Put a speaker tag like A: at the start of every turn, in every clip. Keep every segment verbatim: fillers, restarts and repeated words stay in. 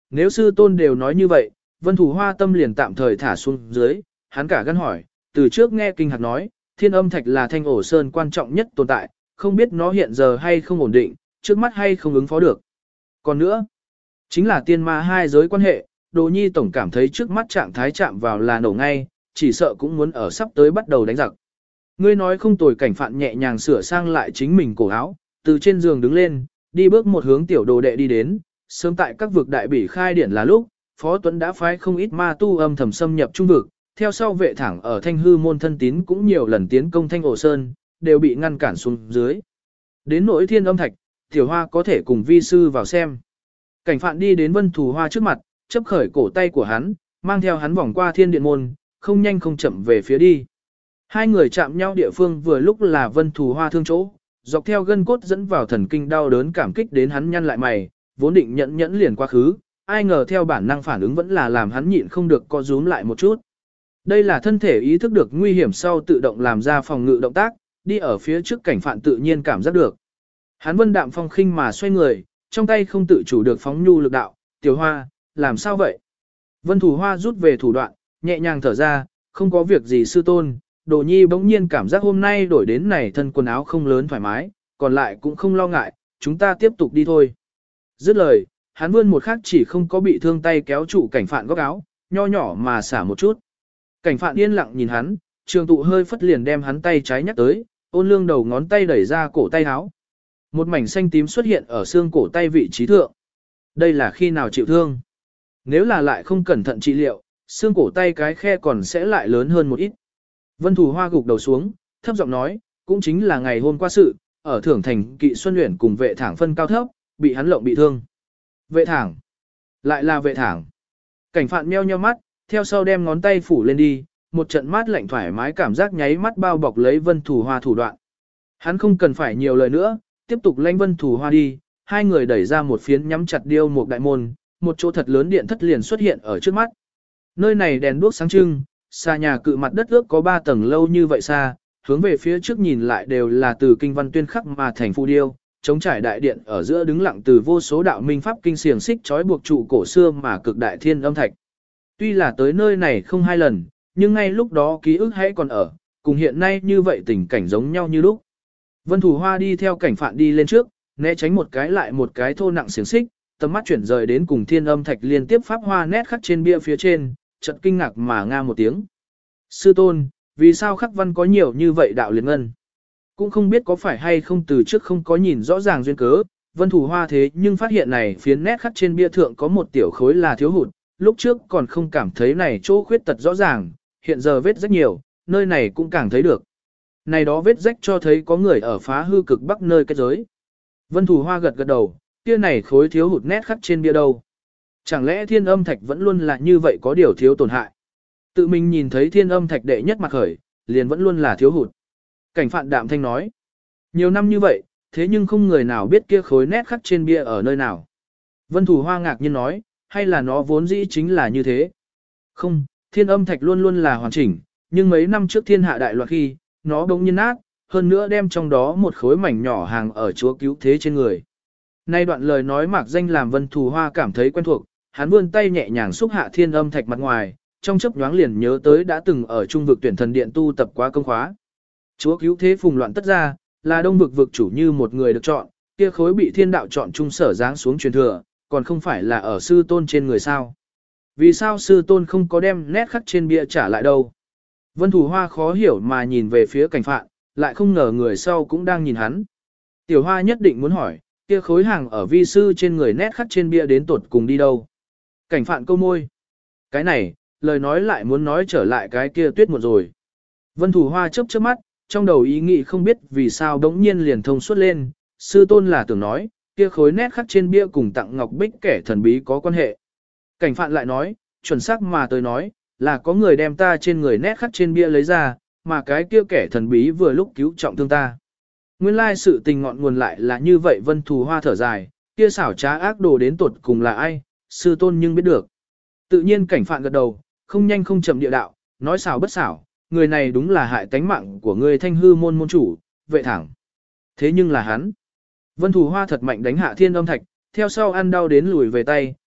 A: Nếu sư tôn đều nói như vậy, Vân Thủ Hoa tâm liền tạm thời thả xuống dưới, hắn cả gân hỏi, từ trước nghe kinh hạt nói, thiên âm thạch là thanh ổ sơn quan trọng nhất tồn tại, không biết nó hiện giờ hay không ổn định, trước mắt hay không ứng phó được. Còn nữa, chính là tiên ma hai giới quan hệ, Đồ Nhi tổng cảm thấy trước mắt trạng thái chạm vào là nổ ngay, chỉ sợ cũng muốn ở sắp tới bắt đầu đánh giặc. Ngươi nói không tồi, cảnh phạn nhẹ nhàng sửa sang lại chính mình cổ áo, từ trên giường đứng lên, đi bước một hướng tiểu đồ đệ đi đến, sớm tại các vực đại bỉ khai điển là lúc, Phó Tuấn đã phái không ít ma tu âm thầm xâm nhập trung vực, theo sau vệ thẳng ở Thanh Hư môn thân tín cũng nhiều lần tiến công Thanh Ổ Sơn, đều bị ngăn cản xuống dưới. Đến nỗi thiên âm thạch, tiểu hoa có thể cùng vi sư vào xem. Cảnh phạn đi đến Vân Thù Hoa trước mặt, chấp khởi cổ tay của hắn, mang theo hắn vòng qua thiên điện môn, không nhanh không chậm về phía đi. Hai người chạm nhau địa phương vừa lúc là Vân Thù Hoa thương chỗ, dọc theo gân cốt dẫn vào thần kinh đau đớn cảm kích đến hắn nhăn lại mày, vốn định nhẫn nhẫn liền quá khứ, ai ngờ theo bản năng phản ứng vẫn là làm hắn nhịn không được co rúm lại một chút. Đây là thân thể ý thức được nguy hiểm sau tự động làm ra phòng ngự động tác, đi ở phía trước cảnh phạn tự nhiên cảm giác được. Hắn vân đạm phong khinh mà xoay người, trong tay không tự chủ được phóng nhu lực đạo, tiểu hoa, làm sao vậy? Vân Thủ Hoa rút về thủ đoạn, nhẹ nhàng thở ra, không có việc gì sư tôn. Đồ Nhi bỗng nhiên cảm giác hôm nay đổi đến này thân quần áo không lớn thoải mái, còn lại cũng không lo ngại, chúng ta tiếp tục đi thôi. Dứt lời, hắn vươn một khắc chỉ không có bị thương tay kéo trụ cảnh phạn góc áo, nho nhỏ mà xả một chút. Cảnh phạn yên lặng nhìn hắn, trường tụ hơi phất liền đem hắn tay trái nhắc tới, ôn lương đầu ngón tay đẩy ra cổ tay áo. Một mảnh xanh tím xuất hiện ở xương cổ tay vị trí thượng. Đây là khi nào chịu thương? Nếu là lại không cẩn thận trị liệu, xương cổ tay cái khe còn sẽ lại lớn hơn một ít. Vân Thủ Hoa gục đầu xuống, thấp giọng nói, cũng chính là ngày hôm qua sự, ở Thưởng Thành Kỵ Xuân Uyển cùng vệ thẳng phân cao thấp, bị hắn lộng bị thương. Vệ thẳng, lại là vệ thẳng. Cảnh phạn meo nheo mắt, theo sau đem ngón tay phủ lên đi, một trận mát lạnh thoải mái cảm giác nháy mắt bao bọc lấy Vân Thủ Hoa thủ đoạn. Hắn không cần phải nhiều lời nữa, tiếp tục lanh Vân Thủ Hoa đi, hai người đẩy ra một phiến nhắm chặt điêu một đại môn, một chỗ thật lớn điện thất liền xuất hiện ở trước mắt. Nơi này đèn đuốc sáng trưng, xa nhà cự mặt đất ước có ba tầng lâu như vậy xa, hướng về phía trước nhìn lại đều là từ kinh văn tuyên khắc mà thành phù điêu, chống trải đại điện ở giữa đứng lặng từ vô số đạo minh pháp kinh xiềng xích trói buộc trụ cổ xưa mà cực đại thiên âm thạch. Tuy là tới nơi này không hai lần, nhưng ngay lúc đó ký ức hãy còn ở, cùng hiện nay như vậy tình cảnh giống nhau như lúc. Vân Thủ Hoa đi theo cảnh phạn đi lên trước, né tránh một cái lại một cái thô nặng xiềng xích, tầm mắt chuyển rời đến cùng thiên âm thạch liên tiếp pháp hoa nét khắc trên bia phía trên, chợt kinh ngạc mà nga một tiếng. Sư tôn, vì sao khắc văn có nhiều như vậy đạo liền ngân? Cũng không biết có phải hay không từ trước không có nhìn rõ ràng duyên cớ, Vân Thủ Hoa thế nhưng phát hiện này phiến nét khắc trên bia thượng có một tiểu khối là thiếu hụt, lúc trước còn không cảm thấy này chỗ khuyết tật rõ ràng, hiện giờ vết rất nhiều, nơi này cũng càng thấy được. Này đó vết rách cho thấy có người ở phá hư cực bắc nơi kết giới. Vân Thủ Hoa gật gật đầu, kia này khối thiếu hụt nét khắc trên bia đâu. Chẳng lẽ thiên âm thạch vẫn luôn là như vậy có điều thiếu tổn hại? Tự mình nhìn thấy thiên âm thạch đệ nhất mặt khởi, liền vẫn luôn là thiếu hụt. Cảnh phạn đạm thanh nói. Nhiều năm như vậy, thế nhưng không người nào biết kia khối nét khắc trên bia ở nơi nào. Vân Thủ Hoa ngạc nhiên nói, hay là nó vốn dĩ chính là như thế? Không, thiên âm thạch luôn luôn là hoàn chỉnh, nhưng mấy năm trước thiên hạ đại loạn khi, nó đống nhiên nát, hơn nữa đem trong đó một khối mảnh nhỏ hàng ở chúa cứu thế trên người. Nay đoạn lời nói mạc danh làm Vân Thủ Hoa cảm thấy quen thuộc, hắn vươn tay nhẹ nhàng xúc hạ thiên âm thạch mặt ngoài, trong chớp nhoáng liền nhớ tới đã từng ở trung vực tuyển thần điện tu tập quá công khóa. Chúa cứu thế phùng loạn tất ra, là đông vực vực chủ như một người được chọn, kia khối bị thiên đạo chọn trung sở giáng xuống truyền thừa, còn không phải là ở sư tôn trên người sao. Vì sao sư tôn không có đem nét khắc trên bia trả lại đâu? Vân Thủ Hoa khó hiểu mà nhìn về phía cảnh phạn, lại không ngờ người sau cũng đang nhìn hắn. Tiểu Hoa nhất định muốn hỏi, kia khối hàng ở vi sư trên người nét khắc trên bia đến tột cùng đi đâu? Cảnh phạn câu môi. Cái này, lời nói lại muốn nói trở lại cái kia tuyết một rồi. Vân Thủ Hoa chớp chớp mắt, trong đầu ý nghĩ không biết vì sao đống nhiên liền thông suốt lên, sư tôn là tưởng nói, kia khối nét khắc trên bia cùng tặng ngọc bích kẻ thần bí có quan hệ. Cảnh phạn lại nói, chuẩn xác mà tôi nói, là có người đem ta trên người nét khắc trên bia lấy ra, mà cái kia kẻ thần bí vừa lúc cứu trọng thương ta. Nguyên lai sự tình ngọn nguồn lại là như vậy. Vân Thủ Hoa thở dài, kia xảo trá ác đồ đến tuột cùng là ai, sư tôn nhưng biết được. Tự nhiên cảnh phạn gật đầu, không nhanh không chậm địa đạo, nói xảo bất xảo, người này đúng là hại tánh mạng của người Thanh Hư môn môn chủ, vệ thẳng. Thế nhưng là hắn. Vân Thủ Hoa thật mạnh đánh hạ thiên âm thạch, theo sau ăn đau đến lùi về tay,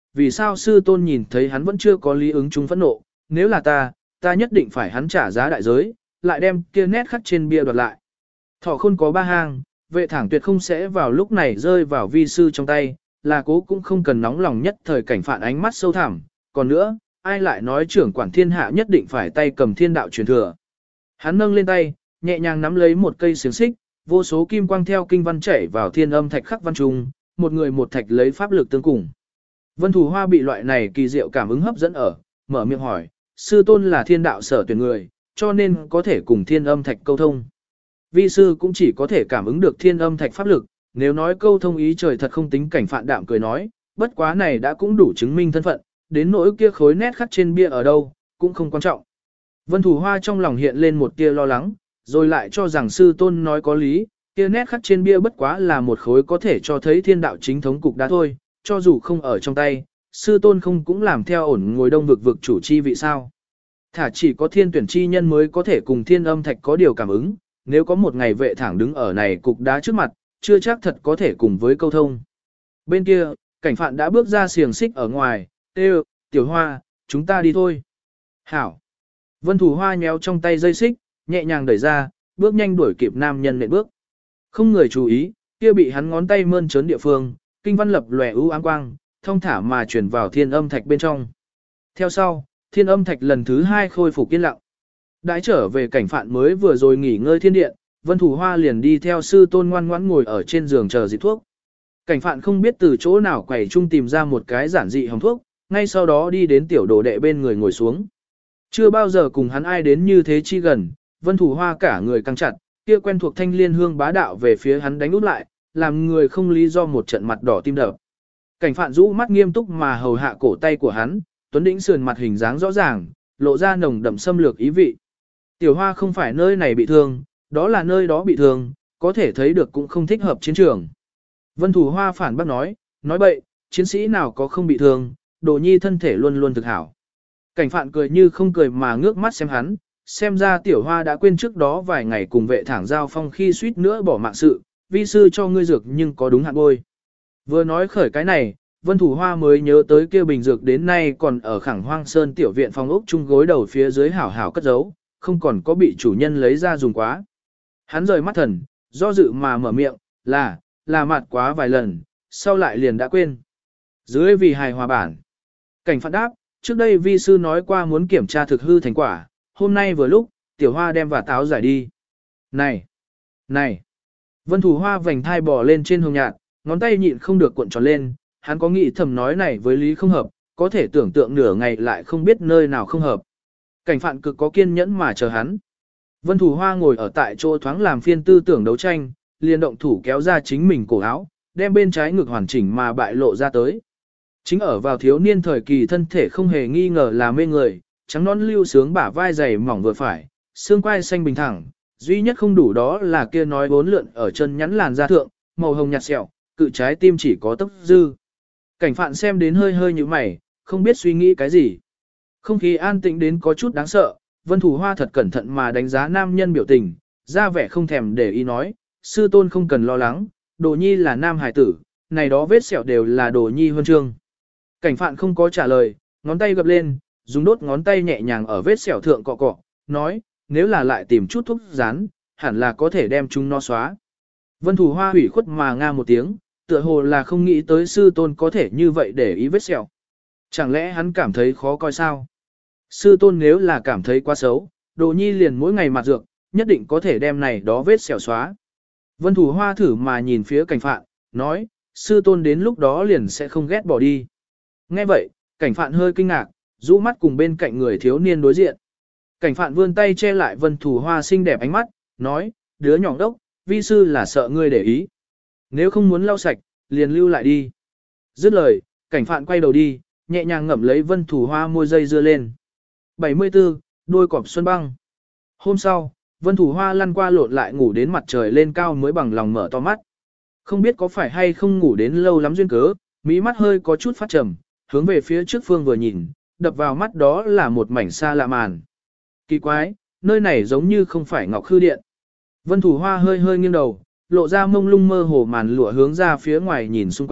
A: vì sao sư tôn nhìn thấy hắn vẫn chưa có lý ứng chúng phẫn nộ, nếu là ta, ta nhất định phải hắn trả giá đại giới, lại đem kia nét khắc trên bia đoạt lại. Thỏ khôn có ba hang, vệ thẳng tuyệt không sẽ vào lúc này rơi vào vi sư trong tay, là cố cũng không cần nóng lòng nhất thời cảnh phản ánh mắt sâu thẳm, còn nữa, ai lại nói trưởng quản thiên hạ nhất định phải tay cầm thiên đạo truyền thừa. Hắn nâng lên tay, nhẹ nhàng nắm lấy một cây xiềng xích, vô số kim quang theo kinh văn chảy vào thiên âm thạch khắc văn trung, một người một thạch lấy pháp lực tương cùng. Vân Thù Hoa bị loại này kỳ diệu cảm ứng hấp dẫn ở, mở miệng hỏi, sư tôn là thiên đạo sở tuyển người, cho nên có thể cùng thiên âm thạch câu thông. Vi sư cũng chỉ có thể cảm ứng được thiên âm thạch pháp lực, nếu nói câu thông ý trời thật không tính cảnh phạn đạm cười nói, bất quá này đã cũng đủ chứng minh thân phận, đến nỗi kia khối nét khắc trên bia ở đâu, cũng không quan trọng. Vân Thù Hoa trong lòng hiện lên một tia lo lắng, rồi lại cho rằng sư tôn nói có lý, kia nét khắc trên bia bất quá là một khối có thể cho thấy thiên đạo chính thống cục đá thôi, cho dù không ở trong tay, sư tôn không cũng làm theo ổn ngồi đông vực vực chủ chi vị sao. Thả chỉ có thiên tuyển chi nhân mới có thể cùng thiên âm thạch có điều cảm ứng, nếu có một ngày vệ thẳng đứng ở này cục đá trước mặt, chưa chắc thật có thể cùng với câu thông. Bên kia, cảnh phạn đã bước ra xiềng xích ở ngoài, kêu, tiểu hoa, chúng ta đi thôi. Hảo. Vân Thù Hoa nhéo trong tay dây xích, nhẹ nhàng đẩy ra, bước nhanh đuổi kịp nam nhân nện bước. Không người chú ý, kia bị hắn ngón tay mơn trớn địa phương, kinh văn lập lòe ưu ám quang, thông thả mà chuyển vào thiên âm thạch bên trong. Theo sau, thiên âm thạch lần thứ hai khôi phục yên lặng. Đãi trở về cảnh phạn mới vừa rồi nghỉ ngơi thiên điện, Vân Thù Hoa liền đi theo sư tôn ngoan ngoãn ngồi ở trên giường chờ dịch thuốc. Cảnh phạn không biết từ chỗ nào quầy trung tìm ra một cái giản dị hồng thuốc, ngay sau đó đi đến tiểu đồ đệ bên người ngồi xuống. Chưa bao giờ cùng hắn ai đến như thế chi gần, Vân Thù Hoa cả người căng chặt, kia quen thuộc thanh liên hương bá đạo về phía hắn đánh út lại, làm người không lý do một trận mặt đỏ tim đập. Cảnh phạn rũ mắt nghiêm túc mà hầu hạ cổ tay của hắn, tuấn đĩnh sườn mặt hình dáng rõ ràng, lộ ra nồng đậm xâm lược ý vị. Tiểu Hoa không phải nơi này bị thương, đó là nơi đó bị thương, có thể thấy được cũng không thích hợp chiến trường. Vân Thù Hoa phản bác nói, nói bậy, chiến sĩ nào có không bị thương, Đồ Nhi thân thể luôn luôn thực hảo. Cảnh phạn cười như không cười mà ngước mắt xem hắn, xem ra Tiểu Hoa đã quên trước đó vài ngày cùng vệ thẳng giao phong khi suýt nữa bỏ mạng sự, vi sư cho ngươi dược nhưng có đúng hạn bôi. Vừa nói khởi cái này, Vân Thù Hoa mới nhớ tới kia bình dược đến nay còn ở Khẳng Hoang Sơn tiểu viện phòng ốc chung gối đầu phía dưới hảo hảo cất giấu, không còn có bị chủ nhân lấy ra dùng quá. Hắn rời mắt thần, do dự mà mở miệng, là, là mặt quá vài lần, sau lại liền đã quên. Dưới vì hài hòa bản. Cảnh phạn đáp, trước đây vi sư nói qua muốn kiểm tra thực hư thành quả, hôm nay vừa lúc, Tiểu Hoa đem và táo giải đi. Này! Này! Vân Thù Hoa vành thai bò lên trên hồng nhạt, ngón tay nhịn không được cuộn tròn lên, hắn có nghĩ thầm nói này với lý không hợp, có thể tưởng tượng nửa ngày lại không biết nơi nào không hợp. Cảnh phạn cực có kiên nhẫn mà chờ hắn. Vân Thù Hoa ngồi ở tại chỗ thoáng làm phiên tư tưởng đấu tranh, liền động thủ kéo ra chính mình cổ áo, đem bên trái ngực hoàn chỉnh mà bại lộ ra tới. Chính ở vào thiếu niên thời kỳ thân thể không hề nghi ngờ là mê người, trắng nón lưu sướng bả vai dày mỏng vừa phải, xương quai xanh bình thẳng, duy nhất không đủ đó là kia nói bốn lượn ở chân nhắn làn da thượng, màu hồng nhạt sẹo, cự trái tim chỉ có tốc dư. Cảnh phạn xem đến hơi hơi như mày, không biết suy nghĩ cái gì. Không khí an tĩnh đến có chút đáng sợ, Vân Thù Hoa thật cẩn thận mà đánh giá nam nhân biểu tình, ra vẻ không thèm để ý nói, sư tôn không cần lo lắng, Đồ Nhi là nam hải tử, này đó vết sẹo đều là Đồ Nhi huân chương. Cảnh phạn không có trả lời, ngón tay gập lên, dùng đốt ngón tay nhẹ nhàng ở vết sẹo thượng cọ cọ, nói, nếu là lại tìm chút thuốc dán, hẳn là có thể đem chúng nó xóa. Vân Thù Hoa hủy khuất mà nga một tiếng, tựa hồ là không nghĩ tới sư tôn có thể như vậy để ý vết sẹo. Chẳng lẽ hắn cảm thấy khó coi sao? Sư tôn nếu là cảm thấy quá xấu, Đồ Nhi liền mỗi ngày mặt dược, nhất định có thể đem này đó vết sẹo xóa. Vân Thù Hoa thử mà nhìn phía cảnh phạn, nói, sư tôn đến lúc đó liền sẽ không ghét bỏ đi. Nghe vậy, cảnh phạn hơi kinh ngạc, rũ mắt cùng bên cạnh người thiếu niên đối diện. Cảnh phạn vươn tay che lại Vân Thù Hoa xinh đẹp ánh mắt, nói, đứa nhỏ đốc, vi sư là sợ ngươi để ý. Nếu không muốn lau sạch, liền lưu lại đi. Dứt lời, cảnh phạn quay đầu đi, nhẹ nhàng ngậm lấy Vân Thù Hoa môi dây dưa lên. bảy mươi tư, đôi cọp xuân băng. Hôm sau, Vân Thù Hoa lăn qua lộn lại ngủ đến mặt trời lên cao mới bằng lòng mở to mắt. Không biết có phải hay không ngủ đến lâu lắm duyên cớ, mí mắt hơi có chút phát trầm, hướng về phía trước phương vừa nhìn, đập vào mắt đó là một mảnh xa lạ màn. Kỳ quái, nơi này giống như không phải Ngọc Khư Điện. Vân Thù Hoa hơi hơi nghiêng đầu, lộ ra mông lung mơ hồ màn lụa hướng ra phía ngoài nhìn xung quanh,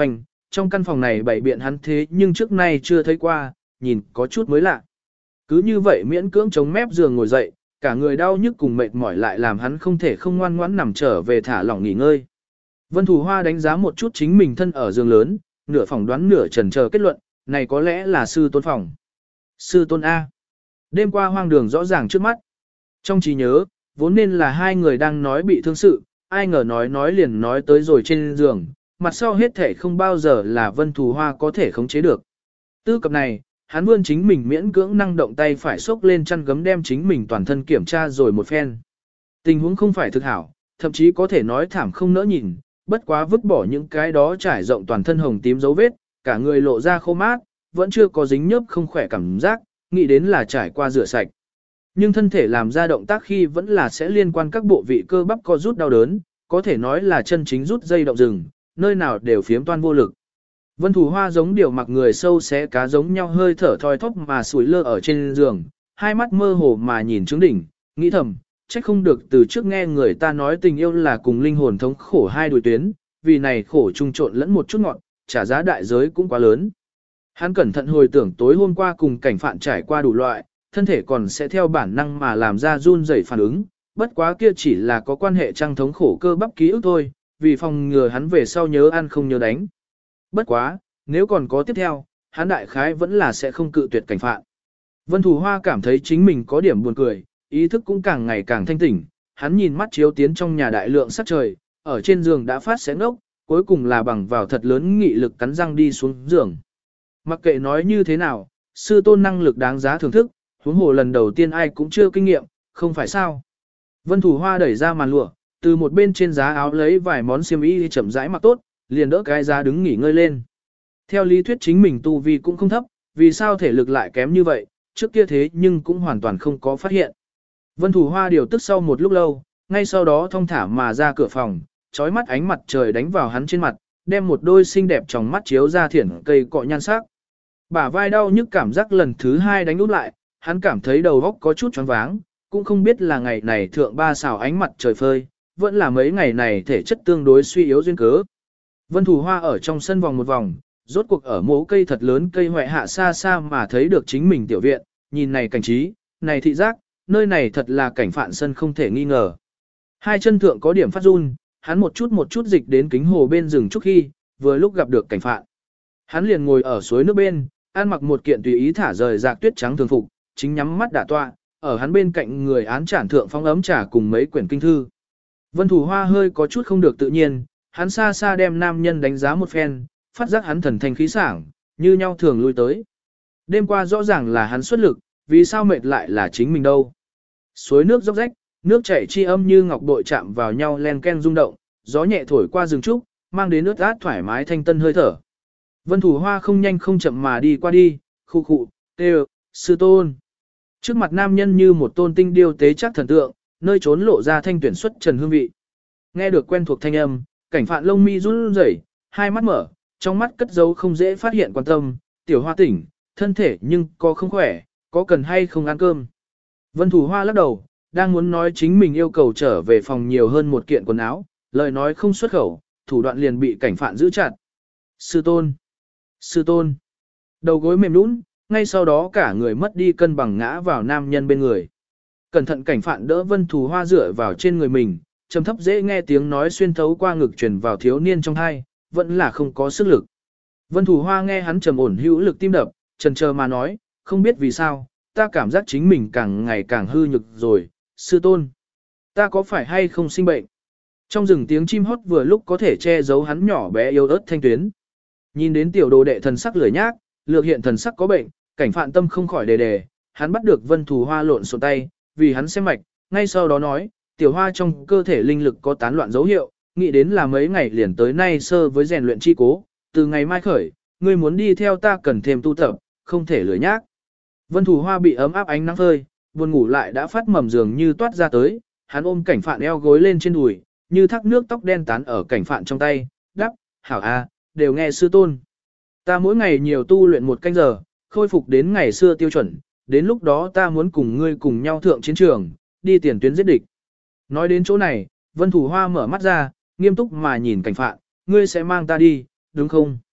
A: trong căn phòng này bảy biện hắn thế nhưng trước nay chưa thấy qua, nhìn có chút mới lạ. Cứ như vậy miễn cưỡng chống mép giường ngồi dậy, cả người đau nhức cùng mệt mỏi lại làm hắn không thể không ngoan ngoãn nằm trở về thả lỏng nghỉ ngơi. Vân Thủ Hoa đánh giá một chút chính mình thân ở giường lớn, nửa phỏng đoán nửa chần chờ kết luận, này có lẽ là sư tôn phòng. Sư tôn A. Đêm qua hoang đường rõ ràng trước mắt. Trong trí nhớ, vốn nên là hai người đang nói bị thương sự, ai ngờ nói nói liền nói tới rồi trên giường, mặt sau hết thể không bao giờ là Vân Thủ Hoa có thể khống chế được. Tư cập này, hắn vươn chính mình miễn cưỡng năng động tay phải xốc lên chăn gấm đem chính mình toàn thân kiểm tra rồi một phen. Tình huống không phải thực hảo, thậm chí có thể nói thảm không nỡ nhìn, bất quá vứt bỏ những cái đó trải rộng toàn thân hồng tím dấu vết, cả người lộ ra khô mát, vẫn chưa có dính nhớp không khỏe cảm giác, nghĩ đến là trải qua rửa sạch. Nhưng thân thể làm ra động tác khi vẫn là sẽ liên quan các bộ vị cơ bắp co rút đau đớn, có thể nói là chân chính rút dây động rừng, nơi nào đều phiếm toan vô lực. Vân Thủ Hoa giống điều mặc người sâu xé cá giống nhau hơi thở thoi thóp mà sủi lơ ở trên giường, hai mắt mơ hồ mà nhìn trướng đỉnh, nghĩ thầm, trách không được từ trước nghe người ta nói tình yêu là cùng linh hồn thống khổ hai đuổi tuyến, vì này khổ chung trộn lẫn một chút ngọn, trả giá đại giới cũng quá lớn. Hắn cẩn thận hồi tưởng tối hôm qua cùng cảnh phạn trải qua đủ loại, thân thể còn sẽ theo bản năng mà làm ra run rẩy phản ứng, bất quá kia chỉ là có quan hệ trang thống khổ cơ bắp ký ức thôi, vì phòng ngừa hắn về sau nhớ ăn không nhớ đánh. Bất quá, nếu còn có tiếp theo, hắn đại khái vẫn là sẽ không cự tuyệt cảnh phạn. Vân Thủ Hoa cảm thấy chính mình có điểm buồn cười, ý thức cũng càng ngày càng thanh tỉnh, hắn nhìn mắt chiếu tiến trong nhà đại lượng sắc trời, ở trên giường đã phát xé ngốc, cuối cùng là bằng vào thật lớn nghị lực cắn răng đi xuống giường. Mặc kệ nói như thế nào, sư tôn năng lực đáng giá thưởng thức, huống hồ lần đầu tiên ai cũng chưa kinh nghiệm, không phải sao. Vân Thủ Hoa đẩy ra màn lụa, từ một bên trên giá áo lấy vài món xiêm y chậm rãi mặc tốt, liền đỡ cái giá đứng nghỉ ngơi lên. Theo lý thuyết chính mình tu vi cũng không thấp, vì sao thể lực lại kém như vậy, trước kia thế nhưng cũng hoàn toàn không có phát hiện. Vân Thủ Hoa điều tức sau một lúc lâu, ngay sau đó thong thả mà ra cửa phòng, trói mắt ánh mặt trời đánh vào hắn trên mặt, đem một đôi xinh đẹp trong mắt chiếu ra thiển cây cọ nhan sắc. Bả vai đau nhức cảm giác lần thứ hai đánh úp lại, hắn cảm thấy đầu óc có chút choáng váng, cũng không biết là ngày này thượng ba xào ánh mặt trời phơi, vẫn là mấy ngày này thể chất tương đối suy yếu duyên cớ. Vân Thủ Hoa ở trong sân vòng một vòng, rốt cuộc ở mố cây thật lớn cây hoại hạ xa xa mà thấy được chính mình tiểu viện, nhìn này cảnh trí, này thị giác, nơi này thật là cảnh phạn sân không thể nghi ngờ. Hai chân thượng có điểm phát run, hắn một chút một chút dịch đến kính hồ bên rừng trước khi, vừa lúc gặp được cảnh phạn. Hắn liền ngồi ở suối nước bên, ăn mặc một kiện tùy ý thả rời rạc tuyết trắng thường phục, chính nhắm mắt đả tọa, ở hắn bên cạnh người án trản thượng phong ấm trà cùng mấy quyển kinh thư. Vân Thủ Hoa hơi có chút không được tự nhiên, hắn xa xa đem nam nhân đánh giá một phen, phát giác hắn thần thanh khí sảng, như nhau thường lui tới. Đêm qua rõ ràng là hắn xuất lực, vì sao mệt lại là chính mình đâu. Suối nước róc rách, nước chảy chi âm như ngọc bội chạm vào nhau len ken rung động, gió nhẹ thổi qua rừng trúc, mang đến ướt át thoải mái thanh tân hơi thở. Vân Thủ Hoa không nhanh không chậm mà đi qua đi, khu khụ, tê sư tôn. Trước mặt nam nhân như một tôn tinh điêu tế chắc thần tượng, nơi trốn lộ ra thanh tuyển xuất trần hương vị. Nghe được quen thuộc thanh âm, cảnh phạn lông mi run rẩy, hai mắt mở, trong mắt cất giấu không dễ phát hiện quan tâm, tiểu hoa tỉnh, thân thể nhưng có không khỏe, có cần hay không ăn cơm. Vân Thủ Hoa lắc đầu, đang muốn nói chính mình yêu cầu trở về phòng nhiều hơn một kiện quần áo, lời nói không xuất khẩu, thủ đoạn liền bị cảnh phạn giữ chặt. Sư tôn, sư tôn, đầu gối mềm nũng, ngay sau đó cả người mất đi cân bằng ngã vào nam nhân bên người. Cẩn thận cảnh phạn đỡ Vân Thủ Hoa dựa vào trên người mình, trầm thấp dễ nghe tiếng nói xuyên thấu qua ngực truyền vào thiếu niên trong hai, vẫn là không có sức lực. Vân Thủ Hoa nghe hắn trầm ổn hữu lực tim đập, chần chờ mà nói, không biết vì sao, ta cảm giác chính mình càng ngày càng hư nhược rồi, sư tôn. Ta có phải hay không sinh bệnh? Trong rừng tiếng chim hót vừa lúc có thể che giấu hắn nhỏ bé yếu ớt thanh tuyến. Nhìn đến tiểu đồ đệ thần sắc lười nhác, lược hiện thần sắc có bệnh, cảnh phạn tâm không khỏi đề đề, hắn bắt được Vân Thủ Hoa lộn xộn tay, vì hắn xem mạch, ngay sau đó nói, tiểu hoa trong cơ thể linh lực có tán loạn dấu hiệu, nghĩ đến là mấy ngày liền tới nay sơ với rèn luyện chi cố, từ ngày mai khởi, ngươi muốn đi theo ta cần thêm tu tập, không thể lười nhác. Vân Thủ Hoa bị ấm áp ánh nắng phơi, buồn ngủ lại đã phát mầm giường như toát ra tới, hắn ôm cảnh phạn eo gối lên trên đùi, như thác nước tóc đen tán ở cảnh phạn trong tay, đắp, hảo a, đều nghe sư tôn. Ta mỗi ngày nhiều tu luyện một canh giờ, khôi phục đến ngày xưa tiêu chuẩn, đến lúc đó ta muốn cùng ngươi cùng nhau thượng chiến trường, đi tiền tuyến giết địch. Nói đến chỗ này, Vân Thủ Hoa mở mắt ra, nghiêm túc mà nhìn cảnh phạn, ngươi sẽ mang ta đi, đúng không?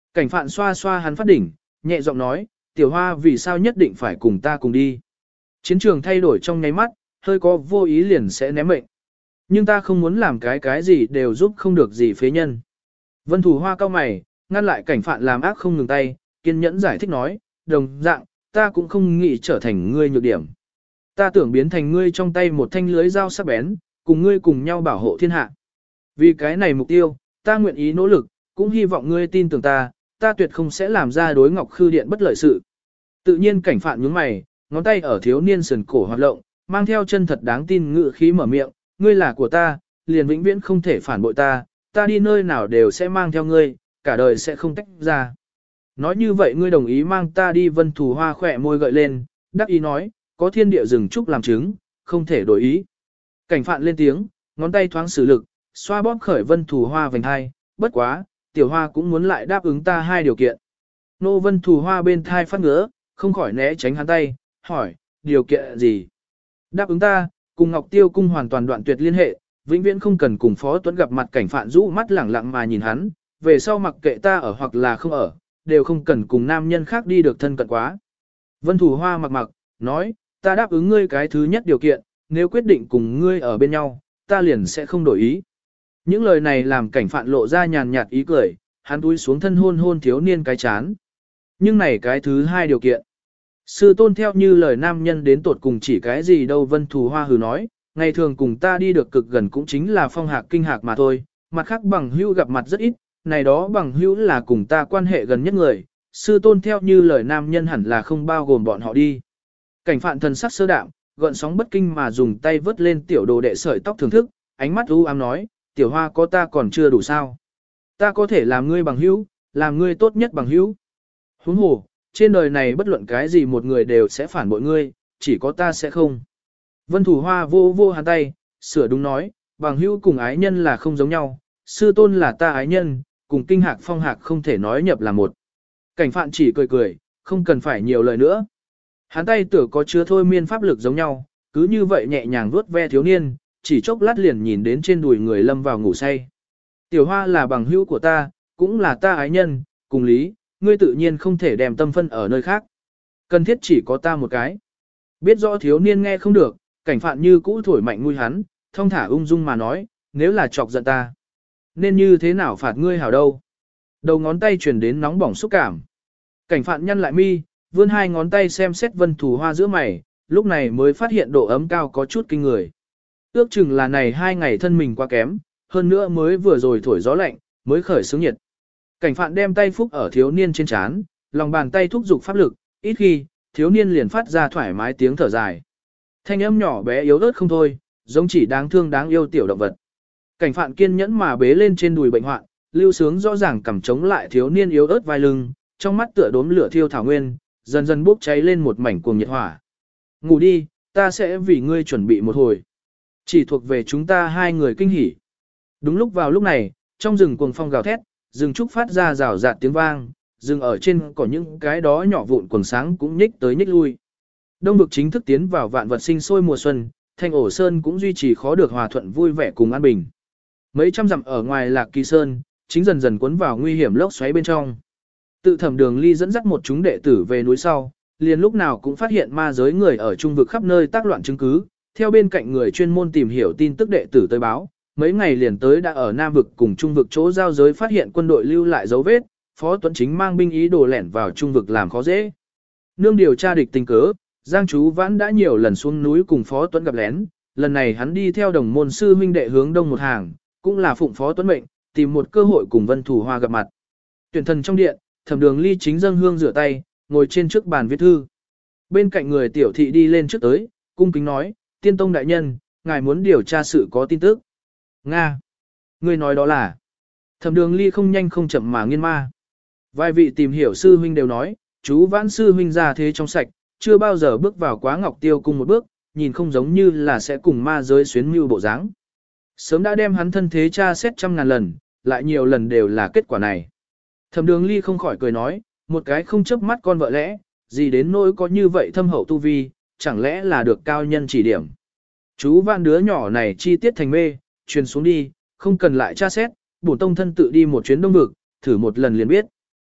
A: Cảnh phạn xoa xoa hắn phát đỉnh, nhẹ giọng nói, tiểu hoa vì sao nhất định phải cùng ta cùng đi. Chiến trường thay đổi trong nháy mắt, hơi có vô ý liền sẽ ném mệnh. Nhưng ta không muốn làm cái cái gì đều giúp không được gì phế nhân. Vân Thủ Hoa cao mày, ngăn lại cảnh phạn làm ác không ngừng tay, kiên nhẫn giải thích nói, đồng dạng, ta cũng không nghĩ trở thành ngươi nhược điểm. Ta tưởng biến thành ngươi trong tay một thanh lưới dao sắc bén, cùng ngươi cùng nhau bảo hộ thiên hạ. Vì cái này mục tiêu, ta nguyện ý nỗ lực, cũng hy vọng ngươi tin tưởng ta, ta tuyệt không sẽ làm ra đối Ngọc Khư Điện bất lợi sự. Tự nhiên cảnh phạn nhướng mày, ngón tay ở thiếu niên sườn cổ hoạt động, mang theo chân thật đáng tin ngự khí mở miệng, ngươi là của ta, liền vĩnh viễn không thể phản bội ta, ta đi nơi nào đều sẽ mang theo ngươi, cả đời sẽ không tách ra. Nói như vậy ngươi đồng ý mang ta đi. Vân Thủ Hoa khỏe môi gợi lên, đắc ý nói, có thiên địa rừng trúc làm chứng, không thể đổi ý. Cảnh phạn lên tiếng, ngón tay thoáng sử lực, xoa bóp khởi Vân Thủ Hoa vành hai, bất quá, tiểu hoa cũng muốn lại đáp ứng ta hai điều kiện. Nô Vân Thủ Hoa bên thai phát ngứa, không khỏi né tránh hắn tay, hỏi, điều kiện gì? Đáp ứng ta, cùng Ngọc Tiêu cung hoàn toàn đoạn tuyệt liên hệ, vĩnh viễn không cần cùng Phó Tuấn gặp mặt. Cảnh phạn rũ mắt lẳng lặng mà nhìn hắn, về sau mặc kệ ta ở hoặc là không ở, đều không cần cùng nam nhân khác đi được thân cận quá. Vân Thủ Hoa mặc mặc, nói, ta đáp ứng ngươi cái thứ nhất điều kiện, nếu quyết định cùng ngươi ở bên nhau, ta liền sẽ không đổi ý. Những lời này làm cảnh phạn lộ ra nhàn nhạt ý cười, hắn túi xuống thân hôn hôn thiếu niên cái chán. Nhưng này cái thứ hai điều kiện. Sư tôn theo như lời nam nhân đến tột cùng chỉ cái gì đâu. Vân Thủ Hoa hừ nói, ngày thường cùng ta đi được cực gần cũng chính là phong hạc kinh hạc mà thôi, mặt khác bằng hữu gặp mặt rất ít, này đó bằng hữu là cùng ta quan hệ gần nhất người, sư tôn theo như lời nam nhân hẳn là không bao gồm bọn họ đi. Cảnh phạn thần sắc sơ đạm, gợn sóng bất kinh mà dùng tay vớt lên tiểu đồ đệ sợi tóc thưởng thức, ánh mắt u ám nói, tiểu hoa có ta còn chưa đủ sao. Ta có thể làm ngươi bằng hữu, làm ngươi tốt nhất bằng hữu. Huống hồ, trên đời này bất luận cái gì một người đều sẽ phản bội ngươi, chỉ có ta sẽ không. Vân Thủ Hoa vô vô hắn tay, sửa đúng nói, bằng hữu cùng ái nhân là không giống nhau, sư tôn là ta ái nhân, cùng kinh hạc phong hạc không thể nói nhập là một. Cảnh phạn chỉ cười cười, không cần phải nhiều lời nữa. Hắn tay tựa có chứa thôi miên pháp lực giống nhau, cứ như vậy nhẹ nhàng vuốt ve thiếu niên, chỉ chốc lát liền nhìn đến trên đùi người lâm vào ngủ say. Tiểu hoa là bằng hữu của ta, cũng là ta ái nhân, cùng lý, ngươi tự nhiên không thể đem tâm phân ở nơi khác. Cần thiết chỉ có ta một cái. Biết rõ thiếu niên nghe không được, cảnh phạn như cũ thổi mạnh mũi hắn, thong thả ung dung mà nói, nếu là chọc giận ta, nên như thế nào phạt ngươi hảo đâu. Đầu ngón tay truyền đến nóng bỏng xúc cảm. Cảnh phạn nhăn lại mi, vươn hai ngón tay xem xét Vân Thủ Hoa giữa mày, lúc này mới phát hiện độ ấm cao có chút kinh người. Ước chừng là này hai ngày thân mình quá kém, hơn nữa mới vừa rồi thổi gió lạnh, mới khởi sướng nhiệt. Cảnh phạn đem tay phúc ở thiếu niên trên trán, lòng bàn tay thúc giục pháp lực, ít khi, thiếu niên liền phát ra thoải mái tiếng thở dài. Thanh âm nhỏ bé yếu ớt không thôi, giống chỉ đáng thương đáng yêu tiểu động vật. Cảnh phạn kiên nhẫn mà bế lên trên đùi bệnh hoạn, lưu sướng rõ ràng cầm chống lại thiếu niên yếu ớt vai lưng, trong mắt tựa đốm lửa thiêu thảo nguyên, dần dần bốc cháy lên một mảnh cuồng nhiệt hỏa. Ngủ đi, ta sẽ vì ngươi chuẩn bị một hồi. Chỉ thuộc về chúng ta hai người kinh hỉ. Đúng lúc vào lúc này, trong rừng cuồng phong gào thét, rừng trúc phát ra rào rạt tiếng vang, rừng ở trên có những cái đó nhỏ vụn quần sáng cũng nhích tới nhích lui. Đông vực chính thức tiến vào vạn vật sinh sôi mùa xuân, Thanh Ổ Sơn cũng duy trì khó được hòa thuận vui vẻ cùng an bình. Mấy trăm dặm ở ngoài Lạc Kỳ Sơn, chính dần dần cuốn vào nguy hiểm lốc xoáy bên trong. Tự Thẩm Đường Ly dẫn dắt một chúng đệ tử về núi sau, liền lúc nào cũng phát hiện ma giới người ở trung vực khắp nơi tác loạn chứng cứ, theo bên cạnh người chuyên môn tìm hiểu tin tức đệ tử tới báo, mấy ngày liền tới đã ở Nam vực cùng trung vực chỗ giao giới phát hiện quân đội lưu lại dấu vết, Phó Tuấn Chính mang binh ý đồ lẻn vào trung vực làm khó dễ. Nương điều tra địch tình cớ, Giang Chú Vãn đã nhiều lần xuống núi cùng Phó Tuấn gặp lén, lần này hắn đi theo đồng môn sư huynh đệ hướng đông một hàng, cũng là phụng Phó Tuấn mệnh, tìm một cơ hội cùng Vân Thủ Hoa gặp mặt. Tuyển thần trong điện, Thẩm Đường Ly chính dâng hương rửa tay, ngồi trên trước bàn viết thư. Bên cạnh người tiểu thị đi lên trước tới, cung kính nói, Tiên Tông đại nhân, ngài muốn điều tra sự có tin tức. Nga! Người nói đó là... Thẩm Đường Ly không nhanh không chậm mà nghiên ma. Vài vị tìm hiểu sư huynh đều nói, chú Vãn sư huynh ra thế trong sạch, chưa bao giờ bước vào Quá Ngọc Tiêu cung một bước, nhìn không giống như là sẽ cùng ma giới xuyến mưu bộ dáng. Sớm đã đem hắn thân thế tra xét trăm ngàn lần, lại nhiều lần đều là kết quả này. Thẩm Đường Ly không khỏi cười nói, một cái không chớp mắt con vợ lẽ, gì đến nỗi có như vậy thâm hậu tu vi, chẳng lẽ là được cao nhân chỉ điểm. Chú Vãn đứa nhỏ này chi tiết thành mê, truyền xuống đi, không cần lại tra xét, bổn tông thân tự đi một chuyến đông vực, thử một lần liền biết.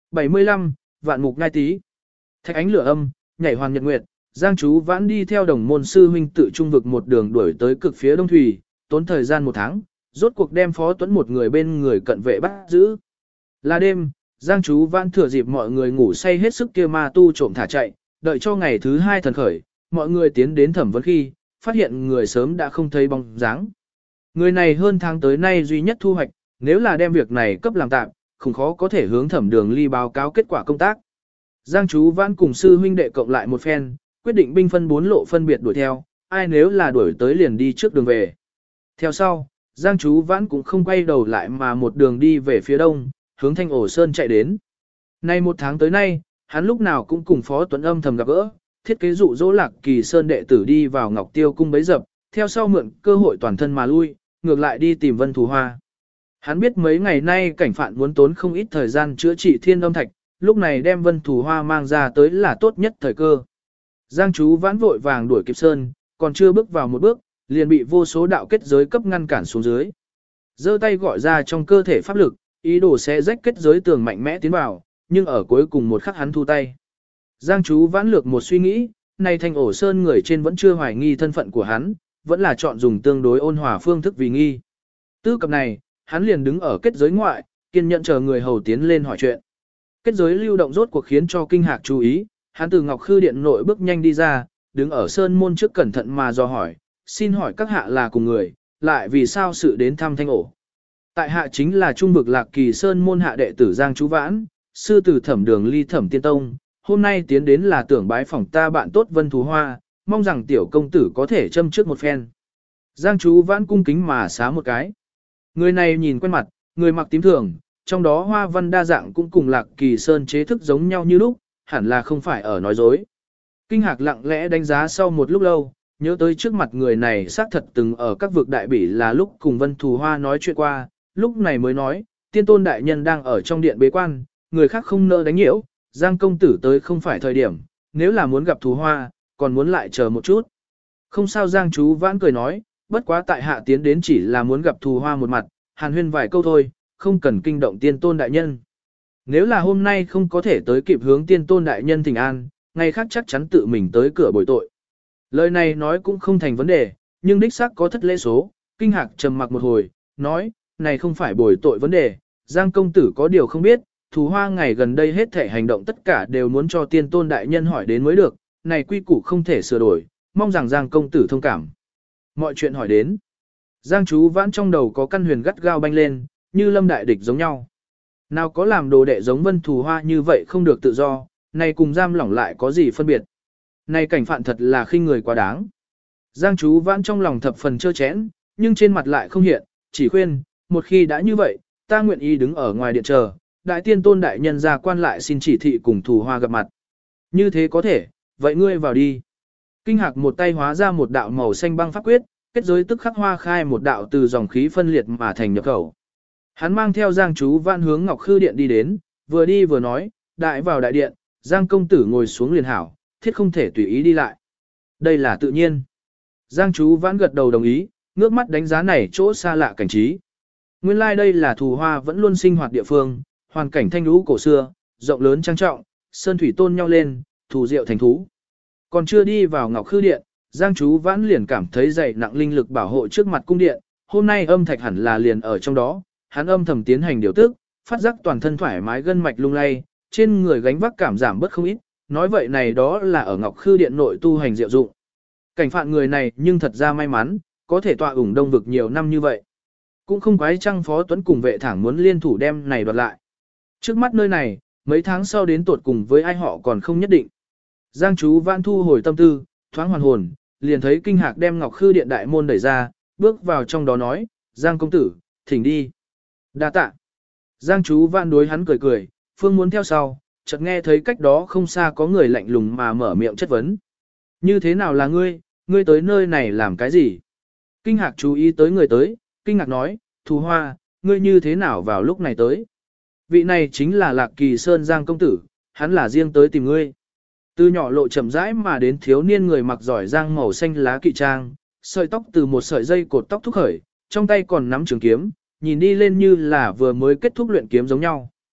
A: bảy mươi lăm, vạn mục ngai tí. Thạch ánh lửa âm, nhảy hoàn nhật nguyệt, Giang Chú Vãn đi theo đồng môn sư huynh tự trung vực một đường đuổi tới cực phía đông thủy, tốn thời gian một tháng, rốt cuộc đem Phó Tuấn một người bên người cận vệ bắt giữ. Là đêm, Giang Chú Vãn thừa dịp mọi người ngủ say hết sức kia ma tu trộm thả chạy, đợi cho ngày thứ hai thần khởi, mọi người tiến đến thẩm vấn khi, phát hiện người sớm đã không thấy bóng dáng. Người này hơn tháng tới nay duy nhất thu hoạch, nếu là đem việc này cấp làm tạm, không khó có thể hướng thẩm đường ly báo cáo kết quả công tác. Giang Chú Vãn cùng sư huynh đệ cộng lại một phen, quyết định binh phân bốn lộ phân biệt đuổi theo, ai nếu là đuổi tới liền đi trước đường về. Theo sau, Giang Chú Vãn cũng không quay đầu lại mà một đường đi về phía đông, hướng Thanh Ổ Sơn chạy đến. Nay một tháng tới nay, hắn lúc nào cũng cùng Phó Tuấn âm thầm gặp gỡ, thiết kế dụ dỗ Lạc Kỳ Sơn đệ tử đi vào Ngọc Tiêu cung bấy dập, theo sau mượn cơ hội toàn thân mà lui, ngược lại đi tìm Vân Thù Hoa. Hắn biết mấy ngày nay cảnh phạn muốn tốn không ít thời gian chữa trị thiên âm thạch, lúc này đem Vân Thù Hoa mang ra tới là tốt nhất thời cơ. Giang Chú Vãn vội vàng đuổi kịp Sơn, còn chưa bước vào một bước, liền bị vô số đạo kết giới cấp ngăn cản xuống dưới. Giơ tay gọi ra trong cơ thể pháp lực, ý đồ sẽ rách kết giới tường mạnh mẽ tiến vào, nhưng ở cuối cùng một khắc hắn thu tay. Giang Chú Vãn lược một suy nghĩ, này Thanh Ổ Sơn người trên vẫn chưa hoài nghi thân phận của hắn, vẫn là chọn dùng tương đối ôn hòa phương thức vì nghi. Tư cập này, hắn liền đứng ở kết giới ngoại, kiên nhẫn chờ người hầu tiến lên hỏi chuyện. Kết giới lưu động rốt cuộc khiến cho Kinh Hạc chú ý, hắn từ Ngọc Khư Điện nội bước nhanh đi ra, đứng ở sơn môn trước cẩn thận mà dò hỏi, xin hỏi các hạ là cùng người, lại vì sao sự đến thăm Thanh Ổ. Tại hạ chính là trung vực Lạc Kỳ Sơn môn hạ đệ tử Giang Chú Vãn, sư tử thẩm đường ly thẩm tiên tông, hôm nay tiến đến là tưởng bái phỏng ta bạn tốt Vân Thú Hoa, mong rằng tiểu công tử có thể châm trước một phen. Giang Chú Vãn cung kính mà xá một cái. Người này nhìn quen mặt, người mặc tím thường, trong đó hoa văn đa dạng cũng cùng Lạc Kỳ Sơn chế thức giống nhau như lúc, hẳn là không phải ở nói dối. Kinh Hạc lặng lẽ đánh giá sau một lúc lâu, nhớ tới trước mặt người này xác thật từng ở các vực đại bỉ là lúc cùng Vân Thù Hoa nói chuyện qua, lúc này mới nói, tiên tôn đại nhân đang ở trong điện bế quan, người khác không nỡ đánh nhiễu, Giang công tử tới không phải thời điểm, nếu là muốn gặp Thù Hoa, còn muốn lại chờ một chút. Không sao. Giang Chú Vãn cười nói, bất quá tại hạ tiến đến chỉ là muốn gặp Thù Hoa một mặt, hàn huyên vài câu thôi, không cần kinh động tiên tôn đại nhân. Nếu là hôm nay không có thể tới kịp hướng tiên tôn đại nhân thỉnh an, ngày khác chắc chắn tự mình tới cửa bồi tội. Lời này nói cũng không thành vấn đề, nhưng đích xác có thất lễ số. Kinh Hạc trầm mặc một hồi, nói, này không phải bồi tội vấn đề, Giang công tử có điều không biết, Thù Hoa ngày gần đây hết thể hành động tất cả đều muốn cho tiên tôn đại nhân hỏi đến mới được, này quy củ không thể sửa đổi, mong rằng Giang công tử thông cảm. Mọi chuyện hỏi đến. Giang Chú Vãn trong đầu có căn huyền gắt gao banh lên, như lâm đại địch giống nhau. Nào có làm đồ đệ giống Vân Thù Hoa như vậy không được tự do, này cùng giam lỏng lại có gì phân biệt. Này cảnh phạn thật là khinh người quá đáng. Giang Chú Vãn trong lòng thập phần trơ chẽn, nhưng trên mặt lại không hiện, chỉ khuyên, một khi đã như vậy, ta nguyện ý đứng ở ngoài điện chờ, đại tiên tôn đại nhân ra quan lại xin chỉ thị cùng Thù Hoa gặp mặt. Như thế có thể, vậy ngươi vào đi. Kinh Hạc một tay hóa ra một đạo màu xanh băng pháp quyết, kết giới tức khắc hoa khai một đạo từ dòng khí phân liệt mà thành nhập khẩu. Hắn mang theo Giang Chú Vãn hướng Ngọc Khư Điện đi đến, vừa đi vừa nói, đại vào đại điện, Giang công tử ngồi xuống liền hảo, thiết không thể tùy ý đi lại. Đây là tự nhiên. Giang Chú Vãn gật đầu đồng ý, ngước mắt đánh giá này chỗ xa lạ cảnh trí. Nguyên lai like đây là Thù Hoa vẫn luôn sinh hoạt địa phương, hoàn cảnh thanh lũ cổ xưa, rộng lớn trang trọng, sơn thủy tôn nhau lên, thù diệu thành thú. Còn chưa đi vào Ngọc Khư Điện, Giang Chú Vãn liền cảm thấy dày nặng linh lực bảo hộ trước mặt cung điện, hôm nay âm thạch hẳn là liền ở trong đó, hắn âm thầm tiến hành điều tức, phát giác toàn thân thoải mái gân mạch lung lay, trên người gánh vác cảm giảm bớt không ít, nói vậy này đó là ở Ngọc Khư Điện nội tu hành diệu dụng. Cảnh phạn người này nhưng thật ra may mắn, có thể tọa ủng đông vực nhiều năm như vậy. Cũng không quái chăng Phó Tuấn cùng vệ thẳng muốn liên thủ đem này đoạt lại. Trước mắt nơi này, mấy tháng sau đến tuột cùng với ai họ còn không nhất định. Giang Chú Vãn thu hồi tâm tư, thoáng hoàn hồn, liền thấy Kinh Hạc đem Ngọc Khư Điện đại môn đẩy ra, bước vào trong đó nói, Giang công tử, thỉnh đi. Đa tạ. Giang Chú Vãn đối hắn cười cười, phương muốn theo sau, chợt nghe thấy cách đó không xa có người lạnh lùng mà mở miệng chất vấn. Như thế nào là ngươi, ngươi tới nơi này làm cái gì? Kinh Hạc chú ý tới người tới, Kinh Ngạc nói, Thù Hoa, ngươi như thế nào vào lúc này tới? Vị này chính là Lạc Kỳ Sơn Giang công tử, hắn là riêng tới tìm ngươi. Từ nhỏ lộ chậm rãi mà đến thiếu niên người mặc giỏi giang màu xanh lá kỵ trang, sợi tóc từ một sợi dây cột tóc thúc khởi, trong tay còn nắm trường kiếm, nhìn đi lên như là vừa mới kết thúc luyện kiếm giống nhau.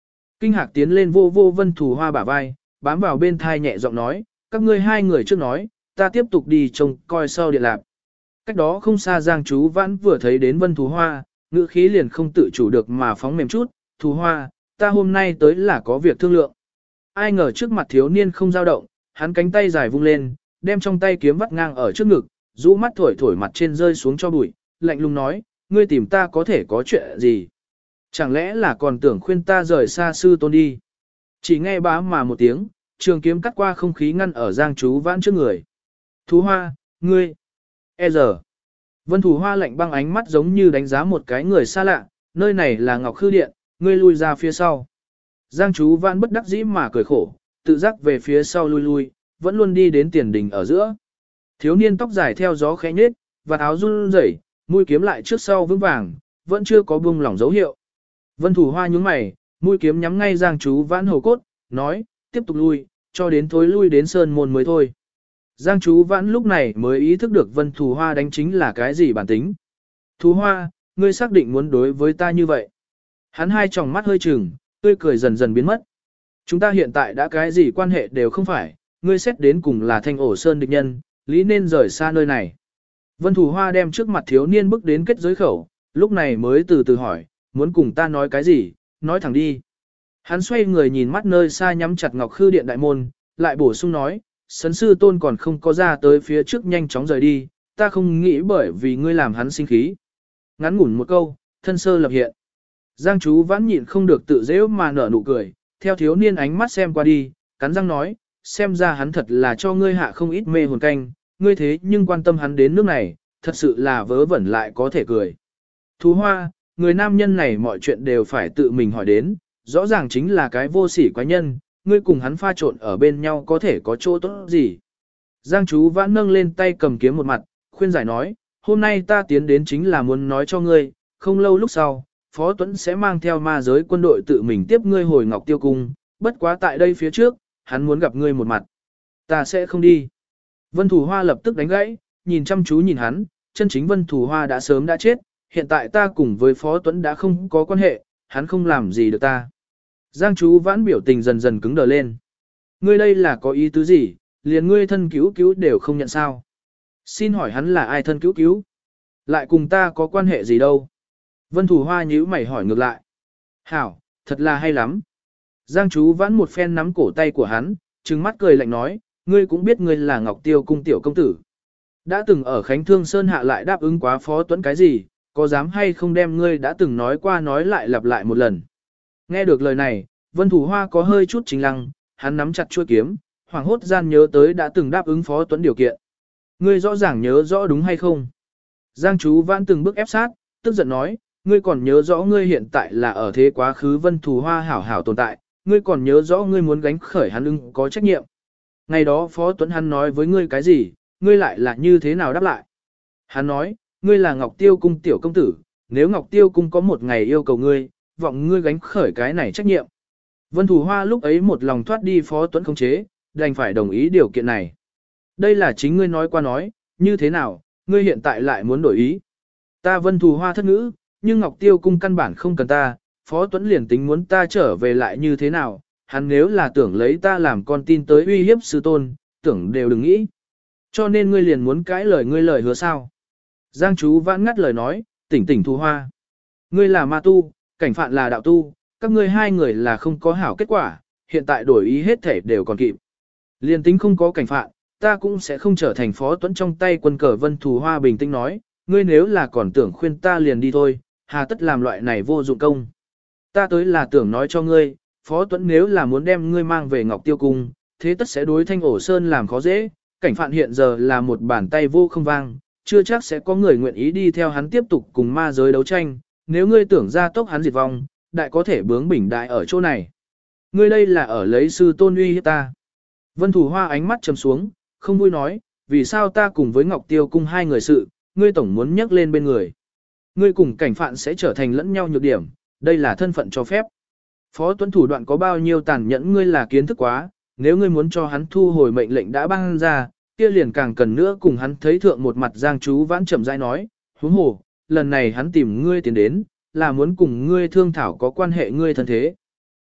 A: Kinh Hạc tiến lên vô vô Vân Thù Hoa bả vai, bám vào bên thai nhẹ giọng nói, các ngươi hai người trước nói, ta tiếp tục đi trông coi sau điện lạc. Cách đó không xa Giang Chú Vãn vừa thấy đến Vân Thù Hoa, ngữ khí liền không tự chủ được mà phóng mềm chút, Thù Hoa, ta hôm nay tới là có việc thương lượng. Ai ngờ trước mặt thiếu niên không dao động, hắn cánh tay dài vung lên, đem trong tay kiếm vắt ngang ở trước ngực, rũ mắt thổi thổi mặt trên rơi xuống cho bụi, lạnh lùng nói, ngươi tìm ta có thể có chuyện gì? Chẳng lẽ là còn tưởng khuyên ta rời xa sư tôn đi? Chỉ nghe bá mà một tiếng, trường kiếm cắt qua không khí ngăn ở Giang Chú Vãn trước người. Thú Hoa, ngươi, e giờ. Vân Thù Hoa lạnh băng ánh mắt giống như đánh giá một cái người xa lạ, nơi này là Ngọc Khư Điện, ngươi lui ra phía sau. Giang Chú Vãn bất đắc dĩ mà cười khổ, tự giác về phía sau lui lui, vẫn luôn đi đến tiền đình ở giữa. Thiếu niên tóc dài theo gió khẽ nhếch, và áo run rẩy, mũi kiếm lại trước sau vững vàng, vẫn chưa có buông lỏng dấu hiệu. Vân Thù Hoa nhướng mày, mũi kiếm nhắm ngay Giang Chú Vãn hầu cốt, nói, tiếp tục lui, cho đến thối lui đến sơn môn mới thôi. Giang Chú Vãn lúc này mới ý thức được Vân Thù Hoa đánh chính là cái gì bản tính. Thú Hoa, ngươi xác định muốn đối với ta như vậy. Hắn hai tròng mắt hơi chừng, tươi cười dần dần biến mất. Chúng ta hiện tại đã cái gì quan hệ đều không phải, ngươi xét đến cùng là Thanh Ổ Sơn địch nhân, lý nên rời xa nơi này. Vân Thù Hoa đem trước mặt thiếu niên bước đến kết giới khẩu, lúc này mới từ từ hỏi, muốn cùng ta nói cái gì, nói thẳng đi. Hắn xoay người nhìn mắt nơi xa nhắm chặt Ngọc Khư Điện đại môn, lại bổ sung nói, Sấn sư tôn còn không có ra tới phía trước nhanh chóng rời đi, ta không nghĩ bởi vì ngươi làm hắn sinh khí. Ngắn ngủn một câu, thân sơ lập hiện. Giang Chú Vãn nhịn không được tự dễ mà nở nụ cười, theo thiếu niên ánh mắt xem qua đi, cắn răng nói, xem ra hắn thật là cho ngươi hạ không ít mê hồn canh, ngươi thế nhưng quan tâm hắn đến nước này, thật sự là vớ vẩn lại có thể cười. Thú Hoa, người nam nhân này mọi chuyện đều phải tự mình hỏi đến, rõ ràng chính là cái vô sỉ quái nhân, ngươi cùng hắn pha trộn ở bên nhau có thể có chỗ tốt gì. Giang Chú Vãn nâng lên tay cầm kiếm một mặt, khuyên giải nói, hôm nay ta tiến đến chính là muốn nói cho ngươi, không lâu lúc sau, Phó Tuấn sẽ mang theo ma giới quân đội tự mình tiếp ngươi hồi Ngọc Tiêu Cung, bất quá tại đây phía trước, hắn muốn gặp ngươi một mặt. Ta sẽ không đi. Vân Thù Hoa lập tức đánh gãy, nhìn chăm chú nhìn hắn, chân chính Vân Thù Hoa đã sớm đã chết, hiện tại ta cùng với Phó Tuấn đã không có quan hệ, hắn không làm gì được ta. Giang Chú Vãn biểu tình dần dần cứng đờ lên. Ngươi đây là có ý tứ gì, liền ngươi thân cứu cứu đều không nhận sao. Xin hỏi hắn là ai thân cứu cứu? Lại cùng ta có quan hệ gì đâu? Vân Thù Hoa nhíu mày hỏi ngược lại. Hảo, thật là hay lắm. Giang Chú Vãn một phen nắm cổ tay của hắn, trừng mắt cười lạnh nói, ngươi cũng biết ngươi là Ngọc Tiêu Cung tiểu công tử. Đã từng ở Khánh Thương Sơn hạ lại đáp ứng quá Phó Tuấn cái gì, có dám hay không đem ngươi đã từng nói qua nói lại lặp lại một lần. Nghe được lời này, Vân Thù Hoa có hơi chút chính lăng, hắn nắm chặt chuôi kiếm, hoảng hốt gian nhớ tới đã từng đáp ứng Phó Tuấn điều kiện. Ngươi rõ ràng nhớ rõ đúng hay không? Giang Chú Vãn từng bước ép sát, tức giận nói, ngươi còn nhớ rõ ngươi hiện tại là ở thế quá khứ Vân Thù Hoa hảo hảo tồn tại, ngươi còn nhớ rõ ngươi muốn gánh khởi hắn ưng có trách nhiệm. Ngày đó Phó Tuấn hắn nói với ngươi cái gì, ngươi lại là như thế nào đáp lại? Hắn nói, ngươi là Ngọc Tiêu Cung tiểu công tử, nếu Ngọc Tiêu Cung có một ngày yêu cầu ngươi, vọng ngươi gánh khởi cái này trách nhiệm. Vân Thù Hoa lúc ấy một lòng thoát đi Phó Tuấn không chế, đành phải đồng ý điều kiện này. Đây là chính ngươi nói qua nói, như thế nào, ngươi hiện tại lại muốn đổi ý. Ta Vân Thù Hoa thất ngữ, nhưng Ngọc Tiêu Cung căn bản không cần ta, Phó Tuấn liền tính muốn ta trở về lại như thế nào, hắn nếu là tưởng lấy ta làm con tin tới uy hiếp sư tôn, tưởng đều đừng nghĩ. Cho nên ngươi liền muốn cãi lời ngươi lời hứa sao. Giang Chú Vãn ngắt lời nói, tỉnh tỉnh Thù Hoa. Ngươi là ma tu, cảnh phạn là đạo tu, các ngươi hai người là không có hảo kết quả, hiện tại đổi ý hết thể đều còn kịp. Liên tính không có cảnh phạn, ta cũng sẽ không trở thành Phó Tuấn trong tay quân cờ. Vân Thù Hoa bình tĩnh nói, ngươi nếu là còn tưởng khuyên ta liền đi thôi, hà tất làm loại này vô dụng công. Ta tới là tưởng nói cho ngươi, Phó Tuấn nếu là muốn đem ngươi mang về Ngọc Tiêu Cung, thế tất sẽ đối Thanh Ổ Sơn làm khó dễ, cảnh phạn hiện giờ là một bàn tay vô không vang, chưa chắc sẽ có người nguyện ý đi theo hắn tiếp tục cùng ma giới đấu tranh, nếu ngươi tưởng ra tốc hắn diệt vong, đại có thể bướng bỉnh đại ở chỗ này. Ngươi đây là ở lấy sư tôn uy hiếp ta. Vân Thù Hoa ánh mắt trầm xuống, không vui nói, vì sao ta cùng với Ngọc Tiêu Cung hai người sự, ngươi tổng muốn nhắc lên bên người. Ngươi cùng cảnh phạn sẽ trở thành lẫn nhau nhược điểm, đây là thân phận cho phép. Phó Tuấn thủ đoạn có bao nhiêu tàn nhẫn ngươi là kiến thức quá, nếu ngươi muốn cho hắn thu hồi mệnh lệnh đã ban ra, kia liền càng cần nữa cùng hắn thấy thượng một mặt. Giang Chú Vãn chậm rãi nói, huống hồ, lần này hắn tìm ngươi tiến đến, là muốn cùng ngươi thương thảo có quan hệ ngươi thân thế.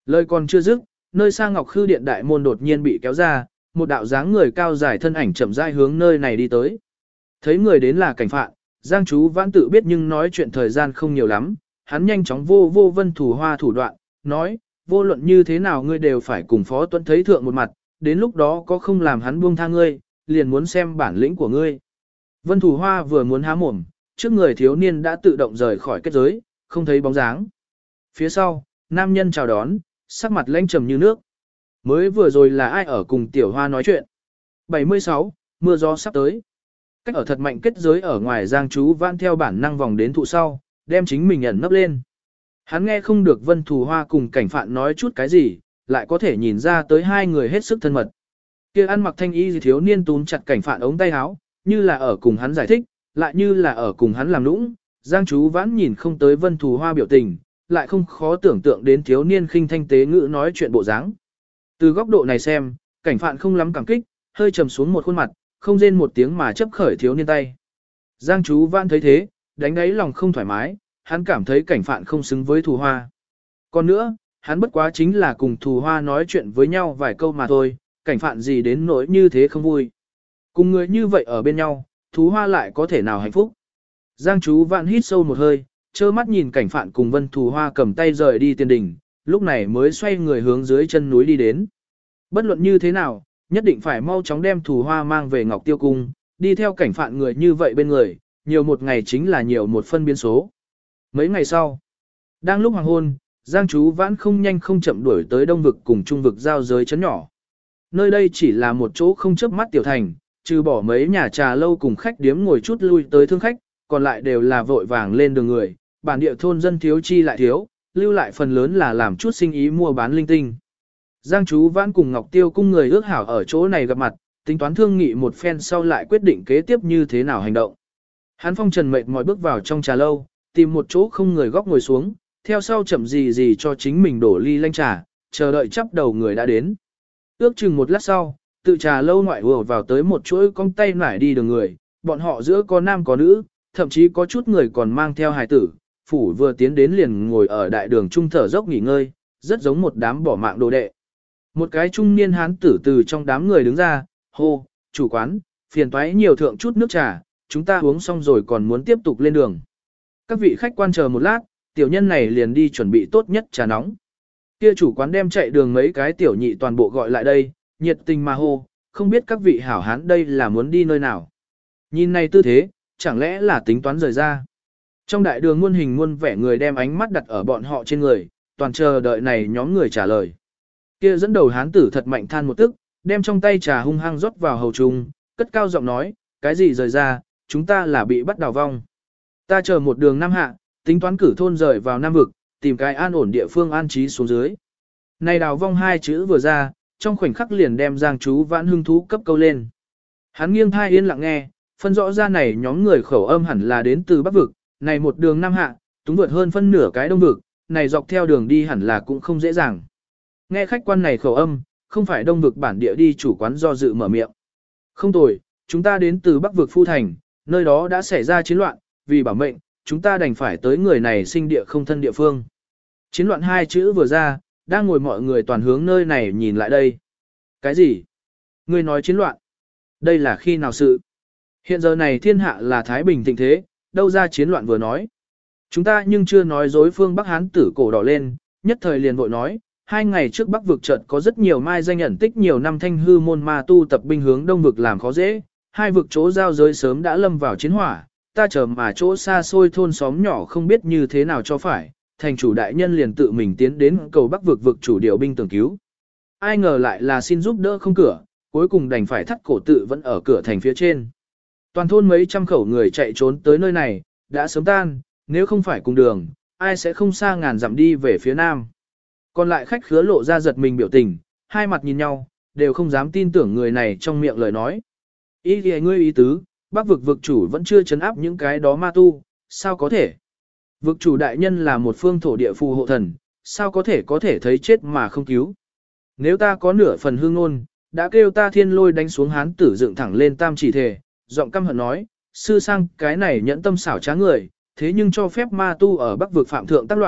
A: Lời còn chưa dứt, nơi xa Ngọc Khư Điện đại môn đột nhiên bị kéo ra, một đạo dáng người cao dài thân ảnh chậm rãi hướng nơi này đi tới. Thấy người đến là Cảnh Phạn, Giang Chú Vãn tự biết nhưng nói chuyện thời gian không nhiều lắm, hắn nhanh chóng vô vô Vân Thủ Hoa thủ đoạn, nói, vô luận như thế nào ngươi đều phải cùng Phó Tuấn thấy thượng một mặt, đến lúc đó có không làm hắn buông tha ngươi, liền muốn xem bản lĩnh của ngươi. Vân Thủ Hoa vừa muốn há mồm, trước người thiếu niên đã tự động rời khỏi kết giới, không thấy bóng dáng. Phía sau, nam nhân chào đón, sắc mặt lãnh trầm như nước. Mới vừa rồi là ai ở cùng Tiểu Hoa nói chuyện? bảy mươi sáu, mưa gió sắp tới. Cách ở thật mạnh kết giới ở ngoài Giang Chú Vãn theo bản năng vòng đến thụ sau, đem chính mình ẩn nấp lên. Hắn nghe không được Vân Thủ Hoa cùng Cảnh Phạn nói chút cái gì, lại có thể nhìn ra tới hai người hết sức thân mật. Kia ăn mặc thanh y thiếu niên túm chặt Cảnh Phạn ống tay áo, như là ở cùng hắn giải thích, lại như là ở cùng hắn làm nũng. Giang Chú Vãn nhìn không tới Vân Thủ Hoa biểu tình, lại không khó tưởng tượng đến thiếu niên khinh thanh tế ngữ nói chuyện bộ dáng. Từ góc độ này xem, Cảnh Phạn không lắm cảm kích, hơi trầm xuống một khuôn mặt, không rên một tiếng mà chấp khởi thiếu niên tay. Giang Chú Vãn thấy thế, đánh đáy lòng không thoải mái, hắn cảm thấy Cảnh Phạn không xứng với Thù Hoa. Còn nữa, hắn bất quá chính là cùng Thù Hoa nói chuyện với nhau vài câu mà thôi, Cảnh Phạn gì đến nỗi như thế không vui. Cùng người như vậy ở bên nhau, Thú Hoa lại có thể nào hạnh phúc. Giang Chú Vãn hít sâu một hơi, trơ mắt nhìn Cảnh Phạn cùng Vân Thù Hoa cầm tay rời đi tiền đỉnh, lúc này mới xoay người hướng dưới chân núi đi đến. Bất luận như thế nào, nhất định phải mau chóng đem Thù Hoa mang về Ngọc Tiêu Cung, đi theo Cảnh Phạn người như vậy bên người, nhiều một ngày chính là nhiều một phân biến số. Mấy ngày sau, đang lúc hoàng hôn, Giang Chú Vãn không nhanh không chậm đuổi tới Đông Vực cùng Trung Vực giao giới chấn nhỏ. Nơi đây chỉ là một chỗ không chớp mắt tiểu thành, trừ bỏ mấy nhà trà lâu cùng khách điếm ngồi chút lui tới thương khách, còn lại đều là vội vàng lên đường người, bản địa thôn dân thiếu chi lại thiếu, lưu lại phần lớn là làm chút sinh ý mua bán linh tinh. Giang Chú Vãn cùng Ngọc Tiêu Cung người ước hảo ở chỗ này gặp mặt, tính toán thương nghị một phen sau lại quyết định kế tiếp như thế nào hành động. Hắn phong trần mệt mỏi bước vào trong trà lâu, tìm một chỗ không người góc ngồi xuống, theo sau chậm gì gì cho chính mình đổ ly lanh trà, chờ đợi chắp đầu người đã đến. Ước chừng một lát sau, tự trà lâu ngoại vừa vào tới một chuỗi cong tay nải đi đường người, bọn họ giữa có nam có nữ, thậm chí có chút người còn mang theo hài tử, phủ vừa tiến đến liền ngồi ở đại đường trung thở dốc nghỉ ngơi, rất giống một đám bỏ mạng đồ đệ. Một cái trung niên hán tử từ trong đám người đứng ra, hô, chủ quán, phiền toái nhiều thượng chút nước trà, chúng ta uống xong rồi còn muốn tiếp tục lên đường. Các vị khách quan chờ một lát, tiểu nhân này liền đi chuẩn bị tốt nhất trà nóng. Kia chủ quán đem chạy đường mấy cái tiểu nhị toàn bộ gọi lại đây, nhiệt tình mà hô, không biết các vị hảo hán đây là muốn đi nơi nào. Nhìn này tư thế, chẳng lẽ là tính toán rời ra. Trong đại đường muôn hình muôn vẻ người đem ánh mắt đặt ở bọn họ trên người, toàn chờ đợi này nhóm người trả lời. Kia dẫn đầu hán tử thật mạnh than một tức, đem trong tay trà hung hăng rót vào hầu trung, cất cao giọng nói, cái gì rời ra, chúng ta là bị bắt đào vong. Ta chờ một đường Nam Hạ, tính toán cử thôn rời vào Nam Vực, tìm cái an ổn địa phương an trí xuống dưới. Này đào vong hai chữ vừa ra, trong khoảnh khắc liền đem Giang Chú Vãn hưng thú cấp câu lên. Hắn nghiêng thai yên lặng nghe, phân rõ ra này nhóm người khẩu âm hẳn là đến từ Bắc Vực, này một đường Nam Hạ, túng vượt hơn phân nửa cái Đông Vực, này dọc theo đường đi hẳn là cũng không dễ dàng. Nghe khách quan này khẩu âm, không phải Đông Vực bản địa đi chủ quán do dự mở miệng. Không tồi, chúng ta đến từ Bắc Vực Phu Thành, nơi đó đã xảy ra chiến loạn, vì bảo mệnh, chúng ta đành phải tới người này sinh địa không thân địa phương. Chiến loạn hai chữ vừa ra, đang ngồi mọi người toàn hướng nơi này nhìn lại đây. Cái gì? Ngươi nói chiến loạn? Đây là khi nào sự? Hiện giờ này thiên hạ là Thái Bình thịnh thế, đâu ra chiến loạn vừa nói. Chúng ta nhưng chưa nói dối phương Bắc Hán tử cổ đỏ lên, nhất thời liền vội nói, hai ngày trước Bắc vực chợt có rất nhiều mai danh ẩn tích nhiều năm thanh hư môn ma tu tập binh hướng Đông vực làm khó dễ, hai vực chỗ giao giới sớm đã lâm vào chiến hỏa, ta chờ mà chỗ xa xôi thôn xóm nhỏ không biết như thế nào cho phải, thành chủ đại nhân liền tự mình tiến đến cầu Bắc vực vực chủ điều binh tưởng cứu. Ai ngờ lại là xin giúp đỡ không cửa, cuối cùng đành phải thắt cổ tự vẫn ở cửa thành phía trên. Toàn thôn mấy trăm khẩu người chạy trốn tới nơi này, đã sớm tan, nếu không phải cùng đường, ai sẽ không xa ngàn dặm đi về phía nam. Còn lại khách khứa lộ ra giật mình biểu tình, hai mặt nhìn nhau, đều không dám tin tưởng người này trong miệng lời nói. Ý thì ngươi ý tứ, Bắc vực vực chủ vẫn chưa chấn áp những cái đó ma tu, sao có thể? Vực chủ đại nhân là một phương thổ địa phù hộ thần, sao có thể có thể thấy chết mà không cứu? Nếu ta có nửa phần hương ngôn, đã kêu ta thiên lôi đánh xuống hán tử dựng thẳng lên tam chỉ thể, giọng căm hận nói, sư sang cái này nhẫn tâm xảo trá người, thế nhưng cho phép ma tu ở Bắc vực phạm thượng tác loạn,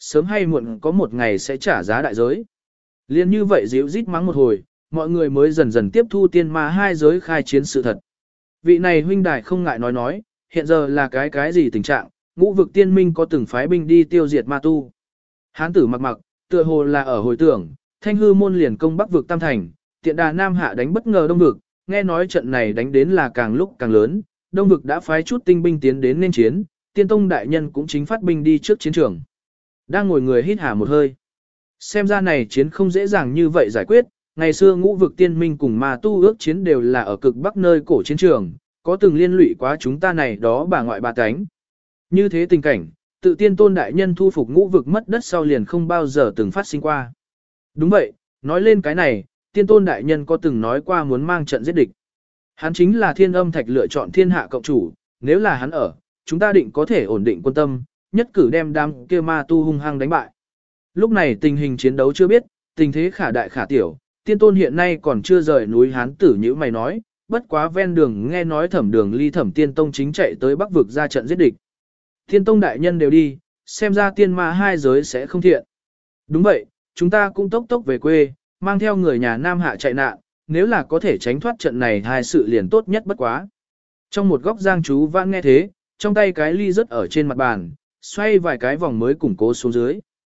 A: sớm hay muộn có một ngày sẽ trả giá đại giới. Liên như vậy díu rít mắng một hồi, mọi người mới dần dần tiếp thu tiên ma hai giới khai chiến sự thật. Vị này huynh đài không ngại nói nói, hiện giờ là cái cái gì tình trạng, ngũ vực tiên minh có từng phái binh đi tiêu diệt ma tu. Hán tử mặc mặc, tựa hồ là ở hồi tưởng, thanh hư môn liền công bắc vực tam thành, tiện đà nam hạ đánh bất ngờ đông vực, nghe nói trận này đánh đến là càng lúc càng lớn, đông vực đã phái chút tinh binh tiến đến nên chiến, tiên tông đại nhân cũng chính phát binh đi trước chiến trường. Đang ngồi người hít hà một hơi. Xem ra này chiến không dễ dàng như vậy giải quyết, ngày xưa ngũ vực tiên minh cùng ma tu ước chiến đều là ở cực bắc nơi cổ chiến trường, có từng liên lụy quá chúng ta này đó bà ngoại bà cánh. Như thế tình cảnh, tự tiên tôn đại nhân thu phục ngũ vực mất đất sau liền không bao giờ từng phát sinh qua. Đúng vậy, nói lên cái này, tiên tôn đại nhân có từng nói qua muốn mang trận giết địch. Hắn chính là thiên âm thạch lựa chọn thiên hạ cộng chủ, nếu là hắn ở, chúng ta định có thể ổn định quân tâm, nhất cử đem đám kia ma tu hung hăng đánh bại. Lúc này tình hình chiến đấu chưa biết, tình thế khả đại khả tiểu, tiên tôn hiện nay còn chưa rời núi Hán tử như mày nói, bất quá ven đường nghe nói thẩm đường ly thẩm tiên tông chính chạy tới bắc vực ra trận giết địch. Tiên tông đại nhân đều đi, xem ra tiên ma hai giới sẽ không thiện. Đúng vậy, chúng ta cũng tốc tốc về quê, mang theo người nhà Nam Hạ chạy nạn, nếu là có thể tránh thoát trận này hai sự liền tốt nhất bất quá. Trong một góc Giang chú Vãn nghe thế, trong tay cái ly rất ở trên mặt bàn, xoay vài cái vòng mới củng cố xuống dưới.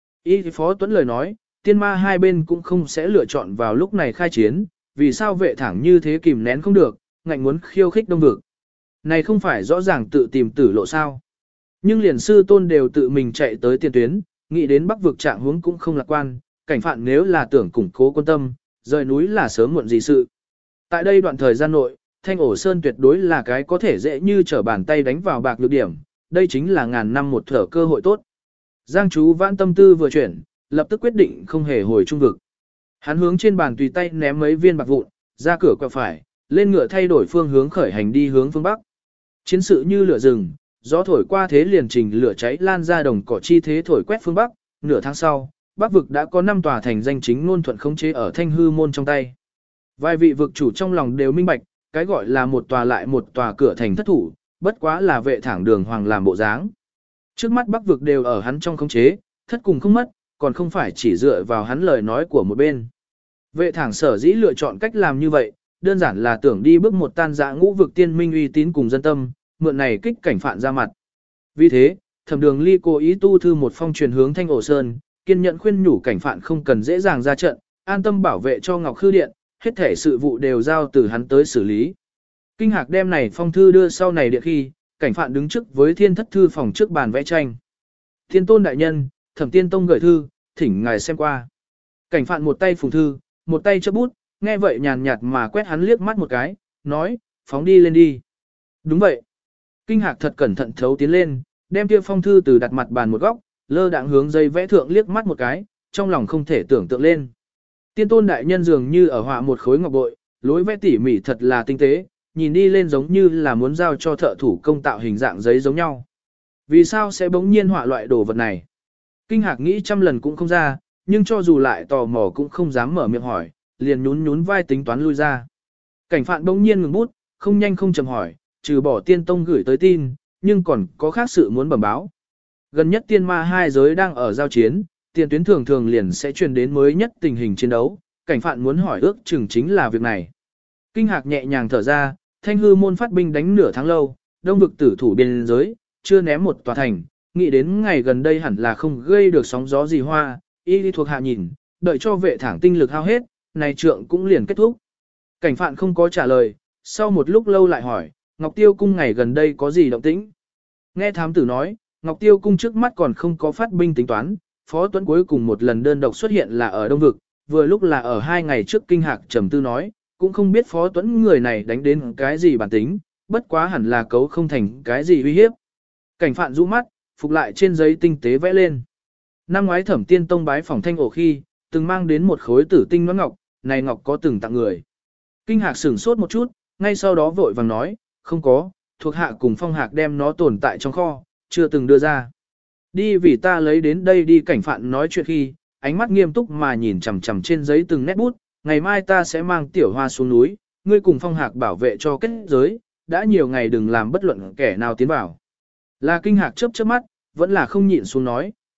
A: Y Phó Tuấn lời nói, tiên ma hai bên cũng không sẽ lựa chọn vào lúc này khai chiến, vì sao vệ thẳng như thế kìm nén không được, ngạnh muốn khiêu khích đông vực. Này không phải rõ ràng tự tìm tử lộ sao. Nhưng liền sư tôn đều tự mình chạy tới tiền tuyến, nghĩ đến bắc vực trạng huống cũng không lạc quan, cảnh phạn nếu là tưởng củng cố quân tâm, rời núi là sớm muộn gì sự. Tại đây đoạn thời gian nội, Thanh Ổ Sơn tuyệt đối là cái có thể dễ như trở bàn tay đánh vào bạc nhược điểm, đây chính là ngàn năm một thở cơ hội tốt. Giang chú Vãn tâm tư vừa chuyển, lập tức quyết định không hề hồi trung vực. Hắn hướng trên bàn tùy tay ném mấy viên bạc vụn, ra cửa quẹo phải, lên ngựa thay đổi phương hướng khởi hành đi hướng phương bắc. Chiến sự như lửa rừng, gió thổi qua thế liền trình lửa cháy lan ra đồng cỏ chi thế thổi quét phương bắc, nửa tháng sau, bắc vực đã có năm tòa thành danh chính ngôn thuận khống chế ở Thanh hư môn trong tay. Vài vị vực chủ trong lòng đều minh bạch, cái gọi là một tòa lại một tòa cửa thành thất thủ, bất quá là vệ thẳng đường hoàng làm bộ dáng. Trước mắt bắc vực đều ở hắn trong khống chế, thất cùng không mất, còn không phải chỉ dựa vào hắn lời nói của một bên. Vệ thẳng sở dĩ lựa chọn cách làm như vậy, đơn giản là tưởng đi bước một tan dã ngũ vực tiên minh uy tín cùng dân tâm, mượn này kích cảnh phạn ra mặt. Vì thế, thẩm đường ly cố ý tu thư một phong truyền hướng Thanh Ổ Sơn, kiên nhẫn khuyên nhủ cảnh phạn không cần dễ dàng ra trận, an tâm bảo vệ cho Ngọc Khư Điện, hết thể sự vụ đều giao từ hắn tới xử lý. Kinh Hạc đem này phong thư đưa sau này điện khi, cảnh phạn đứng trước với thiên thất thư phòng trước bàn vẽ tranh. Thiên tôn đại nhân, thẩm tiên tông gửi thư, thỉnh ngài xem qua. Cảnh phạn một tay phùng thư, một tay chấp bút, nghe vậy nhàn nhạt mà quét hắn liếc mắt một cái, nói, phóng đi lên đi. Đúng vậy. Kinh Hạc thật cẩn thận thấu tiến lên, đem kia phong thư từ đặt mặt bàn một góc, lơ đãng hướng dây vẽ thượng liếc mắt một cái, trong lòng không thể tưởng tượng lên. Tiên tôn đại nhân dường như ở họa một khối ngọc bội, lối vẽ tỉ mỉ thật là tinh tế, nhìn đi lên giống như là muốn giao cho thợ thủ công tạo hình dạng giấy giống nhau. Vì sao sẽ bỗng nhiên họa loại đồ vật này? Kinh Hạc nghĩ trăm lần cũng không ra, nhưng cho dù lại tò mò cũng không dám mở miệng hỏi, liền nhún nhún vai tính toán lui ra. Cảnh phạn bỗng nhiên ngừng bút, không nhanh không chậm hỏi, trừ bỏ tiên tông gửi tới tin, nhưng còn có khác sự muốn bẩm báo. Gần nhất tiên ma hai giới đang ở giao chiến, tiền tuyến thường thường liền sẽ truyền đến mới nhất tình hình chiến đấu, cảnh phạn muốn hỏi ước chừng chính là việc này. Kinh Hạc nhẹ nhàng thở ra, Thanh hư môn phát binh đánh nửa tháng lâu, đông vực tử thủ biên giới, chưa ném một tòa thành, nghĩ đến ngày gần đây hẳn là không gây được sóng gió gì hoa, y đi thuộc hạ nhìn, đợi cho vệ thẳng tinh lực hao hết, này trượng cũng liền kết thúc. Cảnh phạn không có trả lời, sau một lúc lâu lại hỏi, Ngọc Tiêu cung ngày gần đây có gì động tĩnh? Nghe thám tử nói, Ngọc Tiêu cung trước mắt còn không có phát binh tính toán, Phó Tuấn cuối cùng một lần đơn độc xuất hiện là ở Đông Vực, vừa lúc là ở hai ngày trước Kinh Hạc trầm tư nói, cũng không biết Phó Tuấn người này đánh đến cái gì bản tính, bất quá hẳn là cấu không thành cái gì uy hiếp. Cảnh phạn rũ mắt, phục lại trên giấy tinh tế vẽ lên. Năm ngoái Thẩm Tiên Tông bái phòng Thanh Ổ khi, từng mang đến một khối tử tinh nón ngọc, này ngọc có từng tặng người. Kinh Hạc sửng sốt một chút, ngay sau đó vội vàng nói, không có, thuộc hạ cùng Phong Hạc đem nó tồn tại trong kho, chưa từng đưa ra. Đi vì ta lấy đến đây đi. Cảnh phạn nói chuyện khi, ánh mắt nghiêm túc mà nhìn chằm chằm trên giấy từng nét bút, ngày mai ta sẽ mang tiểu hoa xuống núi, ngươi cùng Phong Hạc bảo vệ cho kết giới, đã nhiều ngày đừng làm bất luận kẻ nào tiến vào. Là Kinh Hạc chớp chớp mắt, vẫn là không nhịn xuống nói,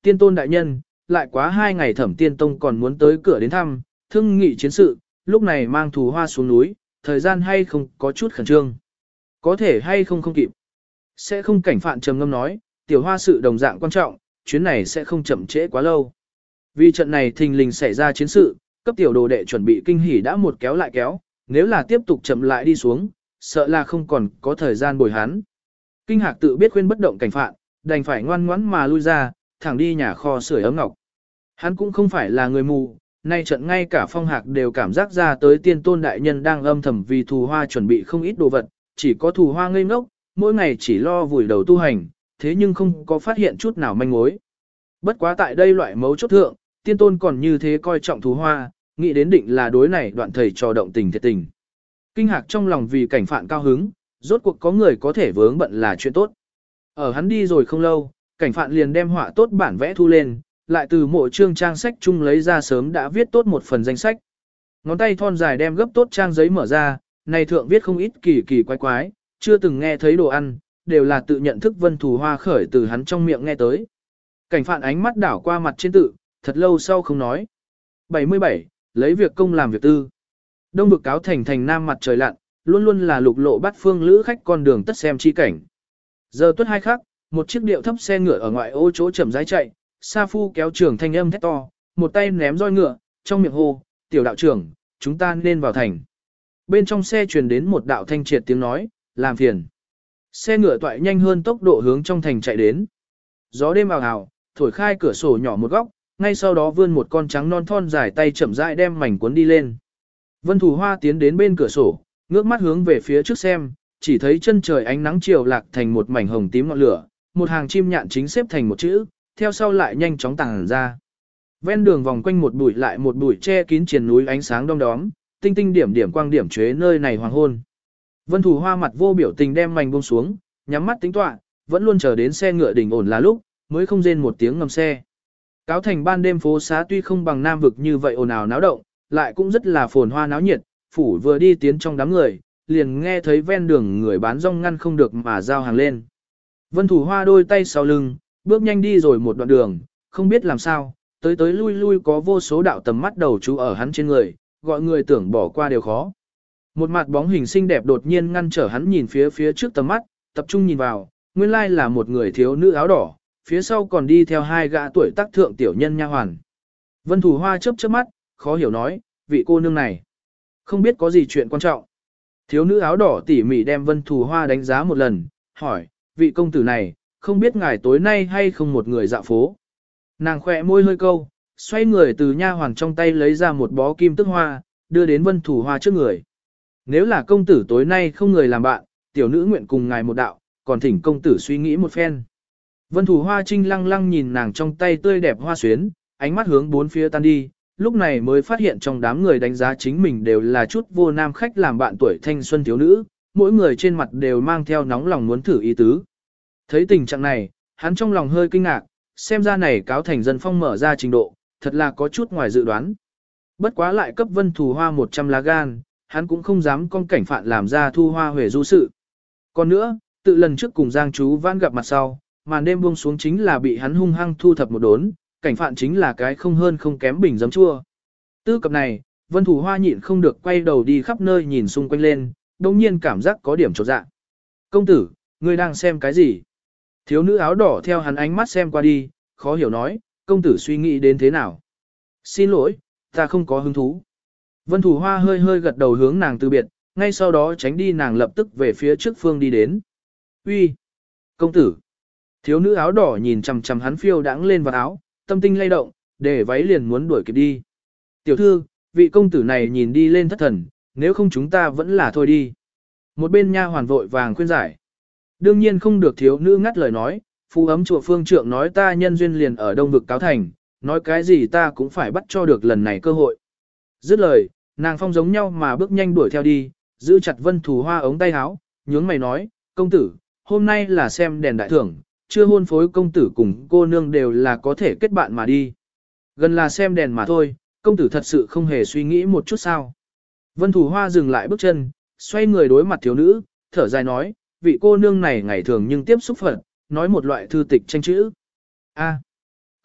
A: tiên tôn đại nhân, lại quá hai ngày Thẩm Tiên Tông còn muốn tới cửa đến thăm, thương nghị chiến sự, lúc này mang thù hoa xuống núi, thời gian hay không có chút khẩn trương. Có thể hay không không kịp. Sẽ không cảnh phạn trầm ngâm nói, tiểu hoa sự đồng dạng quan trọng, chuyến này sẽ không chậm trễ quá lâu. Vì trận này thình lình xảy ra chiến sự, cấp tiểu đồ đệ chuẩn bị kinh hỉ đã một kéo lại kéo, nếu là tiếp tục chậm lại đi xuống, sợ là không còn có thời gian bồi hắn. Kinh hạc tự biết khuyên bất động cảnh phạn, đành phải ngoan ngoãn mà lui ra, thẳng đi nhà kho sưởi ấm ngọc. Hắn cũng không phải là người mù, nay trận ngay cả Phong Hạc đều cảm giác ra tới tiên tôn đại nhân đang âm thầm vì thù hoa chuẩn bị không ít đồ vật, chỉ có thù hoa ngây ngốc, mỗi ngày chỉ lo vùi đầu tu hành, thế nhưng không có phát hiện chút nào manh mối. Bất quá tại đây loại mấu chốt thượng, tiên tôn còn như thế coi trọng thù hoa, nghĩ đến định là đối này đoạn thầy trò động tình thiệt tình. Kinh hạc trong lòng vì cảnh phạn cao hứng, rốt cuộc có người có thể vướng bận là chuyện tốt. Ở hắn đi rồi không lâu, cảnh phạn liền đem họa tốt bản vẽ thu lên, lại từ mộ trương trang sách chung lấy ra sớm đã viết tốt một phần danh sách. Ngón tay thon dài đem gấp tốt trang giấy mở ra, này thượng viết không ít kỳ kỳ quái quái, chưa từng nghe thấy đồ ăn, đều là tự nhận thức vân thù hoa khởi từ hắn trong miệng nghe tới. Cảnh phạn ánh mắt đảo qua mặt trên tự, thật lâu sau không nói. bảy mươi bảy. Lấy việc công làm việc tư. Đông vực cáo thành thành nam mặt trời lặn, luôn luôn là lục lộ bắt phương lữ khách con đường tất xem chi cảnh. Giờ tuất hai khắc, một chiếc điệu thấp xe ngựa ở ngoại ô chỗ chậm rãi chạy, Sa Phu kéo trường thanh âm thét to, một tay ném roi ngựa, trong miệng hô, tiểu đạo trưởng, chúng ta nên vào thành. Bên trong xe truyền đến một đạo thanh triệt tiếng nói, làm phiền. Xe ngựa toại nhanh hơn tốc độ hướng trong thành chạy đến. Gió đêm ào ào, thổi khai cửa sổ nhỏ một góc, ngay sau đó vươn một con trắng non thon dài tay chậm rãi đem mảnh cuốn đi lên. Vân Thù Hoa tiến đến bên cửa sổ, ngước mắt hướng về phía trước xem, chỉ thấy chân trời ánh nắng chiều lạc thành một mảnh hồng tím ngọn lửa, một hàng chim nhạn chính xếp thành một chữ, theo sau lại nhanh chóng tàng ra. Ven đường vòng quanh một bụi lại một bụi che kín triền núi ánh sáng đom đóm, tinh tinh điểm điểm quang điểm chế nơi này hoàng hôn. Vân Thù Hoa mặt vô biểu tình đem mảnh buông xuống, nhắm mắt tính toán, vẫn luôn chờ đến xe ngựa đỉnh ổn là lúc, mới không rên một tiếng ngầm xe. Cáo thành ban đêm phố xá tuy không bằng Nam vực như vậy ồn ào náo động, lại cũng rất là phồn hoa náo nhiệt, phủ vừa đi tiến trong đám người, liền nghe thấy ven đường người bán rong ngăn không được mà giao hàng lên. Vân Thù Hoa đôi tay sau lưng, bước nhanh đi rồi một đoạn đường, không biết làm sao, tới tới lui lui có vô số đạo tầm mắt đầu chú ở hắn trên người, gọi người tưởng bỏ qua đều khó. Một mặt bóng hình xinh đẹp đột nhiên ngăn trở hắn nhìn phía phía trước tầm mắt, tập trung nhìn vào, nguyên lai là một người thiếu nữ áo đỏ, phía sau còn đi theo hai gã tuổi tác thượng tiểu nhân nha hoàn. Vân Thù Hoa chớp chớp mắt, khó hiểu nói, vị cô nương này, không biết có gì chuyện quan trọng. Thiếu nữ áo đỏ tỉ mỉ đem Vân Thù Hoa đánh giá một lần, hỏi, vị công tử này, không biết ngài tối nay hay không một người dạo phố. Nàng khỏe môi hơi câu, xoay người từ nha hoàn trong tay lấy ra một bó kim tức hoa, đưa đến Vân Thù Hoa trước người. Nếu là công tử tối nay không người làm bạn, tiểu nữ nguyện cùng ngài một đạo, còn thỉnh công tử suy nghĩ một phen. Vân Thù Hoa trinh lăng lăng nhìn nàng trong tay tươi đẹp hoa xuyến, ánh mắt hướng bốn phía tan đi, lúc này mới phát hiện trong đám người đánh giá chính mình đều là chút vô nam khách làm bạn tuổi thanh xuân thiếu nữ, mỗi người trên mặt đều mang theo nóng lòng muốn thử ý tứ. Thấy tình trạng này, hắn trong lòng hơi kinh ngạc, xem ra này cáo thành dân phong mở ra trình độ, thật là có chút ngoài dự đoán. Bất quá lại cấp Vân Thù Hoa một trăm lá gan, hắn cũng không dám con cảnh phạn làm ra thu hoa huề du sự. Còn nữa, tự lần trước cùng Giang Chú Vãn gặp mặt sau, màn đêm buông xuống chính là bị hắn hung hăng thu thập một đốn, cảnh phạn chính là cái không hơn không kém bình giấm chua. Tư cập này, Vân Thù Hoa nhịn không được quay đầu đi khắp nơi nhìn xung quanh lên, đồng nhiên cảm giác có điểm chột dạ. Công tử, ngươi đang xem cái gì? Thiếu nữ áo đỏ theo hắn ánh mắt xem qua đi, khó hiểu nói, công tử suy nghĩ đến thế nào? Xin lỗi, ta không có hứng thú. Vân Thù Hoa hơi hơi gật đầu hướng nàng từ biệt, ngay sau đó tránh đi nàng lập tức về phía trước phương đi đến. Uy, công tử. Thiếu nữ áo đỏ nhìn chằm chằm hắn phiêu đãng lên vào áo, tâm tinh lay động, để váy liền muốn đuổi kịp đi. Tiểu thư, vị công tử này nhìn đi lên thất thần, nếu không chúng ta vẫn là thôi đi. Một bên nha hoàn vội vàng khuyên giải. Đương nhiên không được thiếu nữ ngắt lời nói, phù ấm chùa phương trượng nói ta nhân duyên liền ở đông vực cáo thành, nói cái gì ta cũng phải bắt cho được lần này cơ hội. Dứt lời, nàng phong giống nhau mà bước nhanh đuổi theo đi, giữ chặt Vân Thù Hoa ống tay áo, nhướng mày nói, công tử, hôm nay là xem đèn đại thưởng, chưa hôn phối công tử cùng cô nương đều là có thể kết bạn mà đi. Gần là xem đèn mà thôi, công tử thật sự không hề suy nghĩ một chút sao. Vân Thù Hoa dừng lại bước chân, xoay người đối mặt thiếu nữ, thở dài nói, vị cô nương này ngày thường nhưng tiếp xúc Phật, nói một loại thư tịch tranh chữ. A,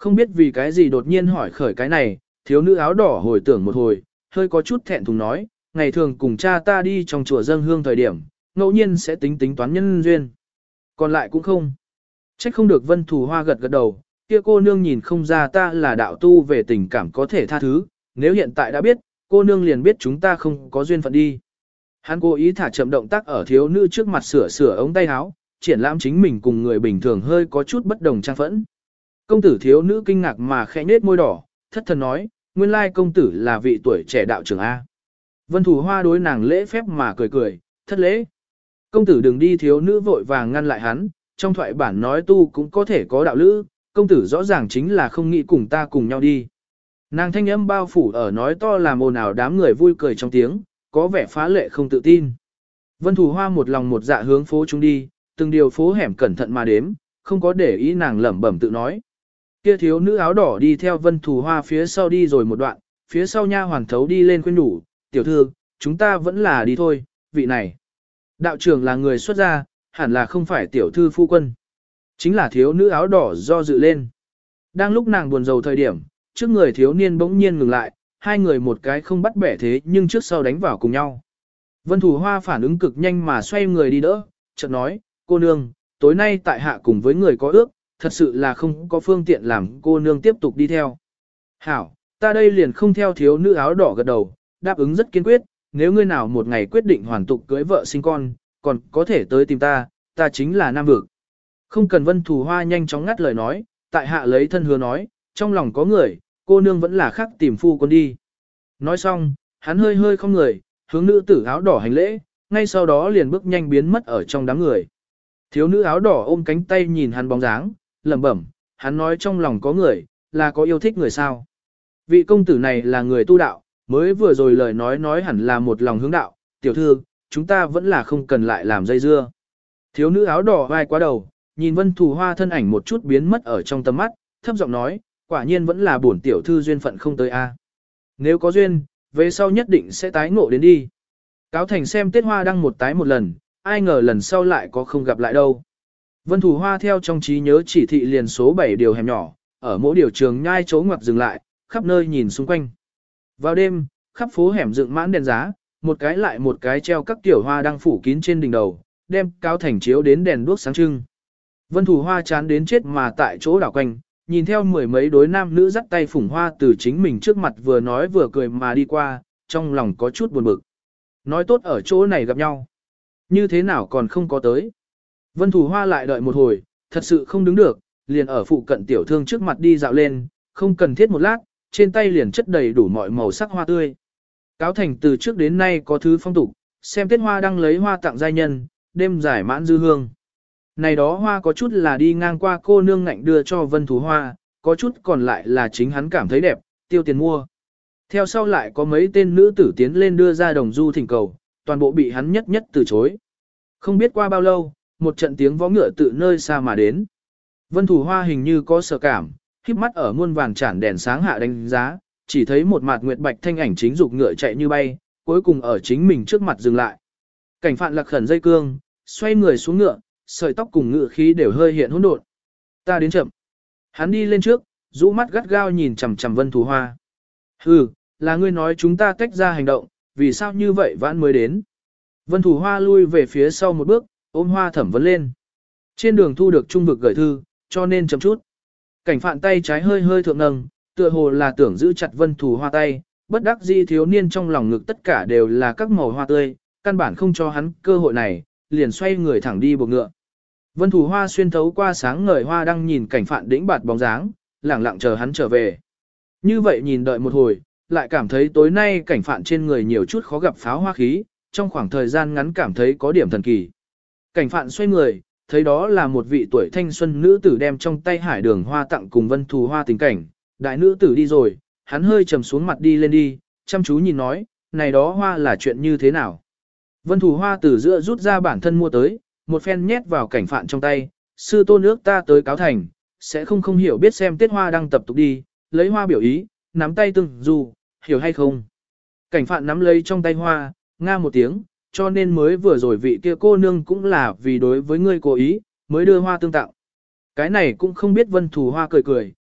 A: Không biết vì cái gì đột nhiên hỏi khởi cái này, thiếu nữ áo đỏ hồi tưởng một hồi, hơi có chút thẹn thùng nói, ngày thường cùng cha ta đi trong chùa dâng hương thời điểm, ngẫu nhiên sẽ tính tính toán nhân duyên. Còn lại cũng không. Trách không được Vân Thù Hoa gật gật đầu, kia cô nương nhìn không ra ta là đạo tu về tình cảm có thể tha thứ, nếu hiện tại đã biết, cô nương liền biết chúng ta không có duyên phận đi. Hắn cố ý thả chậm động tác ở thiếu nữ trước mặt sửa sửa ống tay áo, triển lãm chính mình cùng người bình thường hơi có chút bất đồng trang phẫn. Công tử thiếu nữ kinh ngạc mà khẽ nết môi đỏ, thất thần nói, nguyên lai công tử là vị tuổi trẻ đạo trưởng A. Vân Thù Hoa đối nàng lễ phép mà cười cười, thất lễ. Công tử đừng đi, thiếu nữ vội vàng ngăn lại hắn, trong thoại bản nói tu cũng có thể có đạo lữ, công tử rõ ràng chính là không nghĩ cùng ta cùng nhau đi. Nàng thanh âm bao phủ ở nói to làm ồn ào đám người vui cười trong tiếng, có vẻ phá lệ không tự tin. Vân Thù Hoa một lòng một dạ hướng phố chúng đi, từng điều phố hẻm cẩn thận mà đếm, không có để ý nàng lẩm bẩm tự nói. Kia thiếu nữ áo đỏ đi theo Vân Thù Hoa phía sau đi rồi một đoạn, phía sau nha hoàn thấu đi lên khuyên nhủ, tiểu thư, chúng ta vẫn là đi thôi, vị này. Đạo trưởng là người xuất gia, hẳn là không phải tiểu thư phu quân. Chính là thiếu nữ áo đỏ do dự lên. Đang lúc nàng buồn rầu thời điểm, trước người thiếu niên bỗng nhiên ngừng lại, hai người một cái không bắt bẻ thế nhưng trước sau đánh vào cùng nhau. Vân Thù Hoa phản ứng cực nhanh mà xoay người đi đỡ, chợt nói, cô nương, tối nay tại hạ cùng với người có ước, thật sự là không có phương tiện làm cô nương tiếp tục đi theo. Hảo, ta đây liền không theo, thiếu nữ áo đỏ gật đầu, đáp ứng rất kiên quyết, nếu ngươi nào một ngày quyết định hoàn tục cưới vợ sinh con, còn có thể tới tìm ta, ta chính là Nam Vực. Không cần. Vân Thù Hoa nhanh chóng ngắt lời nói, tại hạ lấy thân hứa nói, trong lòng có người, cô nương vẫn là khác tìm phu quân đi. Nói xong, hắn hơi hơi không người, hướng nữ tử áo đỏ hành lễ, ngay sau đó liền bước nhanh biến mất ở trong đám người. Thiếu nữ áo đỏ ôm cánh tay nhìn hắn bóng dáng, lẩm bẩm, hắn nói trong lòng có người, là có yêu thích người sao. Vị công tử này là người tu đạo, mới vừa rồi lời nói nói hẳn là một lòng hướng đạo, tiểu thư, chúng ta vẫn là không cần lại làm dây dưa. Thiếu nữ áo đỏ vai quá đầu, nhìn Vân Thù Hoa thân ảnh một chút biến mất ở trong tầm mắt, thấp giọng nói, quả nhiên vẫn là bổn tiểu thư duyên phận không tới a. Nếu có duyên, về sau nhất định sẽ tái ngộ đến đi. Cáo thành xem Tết Hoa đăng một tái một lần, ai ngờ lần sau lại có không gặp lại đâu. Vân Thù Hoa theo trong trí nhớ chỉ thị liền số bảy điều hẻm nhỏ, ở mỗi điều trường nhai chỗ ngoặt dừng lại, khắp nơi nhìn xung quanh. Vào đêm, khắp phố hẻm dựng mãn đèn giá, một cái lại một cái treo các tiểu hoa đăng phủ kín trên đỉnh đầu, đem cáo thành chiếu đến đèn đuốc sáng trưng. Vân Thù Hoa chán đến chết mà tại chỗ đảo quanh, nhìn theo mười mấy đối nam nữ dắt tay phủng hoa từ chính mình trước mặt vừa nói vừa cười mà đi qua, trong lòng có chút buồn bực. Nói tốt ở chỗ này gặp nhau, như thế nào còn không có tới. Vân Thù Hoa lại đợi một hồi, thật sự không đứng được, liền ở phụ cận tiểu thương trước mặt đi dạo lên, không cần thiết một lát, trên tay liền chất đầy đủ mọi màu sắc hoa tươi. Cáo thành từ trước đến nay có thứ phong tục, xem Tết Hoa đăng lấy hoa tặng giai nhân, đêm giải mãn dư hương. Này đó hoa có chút là đi ngang qua cô nương ngạnh đưa cho Vân Thù Hoa, có chút còn lại là chính hắn cảm thấy đẹp, tiêu tiền mua. Theo sau lại có mấy tên nữ tử tiến lên đưa ra đồng du thỉnh cầu, toàn bộ bị hắn nhất nhất từ chối. Không biết qua bao lâu, một trận tiếng vó ngựa tự nơi xa mà đến. Vân Thù Hoa hình như có sợ cảm, khép mắt ở muôn vàng chản đèn sáng hạ đánh giá, chỉ thấy một mặt nguyệt bạch thanh ảnh chính dục ngựa chạy như bay, cuối cùng ở chính mình trước mặt dừng lại. Cảnh Phạn lạc khẩn dây cương, xoay người xuống ngựa, sợi tóc cùng ngựa khí đều hơi hiện hỗn độn. Ta đến chậm. Hắn đi lên trước, rũ mắt gắt gao nhìn chằm chằm Vân Thù Hoa. Hừ, là ngươi nói chúng ta tách ra hành động, vì sao như vậy vãn mới đến. Vân Thù Hoa lui về phía sau một bước, ôm hoa thẩm vấn lên. Trên đường thu được trung vực gửi thư, cho nên chậm chút. Cảnh Phạn tay trái hơi hơi thượng nâng, tựa hồ là tưởng giữ chặt Vân Thù Hoa tay, bất đắc dĩ thiếu niên trong lòng ngực tất cả đều là các màu hoa tươi, căn bản không cho hắn cơ hội này, liền xoay người thẳng đi buộc ngựa. Vân Thù Hoa xuyên thấu qua sáng ngời hoa đang nhìn Cảnh Phạn đĩnh bạt bóng dáng, lẳng lặng chờ hắn trở về. Như vậy nhìn đợi một hồi, lại cảm thấy tối nay Cảnh Phạn trên người nhiều chút khó gặp pháo hoa khí, trong khoảng thời gian ngắn cảm thấy có điểm thần kỳ. Cảnh Phạn xoay người, thấy đó là một vị tuổi thanh xuân nữ tử đem trong tay hải đường hoa tặng cùng Vân Thù Hoa tình cảnh, đại nữ tử đi rồi, hắn hơi trầm xuống mặt đi lên đi, chăm chú nhìn nói, này đó hoa là chuyện như thế nào. Vân Thù Hoa từ giữa rút ra bản thân mua tới, một phen nhét vào Cảnh Phạn trong tay, sư tôn nước ta tới cáo thành, sẽ không không hiểu biết xem Tết Hoa đang tập tục đi, lấy hoa biểu ý, nắm tay từng dù, hiểu hay không. Cảnh Phạn nắm lấy trong tay hoa, nga một tiếng, cho nên mới vừa rồi vị kia cô nương cũng là vì đối với ngươi cố ý, mới đưa hoa tương tặng. Cái này cũng không biết Vân Thù Hoa cười cười,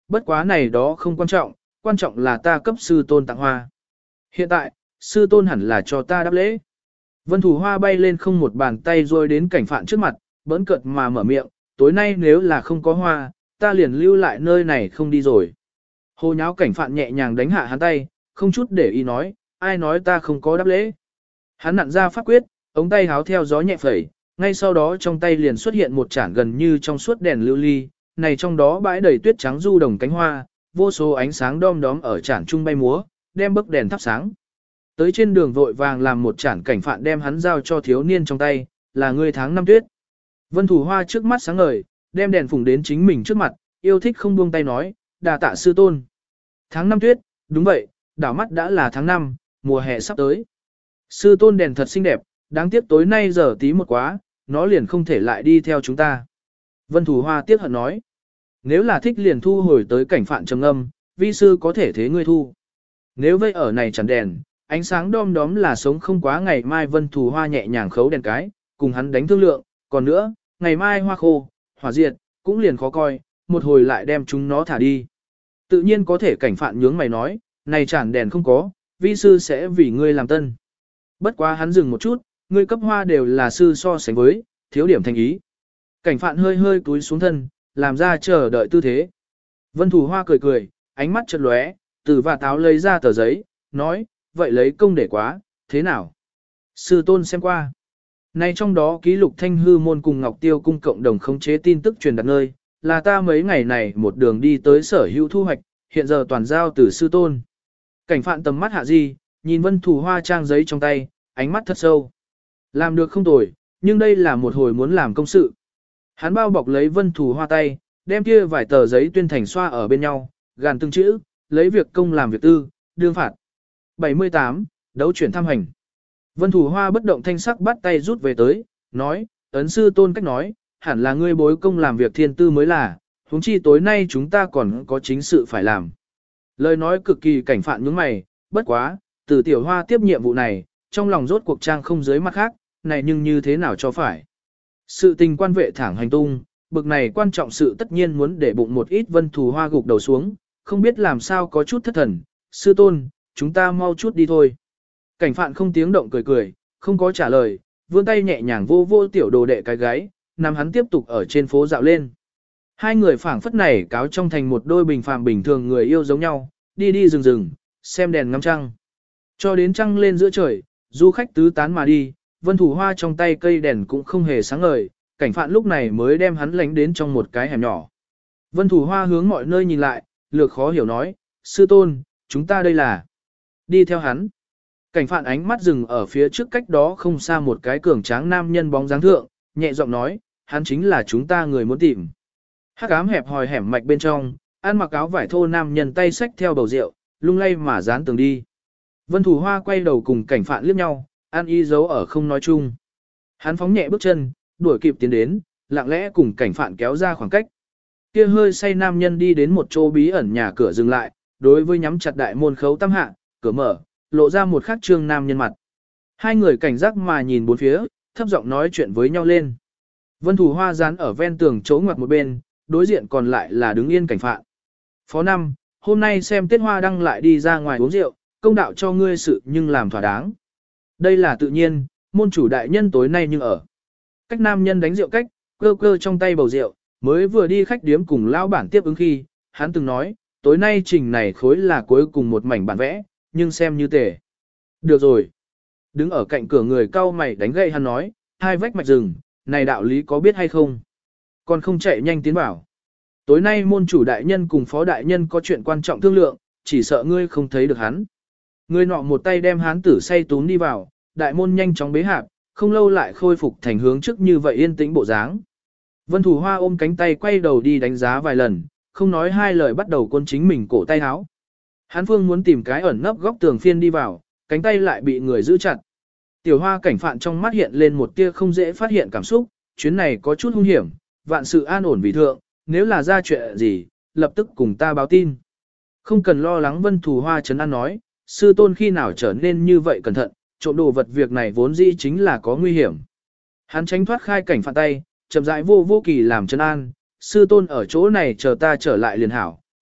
A: bất quá này đó không quan trọng, quan trọng là ta cấp sư tôn tặng hoa. Hiện tại, sư tôn hẳn là cho ta đáp lễ. Vân Thủ Hoa bay lên không một bàn tay rồi đến cảnh phạn trước mặt, bỡn cợt mà mở miệng, tối nay nếu là không có hoa, ta liền lưu lại nơi này không đi rồi. Hồ nháo cảnh phạn nhẹ nhàng đánh hạ hắn tay, không chút để ý nói, ai nói ta không có đáp lễ. Hắn nặn ra pháp quyết, ống tay háo theo gió nhẹ phẩy, ngay sau đó trong tay liền xuất hiện một chản gần như trong suốt đèn lưu ly, này trong đó bãi đầy tuyết trắng du đồng cánh hoa, vô số ánh sáng đom đóm ở chản trung bay múa, đem bức đèn thắp sáng. Tới trên đường vội vàng làm một chản cảnh phạn đem hắn giao cho thiếu niên trong tay, là người tháng năm tuyết. Vân Thủ Hoa trước mắt sáng ngời, đem đèn phùng đến chính mình trước mặt, yêu thích không buông tay nói, đà tạ sư tôn. Tháng năm tuyết, đúng vậy, đảo mắt đã là tháng năm, mùa hè sắp tới. Sư tôn đèn thật xinh đẹp, đáng tiếc tối nay giờ tí một quá, nó liền không thể lại đi theo chúng ta. Vân Thủ Hoa tiếc hận nói, nếu là thích liền thu hồi tới cảnh phạn trầm âm, vi sư có thể thế ngươi thu. Nếu vây ở này chẳng đèn, ánh sáng đom đóm là sống không quá ngày mai. Vân Thủ Hoa nhẹ nhàng khấu đèn cái, cùng hắn đánh thương lượng, còn nữa, ngày mai hoa khô, hỏa diệt, cũng liền khó coi, một hồi lại đem chúng nó thả đi. Tự nhiên có thể cảnh phạn nhướng mày nói, này chản đèn không có, vi sư sẽ vì ngươi làm tân. Bất quá hắn dừng một chút, ngươi cấp hoa đều là sư so sánh với, thiếu điểm thành ý. Cảnh phạn hơi hơi cúi xuống thân, làm ra chờ đợi tư thế. Vân Thủ Hoa cười cười, ánh mắt chợt lóe, từ và táo lấy ra tờ giấy, nói, vậy lấy công để quá, thế nào? Sư tôn xem qua. Này trong đó ký lục Thanh Hư môn cùng Ngọc Tiêu cung cộng đồng khống chế tin tức truyền đặt nơi, là ta mấy ngày này một đường đi tới sở hữu thu hoạch, hiện giờ toàn giao từ sư tôn. Cảnh phạn tầm mắt hạ di, nhìn Vân Thủ Hoa trang giấy trong tay, ánh mắt thật sâu. Làm được không tồi, nhưng đây là một hồi muốn làm công sự. Hắn bao bọc lấy Vân Thủ Hoa tay, đem kia vài tờ giấy tuyên thành xoa ở bên nhau, gàn từng chữ, lấy việc công làm việc tư, đương phạt. bảy mươi tám. Đấu chuyển thăm hành. Vân Thủ Hoa bất động thanh sắc bắt tay rút về tới, nói, ấn sư tôn cách nói, hẳn là ngươi bối công làm việc thiên tư mới là, huống chi tối nay chúng ta còn có chính sự phải làm. Lời nói cực kỳ cảnh phạn những mày, bất quá, từ tiểu hoa tiếp nhiệm vụ này, trong lòng rốt cuộc trang không dưới mặt khác, này nhưng như thế nào cho phải. Sự tình quan vệ thẳng hành tung, bực này quan trọng sự tất nhiên muốn để bụng một ít. Vân Thủ Hoa gục đầu xuống, không biết làm sao có chút thất thần, sư tôn, chúng ta mau chút đi thôi. Cảnh phạn không tiếng động cười cười, không có trả lời, vươn tay nhẹ nhàng vô vô tiểu đồ đệ cái gáy, nằm hắn tiếp tục ở trên phố dạo lên. Hai người phảng phất này cáo trong thành một đôi bình phàm bình thường người yêu giống nhau, đi đi rừng rừng, xem đèn ngắm trăng. Cho đến trăng lên giữa trời, du khách tứ tán mà đi, Vân Thủ Hoa trong tay cây đèn cũng không hề sáng ngời, cảnh phạn lúc này mới đem hắn lánh đến trong một cái hẻm nhỏ. Vân Thủ Hoa hướng mọi nơi nhìn lại, lược khó hiểu nói, sư tôn, chúng ta đây là đi theo hắn. Cảnh phạn ánh mắt dừng ở phía trước cách đó không xa một cái cường tráng nam nhân bóng dáng thượng, nhẹ giọng nói, hắn chính là chúng ta người muốn tìm. Hắc ám hẹp hòi hẻm mạch bên trong, ăn mặc áo vải thô nam nhân tay xách theo bầu rượu, lung lay mà dán tường đi. Vân Thủ Hoa quay đầu cùng cảnh phạn liếc nhau, an y giấu ở không nói chung. Hắn phóng nhẹ bước chân, đuổi kịp tiến đến, lặng lẽ cùng cảnh phạn kéo ra khoảng cách. Kia hơi say nam nhân đi đến một chỗ bí ẩn nhà cửa dừng lại, đối với nhắm chặt đại môn khấu tam hạ, cửa mở, lộ ra một khắc trương nam nhân mặt. Hai người cảnh giác mà nhìn bốn phía, thấp giọng nói chuyện với nhau lên. Vân Thủ Hoa dán ở ven tường chỗ ngoặt một bên, đối diện còn lại là đứng yên cảnh phạn. Phó năm, hôm nay xem Tiết Hoa đăng lại đi ra ngoài uống rượu, công đạo cho ngươi sự nhưng làm thỏa đáng. Đây là tự nhiên, môn chủ đại nhân tối nay nhưng ở. Cách nam nhân đánh rượu cách, cơ cơ trong tay bầu rượu, mới vừa đi khách điếm cùng lão bản tiếp ứng khi, hắn từng nói, tối nay trình này khối là cuối cùng một mảnh bản vẽ, nhưng xem như tề. Được rồi. Đứng ở cạnh cửa người cau mày đánh gậy hắn nói, hai vách mạch rừng, này đạo lý có biết hay không? Còn không chạy nhanh tiến bảo. Tối nay môn chủ đại nhân cùng phó đại nhân có chuyện quan trọng thương lượng, chỉ sợ ngươi không thấy được hắn. Người nọ một tay đem hắn tử say túm đi vào, đại môn nhanh chóng bế hạp, không lâu lại khôi phục thành hướng trước như vậy yên tĩnh bộ dáng. Vân Thủ Hoa ôm cánh tay quay đầu đi đánh giá vài lần, không nói hai lời bắt đầu quân chính mình cổ tay áo. Hán Phương muốn tìm cái ẩn nấp góc tường phiên đi vào, cánh tay lại bị người giữ chặt. Tiểu Hoa cảnh phạn trong mắt hiện lên một tia không dễ phát hiện cảm xúc, chuyến này có chút hung hiểm, vạn sự an ổn vì thượng, nếu là ra chuyện gì, lập tức cùng ta báo tin. Không cần lo lắng. Vân Thủ Hoa trấn an nói, sư tôn khi nào trở nên như vậy cẩn thận, trộm đồ vật việc này vốn dĩ chính là có nguy hiểm. Hắn tránh thoát khai cảnh phạn tay, chậm rãi vô vô kỳ làm trấn an, sư tôn ở chỗ này chờ ta trở lại liền hảo,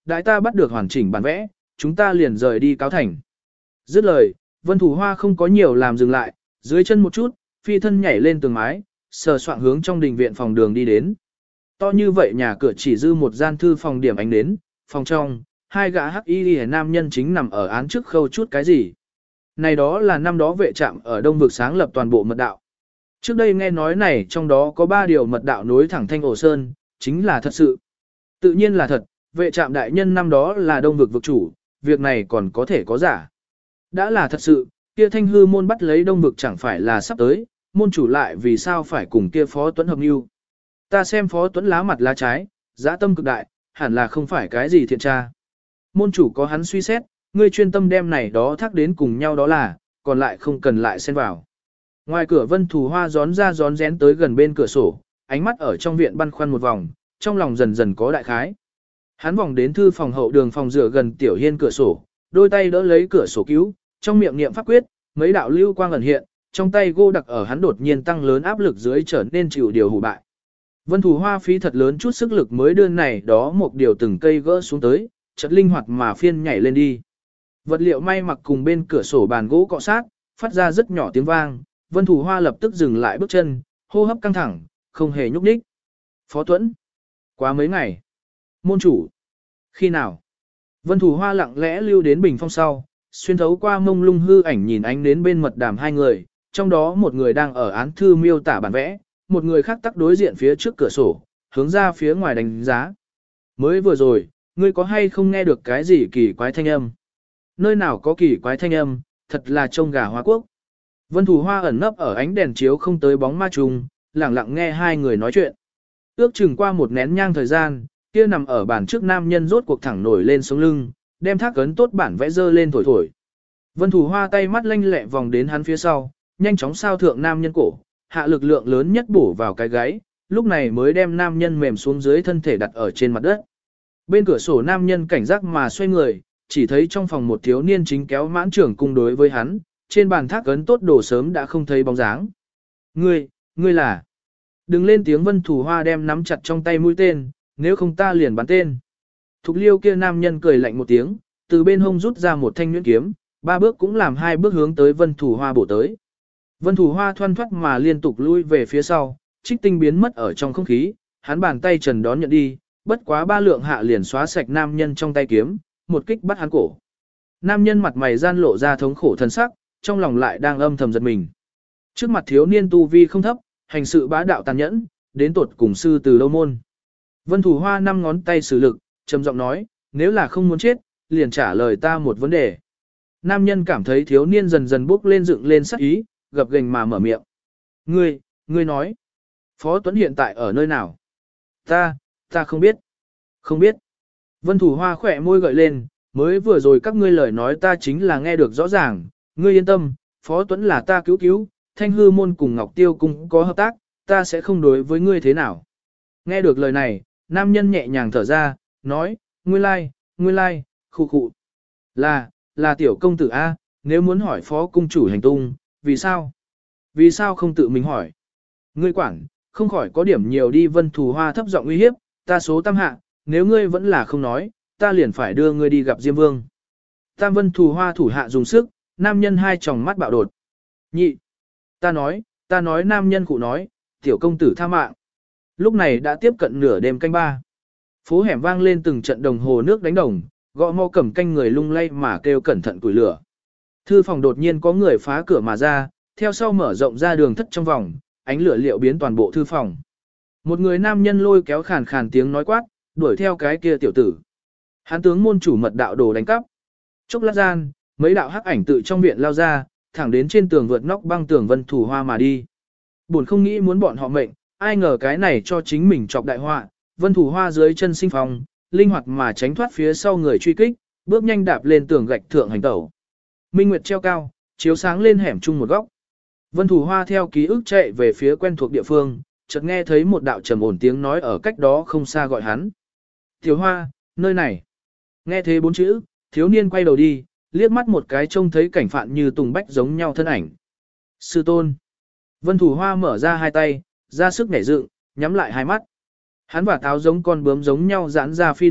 A: đại ta bắt được hoàn chỉnh bản vẽ, chúng ta liền rời đi cáo thành. Dứt lời, Vân Thủ Hoa không có nhiều làm dừng lại, dưới chân một chút, phi thân nhảy lên tường mái, sờ soạng hướng trong đình viện phòng đường đi đến. To như vậy nhà cửa chỉ dư một gian thư phòng điểm ánh đến, phòng trong, hai gã hắc y liễu nam nhân chính nằm ở án trước khâu chút cái gì. Này đó là năm đó vệ trạm ở Đông Vực sáng lập toàn bộ mật đạo. Trước đây nghe nói này trong đó có ba điều mật đạo nối thẳng Thanh Ổ Sơn, chính là thật sự. Tự nhiên là thật, vệ trạm đại nhân năm đó là Đông Vực vực chủ, việc này còn có thể có giả. Đã là thật sự, kia Thanh hư môn bắt lấy Đông Vực chẳng phải là sắp tới, môn chủ lại vì sao phải cùng kia Phó Tuấn hợp mưu. Ta xem Phó Tuấn lá mặt lá trái, dã tâm cực đại, hẳn là không phải cái gì thiện tra. Môn chủ có hắn suy xét, ngươi chuyên tâm đem này đó thác đến cùng nhau đó là, còn lại không cần lại xen vào. Ngoài cửa Vân Thù Hoa gión ra gión rén tới gần bên cửa sổ, ánh mắt ở trong viện băn khoăn một vòng, trong lòng dần dần có đại khái. Hắn vòng đến thư phòng hậu đường phòng rửa gần tiểu hiên cửa sổ, đôi tay đỡ lấy cửa sổ cứu, trong miệng niệm pháp quyết, mấy đạo lưu quang ẩn hiện, trong tay gô đặc ở hắn đột nhiên tăng lớn áp lực dưới trở nên chịu điều hủ bại. Vân Thù Hoa phí thật lớn chút sức lực mới đưa này đó một điều từng cây gỡ xuống tới, chợt linh hoạt mà phiên nhảy lên đi. Vật liệu may mặc cùng bên cửa sổ bàn gỗ cọ sát, phát ra rất nhỏ tiếng vang, Vân Thù Hoa lập tức dừng lại bước chân, hô hấp căng thẳng, không hề nhúc nhích. Phó Tuấn. Quá mấy ngày. Môn chủ. Khi nào? Vân Thù Hoa lặng lẽ lưu đến bình phong sau, xuyên thấu qua mông lung hư ảnh nhìn ánh đến bên mật đàm hai người, trong đó một người đang ở án thư miêu tả bản vẽ, một người khác tắc đối diện phía trước cửa sổ, hướng ra phía ngoài đánh giá. Mới vừa rồi, ngươi có hay không nghe được cái gì kỳ quái thanh âm? Nơi nào có kỳ quái thanh âm, thật là trông gà Hoa Quốc. Vân Thù Hoa ẩn nấp ở ánh đèn chiếu không tới bóng ma trùng, lặng lặng nghe hai người nói chuyện. Ước chừng qua một nén nhang thời gian, kia nằm ở bàn trước nam nhân rốt cuộc thẳng nổi lên sống lưng, đem thác ấn tốt bản vẽ dơ lên thổi thổi. Vân Thù Hoa tay mắt lanh lẹ vòng đến hắn phía sau, nhanh chóng sao thượng nam nhân cổ, hạ lực lượng lớn nhất bổ vào cái gáy, lúc này mới đem nam nhân mềm xuống dưới thân thể đặt ở trên mặt đất. Bên cửa sổ nam nhân cảnh giác mà xoay người, chỉ thấy trong phòng một thiếu niên chính kéo mãn trưởng cung đối với hắn, trên bàn thác ấn tốt đồ sớm đã không thấy bóng dáng. Ngươi, ngươi là... Đừng lên tiếng. Vân Thù Hoa đem nắm chặt trong tay mũi tên, nếu không ta liền bắn tên. Thục liêu kia nam nhân cười lạnh một tiếng, từ bên hông rút ra một thanh nhuyễn kiếm, ba bước cũng làm hai bước hướng tới Vân Thù Hoa bổ tới. Vân Thù Hoa thoăn thoắt mà liên tục lui về phía sau, trích tinh biến mất ở trong không khí, hắn bàn tay trần đón nhận đi, bất quá ba lượng hạ liền xóa sạch nam nhân trong tay kiếm, một kích bắt hắn cổ. Nam nhân mặt mày gian lộ ra thống khổ thân sắc, trong lòng lại đang âm thầm giật mình. Trước mặt thiếu niên tu vi không thấp, hành sự bá đạo tàn nhẫn, đến tột cùng sư từ lâu môn. Vân Thù Hoa năm ngón tay sử lực, trầm giọng nói, nếu là không muốn chết, liền trả lời ta một vấn đề. Nam nhân cảm thấy thiếu niên dần dần bốc lên dựng lên sắc ý, gập ghềnh mà mở miệng. Ngươi, ngươi nói, Phó Tuấn hiện tại ở nơi nào? Ta, ta không biết. Không biết. Vân Thù Hoa khỏe môi gợi lên, mới vừa rồi các ngươi lời nói ta chính là nghe được rõ ràng, ngươi yên tâm, Phó Tuấn là ta cứu cứu, Thanh hư môn cùng Ngọc Tiêu cung có hợp tác, ta sẽ không đối với ngươi thế nào. Nghe được lời này, nam nhân nhẹ nhàng thở ra, nói, nguyên lai, nguyên lai, khu khu. Là, là tiểu công tử A, nếu muốn hỏi phó cung chủ hành tung, vì sao? Vì sao không tự mình hỏi? Ngươi quản, không khỏi có điểm nhiều đi. Vân Thù Hoa thấp giọng uy hiếp, ta số tam hạ, nếu ngươi vẫn là không nói, ta liền phải đưa ngươi đi gặp Diêm Vương. Tam Vân Thù Hoa thủ hạ dùng sức, nam nhân hai tròng mắt bạo đột. Nhị, ta nói, ta nói nam nhân cụ nói, tiểu công tử tha mạng. Lúc này đã tiếp cận nửa đêm canh ba. Phố hẻm vang lên từng trận đồng hồ nước đánh đồng, gõ mò cầm canh người lung lay mà kêu cẩn thận củi lửa. Thư phòng đột nhiên có người phá cửa mà ra, theo sau mở rộng ra đường thất trong vòng, ánh lửa liệu biến toàn bộ thư phòng. Một người nam nhân lôi kéo khàn khàn tiếng nói quát, đuổi theo cái kia tiểu tử. Hán tướng môn chủ mật đạo đồ đánh cắp. Chốc lát gian, mấy đạo hắc ảnh tự trong viện lao ra, thẳng đến trên tường vượt nóc băng tường Vân Thù Hoa mà đi. Buồn không nghĩ muốn bọn họ mệnh, ai ngờ cái này cho chính mình chọc đại họa. Vân Thù Hoa dưới chân sinh phong, linh hoạt mà tránh thoát phía sau người truy kích, bước nhanh đạp lên tường gạch thượng hành tẩu. Minh Nguyệt treo cao, chiếu sáng lên hẻm chung một góc. Vân Thù Hoa theo ký ức chạy về phía quen thuộc địa phương, chợt nghe thấy một đạo trầm ổn tiếng nói ở cách đó không xa gọi hắn. Tiểu Hoa, nơi này. Nghe thế bốn chữ, thiếu niên quay đầu đi, liếc mắt một cái trông thấy cảnh phạn như tùng bách giống nhau thân ảnh. Sư tôn. Vân Thù Hoa mở ra hai tay, ra sức nhảy dựng, nhắm lại hai mắt. Hắn và táo giống con bướm giống nhau giãn ra phi động,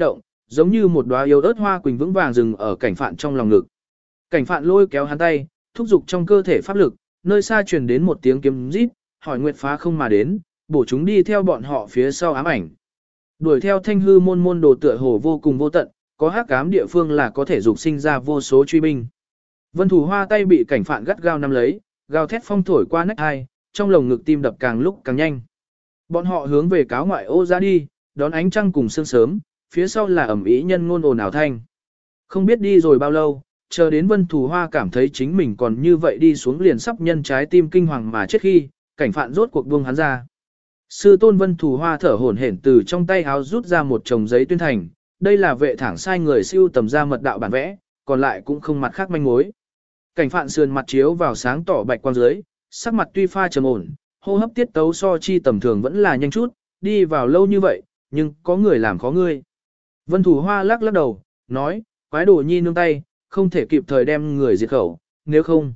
A: giống như một đóa yêu ớt hoa quỳnh vững vàng dừng ở cảnh phạn trong lòng ngực. Cảnh phạn lôi kéo hắn tay, thúc giục trong cơ thể pháp lực, nơi xa truyền đến một tiếng kiếm rít, hỏi Nguyệt phá không mà đến, bổ chúng đi theo bọn họ phía sau ám ảnh. Đuổi theo thanh hư môn môn đồ tựa hồ vô cùng vô tận, có hắc ám địa phương là có thể dục sinh ra vô số truy binh. Vân Thủ Hoa tay bị cảnh phạn gắt gao nắm lấy, gào thét phong thổi qua nách hai, trong lồng ngực tim đập càng lúc càng nhanh. Bọn họ hướng về cáo ngoại ô ra đi, đón ánh trăng cùng sương sớm, phía sau là ẩm ý nhân ngôn ồn ào thanh. Không biết đi rồi bao lâu, chờ đến Vân Thủ Hoa cảm thấy chính mình còn như vậy đi xuống liền sắp nhân trái tim kinh hoàng mà chết khi, cảnh phạn rốt cuộc buông hắn ra. Sư tôn Vân Thủ Hoa thở hổn hển từ trong tay háo rút ra một chồng giấy tuyên thành, đây là vệ thẳng sai người siêu tầm ra mật đạo bản vẽ, còn lại cũng không mặt khác manh mối. Cảnh phạn sườn mặt chiếu vào sáng tỏ bạch quang dưới, sắc mặt tuy pha trầm ổn, hô hấp tiết tấu so chi tầm thường vẫn là nhanh chút, đi vào lâu như vậy, nhưng có người làm khó ngươi. Vân Thủ Hoa lắc lắc đầu, nói, quái đồ nhi nương tay, không thể kịp thời đem người diệt khẩu, nếu không.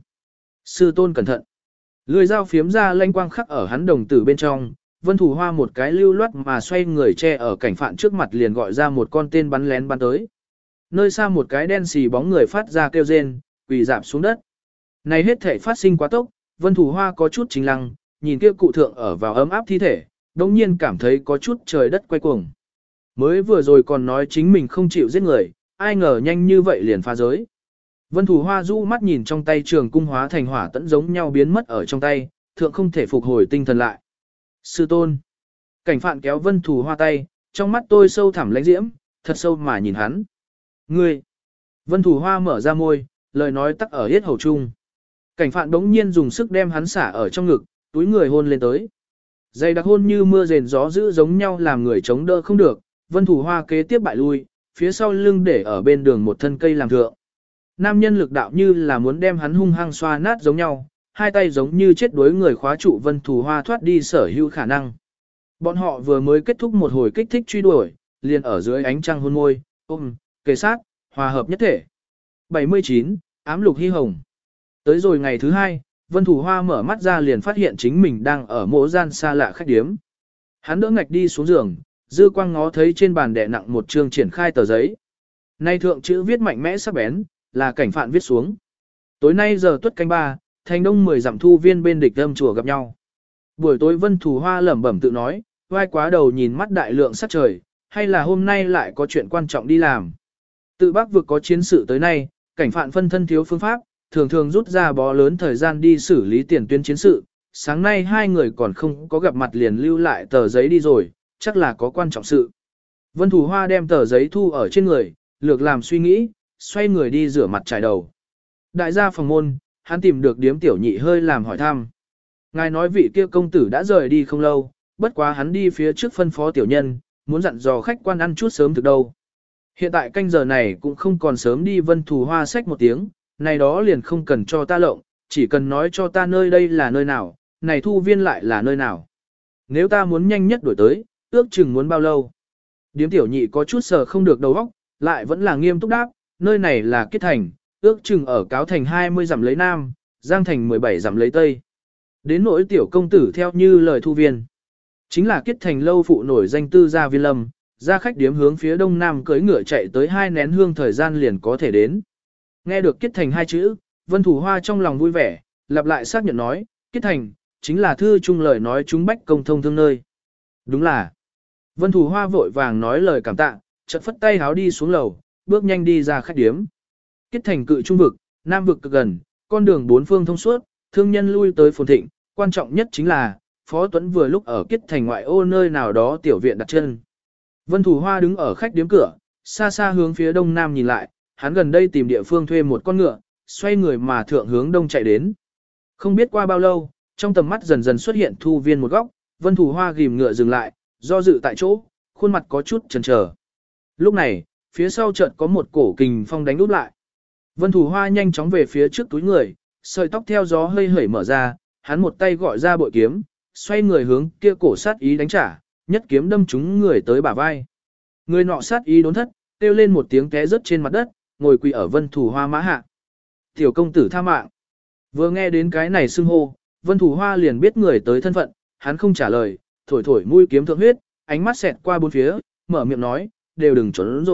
A: Sư tôn cẩn thận. Lưỡi dao phiếm ra lanh quang khắc ở hắn đồng tử bên trong, Vân Thủ Hoa một cái lưu loát mà xoay người che ở cảnh phạn trước mặt liền gọi ra một con tên bắn lén bắn tới. Nơi xa một cái đen xì bóng người phát ra kêu rên, quỳ dạp xuống đất. Này hết thể phát sinh quá tốc, Vân Thủ Hoa có chút chính lăng, nhìn kia cụ thượng ở vào ấm áp thi thể, đồng nhiên cảm thấy có chút trời đất quay cuồng. Mới vừa rồi còn nói chính mình không chịu giết người, ai ngờ nhanh như vậy liền phá giới. Vân Thủ Hoa rũ mắt nhìn trong tay trường cung hóa thành hỏa tẫn giống nhau biến mất ở trong tay, thượng không thể phục hồi tinh thần lại. Sư tôn. Cảnh phạn kéo Vân Thủ Hoa tay, trong mắt tôi sâu thẳm lãnh diễm, thật sâu mà nhìn hắn. Ngươi. Vân Thủ Hoa mở ra môi, lời nói tắc ở yết hầu chung. Cảnh phạn đống nhiên dùng sức đem hắn xả ở trong ngực, túi người hôn lên tới. Dây đặc hôn như mưa rền gió dữ giống nhau làm người chống đỡ không được, Vân Thủ Hoa kế tiếp bại lui, phía sau lưng để ở bên đường một thân cây làm thượng. Nam nhân lực đạo như là muốn đem hắn hung hăng xoa nát giống nhau, hai tay giống như chết đuối người khóa trụ Vân Thủ Hoa thoát đi sở hữu khả năng. Bọn họ vừa mới kết thúc một hồi kích thích truy đuổi, liền ở dưới ánh trăng hôn môi, ôm, kề sát, hòa hợp nhất thể. bảy mươi chín, ám lục hy hồng. Tới rồi ngày thứ hai, Vân Thủ Hoa mở mắt ra liền phát hiện chính mình đang ở mộ gian xa lạ khách điếm. Hắn đỡ ngạch đi xuống giường, dư quang ngó thấy trên bàn đè nặng một chương triển khai tờ giấy. Nay thượng chữ viết mạnh mẽ sắc bén, là cảnh phạn viết xuống. Tối nay giờ tuất canh ba, thành đông mười dặm thu viên bên địch âm chùa gặp nhau. Buổi tối Vân Thủ Hoa lẩm bẩm tự nói, vai quá đầu nhìn mắt đại lượng sắc trời, hay là hôm nay lại có chuyện quan trọng đi làm. Tự Bắc vực có chiến sự tới nay, cảnh phạn phân thân thiếu phương pháp, thường thường rút ra bó lớn thời gian đi xử lý tiền tuyến chiến sự. Sáng nay hai người còn không có gặp mặt liền lưu lại tờ giấy đi rồi, chắc là có quan trọng sự. Vân Thủ Hoa đem tờ giấy thu ở trên người, lược làm suy nghĩ, xoay người đi rửa mặt trải đầu. Đại gia phòng môn, hắn tìm được điếm tiểu nhị hơi làm hỏi thăm. Ngài nói vị kia công tử đã rời đi không lâu, bất quá hắn đi phía trước phân phó tiểu nhân, muốn dặn dò khách quan ăn chút sớm thực đâu. Hiện tại canh giờ này cũng không còn sớm đi. Vân Thủ Hoa xách một tiếng, này đó liền không cần cho ta lộng, chỉ cần nói cho ta nơi đây là nơi nào, này thu viên lại là nơi nào. Nếu ta muốn nhanh nhất đuổi tới, ước chừng muốn bao lâu. Điếm tiểu nhị có chút sờ không được đầu óc, lại vẫn là nghiêm túc đáp, nơi này là Kết Thành, ước chừng ở Cáo Thành hai mươi dặm lấy Nam, Giang Thành mười bảy dặm lấy Tây. Đến nỗi tiểu công tử theo như lời thu viên. Chính là Kết Thành lâu phụ nổi danh tư gia viên lâm, ra khách điếm hướng phía đông nam cưỡi ngựa chạy tới hai nén hương thời gian liền có thể đến. Nghe được Kết Thành hai chữ, Vân Thủ Hoa trong lòng vui vẻ, lặp lại xác nhận nói, Kết Thành, chính là thư chung lời nói chúng bách công thông thương nơi. Đúng là. Vân Thủ Hoa vội vàng nói lời cảm tạ, chợt phất tay háo đi xuống lầu, bước nhanh đi ra khách điếm. Kết Thành cự trung vực, nam vực cực gần, con đường bốn phương thông suốt, thương nhân lui tới phồn thịnh, quan trọng nhất chính là, Phó Tuấn vừa lúc ở Kết Thành ngoại ô nơi nào đó tiểu viện đặt chân. Vân Thủ Hoa đứng ở khách điếm cửa, xa xa hướng phía đông nam nhìn lại, hắn gần đây tìm địa phương thuê một con ngựa, xoay người mà thượng hướng đông chạy đến. Không biết qua bao lâu, trong tầm mắt dần dần xuất hiện thu viên một góc, Vân Thủ Hoa ghim ngựa dừng lại, do dự tại chỗ, khuôn mặt có chút chần chờ. Lúc này, phía sau chợt có một cổ kình phong đánh úp lại. Vân Thủ Hoa nhanh chóng về phía trước túi người, sợi tóc theo gió hơi hởi mở ra, hắn một tay gọi ra bội kiếm, xoay người hướng kia cổ sát ý đánh trả, nhất kiếm đâm trúng người tới bả vai. Người nọ sát ý đốn thất, kêu lên một tiếng té rớt trên mặt đất, ngồi quỳ ở Vân Thủ Hoa mã hạ. Tiểu công tử tha mạng. Vừa nghe đến cái này xưng hô, Vân Thủ Hoa liền biết người tới thân phận, hắn không trả lời, thổi thổi mũi kiếm thượng huyết, ánh mắt xẹt qua bốn phía, mở miệng nói, đều đừng trốn rồi,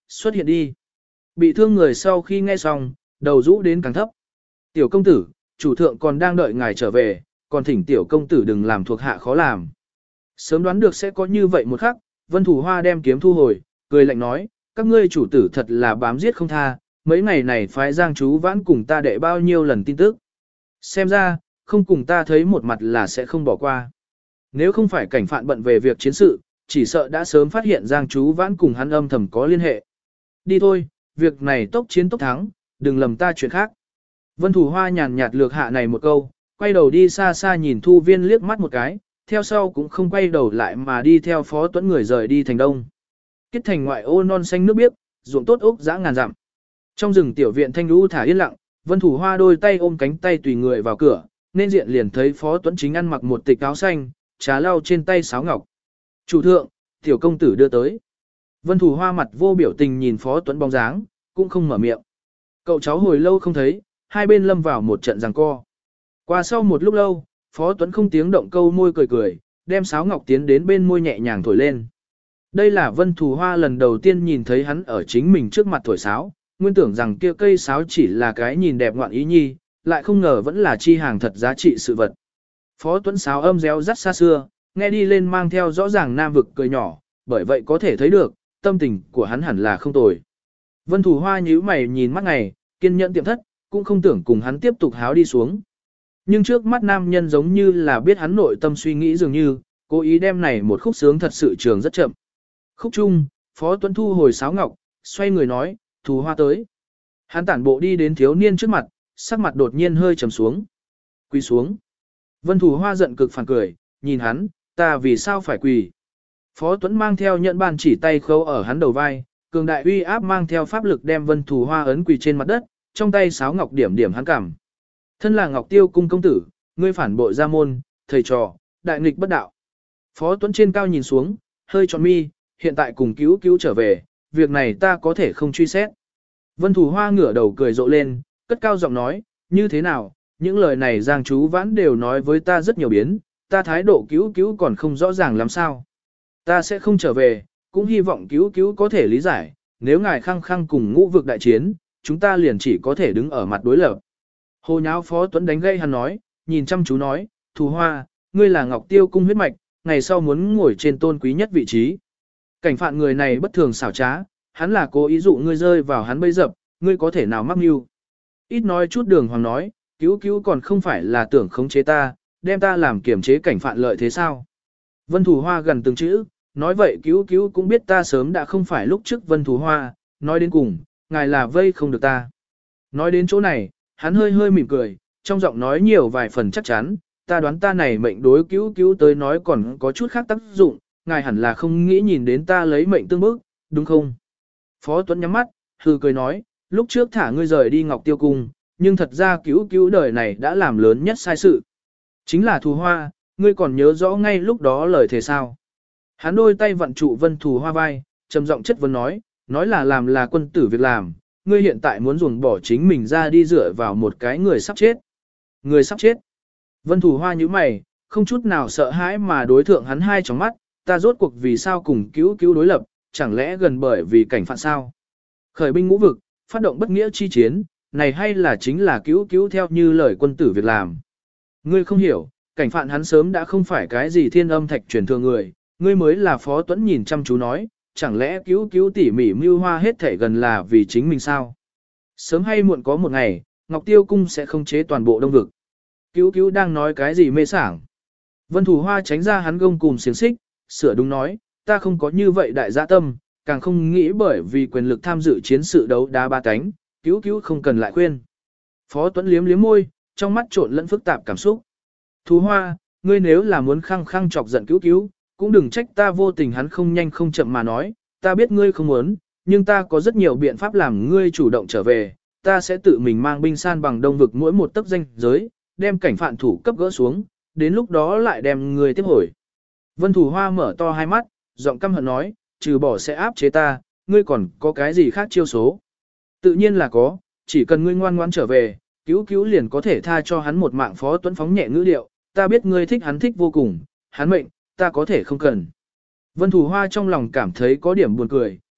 A: xuất hiện đi. Bị thương người sau khi nghe xong, đầu rũ đến càng thấp. Tiểu công tử, chủ thượng còn đang đợi ngài trở về, còn thỉnh tiểu công tử đừng làm thuộc hạ khó làm. Sớm đoán được sẽ có như vậy một khắc, Vân Thủ Hoa đem kiếm thu hồi, cười lạnh nói, các ngươi chủ tử thật là bám giết không tha, mấy ngày này phái Giang chú vãn cùng ta đệ bao nhiêu lần tin tức. Xem ra, không cùng ta thấy một mặt là sẽ không bỏ qua. Nếu không phải cảnh phạn bận về việc chiến sự, chỉ sợ đã sớm phát hiện Giang chú vãn cùng hắn âm thầm có liên hệ. Đi thôi, việc này tốc chiến tốc thắng, đừng lầm ta chuyện khác. Vân Thủ Hoa nhàn nhạt lược hạ này một câu, quay đầu đi xa xa nhìn Thu Viên liếc mắt một cái, theo sau cũng không quay đầu lại mà đi theo Phó Tuấn người rời đi thành đông. Kết thành ngoại ô non xanh nước biếc, ruộng tốt ốc dã ngàn dặm. Trong rừng tiểu viện thanh lũ thả yên lặng, Vân Thủ Hoa đôi tay ôm cánh tay tùy người vào cửa, nên diện liền thấy Phó Tuấn chính ăn mặc một tịch áo xanh, trà lau trên tay sáo ngọc. Chủ thượng, tiểu công tử đưa tới. Vân Thủ Hoa mặt vô biểu tình nhìn Phó Tuấn bóng dáng, cũng không mở miệng. Cậu cháu hồi lâu không thấy, hai bên lâm vào một trận giằng co. Qua sau một lúc lâu, Phó Tuấn không tiếng động câu môi cười cười, đem sáo ngọc tiến đến bên môi nhẹ nhàng thổi lên. Đây là Vân Thủ Hoa lần đầu tiên nhìn thấy hắn ở chính mình trước mặt thổi sáo, nguyên tưởng rằng kia cây sáo chỉ là cái nhìn đẹp ngoạn ý nhi, lại không ngờ vẫn là chi hàng thật giá trị sự vật. Phó Tuấn sáo âm réo rắt xa xưa, nghe đi lên mang theo rõ ràng nam vực cười nhỏ, bởi vậy có thể thấy được, tâm tình của hắn hẳn là không tồi. Vân Thủ Hoa nhíu mày nhìn mắt ngày, kiên nhẫn tiệm thất, cũng không tưởng cùng hắn tiếp tục háo đi xuống. Nhưng trước mắt nam nhân giống như là biết hắn nội tâm suy nghĩ dường như, cố ý đem này một khúc sướng thật sự trường rất chậm. Khúc chung, Phó Tuấn thu hồi sáo ngọc, xoay người nói, Thủ Hoa tới. Hắn tản bộ đi đến thiếu niên trước mặt, sắc mặt đột nhiên hơi trầm xuống. Quỳ xuống. Vân Thủ Hoa giận cực phản cười, nhìn hắn, ta vì sao phải quỳ. Phó Tuấn mang theo nhận bàn chỉ tay khâu ở hắn đầu vai, cường đại uy áp mang theo pháp lực đem Vân Thủ Hoa ấn quỳ trên mặt đất, trong tay sáo ngọc điểm điểm hắn cảm. Thân là Ngọc Tiêu cung công tử, ngươi phản bội gia môn, thầy trò, đại nghịch bất đạo. Phó Tuấn trên cao nhìn xuống, hơi tròn mi, hiện tại cùng cứu cứu trở về, việc này ta có thể không truy xét. Vân Thủ Hoa ngửa đầu cười rộ lên, cất cao giọng nói, như thế nào, những lời này Giang chú vãn đều nói với ta rất nhiều biến, ta thái độ cứu cứu còn không rõ ràng làm sao. Ta sẽ không trở về, cũng hy vọng cứu cứu có thể lý giải, nếu ngài khăng khăng cùng ngũ vực đại chiến, chúng ta liền chỉ có thể đứng ở mặt đối lập. Hồ nháo Phó Tuấn đánh gây hắn nói, nhìn chăm chú nói, Thủ Hoa, ngươi là Ngọc Tiêu cung huyết mạch, ngày sau muốn ngồi trên tôn quý nhất vị trí. Cảnh phạn người này bất thường xảo trá, hắn là cố ý dụ ngươi rơi vào hắn bẫy dập, ngươi có thể nào mắc mưu. Ít nói chút đường hoàng nói, cứu cứu còn không phải là tưởng khống chế ta, đem ta làm kiểm chế cảnh phạn lợi thế sao. Vân Thủ Hoa gần từng chữ, nói vậy cứu cứu cũng biết ta sớm đã không phải lúc trước Vân Thủ Hoa, nói đến cùng, ngài là vây không được ta. Nói đến chỗ này, hắn hơi hơi mỉm cười, trong giọng nói nhiều vài phần chắc chắn, ta đoán ta này mệnh đối cứu cứu tới nói còn có chút khác tác dụng, ngài hẳn là không nghĩ nhìn đến ta lấy mệnh tương bức, đúng không? Phó Tuấn nhắm mắt, hừ cười nói, lúc trước thả ngươi rời đi Ngọc Tiêu cung, nhưng thật ra cứu cứu đời này đã làm lớn nhất sai sự. Chính là Thủ Hoa, ngươi còn nhớ rõ ngay lúc đó lời thề sao. Hắn đôi tay vặn trụ Vân Thủ Hoa vai, trầm giọng chất vấn nói, nói là làm là quân tử việc làm, ngươi hiện tại muốn ruồng bỏ chính mình ra đi dựa vào một cái người sắp chết. Người sắp chết. Vân Thủ Hoa nhíu mày, không chút nào sợ hãi mà đối thượng hắn hai tròng mắt, ta rốt cuộc vì sao cùng cứu cứu đối lập, chẳng lẽ gần bởi vì cảnh phạn sao. Khởi binh ngũ vực, phát động bất nghĩa chi chiến, này hay là chính là cứu cứu theo như lời quân tử việc làm. Ngươi không hiểu, cảnh phạn hắn sớm đã không phải cái gì thiên âm thạch truyền thừa người, ngươi mới là Phó Tuấn nhìn chăm chú nói, chẳng lẽ cứu cứu tỉ mỉ mưu hoa hết thể gần là vì chính mình sao? Sớm hay muộn có một ngày, Ngọc Tiêu cung sẽ không chế toàn bộ đông vực. Cứu cứu đang nói cái gì mê sảng? Vân Thủ Hoa tránh ra hắn gông cùm xiềng xích, sửa đúng nói, ta không có như vậy đại dạ tâm, càng không nghĩ bởi vì quyền lực tham dự chiến sự đấu đá ba cánh, cứu cứu không cần lại khuyên. Phó Tuấn liếm liếm môi, trong mắt trộn lẫn phức tạp cảm xúc. Thủ Hoa, ngươi nếu là muốn khăng khăng chọc giận cứu cứu, cũng đừng trách ta vô tình. Hắn không nhanh không chậm mà nói, ta biết ngươi không muốn, nhưng ta có rất nhiều biện pháp làm ngươi chủ động trở về, ta sẽ tự mình mang binh san bằng đông vực mỗi một tấc danh giới, đem cảnh phạn thủ cấp gỡ xuống, đến lúc đó lại đem ngươi tiếp hồi. Vân Thủ Hoa mở to hai mắt, giọng căm hận nói, trừ bỏ sẽ áp chế ta, ngươi còn có cái gì khác chiêu số? Tự nhiên là có, chỉ cần ngươi ngoan ngoãn trở về, cứu cứu liền có thể tha cho hắn một mạng. Phó Tuấn phóng nhẹ ngữ điệu, ta biết ngươi thích hắn thích vô cùng, hắn mệnh, ta có thể không cần. Vân Thủ Hoa trong lòng cảm thấy có điểm buồn cười,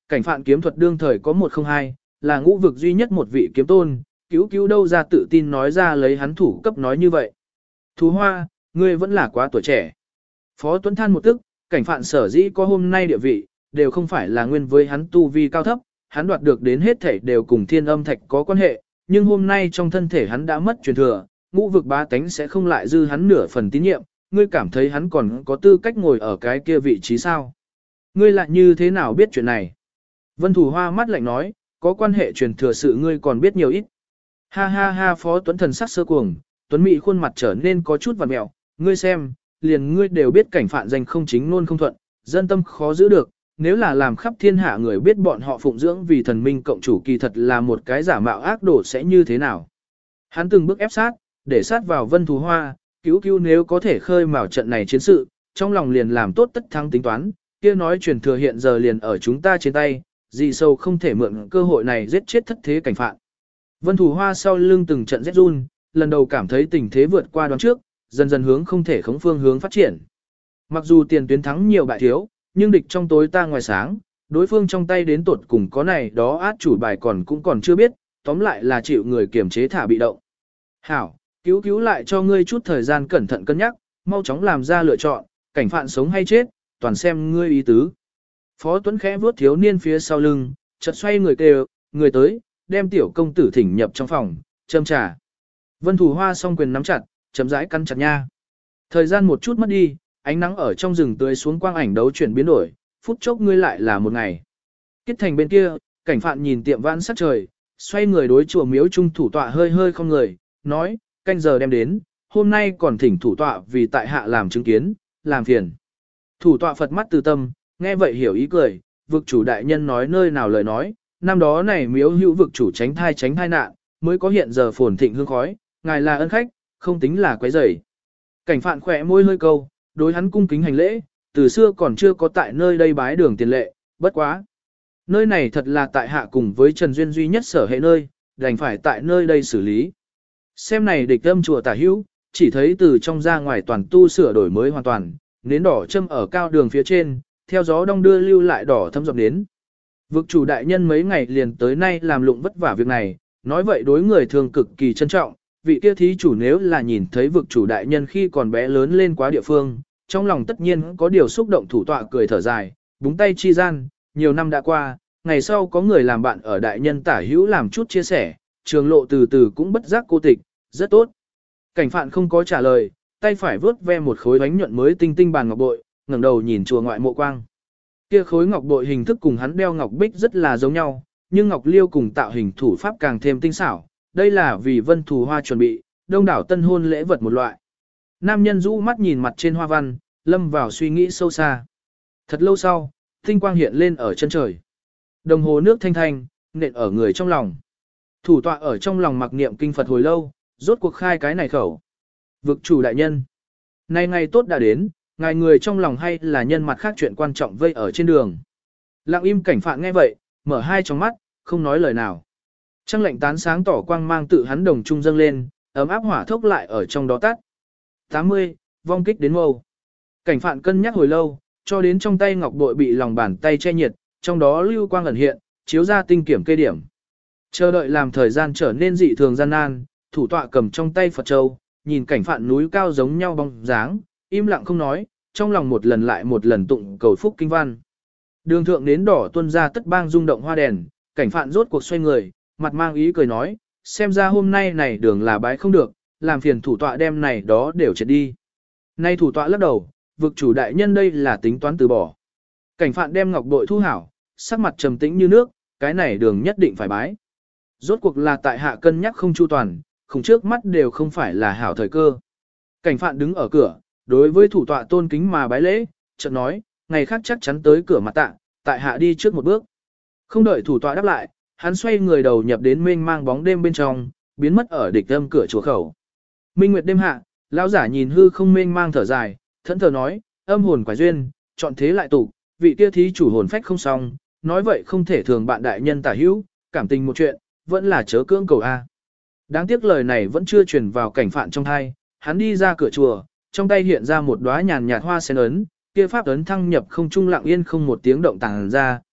A: Cảnh phạn kiếm thuật đương thời có một không hai, là ngũ vực duy nhất một vị kiếm tôn, cứu cứu đâu ra tự tin nói ra lấy hắn thủ cấp nói như vậy. Thú Hoa, ngươi vẫn là quá tuổi trẻ. Phó Tuấn than một tức, cảnh phạn sở dĩ có hôm nay địa vị, đều không phải là nguyên với hắn tu vi cao thấp, hắn đoạt được đến hết thể đều cùng thiên âm thạch có quan hệ, nhưng hôm nay trong thân thể hắn đã mất truyền thừa, ngũ vực bá tánh sẽ không lại dư hắn nửa phần tín nhiệm, ngươi cảm thấy hắn còn có tư cách ngồi ở cái kia vị trí sao? Ngươi lại như thế nào biết chuyện này? Vân Thủ Hoa mắt lạnh nói, có quan hệ truyền thừa sự ngươi còn biết nhiều ít. Ha ha ha, Phó Tuấn thần sắc sơ cuồng, Tuấn Mỹ khuôn mặt trở nên có chút vằn mẹo, ngươi xem, liền ngươi đều biết cảnh phạn danh không chính luôn không thuận, dân tâm khó giữ được, nếu là làm khắp thiên hạ người biết bọn họ phụng dưỡng vì thần minh cộng chủ kỳ thật là một cái giả mạo ác đồ sẽ như thế nào. Hắn từng bước ép sát, để sát vào Vân Thù Hoa, cứu cứu nếu có thể khơi mào trận này chiến sự, trong lòng liền làm tốt tất thắng tính toán, kia nói truyền thừa hiện giờ liền ở chúng ta trên tay, gì sâu không thể mượn cơ hội này giết chết thất thế cảnh phạn. Vân Thù Hoa sau lưng từng trận rét run, lần đầu cảm thấy tình thế vượt qua đoán trước, dần dần hướng không thể khống phương hướng phát triển. Mặc dù tiền tuyến thắng nhiều bại thiếu, nhưng địch trong tối ta ngoài sáng, đối phương trong tay đến tột cùng có này đó át chủ bài còn cũng còn chưa biết, tóm lại là chịu người kiềm chế thả bị động. Hảo, cứu cứu lại cho ngươi chút thời gian cẩn thận cân nhắc, mau chóng làm ra lựa chọn, cảnh phạn sống hay chết, toàn xem ngươi ý tứ. Phó Tuấn khẽ vuốt thiếu niên phía sau lưng, chợt xoay người kêu, người tới, đem tiểu công tử thỉnh nhập trong phòng, châm trà. Vân Thủ Hoa song quyền nắm chặt, chấm rãi căn chặt nha. Thời gian một chút mất đi, ánh nắng ở trong rừng tươi xuống quang ảnh đấu chuyển biến đổi, phút chốc ngươi lại là một ngày. Kết thành bên kia, cảnh phạn nhìn tiệm vãn sắc trời, xoay người đối chùa miếu trung thủ tọa hơi hơi không người, nói, canh giờ đem đến, hôm nay còn thỉnh thủ tọa vì tại hạ làm chứng kiến, làm phiền. Thủ tọa Phật mắt từ tâm, nghe vậy hiểu ý cười, vực chủ đại nhân nói nơi nào lời nói, năm đó này miếu hữu vực chủ tránh thai tránh thai nạn, mới có hiện giờ phồn thịnh hương khói, ngài là ân khách, không tính là quấy rầy. Cảnh phạn khỏe môi hơi câu, đối hắn cung kính hành lễ, từ xưa còn chưa có tại nơi đây bái đường tiền lệ, bất quá. Nơi này thật là tại hạ cùng với Trần Duyên duy nhất sở hệ nơi, đành phải tại nơi đây xử lý. Xem này địch âm chùa tả hữu, chỉ thấy từ trong ra ngoài toàn tu sửa đổi mới hoàn toàn, nến đỏ châm ở cao đường phía trên, theo gió đông đưa lưu lại đỏ thâm dọc đến. Vực chủ đại nhân mấy ngày liền tới nay làm lụng vất vả việc này, nói vậy đối người thường cực kỳ trân trọng, vị kia thí chủ nếu là nhìn thấy vực chủ đại nhân khi còn bé lớn lên quá địa phương, trong lòng tất nhiên có điều xúc động thủ tọa cười thở dài, búng tay chi gian, nhiều năm đã qua, ngày sau có người làm bạn ở đại nhân tả hữu làm chút chia sẻ, trường lộ từ từ cũng bất giác cô tịch, rất tốt. Cảnh phạn không có trả lời, tay phải vớt ve một khối bánh nhuận mới tinh tinh bàn ngọc bội, ngẩng đầu nhìn chùa ngoại mộ quang. Kia khối ngọc bội hình thức cùng hắn đeo ngọc bích rất là giống nhau, nhưng ngọc liêu cùng tạo hình thủ pháp càng thêm tinh xảo, đây là vì Vân Thù Hoa chuẩn bị, đông đảo tân hôn lễ vật một loại. Nam nhân rũ mắt nhìn mặt trên hoa văn, lâm vào suy nghĩ sâu xa. Thật lâu sau, tinh quang hiện lên ở chân trời. Đồng hồ nước thanh thanh, nện ở người trong lòng. Thủ tọa ở trong lòng mặc niệm kinh Phật hồi lâu, rốt cuộc khai cái này khẩu. Vực chủ đại nhân. Nay ngày tốt đã đến, ngài người trong lòng hay là nhân mặt khác chuyện quan trọng vây ở trên đường. Lặng im cảnh phạn nghe vậy, mở hai tròng mắt, không nói lời nào. Trăng lạnh tán sáng tỏ quang mang tự hắn đồng trung dâng lên, ấm áp hỏa thốc lại ở trong đó tắt. tám mươi, vong kích đến mâu. Cảnh phạn cân nhắc hồi lâu, cho đến trong tay ngọc bội bị lòng bàn tay che nhiệt, trong đó lưu quang ẩn hiện, chiếu ra tinh kiểm kê điểm. Chờ đợi làm thời gian trở nên dị thường gian nan, thủ tọa cầm trong tay Phật châu, nhìn cảnh phạn núi cao giống nhau bóng dáng, im lặng không nói, trong lòng một lần lại một lần tụng cầu phúc kinh văn. Đường thượng đến đỏ tuân ra tất bang rung động hoa đèn, cảnh phạn rốt cuộc xoay người, mặt mang ý cười nói, xem ra hôm nay này đường là bái không được, làm phiền thủ tọa đem này đó đều chết đi. Nay thủ tọa lắc đầu, vực chủ đại nhân đây là tính toán từ bỏ. Cảnh phạn đem ngọc bội thu hảo, sắc mặt trầm tĩnh như nước, cái này đường nhất định phải bái. Rốt cuộc là tại hạ cân nhắc không chu toàn, không trước mắt đều không phải là hảo thời cơ. Cảnh phạn đứng ở cửa, đối với thủ tọa tôn kính mà bái lễ, chợt nói, ngày khác chắc chắn tới cửa mặt tạ, tại hạ đi trước một bước. Không đợi thủ tọa đáp lại, hắn xoay người đầu nhập đến mênh mang bóng đêm bên trong, biến mất ở địch âm cửa chùa khẩu. Minh nguyệt đêm hạ, lão giả nhìn hư không mênh mang thở dài, thẫn thờ nói, âm hồn quái duyên, chọn thế lại tụ, vị kia thí chủ hồn phách không xong, nói vậy không thể thường bạn đại nhân tả hữu, cảm tình một chuyện, vẫn là chớ cưỡng cầu a. Đáng tiếc lời này vẫn chưa truyền vào cảnh phạn trong thai, hắn đi ra cửa chùa, trong tay hiện ra một đóa nhàn nhạt hoa sen ấn, kia pháp ấn thăng nhập không trung lặng yên không một tiếng động tàng ra,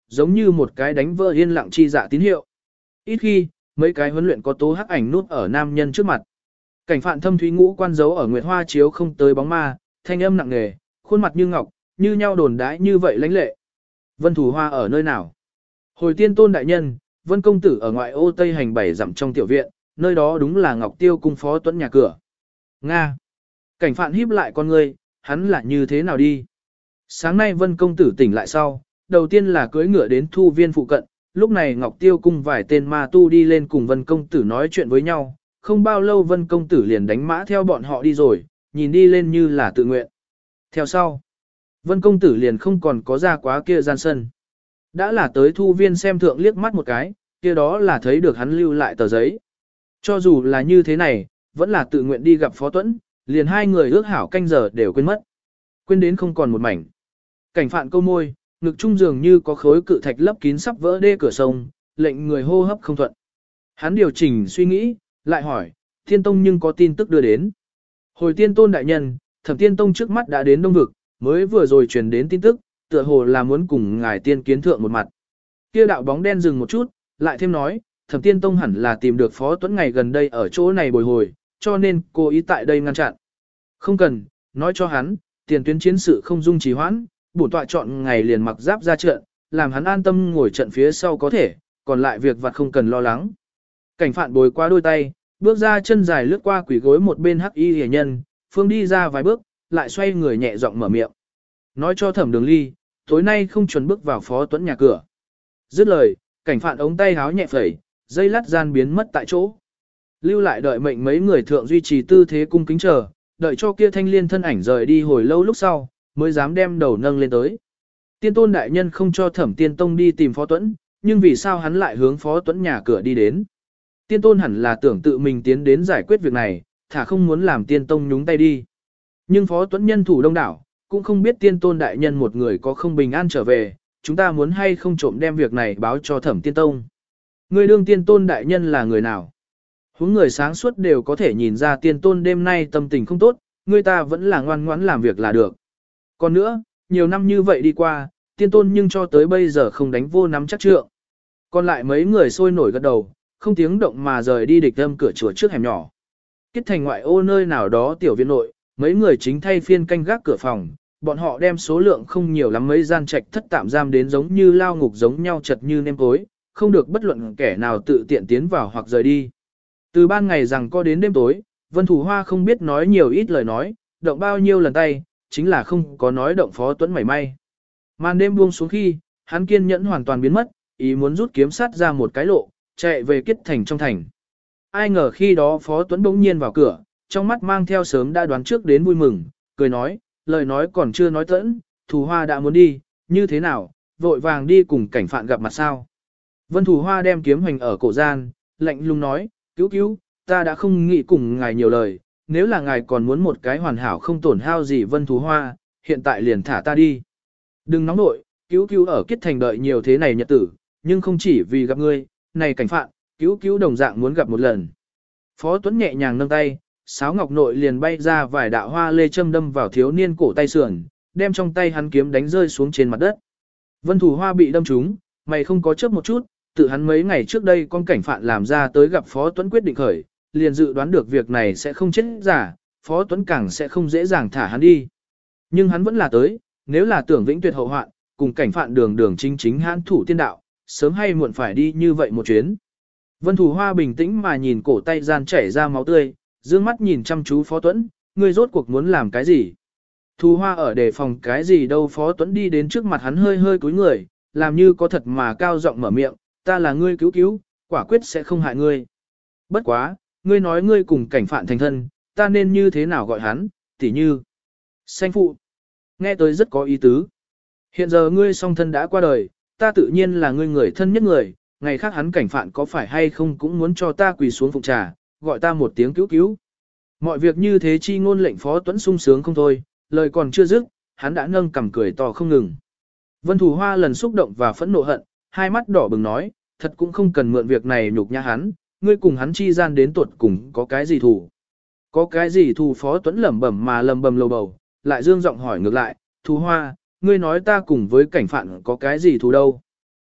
A: giống như một cái đánh vỡ yên lặng chi dạ tín hiệu. Ít khi, mấy cái huấn luyện có tố hắc ảnh nút ở nam nhân trước mặt. Cảnh phạn thâm thúy ngũ quan dấu ở nguyệt hoa chiếu không tới bóng ma, thanh âm nặng nề, khuôn mặt như ngọc, như nhau đồn đãi như vậy lãnh lệ. Vân Thủ Hoa ở nơi nào? Hồi tiên tôn đại nhân, Vân công tử ở ngoại ô Tây hành bảy dặm trong tiểu viện, nơi đó đúng là Ngọc Tiêu cung phó tuấn nhà cửa. Nga. Cảnh phạn híp lại con ngươi, hắn là như thế nào đi? Sáng nay Vân công tử tỉnh lại sau, đầu tiên là cưỡi ngựa đến thu viên phụ cận, lúc này Ngọc Tiêu cung vài tên ma tu đi lên cùng Vân công tử nói chuyện với nhau, không bao lâu Vân công tử liền đánh mã theo bọn họ đi rồi, nhìn đi lên như là tự nguyện. Theo sau, Vân công tử liền không còn có ra quá kia gian sân. Đã là tới thu viên xem thượng liếc mắt một cái, kia đó là thấy được hắn lưu lại tờ giấy. Cho dù là như thế này, vẫn là tự nguyện đi gặp Phó Tuấn, liền hai người ước hảo canh giờ đều quên mất. Quên đến không còn một mảnh. Cảnh phạn câu môi, ngực trung dường như có khối cự thạch lấp kín sắp vỡ đê cửa sông, lệnh người hô hấp không thuận. Hắn điều chỉnh suy nghĩ, lại hỏi, Tiên Tông nhưng có tin tức đưa đến. Hồi Tiên Tôn đại nhân, Thẩm Tiên Tông trước mắt đã đến Đông Vực, mới vừa rồi truyền đến tin tức, tựa hồ là muốn cùng ngài tiên kiến thượng một mặt. Kia đạo bóng đen dừng một chút, lại thêm nói, Thẩm Tiên Tông hẳn là tìm được Phó Tuấn ngày gần đây ở chỗ này bồi hồi, cho nên cố ý tại đây ngăn chặn. Không cần, nói cho hắn, tiền tuyến chiến sự không dung trì hoãn, bổn tọa chọn ngày liền mặc giáp ra trận, làm hắn an tâm ngồi trận phía sau có thể, còn lại việc vặt không cần lo lắng. Cảnh phạn bồi qua đôi tay, bước ra chân dài lướt qua quỷ gối một bên hắc y hề nhân, phương đi ra vài bước, lại xoay người nhẹ giọng mở miệng. Nói cho Thẩm Đường Ly, tối nay không chuẩn bước vào Phó Tuấn nhà cửa. Dứt lời, cảnh phạn ống tay háo nhẹ phẩy, dây lát gian biến mất tại chỗ. Lưu lại đợi mệnh mấy người thượng duy trì tư thế cung kính chờ, đợi cho kia thanh liên thân ảnh rời đi hồi lâu lúc sau, mới dám đem đầu nâng lên tới. Tiên Tôn đại nhân không cho Thẩm Tiên Tông đi tìm Phó Tuấn, nhưng vì sao hắn lại hướng Phó Tuấn nhà cửa đi đến? Tiên Tôn hẳn là tưởng tự mình tiến đến giải quyết việc này, thả không muốn làm Tiên Tông nhúng tay đi. Nhưng Phó Tuấn nhân thủ đông đảo, cũng không biết Tiên Tôn đại nhân một người có không bình an trở về, chúng ta muốn hay không trộm đem việc này báo cho Thẩm Tiên Tông. Người đương Tiên Tôn đại nhân là người nào? Huống người sáng suốt đều có thể nhìn ra Tiên Tôn đêm nay tâm tình không tốt, người ta vẫn là ngoan ngoãn làm việc là được. Còn nữa, nhiều năm như vậy đi qua, Tiên Tôn nhưng cho tới bây giờ không đánh vô nắm chắc trượng. Còn lại mấy người sôi nổi gật đầu, không tiếng động mà rời đi địch âm cửa chùa trước hẻm nhỏ. Kết thành ngoại ô nơi nào đó tiểu viện nội, mấy người chính thay phiên canh gác cửa phòng, bọn họ đem số lượng không nhiều lắm mấy gian trạch thất tạm giam đến giống như lao ngục giống nhau chật như nêm tối, không được bất luận kẻ nào tự tiện tiến vào hoặc rời đi. Từ ban ngày rằng có đến đêm tối, Vân Thủ Hoa không biết nói nhiều ít lời nói, động bao nhiêu lần tay, chính là không có nói động Phó Tuấn mảy may. Màn đêm buông xuống khi, hắn kiên nhẫn hoàn toàn biến mất, ý muốn rút kiếm sắt ra một cái lộ, chạy về Kết Thành trong thành. Ai ngờ khi đó Phó Tuấn bỗng nhiên vào cửa, trong mắt mang theo sớm đã đoán trước đến vui mừng, cười nói, lời nói còn chưa nói tẫn, Thủ Hoa đã muốn đi, như thế nào, vội vàng đi cùng cảnh phạn gặp mặt sao. Vân Thủ Hoa đem kiếm hoành ở cổ gian, lạnh lùng nói, cứu cứu, ta đã không nghĩ cùng ngài nhiều lời, nếu là ngài còn muốn một cái hoàn hảo không tổn hao gì Vân Thủ Hoa, hiện tại liền thả ta đi. Đừng nóng nội, cứu cứu ở Kết Thành đợi nhiều thế này nhật tử, nhưng không chỉ vì gặp ngươi, này cảnh phạn, cứu cứu đồng dạng muốn gặp một lần. Phó Tuấn nhẹ nhàng nâng tay, sáo ngọc nội liền bay ra vài đạo hoa lê châm đâm vào thiếu niên cổ tay sườn, đem trong tay hắn kiếm đánh rơi xuống trên mặt đất. Vân Thủ Hoa bị đâm trúng, mày không có chớp một chút, tự hắn mấy ngày trước đây con cảnh phạn làm ra tới gặp Phó Tuấn quyết định khởi, liền dự đoán được việc này sẽ không chết giả, Phó Tuấn càng sẽ không dễ dàng thả hắn đi. Nhưng hắn vẫn là tới, nếu là tưởng vĩnh tuyệt hậu hoạn, cùng cảnh phạn đường đường chính chính hãn thủ tiên đạo, sớm hay muộn phải đi như vậy một chuyến. Vân Thủ Hoa bình tĩnh mà nhìn cổ tay gian chảy ra máu tươi, dương mắt nhìn chăm chú Phó Tuấn, ngươi rốt cuộc muốn làm cái gì? Thủ Hoa ở đề phòng cái gì đâu. Phó Tuấn đi đến trước mặt hắn hơi hơi cúi người, làm như có thật mà cao giọng mở miệng, ta là ngươi cứu cứu, quả quyết sẽ không hại ngươi. Bất quá, ngươi nói ngươi cùng cảnh phạn thành thân, ta nên như thế nào gọi hắn, tỉ như sanh phụ. Nghe tới rất có ý tứ. Hiện giờ ngươi song thân đã qua đời, ta tự nhiên là ngươi người thân nhất người, ngày khác hắn cảnh phạn có phải hay không cũng muốn cho ta quỳ xuống phụng trà, gọi ta một tiếng cứu cứu. Mọi việc như thế chi ngôn lệnh Phó Tuấn sung sướng không thôi, lời còn chưa dứt, hắn đã nâng cằm cười to không ngừng. Vân Thủ Hoa lần xúc động và phẫn nộ hận, hai mắt đỏ bừng nói, thật cũng không cần mượn việc này nhục nhã hắn, ngươi cùng hắn chi gian đến tuột cùng có cái gì thù. Có cái gì thù? Phó Tuấn lẩm bẩm mà lầm bầm lầu bầu, lại dương giọng hỏi ngược lại, Thủ Hoa, ngươi nói ta cùng với cảnh phạn có cái gì thù đâu.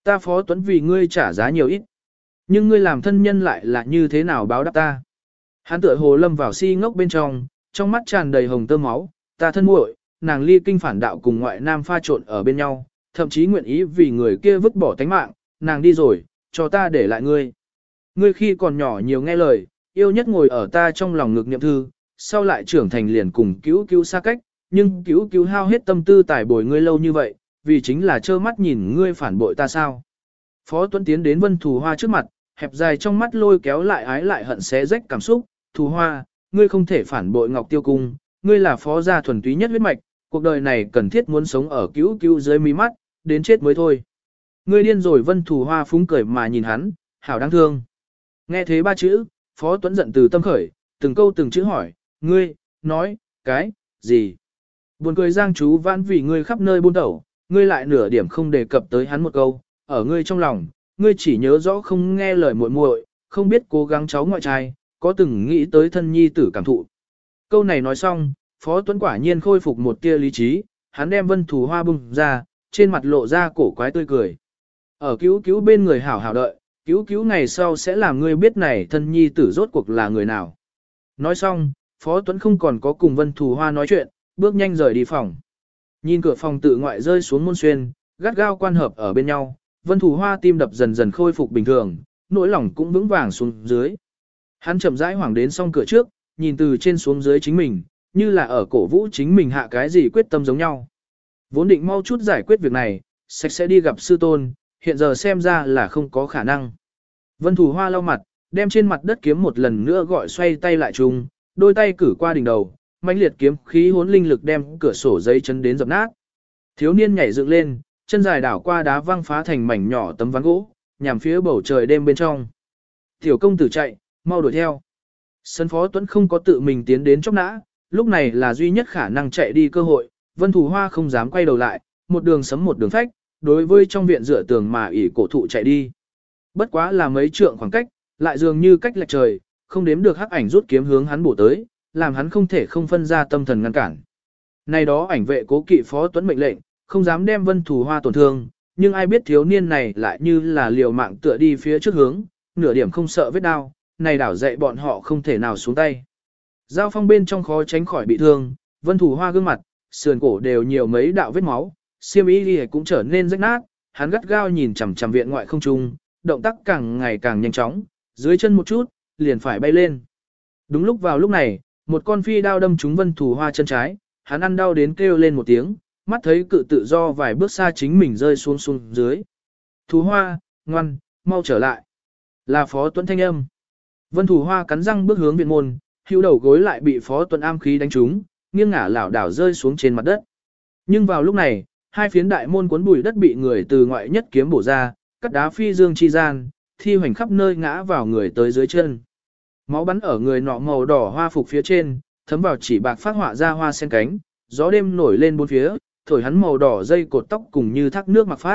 A: Ta Phó Tuấn vì ngươi trả giá nhiều ít. Nhưng ngươi làm thân nhân lại là như thế nào báo đáp ta? Hắn tựa hồ lâm vào si ngốc bên trong, trong mắt tràn đầy hồng tơ máu, ta thân muội, nàng ly kinh phản đạo cùng ngoại nam pha trộn ở bên nhau, thậm chí nguyện ý vì người kia vứt bỏ tánh mạng, nàng đi rồi, cho ta để lại ngươi. Ngươi khi còn nhỏ nhiều nghe lời, yêu nhất ngồi ở ta trong lòng ngực niệm thư, sau lại trưởng thành liền cùng cứu cứu xa cách, nhưng cứu cứu hao hết tâm tư tải bồi ngươi lâu như vậy, vì chính là trơ mắt nhìn ngươi phản bội ta sao. Phó Tuấn tiến đến Vân Thù Hoa trước mặt, hẹp dài trong mắt lôi kéo lại ái lại hận xé rách cảm xúc, Thù Hoa, ngươi không thể phản bội Ngọc Tiêu Cung, ngươi là phó gia thuần túy nhất huyết mạch, cuộc đời này cần thiết muốn sống ở cứu cứu dưới mí mắt, đến chết mới thôi. Ngươi điên rồi. Vân Thù Hoa phúng cười mà nhìn hắn, hảo đáng thương. Nghe thế ba chữ, Phó Tuấn giận từ tâm khởi, từng câu từng chữ hỏi, ngươi, nói, cái, gì? Buồn cười Giang chú vãn vì ngươi khắp nơi buôn tẩu, ngươi lại nửa điểm không đề cập tới hắn một câu, ở ngươi trong lòng, ngươi chỉ nhớ rõ không nghe lời muội muội, không biết cố gắng cháu ngoại trai, có từng nghĩ tới thân nhi tử cảm thụ. Câu này nói xong, Phó Tuấn quả nhiên khôi phục một tia lý trí, hắn đem Vân Thù Hoa bung ra, trên mặt lộ ra cổ quái tươi cười. Ở cứu cứu bên người hảo hảo đợi, cứu cứu ngày sau sẽ làm ngươi biết này thân nhi tử rốt cuộc là người nào. Nói xong, Phó Tuấn không còn có cùng Vân Thù Hoa nói chuyện, bước nhanh rời đi phòng. Nhìn cửa phòng tự ngoại rơi xuống môn xuyên, gắt gao quan hợp ở bên nhau, Vân Thù Hoa tim đập dần dần khôi phục bình thường, nỗi lòng cũng vững vàng xuống dưới. Hắn chậm rãi hoảng đến song cửa trước, nhìn từ trên xuống dưới chính mình, như là ở cổ vũ chính mình hạ cái gì quyết tâm giống nhau. Vốn định mau chút giải quyết việc này, sạch sẽ đi gặp sư tôn, hiện giờ xem ra là không có khả năng. Vân Thù Hoa lau mặt, đem trên mặt đất kiếm một lần nữa gọi xoay tay lại chung, đôi tay cử qua đỉnh đầu, mãnh liệt kiếm khí hỗn linh lực đem cửa sổ giấy chấn đến dập nát. Thiếu niên nhảy dựng lên, chân dài đảo qua đá văng phá thành mảnh nhỏ tấm ván gỗ, nhằm phía bầu trời đêm bên trong. Tiểu công tử chạy, mau đuổi theo. Sân Phó Tuấn không có tự mình tiến đến chốc nã, lúc này là duy nhất khả năng chạy đi cơ hội, Vân Thù Hoa không dám quay đầu lại, một đường sấm một đường phách, đối với trong viện dựa tường mà ỉ cổ thụ chạy đi. Bất quá là mấy trượng khoảng cách, lại dường như cách lệch trời, không đếm được hắc ảnh rút kiếm hướng hắn bổ tới, làm hắn không thể không phân ra tâm thần ngăn cản. Này đó ảnh vệ cố kỵ Phó Tuấn mệnh lệnh, không dám đem Vân Thù Hoa tổn thương, nhưng ai biết thiếu niên này lại như là liều mạng tựa đi phía trước hướng, nửa điểm không sợ vết đau, này đảo dạy bọn họ không thể nào xuống tay. Giao phong bên trong khó tránh khỏi bị thương, Vân Thù Hoa gương mặt, sườn cổ đều nhiều mấy đạo vết máu, xiêm y liễu cũng trở nên rách nát, hắn gắt gao nhìn chằm chằm viện ngoại không trung, động tác càng ngày càng nhanh chóng, dưới chân một chút, liền phải bay lên. Đúng lúc vào lúc này, một con phi đao đâm trúng Vân Thù Hoa chân trái, hắn ăn đau đến kêu lên một tiếng, mắt thấy cự tự do vài bước xa chính mình rơi xuống xuống dưới. Thù Hoa, ngoan, mau trở lại. Là Phó Tuấn thanh âm. Vân Thù Hoa cắn răng bước hướng viện môn, hữu đầu gối lại bị Phó Tuấn am khí đánh trúng, nghiêng ngả lảo đảo rơi xuống trên mặt đất. Nhưng vào lúc này, hai phiến đại môn cuốn bụi đất bị người từ ngoại nhất kiếm bổ ra, cắt đá phi dương chi gian, thi hoành khắp nơi ngã vào người tới dưới chân. Máu bắn ở người nọ màu đỏ hoa phục phía trên, thấm vào chỉ bạc phát họa ra hoa sen cánh, gió đêm nổi lên bốn phía, thổi hắn màu đỏ dây cột tóc cùng như thác nước mặc phát.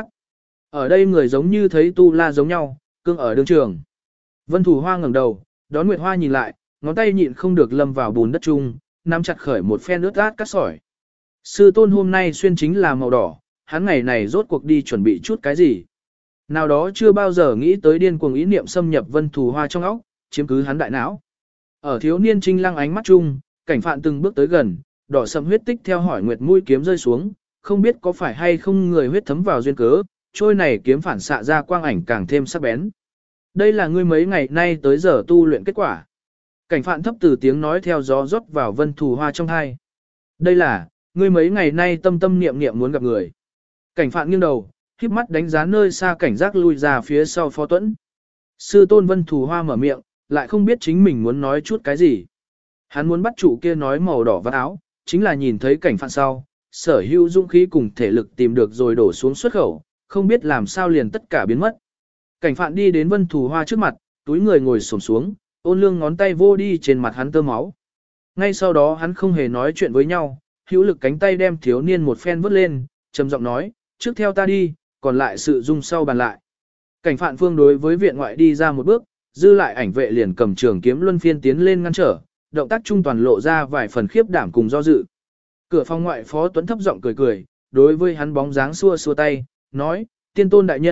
A: Ở đây người giống như thấy tu la giống nhau, cương ở đường trường. Vân Thù Hoa ngẩng đầu, đón Nguyệt Hoa nhìn lại, ngón tay nhịn không được lâm vào bùn đất chung, nắm chặt khởi một phen ướt át cắt sỏi. Sư tôn hôm nay xuyên chính là màu đỏ, hắn ngày này rốt cuộc đi chuẩn bị chút cái gì. Nào đó chưa bao giờ nghĩ tới điên cuồng ý niệm xâm nhập Vân Thù Hoa trong óc, chiếm cứ hắn đại não. Ở thiếu niên trinh lăng ánh mắt chung, cảnh phạn từng bước tới gần, đỏ sầm huyết tích theo hỏi nguyệt mũi kiếm rơi xuống, không biết có phải hay không người huyết thấm vào duyên cớ, trôi này kiếm phản xạ ra quang ảnh càng thêm sắc bén. Đây là ngươi mấy ngày nay tới giờ tu luyện kết quả. Cảnh phạn thấp từ tiếng nói theo gió rót vào Vân Thù Hoa trong hai. Đây là, ngươi mấy ngày nay tâm tâm niệm niệm muốn gặp người. Cảnh phạn nghiêng đầu, khép mắt đánh giá nơi xa cảnh giác lui ra phía sau Phó Tuấn. Sư tôn Vân Thù Hoa mở miệng, lại không biết chính mình muốn nói chút cái gì. Hắn muốn bắt chủ kia nói màu đỏ vắt áo, chính là nhìn thấy cảnh phạn sau, sở hữu dũng khí cùng thể lực tìm được rồi đổ xuống xuất khẩu, không biết làm sao liền tất cả biến mất. Cảnh phạn đi đến Vân Thù Hoa trước mặt, túi người ngồi xổm xuống, ôn lương ngón tay vô đi trên mặt hắn tơ máu. Ngay sau đó hắn không hề nói chuyện với nhau, hữu lực cánh tay đem thiếu niên một phen vứt lên, trầm giọng nói, trước theo ta đi, còn lại sự dung sau bàn lại. Cảnh phạn phương đối với viện ngoại đi ra một bước, dư lại ảnh vệ liền cầm trường kiếm luân phiên tiến lên ngăn trở, động tác trung toàn lộ ra vài phần khiếp đảm cùng do dự. Cửa phòng ngoại Phó Tuấn thấp giọng cười cười, đối với hắn bóng dáng xua xua tay, nói, tiên tôn đại nhân,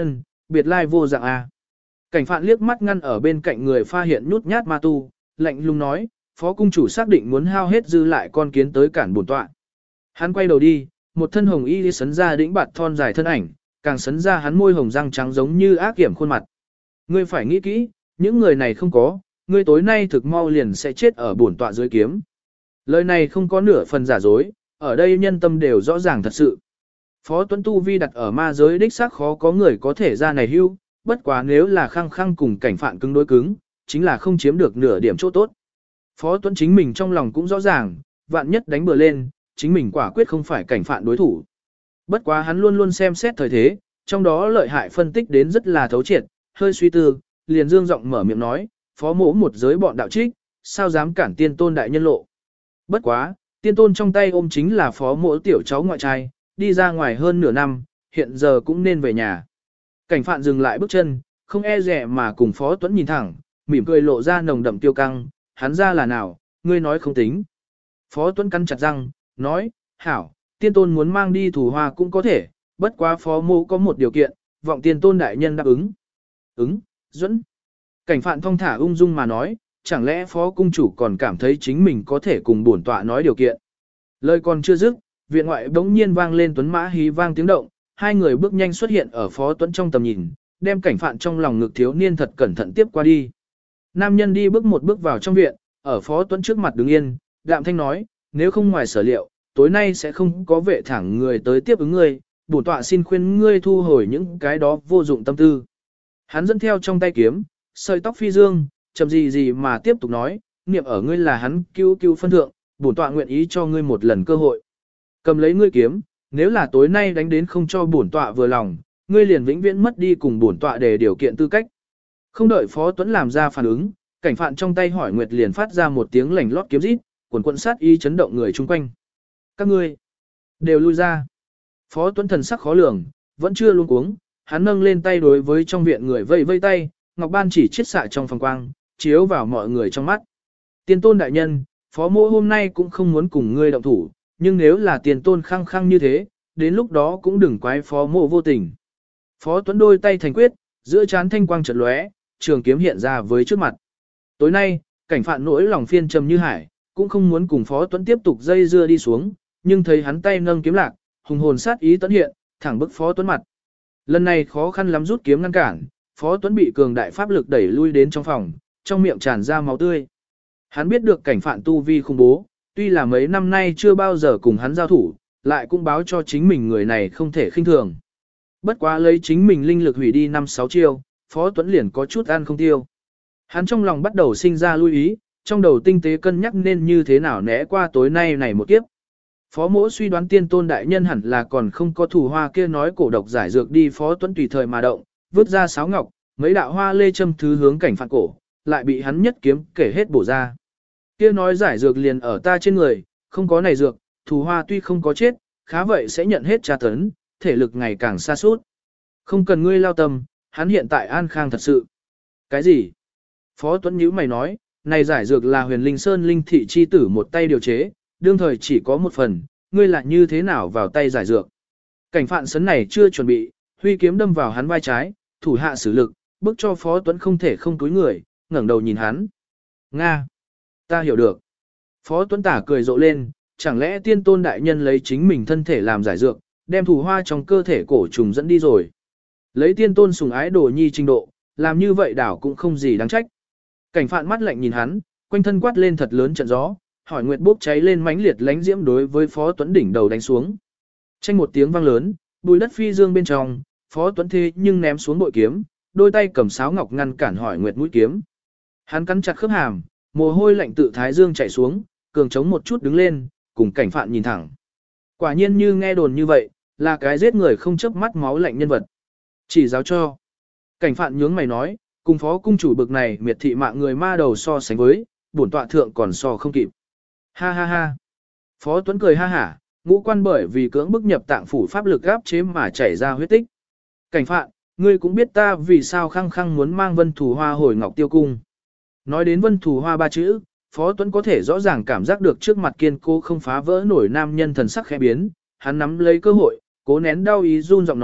A: biệt lai vô dạng a. Cảnh phạn liếc mắt ngăn ở bên cạnh người pha hiện nhút nhát ma tu, lạnh lùng nói, phó cung chủ xác định muốn hao hết dư lại con kiến tới cản bổn tọa. Hắn quay đầu đi, một thân hồng y đi sấn ra đĩnh bạt thon dài thân ảnh, càng sấn ra hắn môi hồng răng trắng giống như ác kiểm khuôn mặt. Ngươi phải nghĩ kỹ, những người này không có, ngươi tối nay thực mau liền sẽ chết ở bổn tọa dưới kiếm. Lời này không có nửa phần giả dối, ở đây nhân tâm đều rõ ràng thật sự. Phó Tuấn tu vi đặt ở ma giới đích xác khó có người có thể ra này hưu, bất quá nếu là khăng khăng cùng cảnh phạn cứng đối cứng, chính là không chiếm được nửa điểm chỗ tốt. Phó Tuấn chính mình trong lòng cũng rõ ràng, vạn nhất đánh bừa lên, chính mình quả quyết không phải cảnh phạn đối thủ. Bất quá hắn luôn luôn xem xét thời thế, trong đó lợi hại phân tích đến rất là thấu triệt, hơi suy tư, liền dương giọng mở miệng nói, phó mỗ một giới bọn đạo trích, sao dám cản tiên tôn đại nhân lộ. Bất quá, tiên tôn trong tay ôm chính là phó mỗ tiểu cháu ngoại trai, đi ra ngoài hơn nửa năm, hiện giờ cũng nên về nhà. Cảnh phạn dừng lại bước chân, không e rẻ mà cùng phó Tuấn nhìn thẳng, mỉm cười lộ ra nồng đậm tiêu căng, hắn ra là nào, ngươi nói không tính. Phó Tuấn cắn chặt răng, nói, hảo, tiên tôn muốn mang đi thủ hoa cũng có thể, bất quá phó mỗ có một điều kiện, vọng tiên tôn đại nhân đáp ứng. Ứng, dẫn. Cảnh phạn thong thả ung dung mà nói, chẳng lẽ phó cung chủ còn cảm thấy chính mình có thể cùng bổn tọa nói điều kiện. Lời còn chưa dứt, viện ngoại bỗng nhiên vang lên tuấn mã hí vang tiếng động, hai người bước nhanh xuất hiện ở phó Tuấn trong tầm nhìn, đem cảnh phạn trong lòng ngực thiếu niên thật cẩn thận tiếp qua đi. Nam nhân đi bước một bước vào trong viện, ở phó Tuấn trước mặt đứng yên, đạm thanh nói, nếu không ngoài sở liệu, tối nay sẽ không có vệ thẳng người tới tiếp ứng ngươi, bổn tọa xin khuyên ngươi thu hồi những cái đó vô dụng tâm tư. Hắn dẫn theo trong tay kiếm, sợi tóc phi dương, chậm gì gì mà tiếp tục nói, niệm ở ngươi là hắn cứu cứu phân thượng, bổn tọa nguyện ý cho ngươi một lần cơ hội. Cầm lấy ngươi kiếm, nếu là tối nay đánh đến không cho bổn tọa vừa lòng, ngươi liền vĩnh viễn mất đi cùng bổn tọa để điều kiện tư cách. Không đợi Phó Tuấn làm ra phản ứng, cảnh phạn trong tay hỏi Nguyệt liền phát ra một tiếng lảnh lót kiếm rít, quần quần sát ý chấn động người chung quanh. Các ngươi đều lui ra. Phó Tuấn thần sắc khó lường, vẫn chưa luống cuống, hắn nâng lên tay đối với trong viện người vây vây tay, ngọc ban chỉ chiết xạ trong phòng quang, chiếu vào mọi người trong mắt. Tiên tôn đại nhân, phó mỗ hôm nay cũng không muốn cùng ngươi động thủ, nhưng nếu là tiền tôn khăng khăng như thế, đến lúc đó cũng đừng quái phó mộ vô tình. Phó Tuấn đôi tay thành quyết, giữa trán thanh quang chợt lóe, trường kiếm hiện ra với trước mặt. Tối nay, cảnh phạn nỗi lòng phiên trầm như hải, cũng không muốn cùng Phó Tuấn tiếp tục dây dưa đi xuống, nhưng thấy hắn tay nâng kiếm lạc, hùng hồn sát ý tấn hiện, thẳng bức Phó Tuấn mặt. Lần này khó khăn lắm rút kiếm ngăn cản, Phó Tuấn bị cường đại pháp lực đẩy lui đến trong phòng, trong miệng tràn ra máu tươi. Hắn biết được cảnh phạn tu vi khủng bố, tuy là mấy năm nay chưa bao giờ cùng hắn giao thủ, lại cũng báo cho chính mình người này không thể khinh thường. Bất quá lấy chính mình linh lực hủy đi năm sáu chiêu, Phó Tuấn liền có chút ăn không tiêu. Hắn trong lòng bắt đầu sinh ra lưu ý, trong đầu tinh tế cân nhắc nên như thế nào né qua tối nay này một kiếp. Phó Mỗ suy đoán tiên tôn đại nhân hẳn là còn không có thủ hoa kia nói cổ độc giải dược đi. Phó Tuấn tùy thời mà động, vứt ra sáo ngọc, mấy đạo hoa lê châm thứ hướng cảnh phạn cổ, lại bị hắn nhất kiếm kể hết bổ ra. Kia nói giải dược liền ở ta trên người, không có này dược, thủ hoa tuy không có chết, khá vậy sẽ nhận hết tra tấn, thể lực ngày càng xa suốt. Không cần ngươi lao tâm, hắn hiện tại an khang thật sự. Cái gì? Phó Tuấn nhíu mày nói, này giải dược là huyền linh sơn linh thị chi tử một tay điều chế, đương thời chỉ có một phần, ngươi lại như thế nào vào tay giải dược. Cảnh phạn sấn này chưa chuẩn bị, huy kiếm đâm vào hắn vai trái, thủ hạ sử lực, bức cho Phó Tuấn không thể không túi người, ngẩng đầu nhìn hắn. Nga! Ta hiểu được. Phó Tuấn tả cười rộ lên, chẳng lẽ tiên tôn đại nhân lấy chính mình thân thể làm giải dược, đem thủ hoa trong cơ thể cổ trùng dẫn đi rồi. Lấy tiên tôn sùng ái đồ nhi trình độ, làm như vậy đảo cũng không gì đáng trách. Cảnh phạn mắt lạnh nhìn hắn, quanh thân quát lên thật lớn trận gió, hỏi nguyệt bốc cháy lên mãnh liệt lánh diễm đối với Phó Tuấn đỉnh đầu đánh xuống. Tranh một tiếng vang lớn, bùi đất phi dương bên trong, Phó Tuấn thế nhưng ném xuống bội kiếm, đôi tay cầm sáo ngọc ngăn cản hỏi nguyệt mũi kiếm. Hắn cắn chặt khớp hàm, mồ hôi lạnh tự thái dương chảy xuống, cường chống một chút đứng lên, cùng cảnh phạn nhìn thẳng. Quả nhiên như nghe đồn như vậy, là cái giết người không chớp mắt máu lạnh nhân vật. Chỉ giáo cho. Cảnh phạn nhướng mày nói, cùng phó cung chủ bực này miệt thị mạng người ma đầu so sánh với, bổn tọa thượng còn so không kịp. Ha ha ha. Phó Tuấn cười ha hả, ngũ quan bởi vì cưỡng bức nhập tạng phủ pháp lực áp chế mà chảy ra huyết tích. Cảnh phạn, ngươi cũng biết ta vì sao khăng khăng muốn mang vân thủ hoa hồi ngọc tiêu cung. Nói đến vân thủ hoa ba chữ, Phó Tuấn có thể rõ ràng cảm giác được trước mặt kiên cố không phá vỡ nổi nam nhân thần sắc khẽ biến, hắn nắm lấy cơ hội, cố nén đau ý run giọng nói,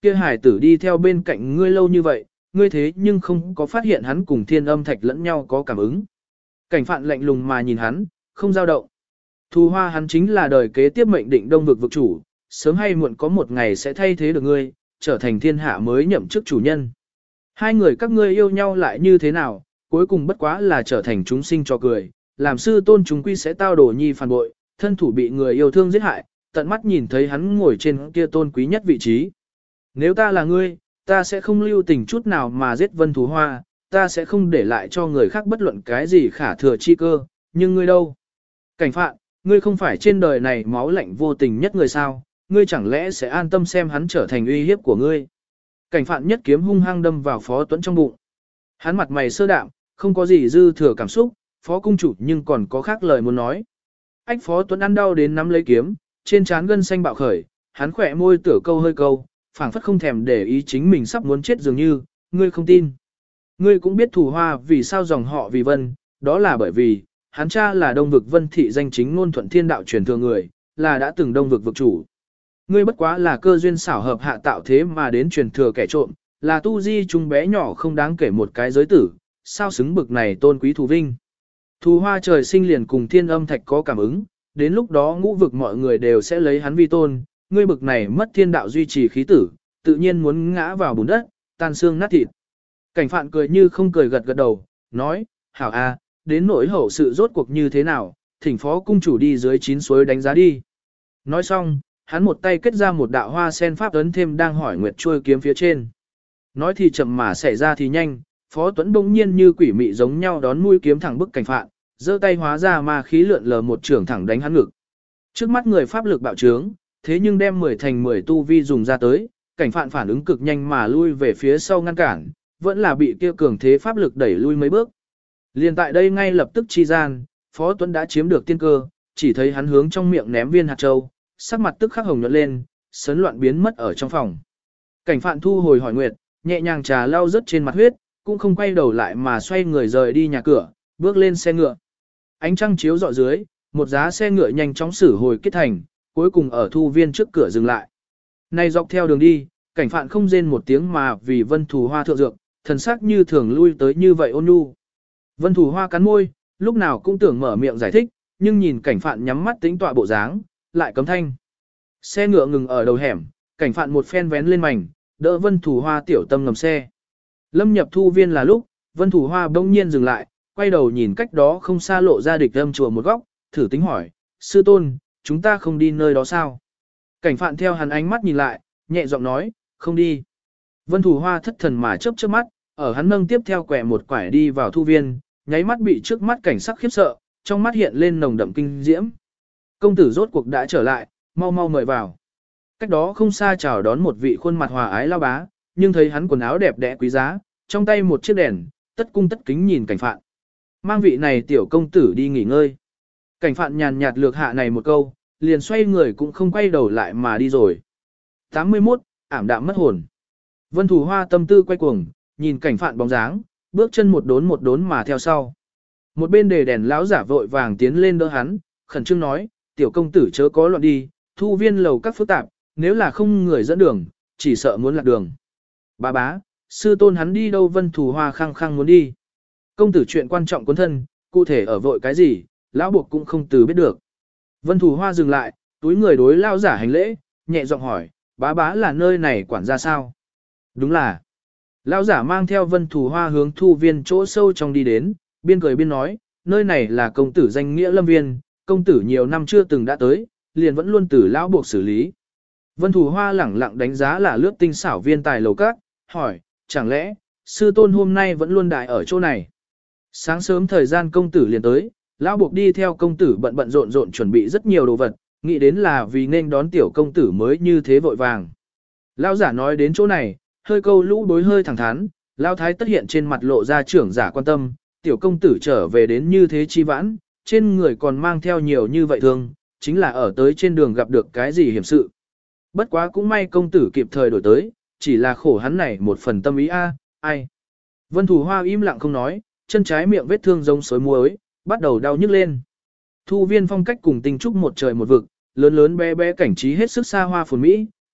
A: kia hải tử đi theo bên cạnh ngươi lâu như vậy, ngươi thế nhưng không có phát hiện hắn cùng thiên âm thạch lẫn nhau có cảm ứng. Cảnh phạn lạnh lùng mà nhìn hắn, không dao động. Thù hoa hắn chính là đời kế tiếp mệnh định đông vực vực chủ, sớm hay muộn có một ngày sẽ thay thế được ngươi, trở thành thiên hạ mới nhậm chức chủ nhân. Hai người các ngươi yêu nhau lại như thế nào, cuối cùng bất quá là trở thành chúng sinh cho cười, làm sư tôn chúng quy sẽ tao đổ nhi phản bội, thân thủ bị người yêu thương giết hại, tận mắt nhìn thấy hắn ngồi trên kia tôn quý nhất vị trí. Nếu ta là ngươi, ta sẽ không lưu tình chút nào mà giết Vân Thù Hoa, ta sẽ không để lại cho người khác bất luận cái gì khả thừa chi cơ, nhưng ngươi đâu? Cảnh phạn, ngươi không phải trên đời này máu lạnh vô tình nhất người sao, ngươi chẳng lẽ sẽ an tâm xem hắn trở thành uy hiếp của ngươi? Cảnh phạn nhất kiếm hung hăng đâm vào Phó Tuấn trong bụng. Hắn mặt mày sơ đạm, không có gì dư thừa cảm xúc, Phó cung chủ nhưng còn có khác lời muốn nói. Ách Phó Tuấn ăn đau đến nắm lấy kiếm, trên trán gân xanh bạo khởi, hắn khỏe môi tửa câu hơi câu, phảng phất không thèm để ý chính mình sắp muốn chết dường như, ngươi không tin. Ngươi cũng biết Thù Hoa vì sao dòng họ vì Vân, đó là bởi vì, hắn cha là đông vực Vân thị danh chính ngôn thuận thiên đạo truyền thừa người, là đã từng đông vực vực chủ. Ngươi bất quá là cơ duyên xảo hợp hạ tạo thế mà đến truyền thừa kẻ trộm, là tu di trung bé nhỏ không đáng kể một cái giới tử, sao xứng bực này tôn quý thù vinh. Thù Hoa trời sinh liền cùng thiên âm thạch có cảm ứng, đến lúc đó ngũ vực mọi người đều sẽ lấy hắn vi tôn, ngươi bực này mất thiên đạo duy trì khí tử, tự nhiên muốn ngã vào bùn đất, tan xương nát thịt. Cảnh phạn cười như không cười gật gật đầu, nói, hảo a, đến nỗi hậu sự rốt cuộc như thế nào, thỉnh phó cung chủ đi dưới chín suối đánh giá đi. Nói xong, hắn một tay kết ra một đạo hoa sen pháp ấn thêm đang hỏi nguyệt trôi kiếm phía trên. Nói thì chậm mà xảy ra thì nhanh, Phó Tuấn bỗng nhiên như quỷ mị giống nhau đón mũi kiếm thẳng bức cảnh phạn, giơ tay hóa ra ma khí lượn lờ một trường thẳng đánh hắn ngực. Trước mắt người pháp lực bạo trướng, thế nhưng đem mười thành mười tu vi dùng ra tới, cảnh phạn phản ứng cực nhanh mà lui về phía sau ngăn cản, vẫn là bị kia cường thế pháp lực đẩy lui mấy bước. Liền tại đây ngay lập tức chi gian, Phó Tuấn đã chiếm được tiên cơ, chỉ thấy hắn hướng trong miệng ném viên hạt châu, sắc mặt tức khắc hồng nhuận lên, sấn loạn biến mất ở trong phòng. Cảnh phạn thu hồi hỏi nguyệt, nhẹ nhàng trà lau rớt trên mặt huyết, cũng không quay đầu lại mà xoay người rời đi nhà cửa, bước lên xe ngựa. Ánh trăng chiếu rọi dưới, một giá xe ngựa nhanh chóng xử hồi kết thành, cuối cùng ở thu viên trước cửa dừng lại. Này dọc theo đường đi, cảnh phạn không rên một tiếng mà vì Vân Thù Hoa thượng dược, thần sắc như thường lui tới như vậy ôn nhu. Vân Thù Hoa cắn môi, lúc nào cũng tưởng mở miệng giải thích, nhưng nhìn cảnh phạn nhắm mắt tính tọa bộ dáng, lại cấm thanh. Xe ngựa ngừng ở đầu hẻm, cảnh phạn một phen vén lên mảnh, đỡ Vân Thù Hoa tiểu tâm ngầm xe. Lâm nhập thu viên là lúc, Vân Thù Hoa bỗng nhiên dừng lại, quay đầu nhìn cách đó không xa lộ ra địch âm chùa một góc, thử tính hỏi, sư tôn, chúng ta không đi nơi đó sao? Cảnh phạn theo hắn ánh mắt nhìn lại, nhẹ giọng nói, không đi. Vân Thù Hoa thất thần mà chớp chớp mắt, ở hắn nâng tiếp theo quẻ một quải đi vào thu viên, nháy mắt bị trước mắt cảnh sắc khiếp sợ, trong mắt hiện lên nồng đậm kinh diễm. Công tử rốt cuộc đã trở lại, mau mau mời vào. Cách đó không xa chào đón một vị khuôn mặt hòa ái lao bá, nhưng thấy hắn quần áo đẹp đẽ quý giá, trong tay một chiếc đèn, tất cung tất kính nhìn cảnh phạn. Mang vị này tiểu công tử đi nghỉ ngơi. Cảnh phạn nhàn nhạt lược hạ này một câu, liền xoay người cũng không quay đầu lại mà đi rồi. tám mươi mốt, ảm đạm mất hồn. Vân Thù Hoa tâm tư quay cuồng, nhìn cảnh phạn bóng dáng, bước chân một đốn một đốn mà theo sau. Một bên đề đèn lão giả vội vàng tiến lên đỡ hắn, khẩn trương nói, tiểu công tử chớ có loạn đi, thu viên lầu các phức tạp, nếu là không người dẫn đường, chỉ sợ muốn lạc đường. Bá bá, sư tôn hắn đi đâu? Vân Thù Hoa khăng khăng muốn đi. Công tử chuyện quan trọng cuốn thân, cụ thể ở vội cái gì, lão buộc cũng không từ biết được. Vân Thù Hoa dừng lại, túi người đối lão giả hành lễ, nhẹ giọng hỏi, bá bá là nơi này quản gia sao? Đúng là. Lão giả mang theo Vân Thù Hoa hướng thu viên chỗ sâu trong đi đến, biên cười biên nói, nơi này là công tử danh nghĩa lâm viên, công tử nhiều năm chưa từng đã tới, liền vẫn luôn từ lão buộc xử lý. Vân Thù Hoa lẳng lặng đánh giá là lướt tinh xảo viên tài lầu các, hỏi, chẳng lẽ, sư tôn hôm nay vẫn luôn đại ở chỗ này? Sáng sớm thời gian công tử liền tới, lão buộc đi theo công tử bận bận rộn rộn chuẩn bị rất nhiều đồ vật, nghĩ đến là vì nên đón tiểu công tử mới như thế vội vàng. Lão giả nói đến chỗ này, hơi câu lũ đối hơi thẳng thắn, lão thái tất hiện trên mặt lộ ra trưởng giả quan tâm, tiểu công tử trở về đến như thế chi vãn, trên người còn mang theo nhiều như vậy thương, chính là ở tới trên đường gặp được cái gì hiểm sự. Bất quá cũng may công tử kịp thời đổi tới, chỉ là khổ hắn này một phần tâm ý a, ai. Vân Thù Hoa im lặng không nói, chân trái miệng vết thương giống xối muối, bắt đầu đau nhức lên. Thu viên phong cách cùng tinh trúc một trời một vực, lớn lớn bé bé cảnh trí hết sức xa hoa phồn mỹ,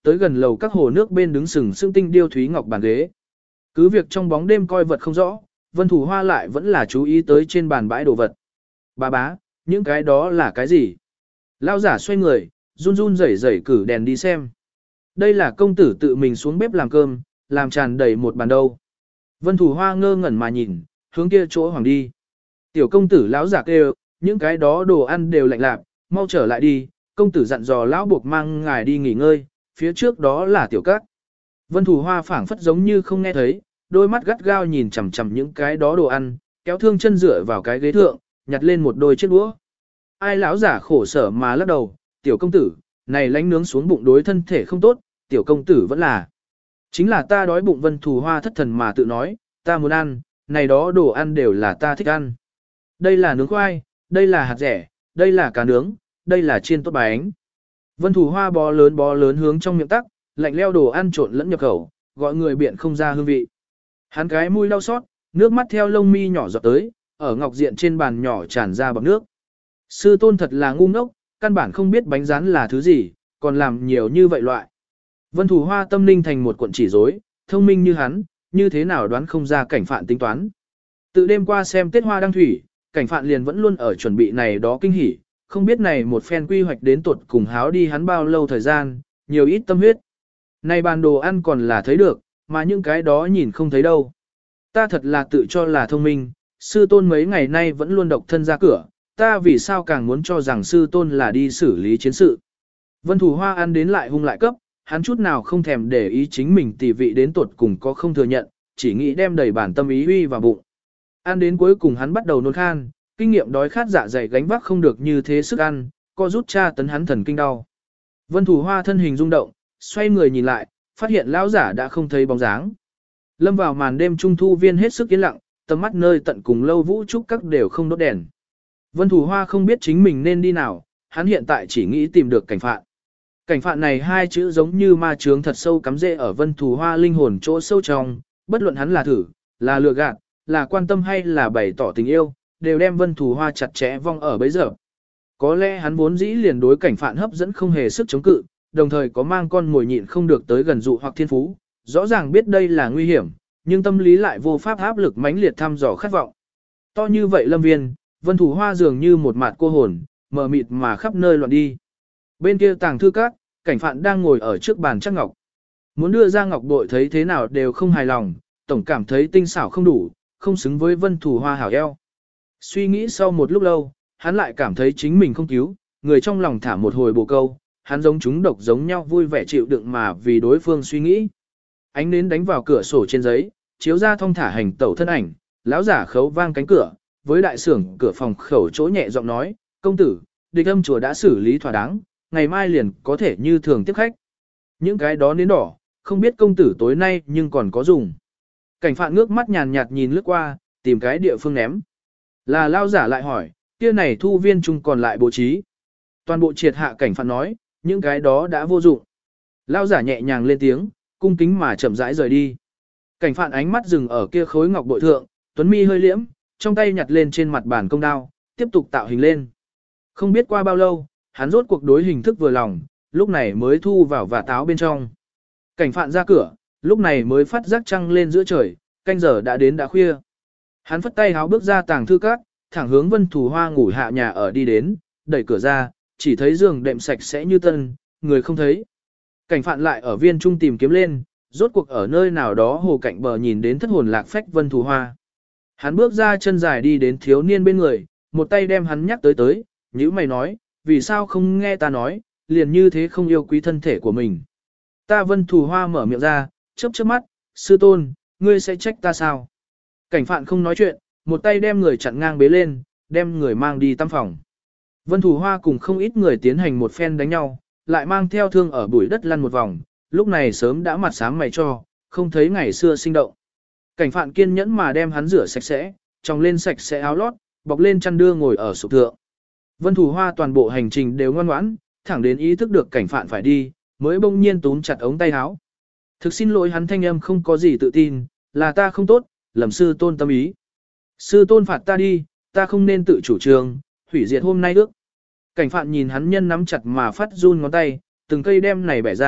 A: tới gần lầu các hồ nước bên đứng sừng sững tinh điêu thúy ngọc bàn ghế. Cứ việc trong bóng đêm coi vật không rõ, Vân Thủ Hoa lại vẫn là chú ý tới trên bàn bãi đồ vật. Bà bá, những cái đó là cái gì? Lao giả xoay người, run run rẩy rẩy cử đèn đi xem. Đây là công tử tự mình xuống bếp làm cơm, làm tràn đầy một bàn đâu. Vân Thủ Hoa ngơ ngẩn mà nhìn, hướng kia chỗ hoàng đi. Tiểu công tử lão giả kêu, những cái đó đồ ăn đều lạnh lạp, mau trở lại đi, công tử dặn dò lão buộc mang ngài đi nghỉ ngơi, phía trước đó là tiểu các. Vân Thủ Hoa phảng phất giống như không nghe thấy, đôi mắt gắt gao nhìn chằm chằm những cái đó đồ ăn, kéo thương chân dựa vào cái ghế thượng, nhặt lên một đôi chiếc đũa. Ai lão giả khổ sở mà lắc đầu, tiểu công tử, này lánh nướng xuống bụng đối thân thể không tốt, tiểu công tử vẫn là. Chính là ta đói bụng. Vân Thủ Hoa thất thần mà tự nói, ta muốn ăn, này đó đồ ăn đều là ta thích ăn. Đây là nướng khoai, đây là hạt rẻ, đây là cá nướng, đây là chiên tốt bánh. Vân Thủ Hoa bó lớn bó lớn hướng trong miệng tắc, lạnh leo đồ ăn trộn lẫn nhập khẩu, gọi người biện không ra hương vị. Hắn cái mũi đau xót, nước mắt theo lông mi nhỏ giọt tới, ở ngọc diện trên bàn nhỏ tràn ra bọt nước. Sư tôn thật là ngu ngốc, căn bản không biết bánh rán là thứ gì, còn làm nhiều như vậy loại. Vân Thủ Hoa tâm linh thành một cuộn chỉ rối, thông minh như hắn, như thế nào đoán không ra cảnh phạn tính toán. Từ đêm qua xem Tết Hoa đăng thủy, cảnh phạn liền vẫn luôn ở chuẩn bị này đó kinh hỉ, không biết này một phen quy hoạch đến tuột cùng háo đi hắn bao lâu thời gian, nhiều ít tâm huyết. Này bàn đồ ăn còn là thấy được, mà những cái đó nhìn không thấy đâu. Ta thật là tự cho là thông minh, sư tôn mấy ngày nay vẫn luôn độc thân ra cửa, ta vì sao càng muốn cho rằng sư tôn là đi xử lý chiến sự. Vân Thủ Hoa ăn đến lại hung lại cấp, hắn chút nào không thèm để ý chính mình tỷ vị đến tuột cùng có không thừa nhận, chỉ nghĩ đem đầy bản tâm ý uy vào bụng. Ăn đến cuối cùng hắn bắt đầu nôn khan, kinh nghiệm đói khát dạ dày gánh vác không được như thế sức ăn, co rút tra tấn hắn thần kinh đau. Vân Thủ Hoa thân hình rung động, xoay người nhìn lại, phát hiện lão giả đã không thấy bóng dáng. Lâm vào màn đêm trung thu viên hết sức yên lặng, tầm mắt nơi tận cùng lâu vũ trúc các đều không đốt đèn. Vân Thủ Hoa không biết chính mình nên đi nào, hắn hiện tại chỉ nghĩ tìm được cảnh phạn. Cảnh phạn này hai chữ giống như ma chướng thật sâu cắm rễ ở Vân Thủ Hoa linh hồn chỗ sâu trong, bất luận hắn là thử, là lừa gạt, là quan tâm hay là bày tỏ tình yêu, đều đem Vân Thủ Hoa chặt chẽ vong ở bấy giờ. Có lẽ hắn vốn dĩ liền đối cảnh phạn hấp dẫn không hề sức chống cự, đồng thời có mang con ngồi nhịn không được tới gần dụ hoặc thiên phú, rõ ràng biết đây là nguy hiểm, nhưng tâm lý lại vô pháp áp lực mãnh liệt thăm dò khát vọng. To như vậy lâm viên, Vân Thủ Hoa dường như một mạt cô hồn, mờ mịt mà khắp nơi loạn đi. Bên kia tàng thư các, cảnh phạn đang ngồi ở trước bàn chắc ngọc. Muốn đưa ra ngọc bội thấy thế nào đều không hài lòng, tổng cảm thấy tinh xảo không đủ, không xứng với Vân Thủ Hoa hảo eo. Suy nghĩ sau một lúc lâu, hắn lại cảm thấy chính mình không cứu, người trong lòng thả một hồi bồ câu, hắn giống chúng độc giống nhau vui vẻ chịu đựng mà vì đối phương suy nghĩ. Ánh nến đánh vào cửa sổ trên giấy, chiếu ra thong thả hành tẩu thân ảnh, lão giả khấu vang cánh cửa, với đại sưởng cửa phòng khẩu chỗ nhẹ giọng nói, công tử, địch âm chùa đã xử lý thỏa đáng, ngày mai liền có thể như thường tiếp khách. Những cái đó nến đỏ, không biết công tử tối nay nhưng còn có dùng. Cảnh phạn ngước mắt nhàn nhạt nhìn lướt qua, tìm cái địa phương ném. Là lao giả lại hỏi, kia này thu viên chung còn lại bố trí. Toàn bộ triệt hạ cảnh phạn nói, những cái đó đã vô dụng. Lao giả nhẹ nhàng lên tiếng, cung kính mà chậm rãi rời đi. Cảnh phạn ánh mắt dừng ở kia khối ngọc bội thượng, tuấn mi hơi liễm, trong tay nhặt lên trên mặt bàn công đao, tiếp tục tạo hình lên. Không biết qua bao lâu, hắn rốt cuộc đối hình thức vừa lòng, lúc này mới thu vào và táo bên trong. Cảnh phạn ra cửa, lúc này mới phát giác trăng lên giữa trời, canh giờ đã đến đã khuya. Hắn phất tay háo bước ra tàng thư các, thẳng hướng Vân Thủ Hoa ngủ hạ nhà ở đi đến, đẩy cửa ra, chỉ thấy giường đệm sạch sẽ như tân, người không thấy. Cảnh phạn lại ở viên trung tìm kiếm lên, rốt cuộc ở nơi nào đó hồ cạnh bờ nhìn đến thất hồn lạc phách Vân Thủ Hoa. Hắn bước ra chân dài đi đến thiếu niên bên người, một tay đem hắn nhắc tới tới, nhữ mày nói, vì sao không nghe ta nói, liền như thế không yêu quý thân thể của mình. Ta Vân Thủ Hoa mở miệng ra, chớp chớp mắt, sư tôn, ngươi sẽ trách ta sao? Cảnh phạn không nói chuyện, một tay đem người chặn ngang bế lên, đem người mang đi tăm phòng. Vân Thủ Hoa cùng không ít người tiến hành một phen đánh nhau, lại mang theo thương ở bụi đất lăn một vòng, lúc này sớm đã mặt sáng mày cho, không thấy ngày xưa sinh động. Cảnh phạn kiên nhẫn mà đem hắn rửa sạch sẽ, tròng lên sạch sẽ áo lót, bọc lên chăn đưa ngồi ở sụp thượng. Vân Thủ Hoa toàn bộ hành trình đều ngoan ngoãn, thẳng đến ý thức được cảnh phạn phải đi, mới bỗng nhiên túm chặt ống tay áo. Thực xin lỗi, hắn thanh âm không có gì tự tin, là ta không tốt, lầm sư tôn tâm ý. Sư tôn phạt ta đi, ta không nên tự chủ trương, hủy diệt hôm nay ước. Cảnh phạn nhìn hắn nhân nắm chặt mà phát run ngón tay, từng cây đem này bẻ ra,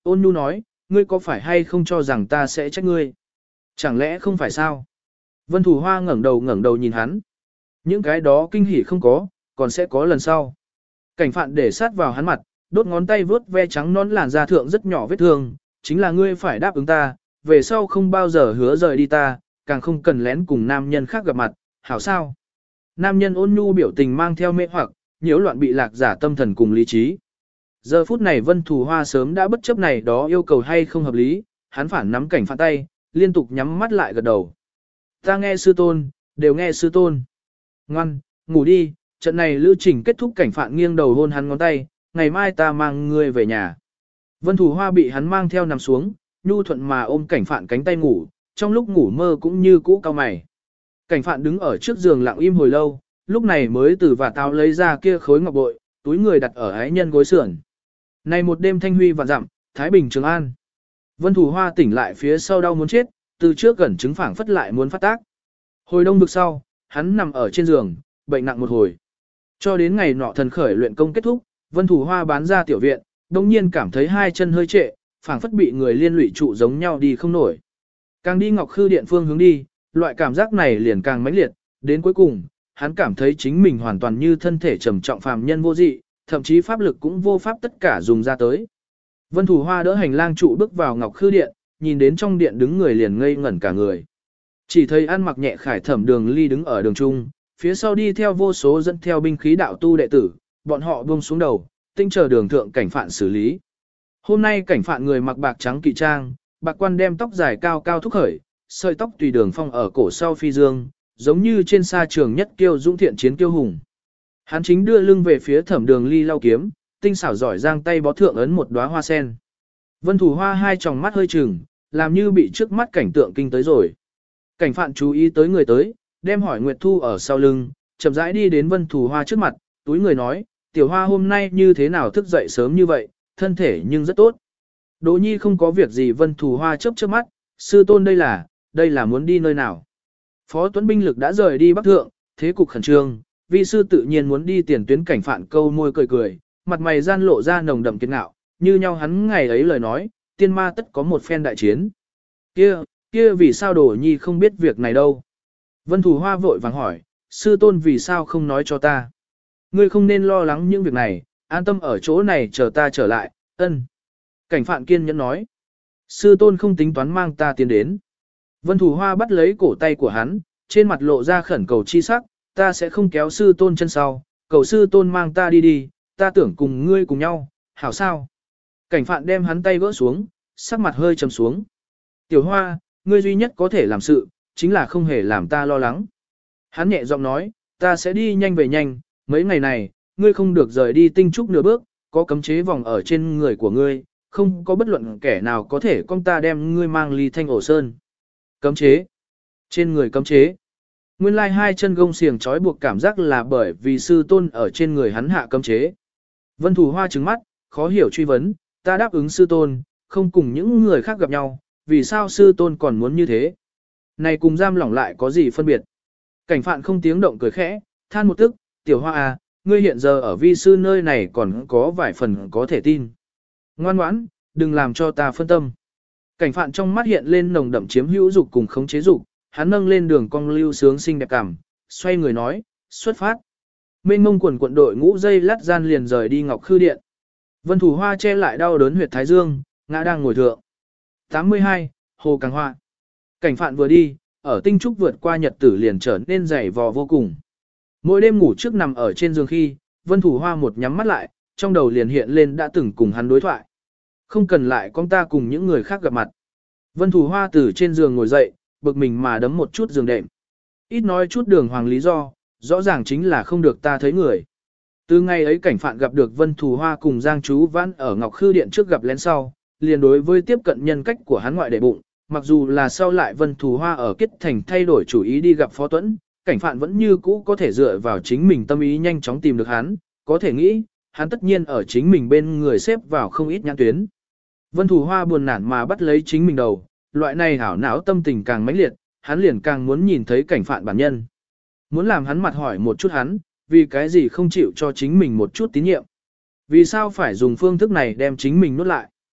A: Ôn nhu nói, ngươi có phải hay không cho rằng ta sẽ trách ngươi? Chẳng lẽ không phải sao? Vân Thủ Hoa ngẩng đầu ngẩng đầu nhìn hắn. Những cái đó kinh hỉ không có, còn sẽ có lần sau. Cảnh phạn để sát vào hắn mặt, đốt ngón tay vướt ve trắng nón làn da thượng rất nhỏ vết thương, chính là ngươi phải đáp ứng ta, về sau không bao giờ hứa rời đi ta, càng không cần lén cùng nam nhân khác gặp mặt, hảo sao? Nam nhân ôn nhu biểu tình mang theo mê hoặc, nhiễu loạn bị lạc giả tâm thần cùng lý trí. Giờ phút này Vân Thủ Hoa sớm đã bất chấp này đó yêu cầu hay không hợp lý, hắn phản nắm cảnh phạn tay, liên tục nhắm mắt lại gật đầu. Ta nghe sư tôn, đều nghe sư tôn. Ngoan, ngủ đi, trận này lưu trình kết thúc, cảnh phạn nghiêng đầu hôn hắn ngón tay, ngày mai ta mang ngươi về nhà. Vân Thủ Hoa bị hắn mang theo nằm xuống, nhu thuận mà ôm cảnh phạn cánh tay ngủ, trong lúc ngủ mơ cũng như cũ cao mày. Cảnh phạn đứng ở trước giường lặng im hồi lâu, lúc này mới từ và táo lấy ra kia khối ngọc bội, túi người đặt ở ái nhân gối sườn. Này một đêm thanh huy vạn dặm, Thái Bình Trường An. Vân Thủ Hoa tỉnh lại phía sau đau muốn chết, từ trước gần chứng phảng phất lại muốn phát tác. Hồi đông vực sau, hắn nằm ở trên giường, bệnh nặng một hồi. Cho đến ngày nọ thần khởi luyện công kết thúc, Vân Thủ Hoa bán ra tiểu viện, đồng nhiên cảm thấy hai chân hơi trệ, phảng phất bị người liên lụy trụ giống nhau đi không nổi. Càng đi Ngọc Khư Điện phương hướng đi, loại cảm giác này liền càng mãnh liệt, đến cuối cùng, hắn cảm thấy chính mình hoàn toàn như thân thể trầm trọng phàm nhân vô dị, thậm chí pháp lực cũng vô pháp tất cả dùng ra tới. Vân Thủ Hoa đỡ hành lang trụ bước vào Ngọc Khư Điện, nhìn đến trong điện đứng người liền ngây ngẩn cả người. Chỉ thấy ăn mặc nhẹ khải thẩm Đường Ly đứng ở đường trung, phía sau đi theo vô số dẫn theo binh khí đạo tu đệ tử, bọn họ buông xuống đầu, tinh chờ đường thượng cảnh phạn xử lý. Hôm nay cảnh phạn người mặc bạc trắng kỵ trang, bạc quan đem tóc dài cao cao thúc khởi, sợi tóc tùy đường phong ở cổ sau phi dương, giống như trên sa trường nhất kiêu dũng thiện chiến kiêu hùng. Hắn chính đưa lưng về phía thẩm Đường Ly lau kiếm, tinh xảo giỏi giang tay bó thượng ấn một đóa hoa sen. Vân Thủ Hoa hai tròng mắt hơi trừng, làm như bị trước mắt cảnh tượng kinh tới rồi. Cảnh phạn chú ý tới người tới, đem hỏi Nguyệt Thu ở sau lưng, chậm rãi đi đến Vân Thủ Hoa trước mặt, túi người nói, tiểu hoa hôm nay như thế nào thức dậy sớm như vậy, thân thể nhưng rất tốt. Đỗ Nhi không có việc gì. Vân Thủ Hoa chớp chớp mắt, sư tôn đây là, đây là muốn đi nơi nào. Phó Tuấn binh lực đã rời đi Bắc Thượng, thế cục khẩn trương, vi sư tự nhiên muốn đi tiền tuyến. Cảnh phạn câu môi cười cười, mặt mày gian lộ ra nồng đậm kiệt ngạo, như nhau hắn ngày ấy lời nói, tiên ma tất có một phen đại chiến. Kia, kia vì sao Đỗ Nhi không biết việc này đâu? Vân Thủ Hoa vội vàng hỏi, sư tôn vì sao không nói cho ta? Ngươi không nên lo lắng những việc này, an tâm ở chỗ này chờ ta trở lại, ân. Cảnh phạn kiên nhẫn nói, sư tôn không tính toán mang ta tiến đến. Vân Thủ Hoa bắt lấy cổ tay của hắn, trên mặt lộ ra khẩn cầu chi sắc, ta sẽ không kéo sư tôn chân sau, cầu sư tôn mang ta đi đi, ta tưởng cùng ngươi cùng nhau, hảo sao? Cảnh phạn đem hắn tay gỡ xuống, sắc mặt hơi trầm xuống. Tiểu Hoa, ngươi duy nhất có thể làm sự, chính là không hề làm ta lo lắng. Hắn nhẹ giọng nói, ta sẽ đi nhanh về nhanh, mấy ngày này, ngươi không được rời đi Tinh Trúc nửa bước, có cấm chế vòng ở trên người của ngươi, không có bất luận kẻ nào có thể con ta đem ngươi mang ly Thanh Ổ Sơn. Cấm chế? Trên người cấm chế? Nguyên lai hai chân gông xiềng trói buộc cảm giác là bởi vì sư tôn ở trên người hắn hạ cấm chế. Vân Thủ Hoa trừng mắt, khó hiểu truy vấn, ta đáp ứng sư tôn, không cùng những người khác gặp nhau, vì sao sư tôn còn muốn như thế? Này cùng giam lỏng lại có gì phân biệt? Cảnh phạn không tiếng động cười khẽ, than một tức, tiểu Hoa à, ngươi hiện giờ ở vi sư nơi này còn có vài phần có thể tin. Ngoan ngoãn, đừng làm cho ta phân tâm. Cảnh phạn trong mắt hiện lên nồng đậm chiếm hữu dục cùng khống chế dục, hắn nâng lên đường cong lưu sướng xinh đẹp cảm, xoay người nói, xuất phát. Mênh mông quần quận đội ngũ dây lát gian liền rời đi Ngọc Khư Điện. Vân Thủ Hoa che lại đau đớn huyệt thái dương, ngã đang ngồi thượng. tám mươi hai, Hồ Càng Hoa. Cảnh phạn vừa đi, ở Tinh Trúc vượt qua nhật tử liền trở nên dày vò vô cùng. Mỗi đêm ngủ trước nằm ở trên giường khi, Vân Thủ Hoa một nhắm mắt lại, trong đầu liền hiện lên đã từng cùng hắn đối thoại. Không cần lại con ta cùng những người khác gặp mặt. Vân Thủ Hoa từ trên giường ngồi dậy, bực mình mà đấm một chút giường đệm. Ít nói chút đường hoàng lý do, rõ ràng chính là không được ta thấy người. Từ ngày ấy cảnh phạn gặp được Vân Thủ Hoa cùng Giang Chú Vãn ở Ngọc Khư Điện trước gặp lén sau, liền đối với tiếp cận nhân cách của hắn ngoại đệ bụng, mặc dù là sau lại Vân Thủ Hoa ở Kết Thành thay đổi chủ ý đi gặp Phó Tuấn, cảnh phạn vẫn như cũ có thể dựa vào chính mình tâm ý nhanh chóng tìm được hắn, có thể nghĩ, hắn tất nhiên ở chính mình bên người xếp vào không ít nhãn tuyến. Vân Thủ Hoa buồn nản mà bắt lấy chính mình đầu, loại này hảo não tâm tình càng mãnh liệt, hắn liền càng muốn nhìn thấy cảnh phạn bản nhân. Muốn làm hắn mặt hỏi một chút hắn, vì cái gì không chịu cho chính mình một chút tín nhiệm. Vì sao phải dùng phương thức này đem chính mình nuốt lại.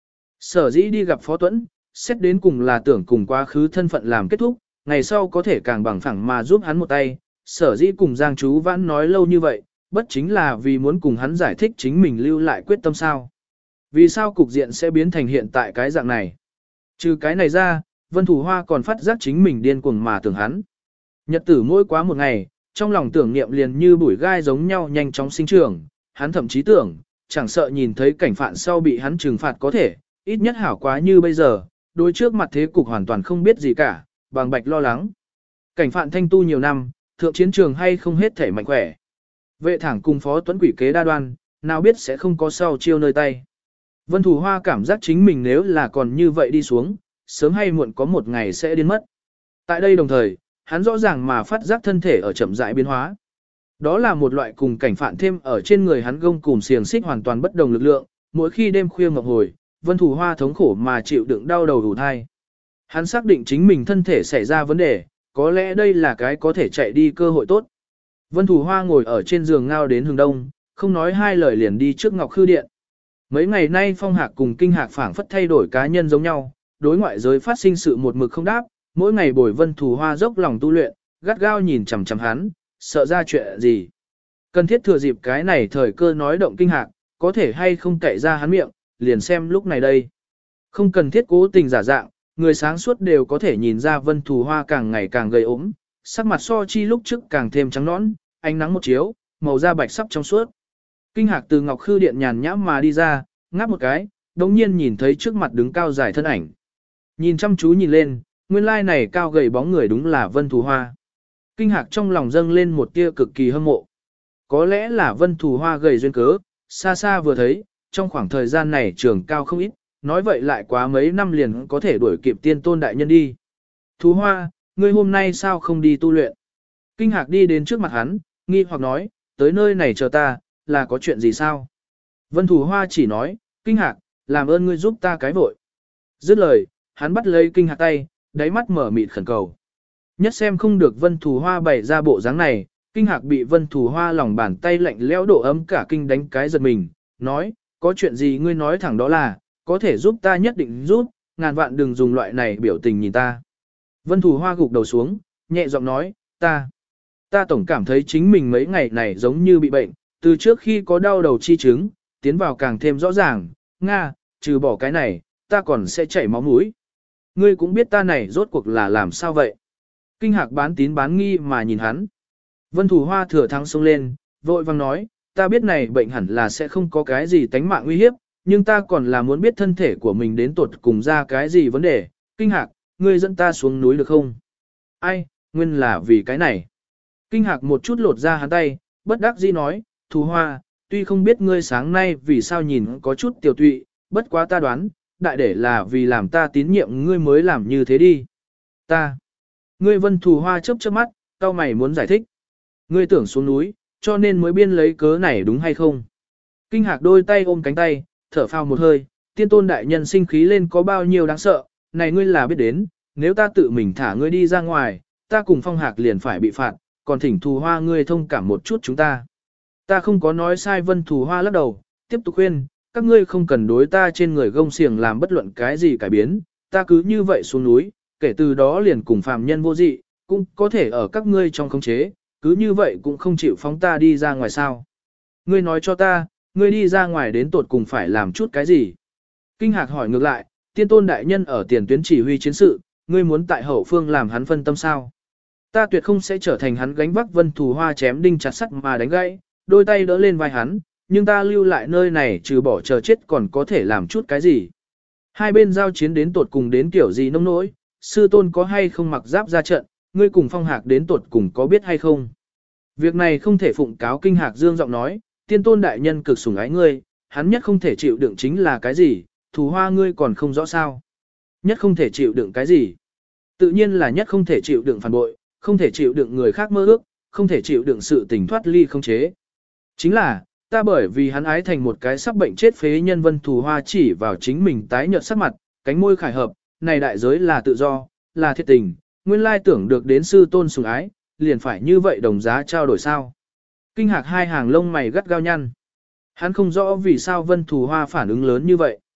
A: Sở dĩ đi gặp Phó Tuấn, xét đến cùng là tưởng cùng quá khứ thân phận làm kết thúc, ngày sau có thể càng bằng phẳng mà giúp hắn một tay. Sở dĩ cùng Giang Chú Vãn nói lâu như vậy, bất chính là vì muốn cùng hắn giải thích chính mình lưu lại quyết tâm sao. Vì sao cục diện sẽ biến thành hiện tại cái dạng này? Trừ cái này ra, Vân Thủ Hoa còn phát giác chính mình điên cuồng mà tưởng hắn. Nhật tử mỗi quá một ngày, trong lòng tưởng niệm liền như bụi gai giống nhau nhanh chóng sinh trưởng, hắn thậm chí tưởng, chẳng sợ nhìn thấy cảnh phạn sau bị hắn trừng phạt có thể, ít nhất hảo quá như bây giờ, đối trước mặt thế cục hoàn toàn không biết gì cả, bằng bạch lo lắng. Cảnh phạn thanh tu nhiều năm, thượng chiến trường hay không hết thể mạnh khỏe. Vệ thẳng cùng Phó Tuấn quỷ kế đa đoan, nào biết sẽ không có sau chiêu nơi tay. Vân Thủ Hoa cảm giác chính mình nếu là còn như vậy đi xuống, sớm hay muộn có một ngày sẽ điên mất. Tại đây đồng thời, hắn rõ ràng mà phát giác thân thể ở chậm rãi biến hóa. Đó là một loại cùng cảnh phạn thêm ở trên người hắn gông cùm xiềng xích hoàn toàn bất đồng lực lượng, mỗi khi đêm khuya ngọc hồi, Vân Thủ Hoa thống khổ mà chịu đựng đau đầu đủ thai. Hắn xác định chính mình thân thể xảy ra vấn đề, có lẽ đây là cái có thể chạy đi cơ hội tốt. Vân Thủ Hoa ngồi ở trên giường ngao đến hướng đông, không nói hai lời liền đi trước Ngọc Khư Điện. Mấy ngày nay Phong Hạc cùng Kinh Hạc phảng phất thay đổi cá nhân giống nhau, đối ngoại giới phát sinh sự một mực không đáp, mỗi ngày bồi Vân Thủ Hoa dốc lòng tu luyện, gắt gao nhìn chằm chằm hắn, sợ ra chuyện gì. Cần thiết thừa dịp cái này thời cơ nói động Kinh Hạc, có thể hay không cậy ra hắn miệng, liền xem lúc này đây. Không cần thiết cố tình giả dạng, người sáng suốt đều có thể nhìn ra Vân Thủ Hoa càng ngày càng gầy ốm, sắc mặt so chi lúc trước càng thêm trắng nõn, ánh nắng một chiếu, màu da bạch sắp trong suốt. Kinh Hạc từ Ngọc Khư Điện nhàn nhã mà đi ra, ngáp một cái, đồng nhiên nhìn thấy trước mặt đứng cao dài thân ảnh. Nhìn chăm chú nhìn lên, nguyên lai này cao gầy bóng người đúng là Vân Thủ Hoa. Kinh Hạc trong lòng dâng lên một tia cực kỳ hâm mộ. Có lẽ là Vân Thủ Hoa gầy duyên cớ, xa xa vừa thấy, trong khoảng thời gian này trường cao không ít, nói vậy lại quá mấy năm liền có thể đuổi kịp tiên tôn đại nhân đi. Thủ Hoa, ngươi hôm nay sao không đi tu luyện? Kinh Hạc đi đến trước mặt hắn, nghi hoặc nói, tới nơi này chờ ta, là có chuyện gì sao? Vân Thủ Hoa chỉ nói, Kinh Hạc, làm ơn ngươi giúp ta cái vội. Dứt lời, hắn bắt lấy Kinh Hạc tay, đáy mắt mở mịt khẩn cầu. Nhất xem không được Vân Thủ Hoa bày ra bộ dáng này, Kinh Hạc bị Vân Thủ Hoa lòng bàn tay lạnh lẽo độ ấm cả kinh đánh cái giật mình, nói, có chuyện gì ngươi nói thẳng đó là, có thể giúp ta nhất định giúp, ngàn vạn đừng dùng loại này biểu tình nhìn ta. Vân Thủ Hoa gục đầu xuống, nhẹ giọng nói, ta, ta tổng cảm thấy chính mình mấy ngày này giống như bị bệnh, từ trước khi có đau đầu chi chứng, tiến vào càng thêm rõ ràng, Nga, trừ bỏ cái này, ta còn sẽ chảy máu mũi. Ngươi cũng biết ta này rốt cuộc là làm sao vậy? Kinh Hạc bán tín bán nghi mà nhìn hắn. Vân Thủ Hoa thừa thắng xông lên, vội vang nói, ta biết này bệnh hẳn là sẽ không có cái gì tánh mạng nguy hiếp, nhưng ta còn là muốn biết thân thể của mình đến tuột cùng ra cái gì vấn đề. Kinh Hạc, ngươi dẫn ta xuống núi được không? Ai, nguyên là vì cái này. Kinh Hạc một chút lột ra hắn tay, bất đắc dĩ nói, Thủ Hoa, tuy không biết ngươi sáng nay vì sao nhìn có chút tiểu tụy, bất quá ta đoán, đại để là vì làm ta tín nhiệm ngươi mới làm như thế đi. Ta. Ngươi Vân Thủ Hoa chớp chớp mắt, cau mày muốn giải thích. Ngươi tưởng xuống núi, cho nên mới biên lấy cớ này đúng hay không? Kinh Hạc đôi tay ôm cánh tay, thở phào một hơi, tiên tôn đại nhân sinh khí lên có bao nhiêu đáng sợ, này ngươi là biết đến, nếu ta tự mình thả ngươi đi ra ngoài, ta cùng Phong Hạc liền phải bị phạt, còn thỉnh Thủ Hoa ngươi thông cảm một chút chúng ta. Ta không có nói sai. Vân Thủ Hoa lắc đầu, tiếp tục khuyên, các ngươi không cần đối ta trên người gông xiềng làm bất luận cái gì cải biến, ta cứ như vậy xuống núi, kể từ đó liền cùng phàm nhân vô dị, cũng có thể ở các ngươi trong khống chế, cứ như vậy cũng không chịu phóng ta đi ra ngoài sao. Ngươi nói cho ta, ngươi đi ra ngoài đến tột cùng phải làm chút cái gì? Kinh Hạc hỏi ngược lại, tiên tôn đại nhân ở tiền tuyến chỉ huy chiến sự, ngươi muốn tại hậu phương làm hắn phân tâm sao? Ta tuyệt không sẽ trở thành hắn gánh vác. Vân Thủ Hoa chém đinh chặt sắt mà đánh gãy, đôi tay đỡ lên vai hắn, nhưng ta lưu lại nơi này trừ bỏ chờ chết còn có thể làm chút cái gì? Hai bên giao chiến đến tột cùng đến kiểu gì nông nỗi, sư tôn có hay không mặc giáp ra trận, ngươi cùng Phong Hạc đến tột cùng có biết hay không? Việc này không thể phụng cáo. Kinh Hạc dương giọng nói, tiên tôn đại nhân cực sủng ái ngươi, hắn nhất không thể chịu đựng chính là cái gì, Thủ Hoa ngươi còn không rõ sao? Nhất không thể chịu đựng cái gì? Tự nhiên là nhất không thể chịu đựng phản bội, không thể chịu đựng người khác mơ ước, không thể chịu đựng sự tình thoát ly không chế. Chính là, ta bởi vì hắn ái thành một cái sắp bệnh chết phế nhân. Vân Thủ Hoa chỉ vào chính mình tái nhợt sắc mặt, cánh môi khải hợp, này đại giới là tự do, là thiệt tình, nguyên lai tưởng được đến sư tôn sủng ái, liền phải như vậy đồng giá trao đổi sao. Kinh Hạc hai hàng lông mày gắt gao nhăn. Hắn không rõ vì sao Vân Thủ Hoa phản ứng lớn như vậy.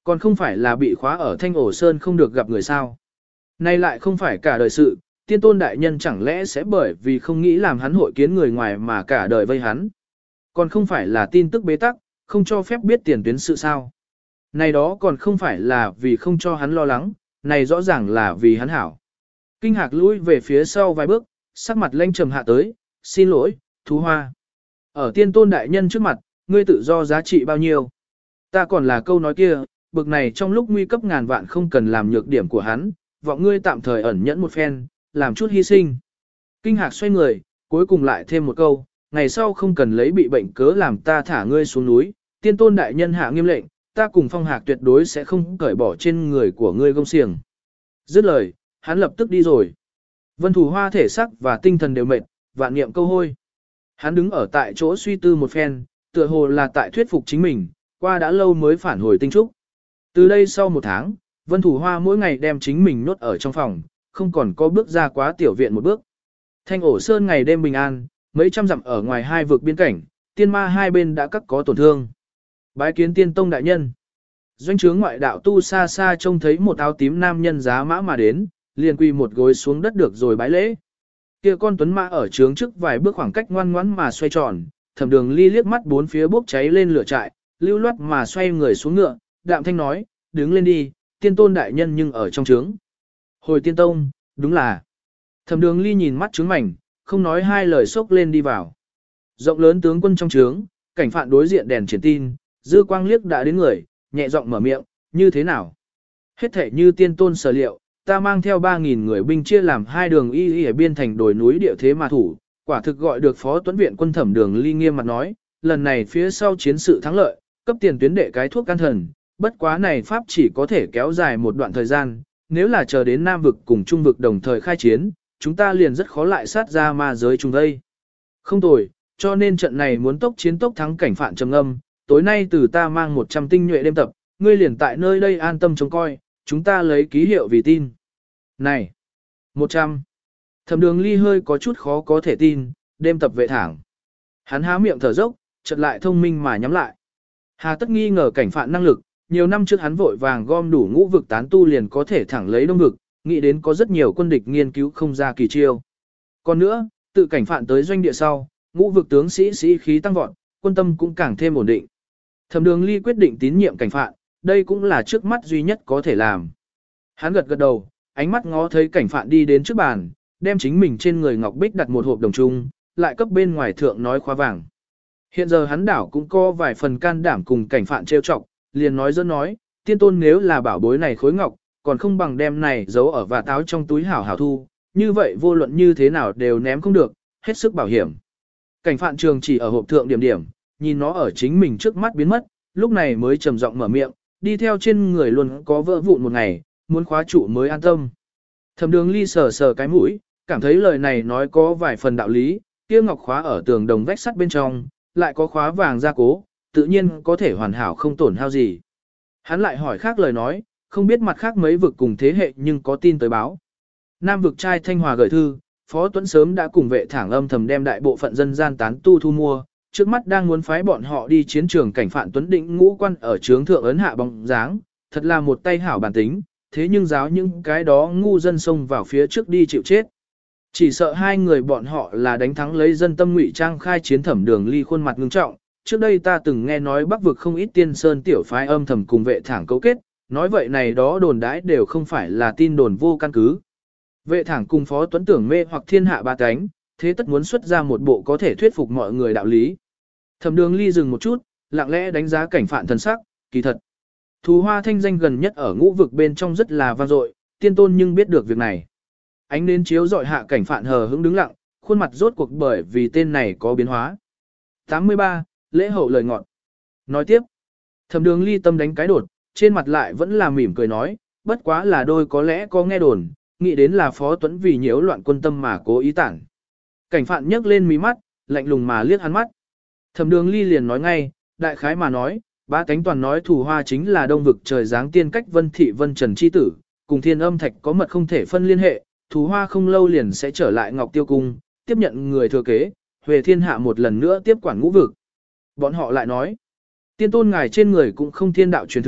A: Còn không phải là bị khóa ở Thanh Ổ Sơn không được gặp người sao. Nay lại không phải cả đời sự, tiên tôn đại nhân chẳng lẽ sẽ bởi vì không nghĩ làm hắn hội kiến người ngoài mà cả đời vây hắn. Còn không phải là tin tức bế tắc, không cho phép biết tiền tuyến sự sao. Này đó còn không phải là vì không cho hắn lo lắng, này rõ ràng là vì hắn hảo. Kinh Hạc lùi về phía sau vài bước, sắc mặt lênh trầm hạ tới, xin lỗi, thú hoa. Ở tiên tôn đại nhân trước mặt, ngươi tự do giá trị bao nhiêu? Ta còn là câu nói kia, bực này trong lúc nguy cấp ngàn vạn không cần làm nhược điểm của hắn, vọng ngươi tạm thời ẩn nhẫn một phen, làm chút hy sinh. Kinh Hạc xoay người, cuối cùng lại thêm một câu, ngày sau không cần lấy bị bệnh cớ làm ta thả ngươi xuống núi, tiên tôn đại nhân hạ nghiêm lệnh, ta cùng Phong Hạc tuyệt đối sẽ không cởi bỏ trên người của ngươi gông xiềng. Dứt lời, hắn lập tức đi rồi. Vân Thủ Hoa thể sắc và tinh thần đều mệt, vạn niệm câu hôi. Hắn đứng ở tại chỗ suy tư một phen, tựa hồ là tại thuyết phục chính mình, qua đã lâu mới phản hồi tinh trúc. Từ đây sau một tháng, Vân Thủ Hoa mỗi ngày đem chính mình nhốt ở trong phòng, không còn có bước ra quá tiểu viện một bước. Thanh Ổ Sơn ngày đêm bình an, mấy trăm dặm ở ngoài hai vực biên cảnh, tiên ma hai bên đã cắt có tổn thương. Bái kiến tiên tông đại nhân. Doanh trướng ngoại đạo tu xa xa trông thấy một áo tím nam nhân giá mã mà đến, liền quỳ một gối xuống đất được rồi bái lễ. Kia con tuấn mã ở trướng trước vài bước khoảng cách ngoan ngoãn mà xoay tròn, Thẩm Đường Ly liếc mắt bốn phía bốc cháy lên lửa trại, lưu loát mà xoay người xuống ngựa, đạm thanh nói, đứng lên đi, tiên tôn đại nhân nhưng ở trong trướng. Hồi tiên tông, đúng là. Thẩm Đường Ly nhìn mắt trướng mảnh, không nói hai lời xốc lên đi vào. Rộng lớn tướng quân trong trướng, cảnh phạn đối diện đèn triển tin, dư quang liếc đã đến người, nhẹ giọng mở miệng, như thế nào? Hết thể như tiên tôn sở liệu, ta mang theo ba nghìn người binh chia làm hai đường y y ở biên thành đồi núi địa thế mà thủ, quả thực gọi được phó tuấn viện quân Thẩm Đường Ly nghiêm mặt nói, lần này phía sau chiến sự thắng lợi, cấp tiền tuyến đệ cái thuốc can thần, bất quá này pháp chỉ có thể kéo dài một đoạn thời gian, nếu là chờ đến Nam vực cùng Trung vực đồng thời khai chiến, chúng ta liền rất khó lại sát ra ma giới chung đây. Không tồi, cho nên trận này muốn tốc chiến tốc thắng cảnh phạn trầm âm, tối nay từ ta mang một trăm tinh nhuệ đêm tập, ngươi liền tại nơi đây an tâm trông coi, chúng ta lấy ký hiệu vì tin. Này, một trăm. Thẩm Đường Ly hơi có chút khó có thể tin, đêm tập vệ thẳng. Hắn há miệng thở dốc, chợt lại thông minh mà nhắm lại. Hà tất nghi ngờ cảnh phạn năng lực, nhiều năm trước hắn vội vàng gom đủ ngũ vực tán tu liền có thể thẳng lấy đông vực, nghĩ đến có rất nhiều quân địch nghiên cứu không ra kỳ chiêu. Còn nữa, tự cảnh phạn tới doanh địa sau, ngũ vực tướng sĩ sĩ khí tăng vọt, quân tâm cũng càng thêm ổn định. Thẩm Đường Ly quyết định tín nhiệm cảnh phạn, đây cũng là trước mắt duy nhất có thể làm. Hắn gật gật đầu, ánh mắt ngó thấy cảnh phạn đi đến trước bàn, đem chính mình trên người ngọc bích đặt một hộp đồng trung, lại cấp bên ngoài thượng nói khóa vàng. Hiện giờ hắn đảo cũng có vài phần can đảm cùng cảnh phạn trêu chọc, liền nói dẫn nói, tiên tôn nếu là bảo bối này khối ngọc, còn không bằng đem này giấu ở và táo trong túi hảo hảo thu, như vậy vô luận như thế nào đều ném không được, hết sức bảo hiểm. Cảnh phạn trường chỉ ở hộp thượng điểm điểm, nhìn nó ở chính mình trước mắt biến mất, lúc này mới trầm giọng mở miệng, đi theo trên người luôn có vỡ vụn một ngày, muốn khóa trụ mới an tâm. Thẩm Đường Ly sờ sờ cái mũi, cảm thấy lời này nói có vài phần đạo lý, kia ngọc khóa ở tường đồng vách sắt bên trong, lại có khóa vàng gia cố, tự nhiên có thể hoàn hảo không tổn hao gì. Hắn lại hỏi khác lời nói, không biết mặt khác mấy vực cùng thế hệ nhưng có tin tới báo. Nam vực trai Thanh Hòa gửi thư, Phó Tuấn sớm đã cùng vệ thẳng âm thầm đem đại bộ phận dân gian tán tu thu mua, trước mắt đang muốn phái bọn họ đi chiến trường cảnh phạn Tuấn định ngũ quan ở trướng thượng ấn hạ bóng dáng, thật là một tay hảo bản tính, thế nhưng giáo những cái đó ngu dân xông vào phía trước đi chịu chết. Chỉ sợ hai người bọn họ là đánh thắng lấy dân tâm ngụy trang khai chiến. Thẩm Đường Ly khuôn mặt ngưng trọng, trước đây ta từng nghe nói Bắc vực không ít tiên sơn tiểu phái âm thầm cùng vệ thẳng cấu kết, nói vậy này đó đồn đãi đều không phải là tin đồn vô căn cứ. Vệ thẳng cùng Phó Tuấn tưởng mê hoặc thiên hạ ba cánh, thế tất muốn xuất ra một bộ có thể thuyết phục mọi người đạo lý. Thẩm Đường Ly dừng một chút, lặng lẽ đánh giá cảnh phạn thần sắc, kỳ thật. Thù Hoa thanh danh gần nhất ở ngũ vực bên trong rất là vang dội, tiên tôn nhưng biết được việc này. Ánh nến chiếu dọi hạ cảnh phạn hờ hững đứng lặng, khuôn mặt rốt cuộc bởi vì tên này có biến hóa. tám mươi ba. Lễ hậu lời ngọt. Nói tiếp, Thẩm Đường Ly tâm đánh cái đột, trên mặt lại vẫn là mỉm cười nói, bất quá là đôi có lẽ có nghe đồn, nghĩ đến là Phó Tuấn vì nhiễu loạn quân tâm mà cố ý tản. Cảnh phạn nhấc lên mí mắt, lạnh lùng mà liếc hắn mắt. Thẩm Đường Ly liền nói ngay, đại khái mà nói, ba cánh toàn nói Thù Hoa chính là đông vực trời giáng tiên cách Vân Thị Vân Trần chi tử, cùng Thiên Âm Thạch có mật không thể phân liên hệ, Thù Hoa không lâu liền sẽ trở lại Ngọc Tiêu Cung, tiếp nhận người thừa kế, Huệ Thiên Hạ một lần nữa tiếp quản ngũ vực. Bọn họ lại nói, tiên tôn ngài trên người cũng không thiên đạo truyền thừa,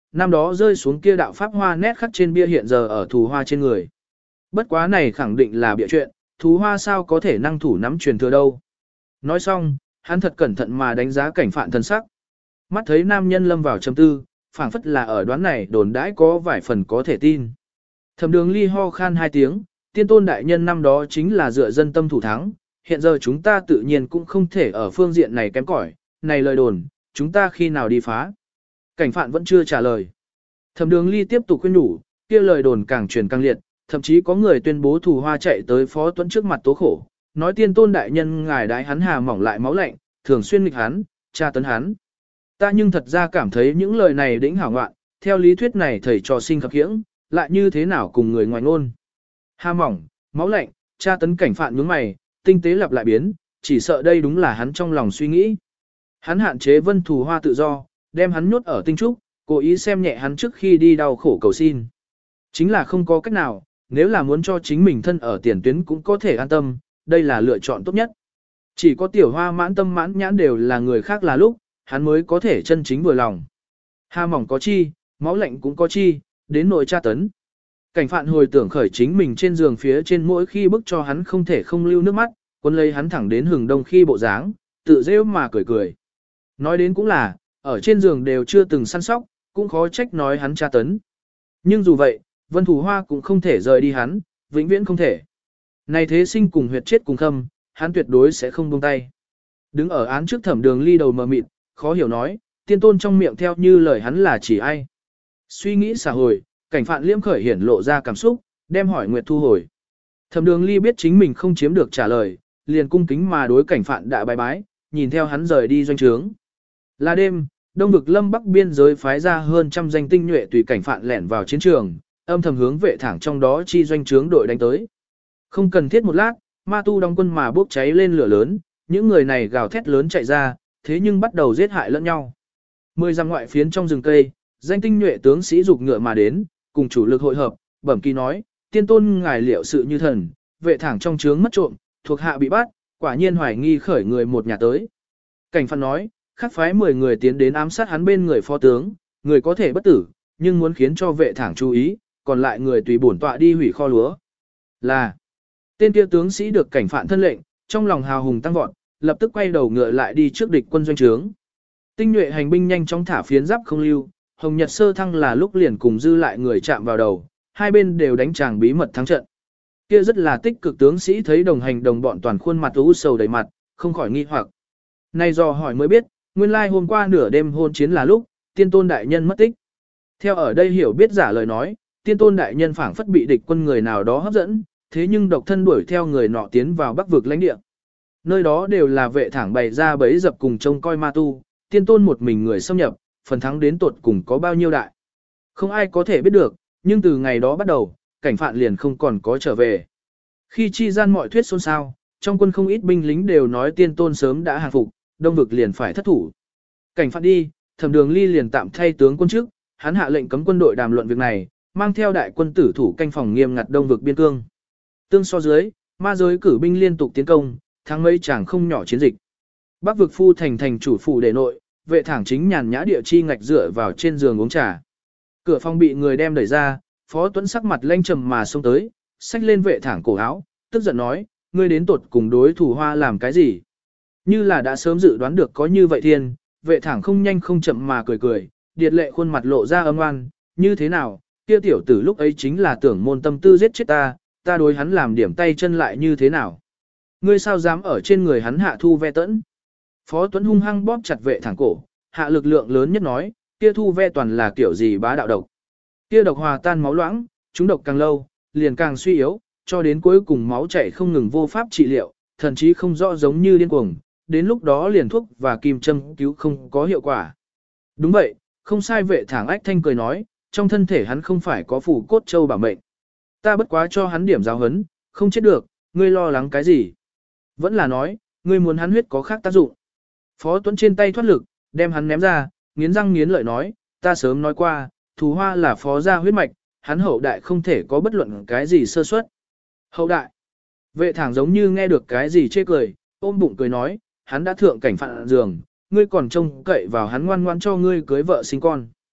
A: năm đó rơi xuống kia đạo pháp hoa nét khắc trên bia hiện giờ ở thù hoa trên người. Bất quá này khẳng định là bịa chuyện, thú hoa sao có thể năng thủ nắm truyền thừa đâu. Nói xong, hắn thật cẩn thận mà đánh giá cảnh phạn thân sắc. Mắt thấy nam nhân lâm vào trầm tư, phảng phất là ở đoán này đồn đãi có vài phần có thể tin. Thẩm Đường Ly ho khan hai tiếng, tiên tôn đại nhân năm đó chính là dựa dân tâm thủ thắng, hiện giờ chúng ta tự nhiên cũng không thể ở phương diện này kém cỏi, này lời đồn, chúng ta khi nào đi phá. Cảnh phạn vẫn chưa trả lời. Thẩm Đường Ly tiếp tục khuyên nhủ, kia lời đồn càng truyền càng liệt, thậm chí có người tuyên bố thù hoa chạy tới Phó Tuấn trước mặt tố khổ, nói tiên tôn đại nhân ngài đái hắn hà mỏng lại máu lạnh, thường xuyên nghịch hắn, tra tấn hắn. Ta nhưng thật ra cảm thấy những lời này đỉnh hảo ngoạn, theo lý thuyết này thầy trò sinh khập khiễng, lại như thế nào cùng người ngoài ngôn. Hà mỏng, máu lạnh, tra tấn cảnh phạn nhướng mày, tinh tế lặp lại biến, chỉ sợ đây đúng là hắn trong lòng suy nghĩ. Hắn hạn chế vân thù hoa tự do, đem hắn nhốt ở tinh trúc, cố ý xem nhẹ hắn trước khi đi đau khổ cầu xin. Chính là không có cách nào, nếu là muốn cho chính mình thân ở tiền tuyến cũng có thể an tâm, đây là lựa chọn tốt nhất. Chỉ có tiểu hoa mãn tâm mãn nhãn đều là người khác là lúc, hắn mới có thể chân chính vừa lòng. Hà mỏng có chi, máu lạnh cũng có chi, đến nội tra tấn. Cảnh phạn hồi tưởng khởi chính mình trên giường phía trên mỗi khi bức cho hắn không thể không lưu nước mắt, quân lấy hắn thẳng đến hừng đông khi bộ dáng, tự rêu mà cười cười. Nói đến cũng là, ở trên giường đều chưa từng săn sóc, cũng khó trách nói hắn tra tấn. Nhưng dù vậy, Vân Thủ Hoa cũng không thể rời đi hắn, vĩnh viễn không thể. Này thế sinh cùng huyệt chết cùng khâm, hắn tuyệt đối sẽ không buông tay. Đứng ở án trước Thẩm Đường Ly đầu mờ mịt, khó hiểu nói, tiên tôn trong miệng theo như lời hắn là chỉ ai. Suy nghĩ xả hồi, cảnh phạn liễm khởi hiển lộ ra cảm xúc, đem hỏi nguyệt thu hồi. Thẩm Đường Ly biết chính mình không chiếm được trả lời, liền cung kính mà đối cảnh phạn đã bái bái, nhìn theo hắn rời đi doanh trướng. Là đêm, đông vực lâm bắc biên giới phái ra hơn trăm danh tinh nhuệ tùy cảnh phạn lẻn vào chiến trường, âm thầm hướng vệ thẳng trong đó chi doanh trướng đội đánh tới. Không cần thiết một lát, ma tu đóng quân mà bốc cháy lên lửa lớn, những người này gào thét lớn chạy ra, thế nhưng bắt đầu giết hại lẫn nhau. Mười dặm ngoại phiến trong rừng cây, danh tinh nhuệ tướng sĩ dục ngựa mà đến, cùng chủ lực hội hợp, bẩm kỳ nói, tiên tôn ngài liệu sự như thần, vệ thẳng trong trướng mất trộm, thuộc hạ bị bắt, quả nhiên hoài nghi khởi người một nhà tới. Cảnh phạn nói, khắc phái mười người tiến đến ám sát hắn bên người phó tướng, người có thể bất tử, nhưng muốn khiến cho vệ thẳng chú ý, còn lại người tùy bổn tọa đi hủy kho lúa. Là, tên kia tướng sĩ được cảnh phạn thân lệnh, trong lòng hào hùng tăng vọt, lập tức quay đầu ngựa lại đi trước địch quân doanh trướng. Tinh nhuệ hành binh nhanh chóng thả phiến giáp không lưu, Hồng Nhật sơ thăng là lúc liền cùng dư lại người chạm vào đầu, hai bên đều đánh tràng bí mật thắng trận. Kia rất là tích cực tướng sĩ thấy đồng hành đồng bọn toàn khuôn mặt u sầu đầy mặt, không khỏi nghi hoặc. Nay do hỏi mới biết, nguyên lai hôm qua nửa đêm hôn chiến là lúc, tiên tôn đại nhân mất tích. Theo ở đây hiểu biết giả lời nói, tiên tôn đại nhân phảng phất bị địch quân người nào đó hấp dẫn, thế nhưng độc thân đuổi theo người nọ tiến vào bắc vực lãnh địa. Nơi đó đều là vệ thẳng bày ra bẫy dập cùng trông coi ma tu, tiên tôn một mình người xâm nhập, phần thắng đến tột cùng có bao nhiêu đại. Không ai có thể biết được, nhưng từ ngày đó bắt đầu, cảnh phạn liền không còn có trở về. Khi chi gian mọi thuyết xôn xao, trong quân không ít binh lính đều nói tiên tôn sớm đã hàng phục, đông vực liền phải thất thủ. Cảnh phạn đi, Thẩm Đường Ly liền tạm thay tướng quân chức, hắn hạ lệnh cấm quân đội đàm luận việc này, mang theo đại quân tử thủ canh phòng nghiêm ngặt đông vực biên cương. Tương so dưới, ma giới cử binh liên tục tiến công, thắng mấy chàng không nhỏ chiến dịch. Bắc vực phu thành thành chủ phủ để nội, vệ thẳng chính nhàn nhã địa chi ngạch dựa vào trên giường uống trà. Cửa phòng bị người đem đẩy ra, Phó Tuấn sắc mặt lanh trầm mà xông tới, xách lên vệ thẳng cổ áo, tức giận nói, ngươi đến tột cùng đối thủ hoa làm cái gì? Như là đã sớm dự đoán được có như vậy thiên, vệ thẳng không nhanh không chậm mà cười cười, điệt lệ khuôn mặt lộ ra âm oan, như thế nào, kia tiểu tử lúc ấy chính là tưởng môn tâm tư giết chết ta, ta đối hắn làm điểm tay chân lại như thế nào? Ngươi sao dám ở trên người hắn hạ thu ve tẫn? Phó Tuấn hung hăng bóp chặt vệ thẳng cổ, hạ lực lượng lớn nhất nói, kia thu ve toàn là kiểu gì bá đạo độc. Kia độc hòa tan máu loãng, chúng độc càng lâu, liền càng suy yếu, cho đến cuối cùng máu chảy không ngừng vô pháp trị liệu, thậm chí không rõ giống như điên cuồng, đến lúc đó liền thuốc và kim châm cứu không có hiệu quả. Đúng vậy, không sai vệ thẳng ách thanh cười nói, trong thân thể hắn không phải có phủ cốt châu bảo mệnh. Ta bất quá cho hắn điểm giáo hấn, không chết được, ngươi lo lắng cái gì? Vẫn là nói, ngươi muốn hắn huyết có khác tác dụng. Phó Tuấn trên tay thoát lực, đem hắn ném ra, nghiến răng nghiến lợi nói, ta sớm nói qua, Thù Hoa là phó gia huyết mạch, hắn hậu đại không thể có bất luận cái gì sơ suất. Hậu đại. Vệ thẳng giống như nghe được cái gì chê cười, ôm bụng cười nói, hắn đã thượng cảnh phạn giường, ngươi còn trông cậy vào hắn ngoan ngoan cho ngươi cưới vợ sinh con.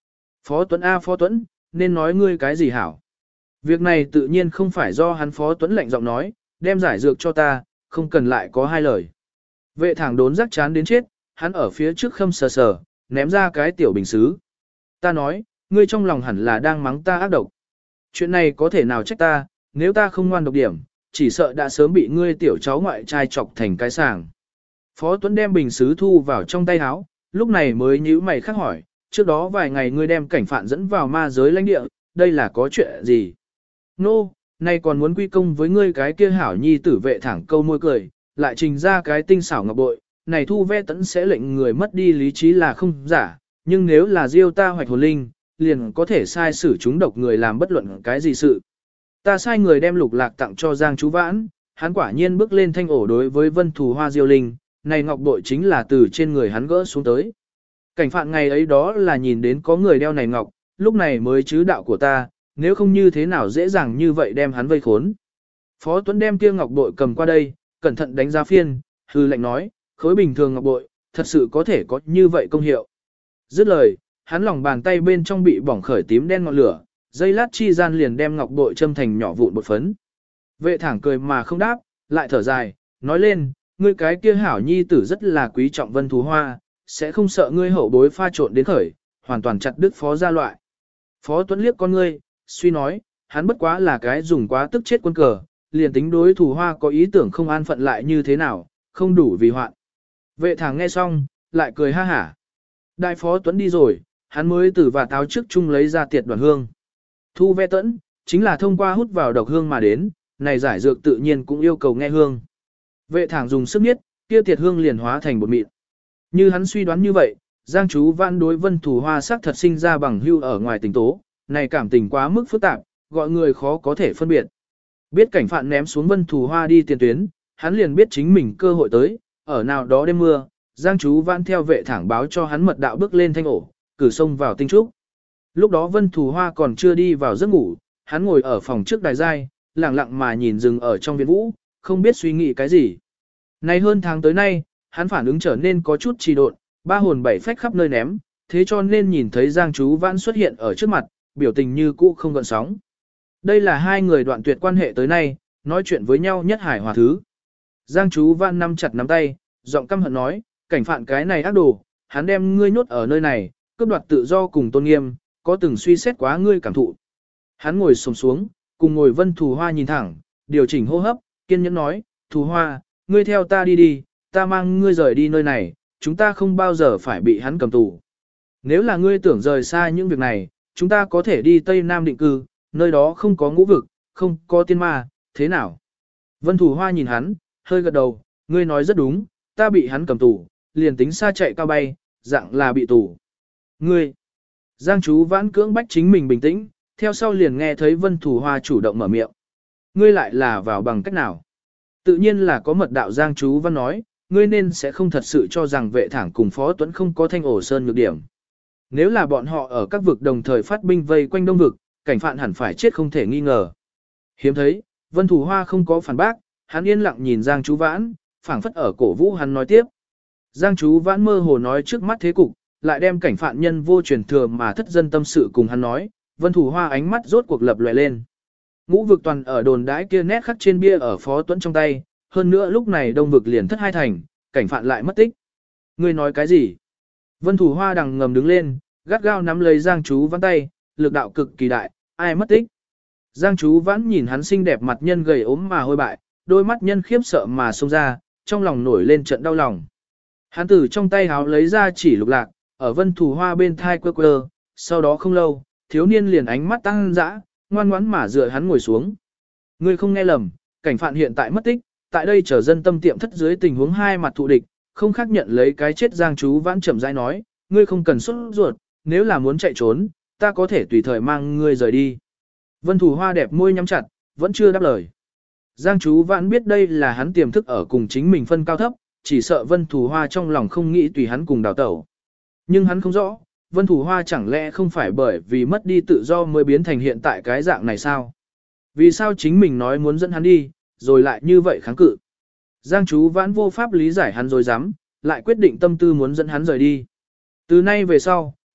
A: Phó Tuấn A Phó Tuấn, nên nói ngươi cái gì hảo? Việc này tự nhiên không phải do hắn Phó Tuấn lạnh giọng nói, đem giải dược cho ta, không cần lại có hai lời. Vệ thẳng đốn rắc chán đến chết, hắn ở phía trước khâm sờ sờ, ném ra cái tiểu bình xứ. Ta nói, ngươi trong lòng hẳn là đang mắng ta ác độc. Chuyện này có thể nào trách ta, nếu ta không ngoan độc điểm, chỉ sợ đã sớm bị ngươi tiểu cháu ngoại trai chọc thành cái sàng. Phó Tuấn đem bình xứ thu vào trong tay áo, lúc này mới nhíu mày khắc hỏi, trước đó vài ngày ngươi đem cảnh phạn dẫn vào ma giới lãnh địa, đây là có chuyện gì? Nô, no, nay còn muốn quy công với ngươi cái kia hảo nhi tử vệ thẳng câu môi cười, lại trình ra cái tinh xảo ngọc bội, này thu ve tẫn sẽ lệnh người mất đi lý trí là không giả, nhưng nếu là diêu ta hoạch hồn linh, liền có thể sai xử chúng độc người làm bất luận cái gì sự. Ta sai người đem lục lạc tặng cho Giang Chú Vãn, hắn quả nhiên bước lên thanh ổ đối với vân thù hoa diêu linh, này ngọc bội chính là từ trên người hắn gỡ xuống tới. Cảnh phạn ngày ấy đó là nhìn đến có người đeo này ngọc, lúc này mới chứ đạo của ta, nếu không như thế nào dễ dàng như vậy đem hắn vây khốn. Phó Tuấn đem kia ngọc bội cầm qua đây, cẩn thận đánh giá phiên, hư lệnh nói, khối bình thường ngọc bội, thật sự có thể có như vậy công hiệu. Dứt lời, hắn lòng bàn tay bên trong bị bỏng khởi tím đen ngọn lửa, dây lát chi gian liền đem ngọc bội châm thành nhỏ vụn bột phấn. Vệ thẳng cười mà không đáp, lại thở dài, nói lên, ngươi cái kia hảo nhi tử rất là quý trọng vân thú hoa, sẽ không sợ ngươi hậu bối pha trộn đến khởi, hoàn toàn chặt đứt phó gia loại. Phó Tuấn liếc con ngươi, suy nói, hắn bất quá là cái dùng quá tức chết quân cờ, liền tính đối thủ hoa có ý tưởng không an phận lại như thế nào, không đủ vì hoạn. Vệ thẳng nghe xong, lại cười ha hả. Đại Phó Tuấn đi rồi, hắn mới từ và táo trước chung lấy ra tiệt đoàn hương. Thu ve tẫn, chính là thông qua hút vào độc hương mà đến, này giải dược tự nhiên cũng yêu cầu nghe hương. Vệ thẳng dùng sức niết, kia tiệt hương liền hóa thành bột mịn. Như hắn suy đoán như vậy, Giang Chú Vãn đối vân thù hoa sắc thật sinh ra bằng hưu ở ngoài tình tố, này cảm tình quá mức phức tạp, gọi người khó có thể phân biệt. Biết cảnh phạn ném xuống vân thù hoa đi tiền tuyến, hắn liền biết chính mình cơ hội tới, ở nào đó đêm mưa, Giang Chú Vãn theo vệ thẳng báo cho hắn mật đạo bước lên thanh ổ, cử sông vào tinh trúc. Lúc đó vân thù hoa còn chưa đi vào giấc ngủ, hắn ngồi ở phòng trước đài giai, lặng lặng mà nhìn rừng ở trong viện vũ, không biết suy nghĩ cái gì. Nay hơn tháng tới nay, hắn phản ứng trở nên có chút trì độn, ba hồn bảy phách khắp nơi ném, thế cho nên nhìn thấy Giang Chú Vãn xuất hiện ở trước mặt, biểu tình như cũ không gợn sóng. Đây là hai người đoạn tuyệt quan hệ tới nay, nói chuyện với nhau nhất hải hòa thứ. Giang Chú Vãn nắm chặt nắm tay, giọng căm hận nói, cảnh phạn cái này ác đồ, hắn đem ngươi nhốt ở nơi này, cướp đoạt tự do cùng tôn nghiêm, có từng suy xét quá ngươi cảm thụ. Hắn ngồi xổm xuống, cùng ngồi vân thù hoa nhìn thẳng, điều chỉnh hô hấp, kiên nhẫn nói, thù hoa, ngươi theo ta đi đi, ta mang ngươi rời đi nơi này, chúng ta không bao giờ phải bị hắn cầm tù. Nếu là ngươi tưởng rời xa những việc này, chúng ta có thể đi Tây Nam định cư, nơi đó không có ngũ vực, không có tiên ma, thế nào? Vân thù hoa nhìn hắn, hơi gật đầu, ngươi nói rất đúng, ta bị hắn cầm tù, liền tính xa chạy cao bay, dạng là bị tù. Ngươi, Giang Chú Vãn cưỡng bách chính mình bình tĩnh, theo sau liền nghe thấy vân thù hoa chủ động mở miệng. Ngươi lại là vào bằng cách nào? Tự nhiên là có mật đạo Giang Chú Văn nói, ngươi nên sẽ không thật sự cho rằng vệ thẳng cùng Phó Tuấn không có thanh ổ sơn nhược điểm. Nếu là bọn họ ở các vực đồng thời phát binh vây quanh đông vực, cảnh phạn hẳn phải chết không thể nghi ngờ. Hiếm thấy, vân thù hoa không có phản bác, hắn yên lặng nhìn Giang Chú Vãn, phảng phất ở cổ vũ hắn nói tiếp. Giang Chú Vãn mơ hồ nói trước mắt thế cục, lại đem cảnh phạn nhân vô truyền thừa mà thất dân tâm sự cùng hắn nói, vân thù hoa ánh mắt rốt cuộc lập lòe lên. Ngũ vực toàn ở đồn đãi kia nét khắc trên bia ở Phó Tuấn trong tay, hơn nữa lúc này đông vực liền thất hai thành, cảnh phạn lại mất tích. Ngươi nói cái gì? Vân thù hoa đằng ngầm đứng lên, gắt gao nắm lấy Giang Chú Vãn tay, lực đạo cực kỳ đại, ai mất tích? Giang Chú Vãn nhìn hắn xinh đẹp mặt nhân gầy ốm mà hôi bại, đôi mắt nhân khiếp sợ mà xông ra, trong lòng nổi lên trận đau lòng. Hắn từ trong tay háo lấy ra chỉ lục lạc, ở vân thù hoa bên thai quơ quơ, sau đó không lâu, thiếu niên liền ánh mắt tăng dã, ngoan ngoãn mà dựa hắn ngồi xuống. Ngươi không nghe lầm, cảnh phạn hiện tại mất tích, tại đây chờ dân tâm tiệm thất dưới tình huống hai mặt thụ địch, không khác nhận lấy cái chết. Giang Chú Vãn chậm rãi nói, ngươi không cần xuất ruột, nếu là muốn chạy trốn, ta có thể tùy thời mang ngươi rời đi. Vân thù hoa đẹp môi nhắm chặt, vẫn chưa đáp lời. Giang Chú Vãn biết đây là hắn tiềm thức ở cùng chính mình phân cao thấp, chỉ sợ vân thù hoa trong lòng không nghĩ tùy hắn cùng đào tẩu. Nhưng hắn không rõ, vân thù hoa chẳng lẽ không phải bởi vì mất đi tự do mới biến thành hiện tại cái dạng này sao? Vì sao chính mình nói muốn dẫn hắn đi, rồi lại như vậy kháng cự? Giang Chú Vãn vô pháp lý giải hắn rồi dám, lại quyết định tâm tư muốn dẫn hắn rời đi. Từ nay về sau,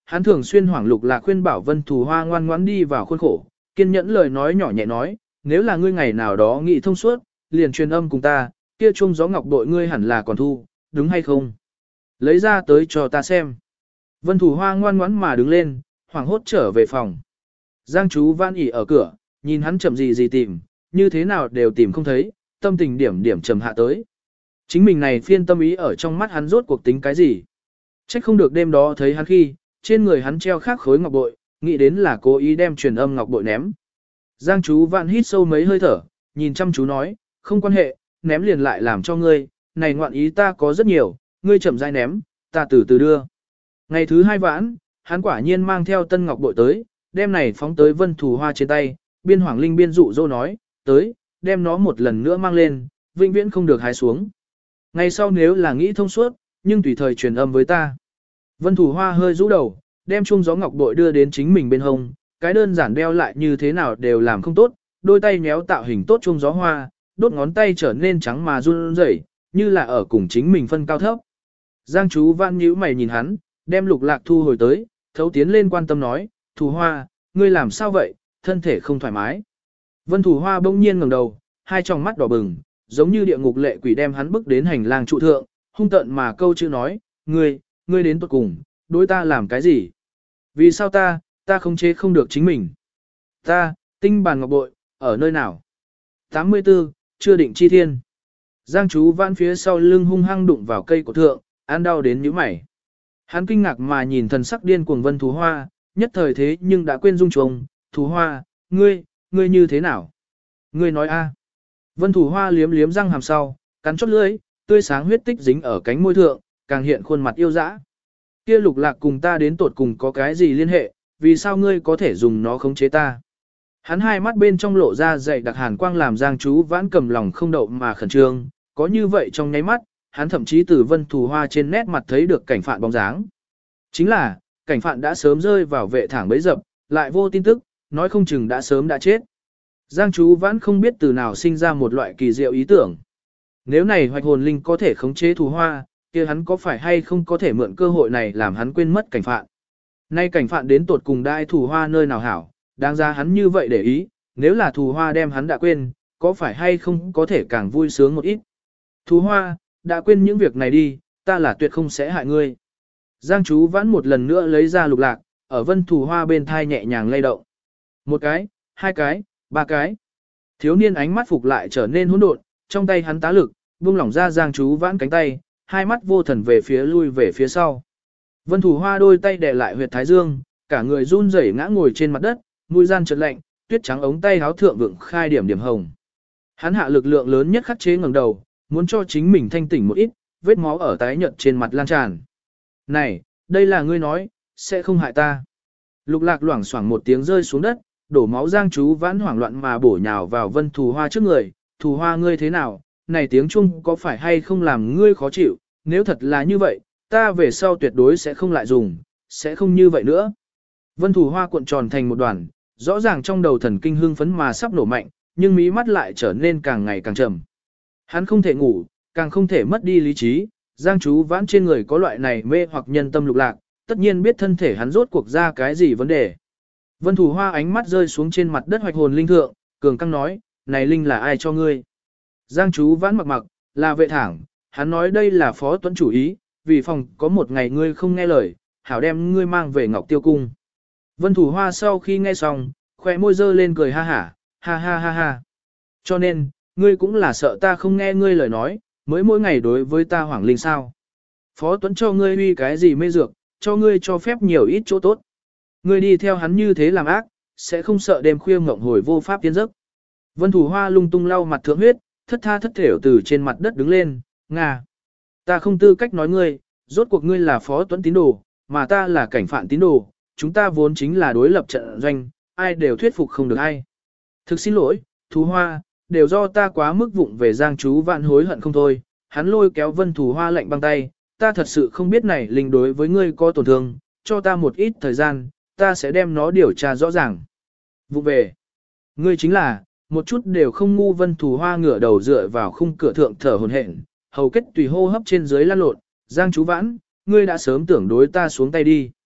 A: hắn thường xuyên hoảng Lục Lạc khuyên bảo Vân Thù Hoa ngoan ngoãn đi vào khuôn khổ, kiên nhẫn lời nói nhỏ nhẹ nói, nếu là ngươi ngày nào đó nghĩ thông suốt, liền truyền âm cùng ta, kia chuông gió ngọc bội ngươi hẳn là còn thu, đúng hay không? Lấy ra tới cho ta xem. Vân Thù Hoa ngoan ngoãn mà đứng lên, hoảng hốt trở về phòng. Giang Chú Văn ỉ ở cửa, nhìn hắn chậm gì gì tìm, như thế nào đều tìm không thấy, tâm tình điểm điểm trầm hạ tới. Chính mình này phiên tâm ý ở trong mắt hắn rốt cuộc tính cái gì? Trách không được đêm đó thấy hắn khi, trên người hắn treo khác khối ngọc bội, nghĩ đến là cố ý đem truyền âm ngọc bội ném. Giang Chú Văn hít sâu mấy hơi thở, nhìn chăm chú nói, không quan hệ, ném liền lại làm cho ngươi, này ngoạn ý ta có rất nhiều, ngươi chậm rãi ném, ta từ từ đưa. Ngày thứ hai vãn, hắn quả nhiên mang theo tân ngọc bội tới, đem này phóng tới Vân Thù Hoa trên tay, biên Hoàng Linh biên dụ dỗ nói, tới, đem nó một lần nữa mang lên, vĩnh viễn không được hái xuống. Ngày sau nếu là nghĩ thông suốt, nhưng tùy thời truyền âm với ta. Vân Thù Hoa hơi rũ đầu, đem chuông gió ngọc bội đưa đến chính mình bên hông, cái đơn giản đeo lại như thế nào đều làm không tốt, đôi tay méo tạo hình tốt chuông gió hoa, đốt ngón tay trở nên trắng mà run rẩy, như là ở cùng chính mình phân cao thấp. Giang Chú Văn nhíu mày nhìn hắn, đem Lục Lạc thu hồi tới, thấu tiến lên quan tâm nói, Thù Hoa, ngươi làm sao vậy, thân thể không thoải mái. Vân Thù Hoa bỗng nhiên ngẩng đầu, hai tròng mắt đỏ bừng, giống như địa ngục lệ quỷ đem hắn bước đến hành lang trụ thượng, hung tợn mà câu chữ nói, ngươi, ngươi đến tuột cùng, đối ta làm cái gì? Vì sao ta, ta không chế không được chính mình? Ta, tinh bàn ngọc bội, ở nơi nào? tám mươi tư, chưa định chi thiên. Giang Chú Văn phía sau lưng hung hăng đụng vào cây cổ thượng, ăn đau đến nhíu mày. Hắn kinh ngạc mà nhìn thần sắc điên cuồng Vân Thù Hoa, nhất thời thế nhưng đã quên dung trùng, Thù Hoa, ngươi, ngươi như thế nào? Ngươi nói a? Vân Thù Hoa liếm liếm răng hàm sau, cắn chót lưỡi, tươi sáng huyết tích dính ở cánh môi thượng, càng hiện khuôn mặt yêu dã. Kia Lục Lạc cùng ta đến tột cùng có cái gì liên hệ, vì sao ngươi có thể dùng nó khống chế ta? Hắn hai mắt bên trong lộ ra dày đặc hàn quang làm Giang Chú Vãn cầm lòng không đậu mà khẩn trương, có như vậy trong nháy mắt, hắn thậm chí từ Vân Thù Hoa trên nét mặt thấy được cảnh phạn bóng dáng. Chính là, cảnh phạn đã sớm rơi vào vệ thẳng bấy dập, lại vô tin tức, nói không chừng đã sớm đã chết. Giang Chú Vãn không biết từ nào sinh ra một loại kỳ diệu ý tưởng. Nếu này hoạch hồn linh có thể khống chế Thù Hoa, kia hắn có phải hay không có thể mượn cơ hội này làm hắn quên mất cảnh phạn. Nay cảnh phạn đến tột cùng đai Thù Hoa nơi nào hảo, đáng ra hắn như vậy để ý, nếu là Thù Hoa đem hắn đã quên, có phải hay không có thể càng vui sướng một ít. Thù Hoa, đã quên những việc này đi, ta là tuyệt không sẽ hại ngươi. Giang Chú Vãn một lần nữa lấy ra Lục Lạc, ở Vân Thù Hoa bên thai nhẹ nhàng lay động. Một cái, hai cái, ba cái. Thiếu niên ánh mắt phục lại trở nên hỗn độn, trong tay hắn tá lực, buông lỏng ra Giang Chú Vãn cánh tay, hai mắt vô thần về phía lui về phía sau. Vân Thù Hoa đôi tay đè lại huyệt thái dương, cả người run rẩy ngã ngồi trên mặt đất, mũi gian chợt lạnh, tuyết trắng ống tay áo thượng vượng khai điểm điểm hồng. Hắn hạ lực lượng lớn nhất khắc chế ngẩng đầu, muốn cho chính mình thanh tỉnh một ít, vết máu ở tái nhợt trên mặt lan tràn. Này, đây là ngươi nói, sẽ không hại ta. Lục Lạc loảng xoảng một tiếng rơi xuống đất, đổ máu Giang Chú Vãn hoảng loạn mà bổ nhào vào Vân Thù Hoa trước người. Thù Hoa ngươi thế nào, này tiếng Trung có phải hay không làm ngươi khó chịu, nếu thật là như vậy, ta về sau tuyệt đối sẽ không lại dùng, sẽ không như vậy nữa. Vân Thù Hoa cuộn tròn thành một đoàn, rõ ràng trong đầu thần kinh hưng phấn mà sắp nổ mạnh, nhưng mí mắt lại trở nên càng ngày càng trầm. Hắn không thể ngủ, càng không thể mất đi lý trí, Giang Chú Vãn trên người có loại này mê hoặc nhân tâm Lục Lạc, tất nhiên biết thân thể hắn rốt cuộc ra cái gì vấn đề. Vân Thù Hoa ánh mắt rơi xuống trên mặt đất hoạch hồn linh thượng, cường căng nói, này linh là ai cho ngươi? Giang Chú Vãn mặc mặc, là vệ thẳng, hắn nói đây là phó tuấn chủ ý, vì phòng có một ngày ngươi không nghe lời, hảo đem ngươi mang về Ngọc Tiêu Cung. Vân Thù Hoa sau khi nghe xong, khóe môi dơ lên cười ha hả, ha ha ha ha. Cho nên, ngươi cũng là sợ ta không nghe ngươi lời nói, mới mỗi ngày đối với ta hoảng linh sao. Phó Tuấn cho ngươi uy cái gì mê dược, cho ngươi cho phép nhiều ít chỗ tốt. Ngươi đi theo hắn như thế làm ác, sẽ không sợ đêm khuya ngộng hồi vô pháp tiến giấc. Vân Thù Hoa lung tung lau mặt thượng huyết, thất tha thất thểu từ trên mặt đất đứng lên, ngà. Ta không tư cách nói ngươi, rốt cuộc ngươi là Phó Tuấn tín đồ, mà ta là cảnh phạn tín đồ, chúng ta vốn chính là đối lập trận doanh, ai đều thuyết phục không được ai. Thực xin lỗi, Thù Hoa, đều do ta quá mức vụng về Giang Chú Vãn hối hận không thôi. Hắn lôi kéo Vân Thù Hoa lạnh băng tay, ta thật sự không biết này linh đối với ngươi có tổn thương, cho ta một ít thời gian, ta sẽ đem nó điều tra rõ ràng. Vụ về, ngươi chính là, một chút đều không ngu. Vân Thù Hoa ngửa đầu dựa vào khung cửa thượng thở hổn hển, hầu kết tùy hô hấp trên dưới lan lộn, Giang Chú Vãn, ngươi đã sớm tưởng đối ta xuống tay đi.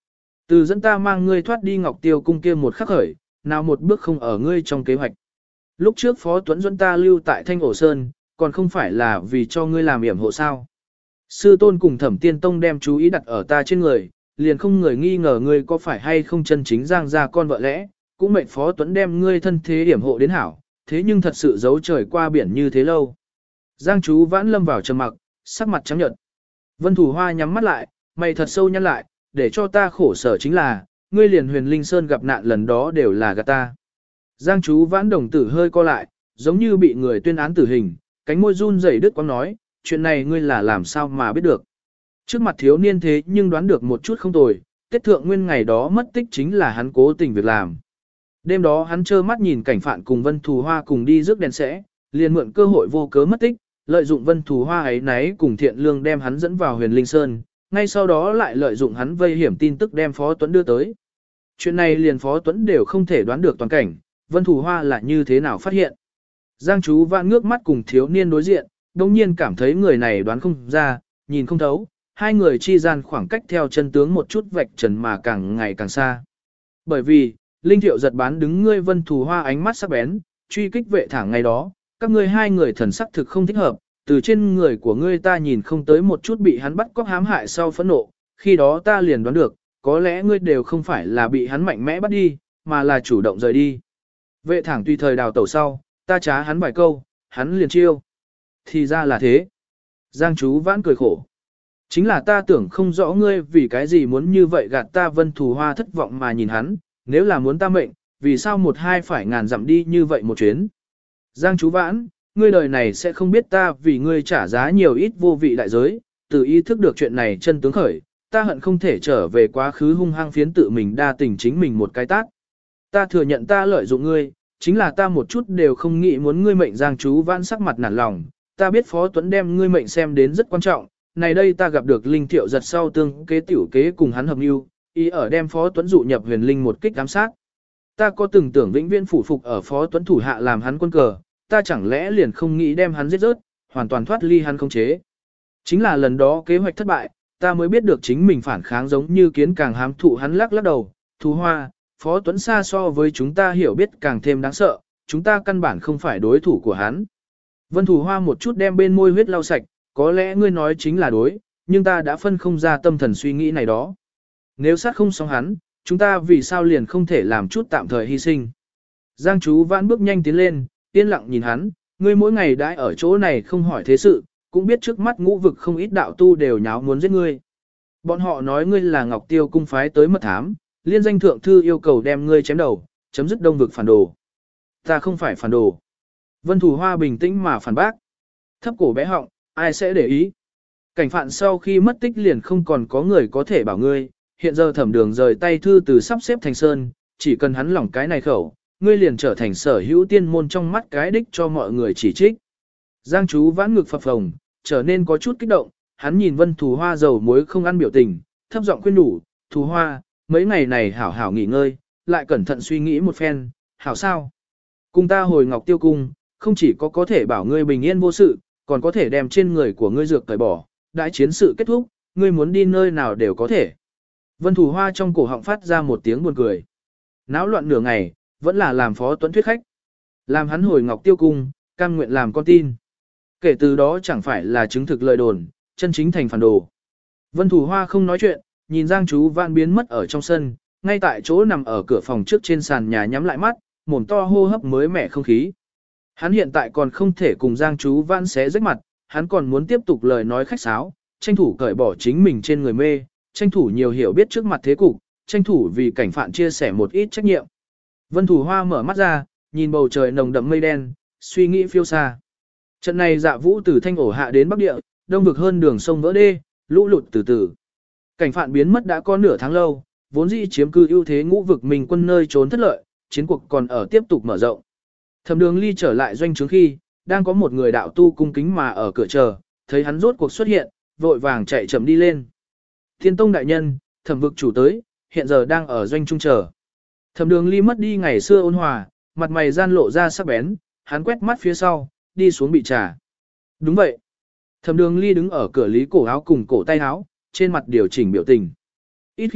A: Từ dẫn ta mang ngươi thoát đi Ngọc Tiêu cung kia một khắc khởi, nào một bước không ở ngươi trong kế hoạch. Lúc trước Phó Tuấn dẫn ta lưu tại Thanh Ổ Sơn, còn không phải là vì cho ngươi làm yểm hộ sao. Sư tôn cùng Thẩm Tiên Tông đem chú ý đặt ở ta trên người, liền không người nghi ngờ ngươi có phải hay không chân chính Giang gia con vợ lẽ, cũng mệnh Phó Tuấn đem ngươi thân thế yểm hộ đến hảo, thế nhưng thật sự giấu trời qua biển như thế lâu. Giang chú vãn lâm vào trầm mặc, sắc mặt trắng nhợt. Vân Thủ Hoa nhắm mắt lại, mày thật sâu nhăn lại, để cho ta khổ sở chính là, ngươi liền Huyền Linh Sơn gặp nạn lần đó đều là gạt ta. Giang chú vãn đồng tử hơi co lại, giống như bị người tuyên án tử hình, cánh môi run rẩy đứt quãng nói, chuyện này ngươi là làm sao mà biết được. Trước mặt thiếu niên thế nhưng đoán được một chút không tồi, Tết thượng nguyên ngày đó mất tích chính là hắn cố tình việc làm. Đêm đó hắn trơ mắt nhìn cảnh phạn cùng Vân Thù Hoa cùng đi rước đèn sẽ, liền mượn cơ hội vô cớ mất tích, lợi dụng Vân Thù Hoa ấy náy cùng Thiện Lương đem hắn dẫn vào Huyền Linh Sơn, ngay sau đó lại lợi dụng hắn vây hiểm tin tức đem Phó Tuấn đưa tới. Chuyện này liền Phó Tuấn đều không thể đoán được toàn cảnh, Vân Thù Hoa là như thế nào phát hiện. Giang chú vạn ngước mắt cùng thiếu niên đối diện, đồng nhiên cảm thấy người này đoán không ra, nhìn không thấu, hai người chi gian khoảng cách theo chân tướng một chút vạch trần mà càng ngày càng xa. Bởi vì, Linh Thiệu giật bán đứng ngươi Vân Thù Hoa ánh mắt sắc bén, truy kích vệ thẳng ngày đó, các ngươi hai người thần sắc thực không thích hợp, từ trên người của ngươi ta nhìn không tới một chút bị hắn bắt cóc hãm hại sau phẫn nộ, khi đó ta liền đoán được, có lẽ ngươi đều không phải là bị hắn mạnh mẽ bắt đi, mà là chủ động rời đi. Vệ thẳng tùy thời đào tẩu sau, ta trá hắn vài câu, hắn liền chiêu. Thì ra là thế. Giang chú vãn cười khổ. Chính là ta tưởng không rõ ngươi vì cái gì muốn như vậy gạt ta. Vân Thù Hoa thất vọng mà nhìn hắn, nếu là muốn ta mệnh, vì sao một hai phải ngàn dặm đi như vậy một chuyến. Giang chú vãn, ngươi đời này sẽ không biết ta vì ngươi trả giá nhiều ít vô vị đại giới, từ ý thức được chuyện này chân tướng khởi, ta hận không thể trở về quá khứ hung hăng phiến tự mình đa tình chính mình một cái tát. Ta thừa nhận ta lợi dụng ngươi, chính là ta một chút đều không nghĩ muốn ngươi mệnh. Giang chú vãn sắc mặt nản lòng, ta biết Phó Tuấn đem ngươi mệnh xem đến rất quan trọng, này đây ta gặp được Linh Thiệu giật sau tương kế tiểu kế cùng hắn hợp mưu, ý ở đem Phó Tuấn dụ nhập Huyền Linh một kích ám sát. Ta có từng tưởng vĩnh viễn phủ phục ở Phó Tuấn thủ hạ làm hắn quân cờ, ta chẳng lẽ liền không nghĩ đem hắn giết rớt, hoàn toàn thoát ly hắn không chế. Chính là lần đó kế hoạch thất bại, ta mới biết được chính mình phản kháng giống như kiến càng hám thụ. Hắn lắc lắc đầu, Thú Hoa, Phó Tuấn xa so với chúng ta hiểu biết càng thêm đáng sợ, chúng ta căn bản không phải đối thủ của hắn. Vân Thù Hoa một chút đem bên môi huyết lau sạch, có lẽ ngươi nói chính là đối, nhưng ta đã phân không ra tâm thần suy nghĩ này đó. Nếu sát không xong hắn, chúng ta vì sao liền không thể làm chút tạm thời hy sinh. Giang chú vãn bước nhanh tiến lên, yên lặng nhìn hắn, ngươi mỗi ngày đãi ở chỗ này không hỏi thế sự, cũng biết trước mắt ngũ vực không ít đạo tu đều nháo muốn giết ngươi. Bọn họ nói ngươi là Ngọc Tiêu cung phái tới mật thám, liên danh thượng thư yêu cầu đem ngươi chém đầu, chấm dứt đông vực phản đồ. Ta không phải phản đồ. Vân Thù Hoa bình tĩnh mà phản bác. Thấp cổ bé họng, ai sẽ để ý. Cảnh phạn sau khi mất tích liền không còn có người có thể bảo ngươi, hiện giờ Thẩm Đường rời tay thư từ sắp xếp thành sơn, chỉ cần hắn lỏng cái này khẩu, ngươi liền trở thành sở hữu tiên môn trong mắt cái đích cho mọi người chỉ trích. Giang chú vãn ngực phập phồng, trở nên có chút kích động, hắn nhìn Vân Thù Hoa dầu muối không ăn biểu tình, thấp giọng khuyên nhủ, Thù Hoa, mấy ngày này hảo hảo nghỉ ngơi, lại cẩn thận suy nghĩ một phen, hảo sao? Cùng ta hồi Ngọc Tiêu cung, không chỉ có có thể bảo ngươi bình yên vô sự, còn có thể đem trên người của ngươi dược tẩy bỏ, đãi chiến sự kết thúc, ngươi muốn đi nơi nào đều có thể. Vân Thù Hoa trong cổ họng phát ra một tiếng buồn cười. Náo loạn nửa ngày, vẫn là làm Phó Tuấn thuyết khách. Làm hắn hồi Ngọc Tiêu cung, cam nguyện làm con tin. Kể từ đó chẳng phải là chứng thực lời đồn, chân chính thành phản đồ. Vân Thù Hoa không nói chuyện, nhìn Giang chú vãn biến mất ở trong sân, ngay tại chỗ nằm ở cửa phòng trước trên sàn nhà nhắm lại mắt, mồm to hô hấp mới mẻ không khí. Hắn hiện tại còn không thể cùng Giang chú vãn xé rách mặt, hắn còn muốn tiếp tục lời nói khách sáo, tranh thủ cởi bỏ chính mình trên người mê, tranh thủ nhiều hiểu biết trước mặt thế cục, tranh thủ vì cảnh phạn chia sẻ một ít trách nhiệm. Vân Thù Hoa mở mắt ra, nhìn bầu trời nồng đậm mây đen, suy nghĩ phiêu xa. Trận này Dạ Vũ từ Thanh Ổ hạ đến Bắc Địa, đông vực hơn đường sông vỡ đê, lũ lụt từ từ. Cảnh phạn biến mất đã có nửa tháng lâu, vốn dĩ chiếm cư ưu thế ngũ vực mình quân nơi trốn thất lợi, chiến cuộc còn ở tiếp tục mở rộng. Thẩm Đường Ly trở lại doanh trướng khi, đang có một người đạo tu cung kính mà ở cửa chờ, thấy hắn rốt cuộc xuất hiện, vội vàng chạy chậm đi lên. Thiên Tông đại nhân, Thẩm vực chủ tới, hiện giờ đang ở doanh trung chờ. Thẩm Đường Ly mất đi ngày xưa ôn hòa, mặt mày gian lộ ra sắc bén, hắn quét mắt phía sau, đi xuống bị trà. Đúng vậy. Thẩm Đường Ly đứng ở cửa lý cổ áo cùng cổ tay áo, trên mặt điều chỉnh biểu tình. Ít khi,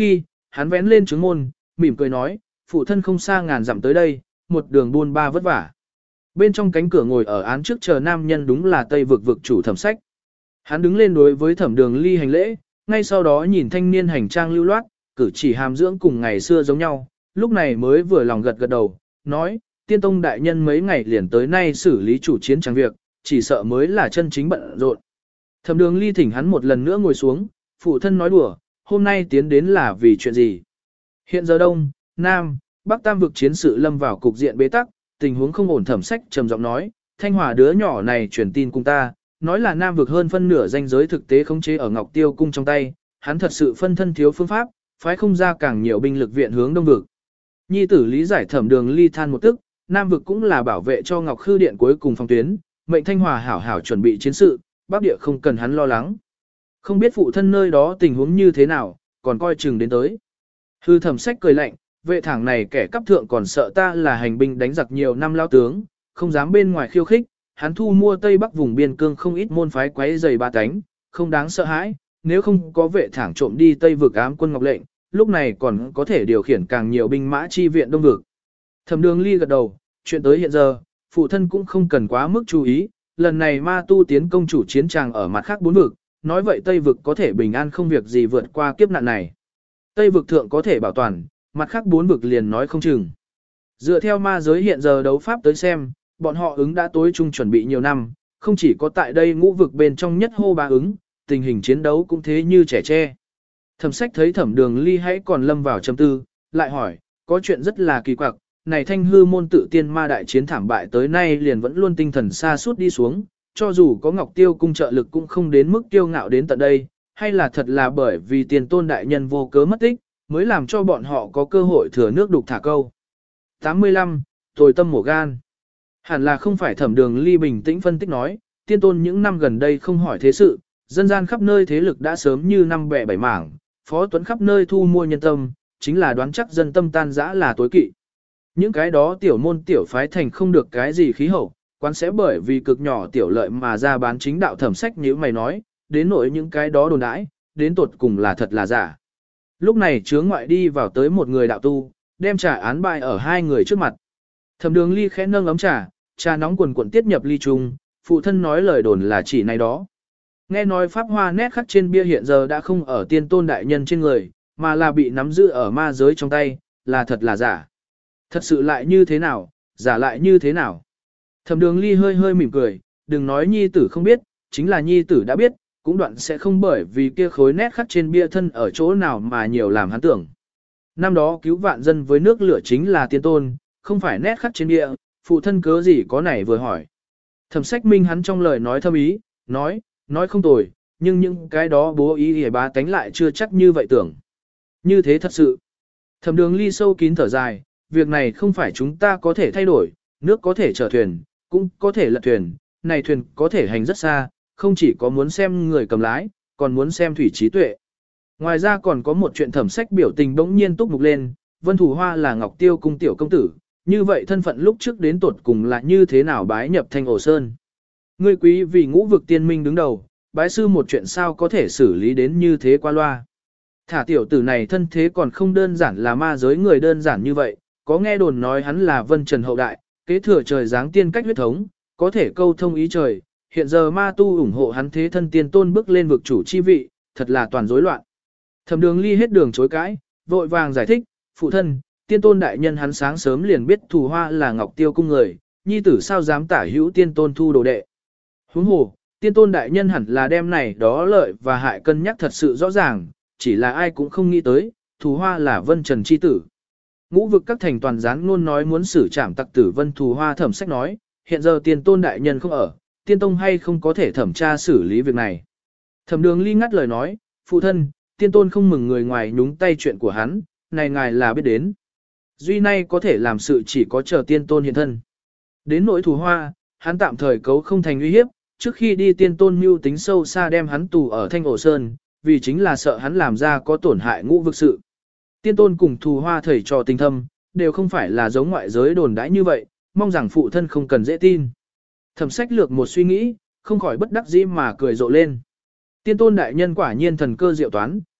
A: hắn vén lên trướng môn, mỉm cười nói, phụ thân không xa ngàn dặm tới đây, một đường buôn ba vất vả. Bên trong cánh cửa ngồi ở án trước chờ nam nhân đúng là Tây vực vực chủ Thẩm Sách. Hắn đứng lên đối với Thẩm Đường Ly hành lễ, ngay sau đó nhìn thanh niên hành trang lưu loát, cử chỉ hàm dưỡng cùng ngày xưa giống nhau, lúc này mới vừa lòng gật gật đầu, nói, tiên tông đại nhân mấy ngày liền tới nay xử lý chủ chiến chẳng việc, chỉ sợ mới là chân chính bận rộn. Thẩm Đường Ly thỉnh hắn một lần nữa ngồi xuống, phụ thân nói đùa, hôm nay tiến đến là vì chuyện gì? Hiện giờ Đông, Nam, Bắc Tam vực chiến sự lâm vào cục diện bế tắc, tình huống không ổn. Thẩm Sách trầm giọng nói, Thanh Hòa đứa nhỏ này truyền tin cùng ta, nói là Nam vực hơn phân nửa danh giới thực tế khống chế ở Ngọc Tiêu cung trong tay, hắn thật sự phân thân thiếu phương pháp, phái không ra càng nhiều binh lực viện hướng Đông vực. Nhi tử lý giải. Thẩm Đường Ly than một tức, Nam vực cũng là bảo vệ cho Ngọc Khư điện cuối cùng phòng tuyến, mệnh Thanh Hòa hảo hảo chuẩn bị chiến sự, Bắc địa không cần hắn lo lắng. Không biết phụ thân nơi đó tình huống như thế nào, còn coi chừng đến tới. Hư Thẩm Sách cười lạnh, vệ thẳng này kẻ cắp thượng còn sợ ta là hành binh đánh giặc nhiều năm lao tướng, không dám bên ngoài khiêu khích, hắn thu mua Tây Bắc vùng biên cương không ít môn phái quấy dày ba cánh, không đáng sợ hãi, nếu không có vệ thẳng trộm đi Tây vực ám quân Ngọc lệnh, lúc này còn có thể điều khiển càng nhiều binh mã chi viện Đông vực. Thẩm Đường Ly gật đầu, chuyện tới hiện giờ, phụ thân cũng không cần quá mức chú ý, lần này ma tu tiến công chủ chiến tràng ở mặt khác bốn vực, nói vậy Tây vực có thể bình an không việc gì vượt qua kiếp nạn này. Tây vực thượng có thể bảo toàn, mặt khác bốn vực liền nói không chừng. Dựa theo ma giới hiện giờ đấu pháp tới xem, bọn họ ứng đã tối trung chuẩn bị nhiều năm, không chỉ có tại đây ngũ vực bên trong nhất hô ba ứng, tình hình chiến đấu cũng thế như trẻ tre. Thẩm Sách thấy Thẩm Đường Ly hãy còn lâm vào trầm tư, lại hỏi, có chuyện rất là kỳ quặc, này Thanh hư môn tự tiên ma đại chiến thảm bại tới nay liền vẫn luôn tinh thần xa suốt đi xuống, cho dù có Ngọc Tiêu cung trợ lực cũng không đến mức kiêu ngạo đến tận đây, hay là thật là bởi vì tiền tôn đại nhân vô cớ mất tích, mới làm cho bọn họ có cơ hội thừa nước đục thả câu. tám mươi lăm. Tồi tâm mổ gan. Hẳn là không phải. Thẩm Đường Ly bình tĩnh phân tích nói, tiên tôn những năm gần đây không hỏi thế sự, dân gian khắp nơi thế lực đã sớm như năm bẻ bảy mảng, Phó Tuấn khắp nơi thu mua nhân tâm, chính là đoán chắc dân tâm tan rã là tối kỵ. Những cái đó tiểu môn tiểu phái thành không được cái gì khí hậu, quán sẽ bởi vì cực nhỏ tiểu lợi mà ra bán chính đạo. Thẩm Sách như mày nói, đến nỗi những cái đó đồn đãi, đến tột cùng là thật là giả. Lúc này chướng ngoại đi vào tới một người đạo tu, đem trà án bài ở hai người trước mặt. Thẩm Đường Ly khẽ nâng ấm trà, trà nóng quần cuộn tiết nhập ly chung, phụ thân nói lời đồn là chỉ này đó. Nghe nói pháp hoa nét khắc trên bia hiện giờ đã không ở tiên tôn đại nhân trên người, mà là bị nắm giữ ở ma giới trong tay, là thật là giả. Thật sự lại như thế nào, giả lại như thế nào. Thẩm Đường Ly hơi hơi mỉm cười, đừng nói nhi tử không biết, chính là nhi tử đã biết, cũng đoạn sẽ không bởi vì kia khối nét khắc trên bia thân ở chỗ nào mà nhiều làm hắn tưởng. Năm đó cứu vạn dân với nước lửa chính là tiên tôn, không phải nét khắc trên bia, phụ thân cớ gì có này vừa hỏi. Thẩm Sách minh hắn trong lời nói thâm ý, nói, nói không tồi, nhưng những cái đó bố ý hề bá tánh lại chưa chắc như vậy tưởng. Như thế thật sự. Thẩm Đường Ly sâu kín thở dài, việc này không phải chúng ta có thể thay đổi, nước có thể chở thuyền, cũng có thể lật thuyền, này thuyền có thể hành rất xa, không chỉ có muốn xem người cầm lái, còn muốn xem thủy trí tuệ. Ngoài ra còn có một chuyện. Thẩm Sách biểu tình bỗng nhiên túc mục lên, Vân Thủ Hoa là Ngọc Tiêu cung tiểu công tử, như vậy thân phận lúc trước đến tột cùng là như thế nào bái nhập Thanh Ổ Sơn. Ngươi quý vì ngũ vực tiên minh đứng đầu, bái sư một chuyện sao có thể xử lý đến như thế qua loa. Thả tiểu tử này thân thế còn không đơn giản là ma giới người đơn giản như vậy, có nghe đồn nói hắn là Vân Trần hậu đại, kế thừa trời giáng tiên cách huyết thống, có thể câu thông ý trời, hiện giờ ma tu ủng hộ hắn thế thân tiên tôn bước lên vực chủ chi vị, thật là toàn rối loạn. Thẩm Đường Ly hết đường chối cãi, vội vàng giải thích, phụ thân, tiên tôn đại nhân hắn sáng sớm liền biết Thù Hoa là Ngọc Tiêu cung người, nhi tử sao dám tả hữu tiên tôn thu đồ đệ. Huống hồ, tiên tôn đại nhân hẳn là đem này đó lợi và hại cân nhắc thật sự rõ ràng, chỉ là ai cũng không nghĩ tới, Thù Hoa là Vân Trần chi tử. Ngũ vực các thành toàn gián luôn nói muốn xử trảm tặc tử Vân Thù Hoa. Thẩm Sách nói, hiện giờ tiên tôn đại nhân không ở, tiên tông hay không có thể thẩm tra xử lý việc này. Thẩm Đường Ly ngắt lời nói, phụ thân, tiên tôn không mừng người ngoài nhúng tay chuyện của hắn, này ngài là biết đến. Duy nay có thể làm sự chỉ có chờ tiên tôn hiện thân. Đến nỗi Thù Hoa, hắn tạm thời cấu không thành uy hiếp, trước khi đi tiên tôn mưu tính sâu xa đem hắn tù ở Thanh Ổ Sơn, vì chính là sợ hắn làm ra có tổn hại ngũ vực sự. Tiên tôn cùng Thù Hoa thầy trò tình thâm, đều không phải là giống ngoại giới đồn đãi như vậy, mong rằng phụ thân không cần dễ tin. Thẩm Sách lược một suy nghĩ, không khỏi bất đắc dĩ mà cười rộ lên. Tiên tôn đại nhân quả nhiên thần cơ diệu toán,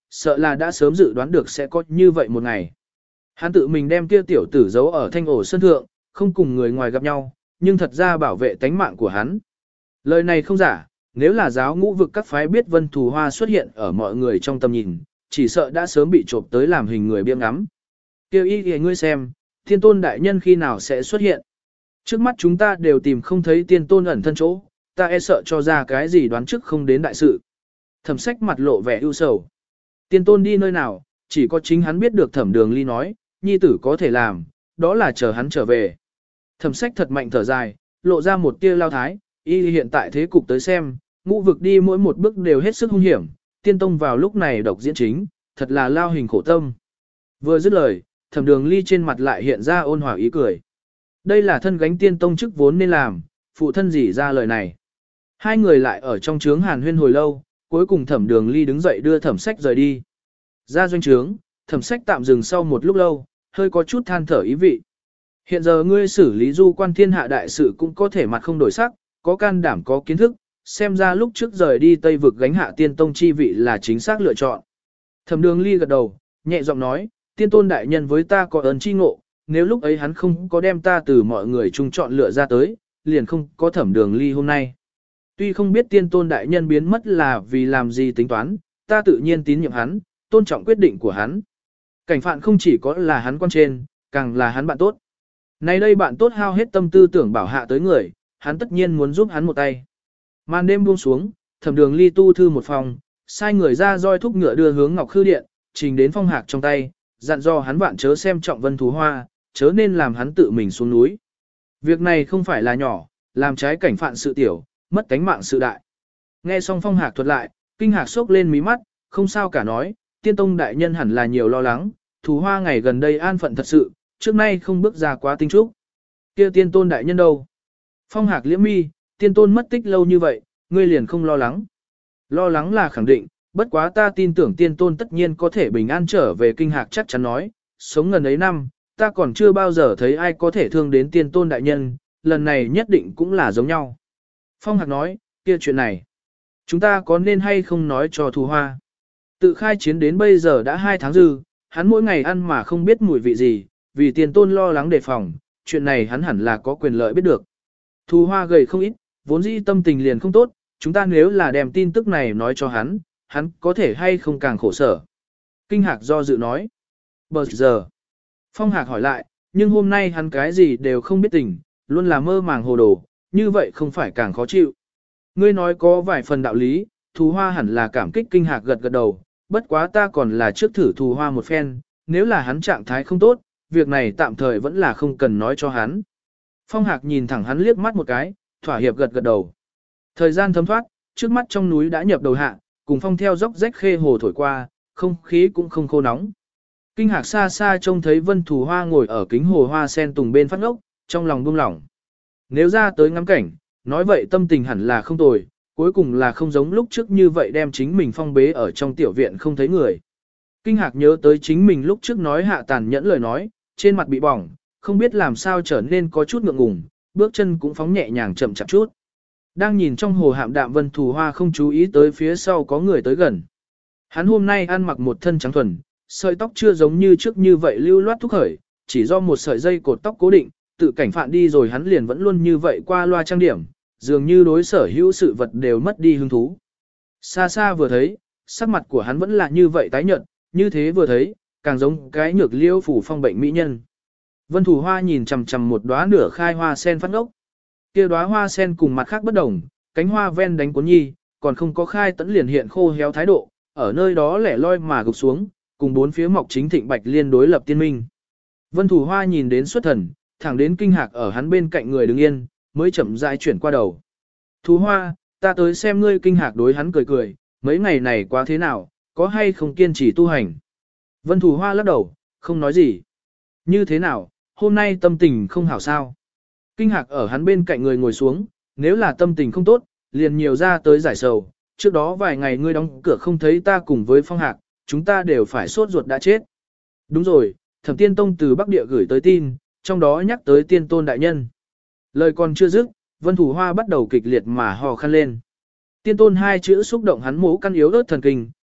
A: sợ là đã sớm dự đoán được sẽ có như vậy một ngày. Hắn tự mình đem kia tiểu tử giấu ở thanh ổ sân thượng, không cùng người ngoài gặp nhau, nhưng thật ra bảo vệ tánh mạng của hắn. Lời này không giả, nếu là giáo ngũ vực các phái biết Vân Thù Hoa xuất hiện ở mọi người trong tầm nhìn, chỉ sợ đã sớm bị trộm tới làm hình người biếng ngắm. Kêu y thì ngươi xem, thiên tôn đại nhân khi nào sẽ xuất hiện. Trước mắt chúng ta đều tìm không thấy tiên tôn ẩn thân chỗ, ta e sợ cho ra cái gì đoán trước không đến đại sự. Thẩm sách mặt lộ vẻ ưu sầu. Tiên tôn đi nơi nào, chỉ có chính hắn biết được thẩm đường ly nói, nhi tử có thể làm, đó là chờ hắn trở về. Thẩm sách thật mạnh thở dài, lộ ra một tia lao thái, y hiện tại thế cục tới xem, ngũ vực đi mỗi một bước đều hết sức hung hiểm, tiên tông vào lúc này độc diễn chính, thật là lao hình khổ tâm. Vừa dứt lời, thẩm đường ly trên mặt lại hiện ra ôn hòa ý cười. Đây là thân gánh tiên tông chức vốn nên làm, phụ thân gì ra lời này. Hai người lại ở trong trướng hàn huyên hồi lâu, cuối cùng thẩm đường ly đứng dậy đưa thẩm sách rời đi. Ra doanh trướng, thẩm sách tạm dừng sau một lúc lâu, hơi có chút than thở ý vị. Hiện giờ ngươi xử lý du quan thiên hạ đại sự cũng có thể mặt không đổi sắc, có can đảm có kiến thức, xem ra lúc trước rời đi Tây vực gánh hạ tiên tông chi vị là chính xác lựa chọn. Thẩm đường ly gật đầu, nhẹ giọng nói, tiên tôn đại nhân với ta có ơn chi ngộ, nếu lúc ấy hắn không có đem ta từ mọi người chung chọn lựa ra tới, liền không có thẩm đường ly hôm nay. Tuy không biết tiên tôn đại nhân biến mất là vì làm gì tính toán, ta tự nhiên tín nhiệm hắn, tôn trọng quyết định của hắn. Cảnh phạn không chỉ có là hắn quan trên, càng là hắn bạn tốt. Nay đây bạn tốt hao hết tâm tư tưởng bảo hạ tới người, hắn tất nhiên muốn giúp hắn một tay. Màn đêm buông xuống, thẩm đường ly tu thư một phòng, sai người ra roi thúc ngựa đưa hướng Ngọc Khư Điện, trình đến Phong Hạc trong tay, dặn dò hắn vạn chớ xem trọng Vân Thú Hoa, chớ nên làm hắn tự mình xuống núi. Việc này không phải là nhỏ, làm trái cảnh phạn sự tiểu, mất cánh mạng sự đại. Nghe xong Phong Hạc thuật lại, kinh hạc sốc lên mí mắt, không sao cả nói, tiên tông đại nhân hẳn là nhiều lo lắng, Thú Hoa ngày gần đây an phận thật sự, trước nay không bước ra quá tinh trúc. Kia tiên tôn đại nhân đâu? Phong Hạc liễm mi, tiên tôn mất tích lâu như vậy, ngươi liền không lo lắng. Lo lắng là khẳng định, bất quá ta tin tưởng tiên tôn tất nhiên có thể bình an trở về. Kinh Hạc chắc chắn nói, sống ngần ấy năm, ta còn chưa bao giờ thấy ai có thể thương đến tiên tôn đại nhân, lần này nhất định cũng là giống nhau. Phong Hạc nói, kia chuyện này, chúng ta có nên hay không nói cho Thù Hoa. Tự khai chiến đến bây giờ đã hai tháng dư, hắn mỗi ngày ăn mà không biết mùi vị gì, vì tiên tôn lo lắng đề phòng, chuyện này hắn hẳn là có quyền lợi biết được. Thù Hoa gầy không ít, vốn dĩ tâm tình liền không tốt, chúng ta nếu là đem tin tức này nói cho hắn, hắn có thể hay không càng khổ sở. Kinh Hạc do dự nói. Bờ giờ. Phong Hạc hỏi lại, nhưng hôm nay hắn cái gì đều không biết tình, luôn là mơ màng hồ đồ, như vậy không phải càng khó chịu. Ngươi nói có vài phần đạo lý, Thù Hoa hẳn là cảm kích. Kinh Hạc gật gật đầu, bất quá ta còn là trước thử Thù Hoa một phen, nếu là hắn trạng thái không tốt, việc này tạm thời vẫn là không cần nói cho hắn. Phong Hạc nhìn thẳng hắn liếc mắt một cái, thỏa hiệp gật gật đầu. Thời gian thấm thoát, trước mắt trong núi đã nhập đầu hạ, cùng phong theo dốc rách khê hồ thổi qua, không khí cũng không khô nóng. Kinh Hạc xa xa trông thấy Vân Thù Hoa ngồi ở kính hồ hoa sen tùng bên phát ngốc, trong lòng buông lỏng. Nếu ra tới ngắm cảnh, nói vậy tâm tình hẳn là không tồi, cuối cùng là không giống lúc trước như vậy đem chính mình phong bế ở trong tiểu viện không thấy người. Kinh Hạc nhớ tới chính mình lúc trước nói hạ tàn nhẫn lời nói, trên mặt bị bỏng, không biết làm sao trở nên có chút ngượng ngùng, bước chân cũng phóng nhẹ nhàng chậm chạp chút. Đang nhìn trong hồ hạm đạm Vân Thù Hoa không chú ý tới phía sau có người tới gần. Hắn hôm nay ăn mặc một thân trắng thuần, sợi tóc chưa giống như trước như vậy lưu loát thúc khởi, chỉ do một sợi dây cột tóc cố định, tự cảnh phạn đi rồi hắn liền vẫn luôn như vậy qua loa trang điểm, dường như đối sở hữu sự vật đều mất đi hứng thú. Xa xa vừa thấy, sắc mặt của hắn vẫn là như vậy tái nhợt, như thế vừa thấy, càng giống cái nhược liêu phủ phong bệnh mỹ nhân. Vân Thù Hoa nhìn chằm chằm một đóa nửa khai hoa sen phát ngốc. Kia đóa hoa sen cùng mặt khác bất đồng, cánh hoa ven đánh cuốn nhi, còn không có khai tẫn liền hiện khô héo thái độ, ở nơi đó lẻ loi mà gục xuống, cùng bốn phía mọc chính thịnh bạch liên đối lập tiên minh. Vân Thù Hoa nhìn đến xuất thần, thẳng đến Kinh Hạc ở hắn bên cạnh người đứng yên, mới chậm rãi chuyển qua đầu. Thù Hoa, ta tới xem ngươi. Kinh Hạc đối hắn cười cười, mấy ngày này quá thế nào, có hay không kiên trì tu hành. Vân Thù Hoa lắc đầu, không nói gì. Như thế nào, hôm nay tâm tình không hảo sao? Kinh Hạc ở hắn bên cạnh người ngồi xuống, nếu là tâm tình không tốt, liền nhiều ra tới giải sầu. Trước đó vài ngày ngươi đóng cửa không thấy ta cùng với Phong Hạc, chúng ta đều phải sốt ruột đã chết. Đúng rồi, Thẩm Tiên Tông từ Bắc Địa gửi tới tin, trong đó nhắc tới Tiên Tôn đại nhân. Lời còn chưa dứt, Vân Thù Hoa bắt đầu kịch liệt mà hò khăn lên. Tiên Tôn hai chữ xúc động hắn mố căn yếu ớt thần kinh,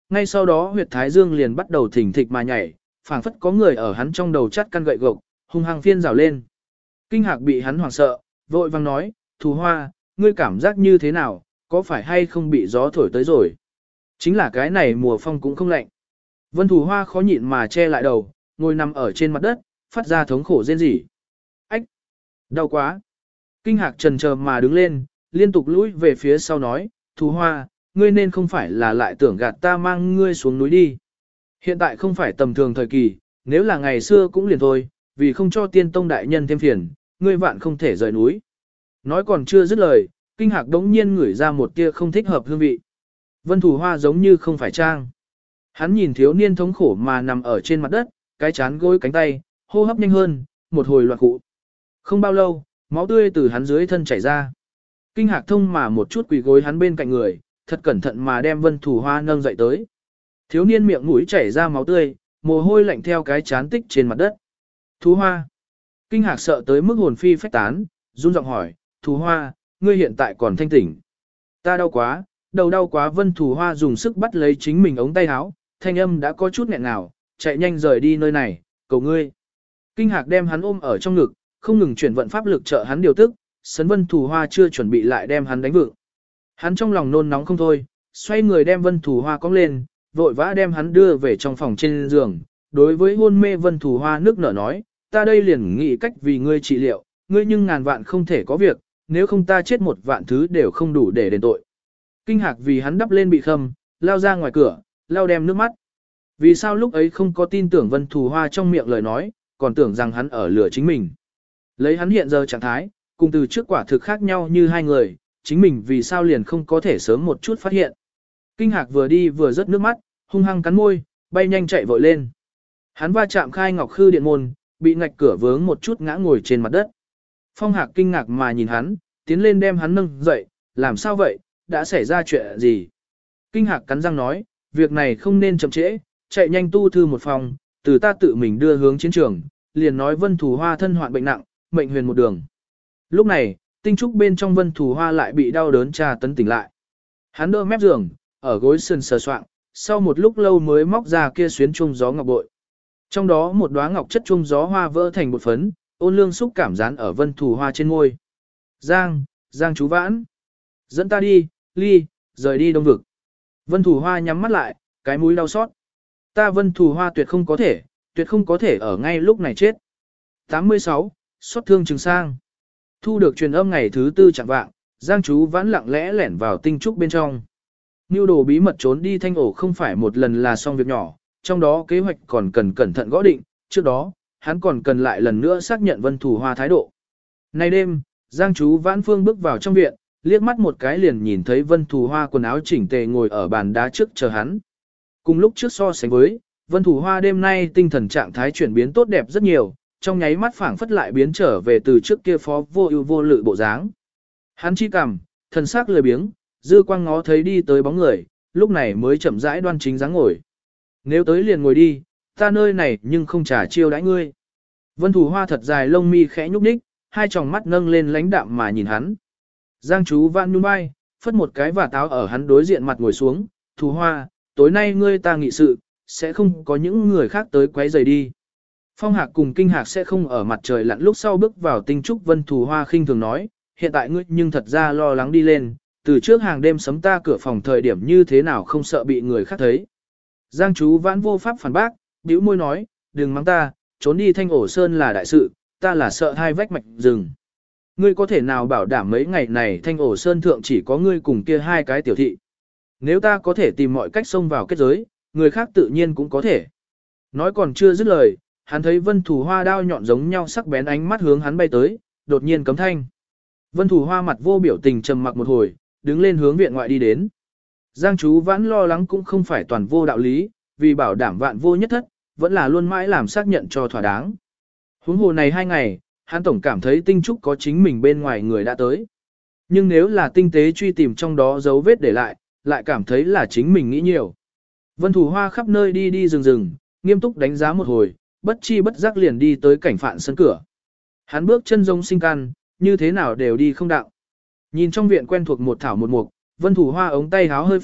A: Ngay sau đó huyệt thái dương liền bắt đầu thỉnh thịch mà nhảy, phảng phất có người ở hắn trong đầu chắt căn gậy gộc, hung hăng phiên rào lên. Kinh Hạc bị hắn hoảng sợ, vội vang nói, Thù Hoa, ngươi cảm giác như thế nào, có phải hay không bị gió thổi tới rồi? Chính là cái này mùa phong cũng không lạnh. Vân Thù Hoa khó nhịn mà che lại đầu, ngồi nằm ở trên mặt đất, phát ra thống khổ rên rỉ. Ách! Đau quá! Kinh Hạc trần chờ mà đứng lên, liên tục lùi về phía sau nói, Thù Hoa, ngươi nên không phải là lại tưởng gạt ta mang ngươi xuống núi đi. Hiện tại không phải tầm thường thời kỳ, nếu là ngày xưa cũng liền thôi, vì không cho tiên tông đại nhân thêm phiền, ngươi vạn không thể rời núi. Nói còn chưa dứt lời, Kinh Hạc đống nhiên ngửi ra một tia không thích hợp hương vị. Vân Thù Hoa giống như không phải trang. Hắn nhìn thiếu niên thống khổ mà nằm ở trên mặt đất, cái chán gối cánh tay, hô hấp nhanh hơn, một hồi loạn cụ. Không bao lâu, máu tươi từ hắn dưới thân chảy ra. Kinh Hạc thông mà một chút quỳ gối hắn bên cạnh người, thật cẩn thận mà đem Vân Thù Hoa nâng dậy tới. Thiếu niên miệng mũi chảy ra máu tươi, mồ hôi lạnh theo cái chán tích trên mặt đất. Thú Hoa. Kinh Hạc sợ tới mức hồn phi phách tán, run giọng hỏi, Thú Hoa, ngươi hiện tại còn thanh tỉnh. Ta đau quá, đầu đau quá. Vân Thù Hoa dùng sức bắt lấy chính mình ống tay áo, thanh âm đã có chút nghẹn ngào, chạy nhanh rời đi nơi này, cầu ngươi. Kinh Hạc đem hắn ôm ở trong ngực, không ngừng chuyển vận pháp lực trợ hắn điều tức, sấn Vân Thù Hoa chưa chuẩn bị lại đem hắn đánh vượng. Hắn trong lòng nôn nóng không thôi, xoay người đem Vân Thù Hoa cong lên, vội vã đem hắn đưa về trong phòng trên giường. Đối với hôn mê Vân Thù Hoa nước nở nói, ta đây liền nghĩ cách vì ngươi trị liệu, ngươi nhưng ngàn vạn không thể có việc, nếu không ta chết một vạn thứ đều không đủ để đền tội. Kinh Hạc vì hắn đắp lên bị khâm, lao ra ngoài cửa, lao đem nước mắt. Vì sao lúc ấy không có tin tưởng Vân Thù Hoa trong miệng lời nói, còn tưởng rằng hắn ở lửa chính mình. Lấy hắn hiện giờ trạng thái, cùng từ trước quả thực khác nhau như hai người, chính mình vì sao liền không có thể sớm một chút phát hiện. Kinh Hạc vừa đi vừa rớt nước mắt, hung hăng cắn môi, bay nhanh chạy vội lên. Hắn va chạm khai ngọc khư điện môn, bị ngạch cửa vướng một chút ngã ngồi trên mặt đất. Phong Hạc kinh ngạc mà nhìn hắn, tiến lên đem hắn nâng dậy, làm sao vậy, đã xảy ra chuyện gì? Kinh Hạc cắn răng nói, việc này không nên chậm trễ, chạy nhanh tu thư một phòng, từ ta tự mình đưa hướng chiến trường, liền nói Vân Thù Hoa thân hoạn bệnh nặng, mệnh huyền một đường. Lúc này, tinh trúc bên trong Vân Thù Hoa lại bị đau đớn tra tấn tỉnh lại. Hắn đỡ mép giường, ở gối sườn sờ soạng, sau một lúc lâu mới móc ra kia xuyến chuông gió ngọc bội. Trong đó một đóa ngọc chất chuông gió hoa vỡ thành một phấn, ôn lương xúc cảm dán ở Vân Thù Hoa trên ngôi. Giang, Giang chú vãn. Dẫn ta đi, ly, rời đi đông vực. Vân Thù Hoa nhắm mắt lại, cái mũi đau xót. Ta Vân Thù Hoa tuyệt không có thể, tuyệt không có thể ở ngay lúc này chết. tám mươi sáu. Xót thương Trường Sang. Thu được truyền âm ngày thứ tư chẳng vạng, Giang chú vãn lặng lẽ lẻn vào tinh trúc bên trong. Nưu đồ bí mật trốn đi thanh ổ không phải một lần là xong việc nhỏ, trong đó kế hoạch còn cần cẩn thận gõ định, trước đó, hắn còn cần lại lần nữa xác nhận Vân Thù Hoa thái độ. Nay đêm, Giang chú vãn phương bước vào trong viện, liếc mắt một cái liền nhìn thấy Vân Thù Hoa quần áo chỉnh tề ngồi ở bàn đá trước chờ hắn. Cùng lúc trước so sánh với, Vân Thù Hoa đêm nay tinh thần trạng thái chuyển biến tốt đẹp rất nhiều, trong nháy mắt phảng phất lại biến trở về từ trước kia phó vô ưu vô lự bộ dáng. Hắn chi cằm, thần sắc lười biếng, dư quang ngó thấy đi tới bóng người, lúc này mới chậm rãi đoan chính dáng ngồi. Nếu tới liền ngồi đi, ta nơi này nhưng không trả chiêu đãi ngươi. Vân Thù Hoa thật dài lông mi khẽ nhúc nhích, hai tròng mắt nâng lên lãnh đạm mà nhìn hắn. Giang chú vãn nhún vai, phất một cái và táo ở hắn đối diện mặt ngồi xuống, Thù Hoa, tối nay ngươi ta nghị sự, sẽ không có những người khác tới quấy rầy đi. Phong Hạc cùng Kinh Hạc sẽ không ở mặt trời lặn lúc sau bước vào tinh trúc. Vân Thù Hoa khinh thường nói, hiện tại ngươi nhưng thật ra lo lắng đi lên, từ trước hàng đêm sấm ta cửa phòng thời điểm như thế nào không sợ bị người khác thấy. Giang chú vãn vô pháp phản bác, bĩu môi nói, đừng mắng ta, trốn đi thanh ổ sơn là đại sự, ta là sợ hai vách mạch rừng. Ngươi có thể nào bảo đảm mấy ngày này thanh ổ sơn thượng chỉ có ngươi cùng kia hai cái tiểu thị. Nếu ta có thể tìm mọi cách xông vào kết giới, người khác tự nhiên cũng có thể. Nói còn chưa dứt lời, hắn thấy Vân Thù Hoa đao nhọn giống nhau sắc bén ánh mắt hướng hắn bay tới, đột nhiên cấm thanh. Vân Thù Hoa mặt vô biểu tình trầm mặc một hồi, đứng lên hướng viện ngoại đi đến. Giang chú vãn lo lắng cũng không phải toàn vô đạo lý, vì bảo đảm vạn vô nhất thất, vẫn là luôn mãi làm xác nhận cho thỏa đáng. Huống hồ này hai ngày, hắn tổng cảm thấy tinh trúc có chính mình bên ngoài người đã tới. Nhưng nếu là tinh tế truy tìm trong đó dấu vết để lại, lại cảm thấy là chính mình nghĩ nhiều. Vân Thù Hoa khắp nơi đi đi rừng rừng, nghiêm túc đánh giá một hồi, bất chi bất giác liền đi tới cảnh phạn sân cửa. Hắn bước chân rông sinh căn, như thế nào đều đi không đạo. Nhìn trong viện quen thuộc một thảo một mục, Vân Thù Hoa ống tay háo hơi phất,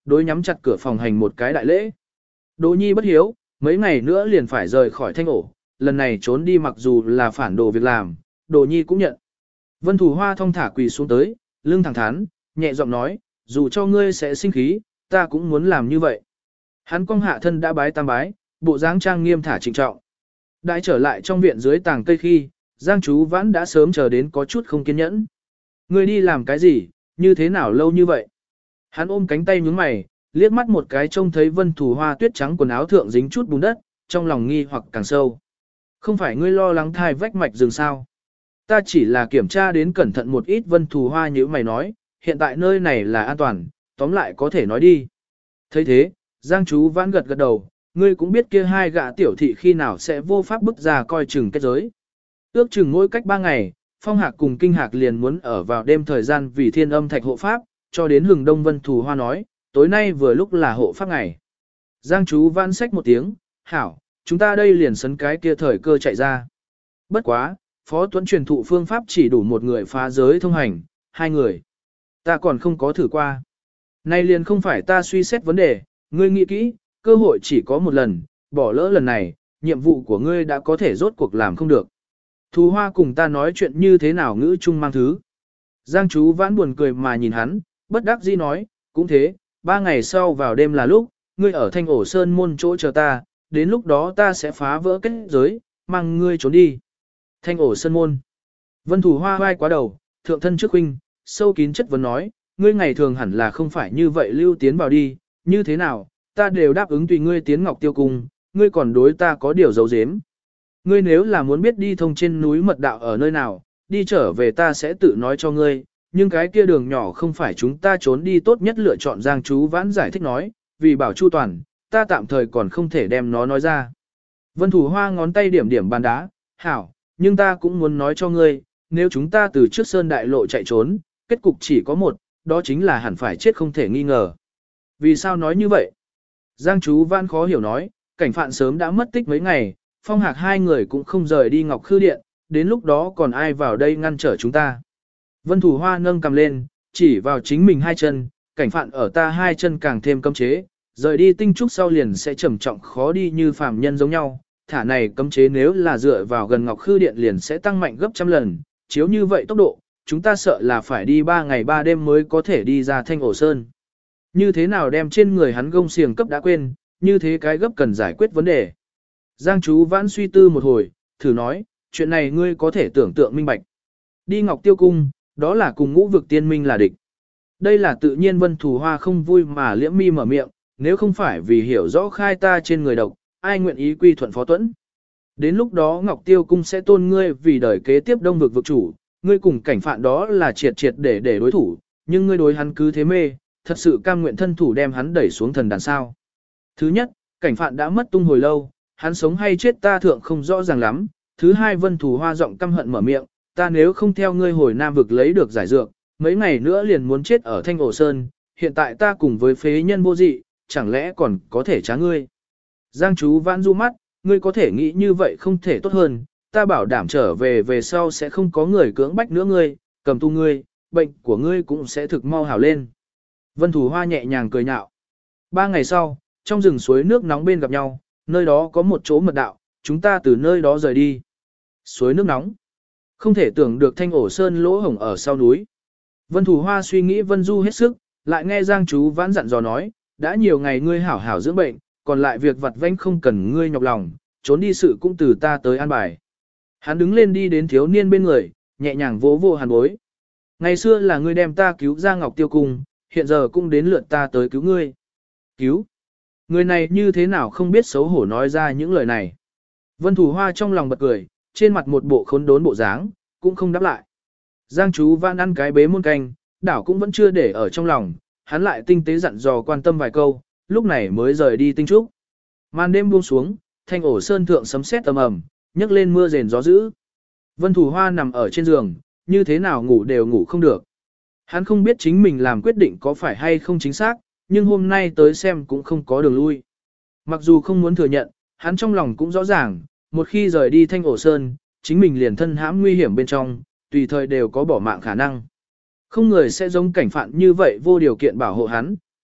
A: đối nhắm chặt cửa phòng hành một cái đại lễ. Đỗ Nhi bất hiếu, mấy ngày nữa liền phải rời khỏi Thanh ổ, lần này trốn đi mặc dù là phản đồ việc làm, Đỗ Nhi cũng nhận. Vân Thủ Hoa thong thả quỳ xuống tới, lưng thẳng thắn, nhẹ giọng nói, dù cho ngươi sẽ sinh khí, ta cũng muốn làm như vậy. Hắn cong hạ thân đã bái tam bái, bộ dáng trang nghiêm thả trịnh trọng. Đại trở lại trong viện dưới tàng cây khi, Giang Chú Vãn đã sớm chờ đến có chút không kiên nhẫn. Ngươi đi làm cái gì, như thế nào lâu như vậy? Hắn ôm cánh tay nhướng mày, liếc mắt một cái trông thấy Vân Thủ Hoa tuyết trắng quần áo thượng dính chút bùn đất, trong lòng nghi hoặc càng sâu. Không phải ngươi lo lắng thai vách mạch rừng sao? Ta chỉ là kiểm tra đến cẩn thận một ít. Vân Thủ Hoa như mày nói, hiện tại nơi này là an toàn, tóm lại có thể nói đi. thấy thế, Giang Chú Vãn gật gật đầu, ngươi cũng biết kia hai gã tiểu thị khi nào sẽ vô pháp bức ra coi chừng kết giới. Ước chừng mỗi cách ba ngày, Phong Hạc cùng Kinh Hạc liền muốn ở vào đêm thời gian vì Thiên Âm Thạch hộ pháp, cho đến hừng đông. Vân Thủ Hoa nói, tối nay vừa lúc là hộ pháp ngày. Giang Chú Vãn xách một tiếng, hảo, chúng ta đây liền sấn cái kia thời cơ chạy ra. Bất quá, Phó Tuấn truyền thụ phương pháp chỉ đủ một người phá giới thông hành, hai người. Ta còn không có thử qua. Nay liền không phải ta suy xét vấn đề, ngươi nghĩ kỹ, cơ hội chỉ có một lần, bỏ lỡ lần này, nhiệm vụ của ngươi đã có thể rốt cuộc làm không được. Thù Hoa cùng ta nói chuyện như thế nào ngữ chung mang thứ. Giang Chú Vãn buồn cười mà nhìn hắn, bất đắc dĩ nói, cũng thế, ba ngày sau vào đêm là lúc, ngươi ở Thanh Ổ Sơn môn chỗ chờ ta, đến lúc đó ta sẽ phá vỡ kết giới, mang ngươi trốn đi. Thanh Ổ Sơn môn. Vân Thủ Hoa vai quá đầu, thượng thân trước huynh, sâu kín chất vấn nói, ngươi ngày thường hẳn là không phải như vậy lưu tiến vào đi, như thế nào, ta đều đáp ứng tùy ngươi tiến Ngọc Tiêu Cung, ngươi còn đối ta có điều giấu giếm. Ngươi nếu là muốn biết đi thông trên núi mật đạo ở nơi nào, đi trở về ta sẽ tự nói cho ngươi, nhưng cái kia đường nhỏ không phải chúng ta trốn đi tốt nhất lựa chọn. Giang Chú Vãn giải thích nói, vì bảo chu toàn, ta tạm thời còn không thể đem nó nói ra. Vân Thủ Hoa ngón tay điểm điểm bàn đá, hảo, nhưng ta cũng muốn nói cho ngươi, nếu chúng ta từ trước sơn đại lộ chạy trốn, kết cục chỉ có một, đó chính là hẳn phải chết không thể nghi ngờ. Vì sao nói như vậy? Giang Chú Vãn khó hiểu nói, cảnh phạn sớm đã mất tích mấy ngày, Phong Hạc hai người cũng không rời đi Ngọc Khư Điện, đến lúc đó còn ai vào đây ngăn trở chúng ta. Vân Thủ Hoa nâng cầm lên, chỉ vào chính mình hai chân, cảnh phạn ở ta hai chân càng thêm cấm chế, rời đi tinh trúc sau liền sẽ trầm trọng khó đi như phàm nhân giống nhau. Thả này cấm chế nếu là dựa vào gần Ngọc Khư Điện liền sẽ tăng mạnh gấp trăm lần, chiếu như vậy tốc độ, chúng ta sợ là phải đi ba ngày ba đêm mới có thể đi ra Thanh Ổ Sơn. Như thế nào đem trên người hắn gông xiềng cấp đã quên, như thế cái gấp cần giải quyết vấn đề. Giang Chú Vãn suy tư một hồi, thử nói, chuyện này ngươi có thể tưởng tượng minh bạch. Đi Ngọc Tiêu Cung, đó là cùng ngũ vực tiên minh là địch. Đây là tự nhiên. Vân Thủ Hoa không vui mà liễm mi mở miệng, nếu không phải vì hiểu rõ khai ta trên người độc, ai nguyện ý quy thuận Phó Tuấn. Đến lúc đó Ngọc Tiêu Cung sẽ tôn ngươi vì đời kế tiếp đông vực vực chủ, ngươi cùng cảnh phạn đó là triệt triệt để để đối thủ, nhưng ngươi đối hắn cứ thế mê, thật sự cam nguyện thân thủ đem hắn đẩy xuống thần đàn sao. Thứ nhất, cảnh phạn đã mất tung hồi lâu, hắn sống hay chết ta thượng không rõ ràng lắm. Thứ hai, Vân Thủ Hoa giọng căm hận mở miệng, ta nếu không theo ngươi hồi Nam vực lấy được giải dược, mấy ngày nữa liền muốn chết ở Thanh Ổ Sơn, hiện tại ta cùng với phế nhân vô dị, chẳng lẽ còn có thể trá ngươi. Giang Chú Vãn du mắt, ngươi có thể nghĩ như vậy không thể tốt hơn, ta bảo đảm trở về về sau sẽ không có người cưỡng bách nữa ngươi, cầm tu ngươi, bệnh của ngươi cũng sẽ thực mau hảo lên. Vân Thủ Hoa nhẹ nhàng cười nhạo. Ba ngày sau, trong rừng suối nước nóng bên gặp nhau, nơi đó có một chỗ mật đạo, chúng ta từ nơi đó rời đi. Suối nước nóng. Không thể tưởng được Thanh Ổ Sơn lỗ hổng ở sau núi. Vân Thủ Hoa suy nghĩ Vân Du hết sức, lại nghe Giang Chú Vãn dặn dò nói, đã nhiều ngày ngươi hảo hảo dưỡng bệnh, còn lại việc vặt vãnh không cần ngươi nhọc lòng, trốn đi sự cũng từ ta tới an bài. Hắn đứng lên đi đến thiếu niên bên người, nhẹ nhàng vỗ vỗ hàn bối. Ngày xưa là ngươi đem ta cứu ra Ngọc Tiêu Cung, hiện giờ cũng đến lượt ta tới cứu ngươi. Cứu? Người này như thế nào không biết xấu hổ nói ra những lời này. Vân Thủ Hoa trong lòng bật cười, trên mặt một bộ khốn đốn bộ dáng, cũng không đáp lại. Giang Chú Vãn ăn cái bế muôn canh, đảo cũng vẫn chưa để ở trong lòng, hắn lại tinh tế dặn dò quan tâm vài câu, lúc này mới rời đi tinh trúc. Màn đêm buông xuống, Thanh Ổ Sơn thượng sấm sét ầm ầm, nhấc lên mưa rền gió dữ. Vân Thủ Hoa nằm ở trên giường, như thế nào ngủ đều ngủ không được. Hắn không biết chính mình làm quyết định có phải hay không chính xác, nhưng hôm nay tới xem cũng không có đường lui. Mặc dù không muốn thừa nhận, hắn trong lòng cũng rõ ràng, một khi rời đi Thanh Ổ Sơn, chính mình liền thân hãm nguy hiểm bên trong, tùy thời đều có bỏ mạng khả năng. Không người sẽ giống cảnh phạn như vậy vô điều kiện bảo hộ hắn,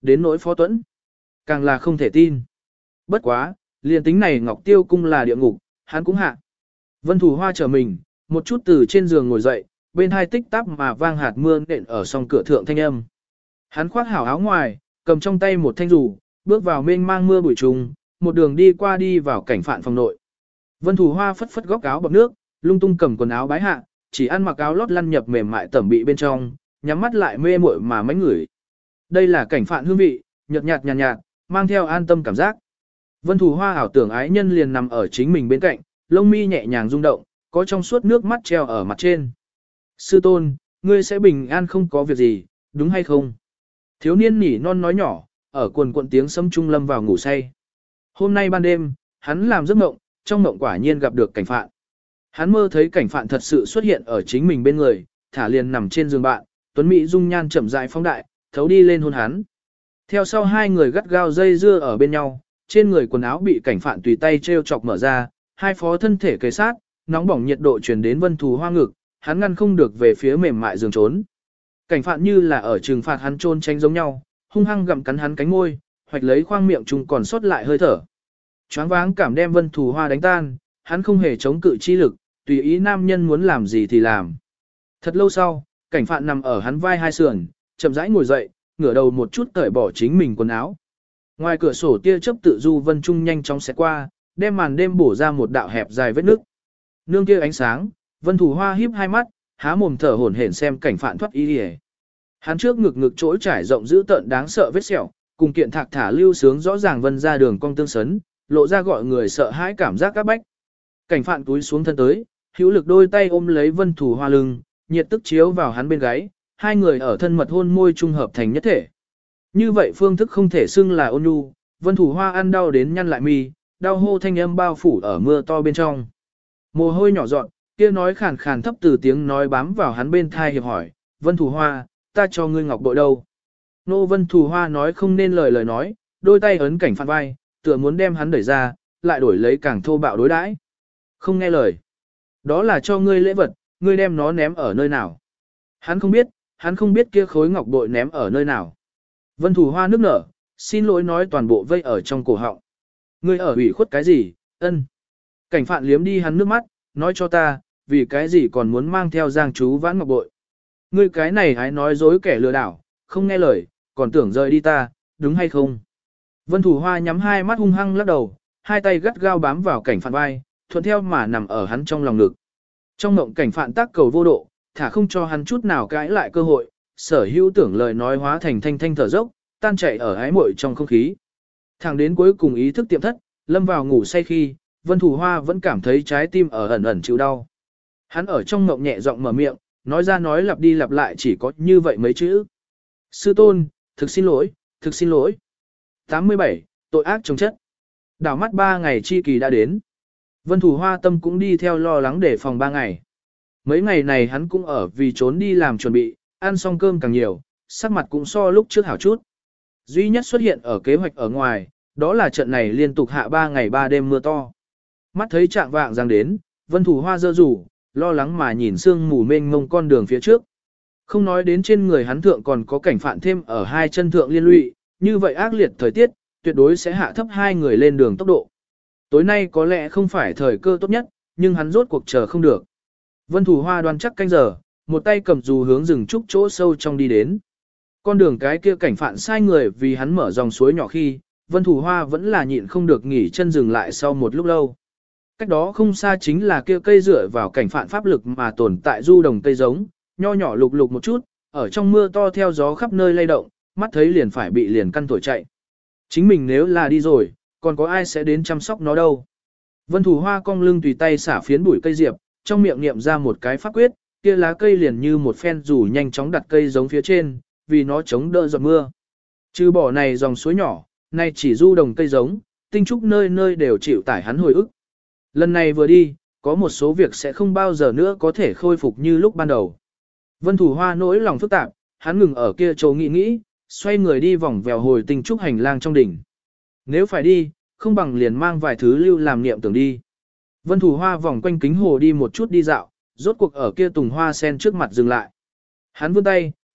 A: đến nỗi Phó Tuấn. Càng là không thể tin. Bất quá, liền tính này Ngọc Tiêu cung là địa ngục, hắn cũng hạ. Vân Thủ Hoa trở mình, một chút từ trên giường ngồi dậy, bên hai tích tắp mà vang hạt mưa nện ở song cửa thượng thanh âm. Hắn khoác hảo áo ngoài, cầm trong tay một thanh rủ, bước vào mênh mang mưa bụi trùng, một đường đi qua đi vào cảnh phạn phòng nội. Vân Thủ Hoa phất phất góc áo bọc nước, lung tung cầm quần áo bái hạ, chỉ ăn mặc áo lót lăn nhập mềm mại tẩm bị bên trong, nhắm mắt lại mê muội mà mánh ngửi. Đây là cảnh phạn hương vị, nhợt nhạt nhàn nhạt, nhạt, mang theo an tâm cảm giác. Vân Thủ Hoa ảo tưởng ái nhân liền nằm ở chính mình bên cạnh, lông mi nhẹ nhàng rung động, có trong suốt nước mắt treo ở mặt trên. Sư tôn, ngươi sẽ bình an không có việc gì, đúng hay không? Thiếu niên nỉ non nói nhỏ, ở quần quận tiếng sấm trung lâm vào ngủ say. Hôm nay ban đêm, hắn làm giấc mộng, trong mộng quả nhiên gặp được cảnh phạn. Hắn mơ thấy cảnh phạn thật sự xuất hiện ở chính mình bên người, thả liền nằm trên giường bạn, Tuấn Mỹ dung nhan chậm rãi phóng đại, thấu đi lên hôn hắn. Theo sau hai người gắt gao dây dưa ở bên nhau, trên người quần áo bị cảnh phạn tùy tay treo chọc mở ra, hai phó thân thể kề sát, nóng bỏng nhiệt độ truyền đến Vân Thù Hoa ngực, hắn ngăn không được về phía mềm mại giường trốn. Cảnh phạn như là ở trừng phạt hắn trôn tránh giống nhau, hung hăng gặm cắn hắn cánh môi, hoạch lấy khoang miệng chung còn sót lại hơi thở. Choáng váng cảm đem Vân Thù Hoa đánh tan, hắn không hề chống cự chi lực, tùy ý nam nhân muốn làm gì thì làm. Thật lâu sau, cảnh phạn nằm ở hắn vai hai sườn, chậm rãi ngồi dậy, ngửa đầu một chút cởi bỏ chính mình quần áo. Ngoài cửa sổ tia chớp tự du vân trung nhanh chóng xẹt qua, đem màn đêm bổ ra một đạo hẹp dài vết nước. Nương kia ánh sáng, Vân Thủ Hoa híp hai mắt, há mồm thở hổn hển xem cảnh phạn thoát y liễu. Hắn trước ngực ngực chỗ trải rộng dữ tợn đáng sợ vết sẹo, cùng kiện thạc thả lưu sướng rõ ràng vân ra đường cong tương sấn, lộ ra gọi người sợ hãi cảm giác các bách. Cảnh phạn túi xuống thân tới, hữu lực đôi tay ôm lấy Vân Thủ Hoa lưng, nhiệt tức chiếu vào hắn bên gáy, hai người ở thân mật hôn môi trung hợp thành nhất thể. Như vậy phương thức không thể xưng là ôn nhu, Vân Thủ Hoa ăn đau đến nhăn lại mi, đau hô thanh âm bao phủ ở mưa to bên trong. Mồ hôi nhỏ giọt, kia nói khàn khàn thấp từ tiếng nói bám vào hắn bên thai hiệp hỏi, Vân Thủ Hoa, ta cho ngươi ngọc bội đâu? Nô Vân Thủ Hoa nói không nên lời lời nói, đôi tay ấn cảnh phạn vai, tựa muốn đem hắn đẩy ra, lại đổi lấy càng thô bạo đối đãi. Không nghe lời. Đó là cho ngươi lễ vật, ngươi đem nó ném ở nơi nào? Hắn không biết, hắn không biết kia khối ngọc bội ném ở nơi nào. Vân Thủ Hoa nước nở, xin lỗi nói toàn bộ vây ở trong cổ họng. Ngươi ở ủy khuất cái gì, ân. Cảnh phạn liếm đi hắn nước mắt, nói cho ta, vì cái gì còn muốn mang theo giang chú vãn ngọc bội. Ngươi cái này hãy nói dối kẻ lừa đảo, không nghe lời, còn tưởng rời đi ta, đúng hay không? Vân Thủ Hoa nhắm hai mắt hung hăng lắc đầu, hai tay gắt gao bám vào cảnh phạn vai, thuận theo mà nằm ở hắn trong lòng ngực. Trong mộng cảnh phạn tác cầu vô độ, thả không cho hắn chút nào cãi lại cơ hội, sở hữu tưởng lời nói hóa thành thanh thanh thở dốc, tan chảy ở ái muội trong không khí. Thẳng đến cuối cùng ý thức tiệm thất, lâm vào ngủ say khi, Vân Thủ Hoa vẫn cảm thấy trái tim ở ẩn ẩn chịu đau. Hắn ở trong mộng nhẹ giọng mở miệng, nói ra nói lặp đi lặp lại chỉ có như vậy mấy chữ. Sư tôn, thực xin lỗi, thực xin lỗi. tám mươi bảy, tội ác chống chất. Đảo mắt ba ngày chi kỳ đã đến. Vân Thủ Hoa tâm cũng đi theo lo lắng để phòng ba ngày. Mấy ngày này hắn cũng ở vì trốn đi làm chuẩn bị, ăn xong cơm càng nhiều, sắc mặt cũng so lúc trước hảo chút. Duy nhất xuất hiện ở kế hoạch ở ngoài, đó là trận này liên tục hạ ba ngày ba đêm mưa to. Mắt thấy trạng vạng giang đến, Vân Thủ Hoa dơ rủ, lo lắng mà nhìn sương mù mênh mông con đường phía trước. Không nói đến trên người hắn thượng còn có cảnh phạn thêm ở hai chân thượng liên lụy, như vậy ác liệt thời tiết, tuyệt đối sẽ hạ thấp hai người lên đường tốc độ. Tối nay có lẽ không phải thời cơ tốt nhất, nhưng hắn rốt cuộc chờ không được. Vân Thủ Hoa đoan chắc canh giờ, một tay cầm dù hướng rừng trúc chỗ sâu trong đi đến. Con đường cái kia cảnh phạn sai người vì hắn mở dòng suối nhỏ khi, Vân Thủ Hoa vẫn là nhịn không được nghỉ chân dừng lại sau một lúc lâu. Cách đó không xa chính là kia cây dựa vào cảnh phạn pháp lực mà tồn tại du đồng cây giống, nho nhỏ lục lục một chút, ở trong mưa to theo gió khắp nơi lay động, mắt thấy liền phải bị liền căn thổi chạy. Chính mình nếu là đi rồi, còn có ai sẽ đến chăm sóc nó đâu. Vân Thủ Hoa cong lưng tùy tay xả phiến bụi cây diệp, trong miệng niệm ra một cái pháp quyết, kia lá cây liền như một phen rủ nhanh chóng đặt cây giống phía trên, vì nó chống đỡ giọt mưa. Trừ bỏ này dòng suối nhỏ, nay chỉ du đồng cây giống, tinh trúc nơi nơi đều chịu tải hắn hồi ức. Lần này vừa đi, có một số việc sẽ không bao giờ nữa có thể khôi phục như lúc ban đầu. Vân Thủ Hoa nỗi lòng phức tạp, hắn ngừng ở kia chỗ nghĩ nghĩ, xoay người đi vòng vèo hồi tinh trúc hành lang trong đỉnh. Nếu phải đi, không bằng liền mang vài thứ lưu làm niệm tưởng đi. Vân Thủ Hoa vòng quanh kính hồ đi một chút đi dạo, rốt cuộc ở kia tùng hoa sen trước mặt dừng lại. Hắn vươn tay,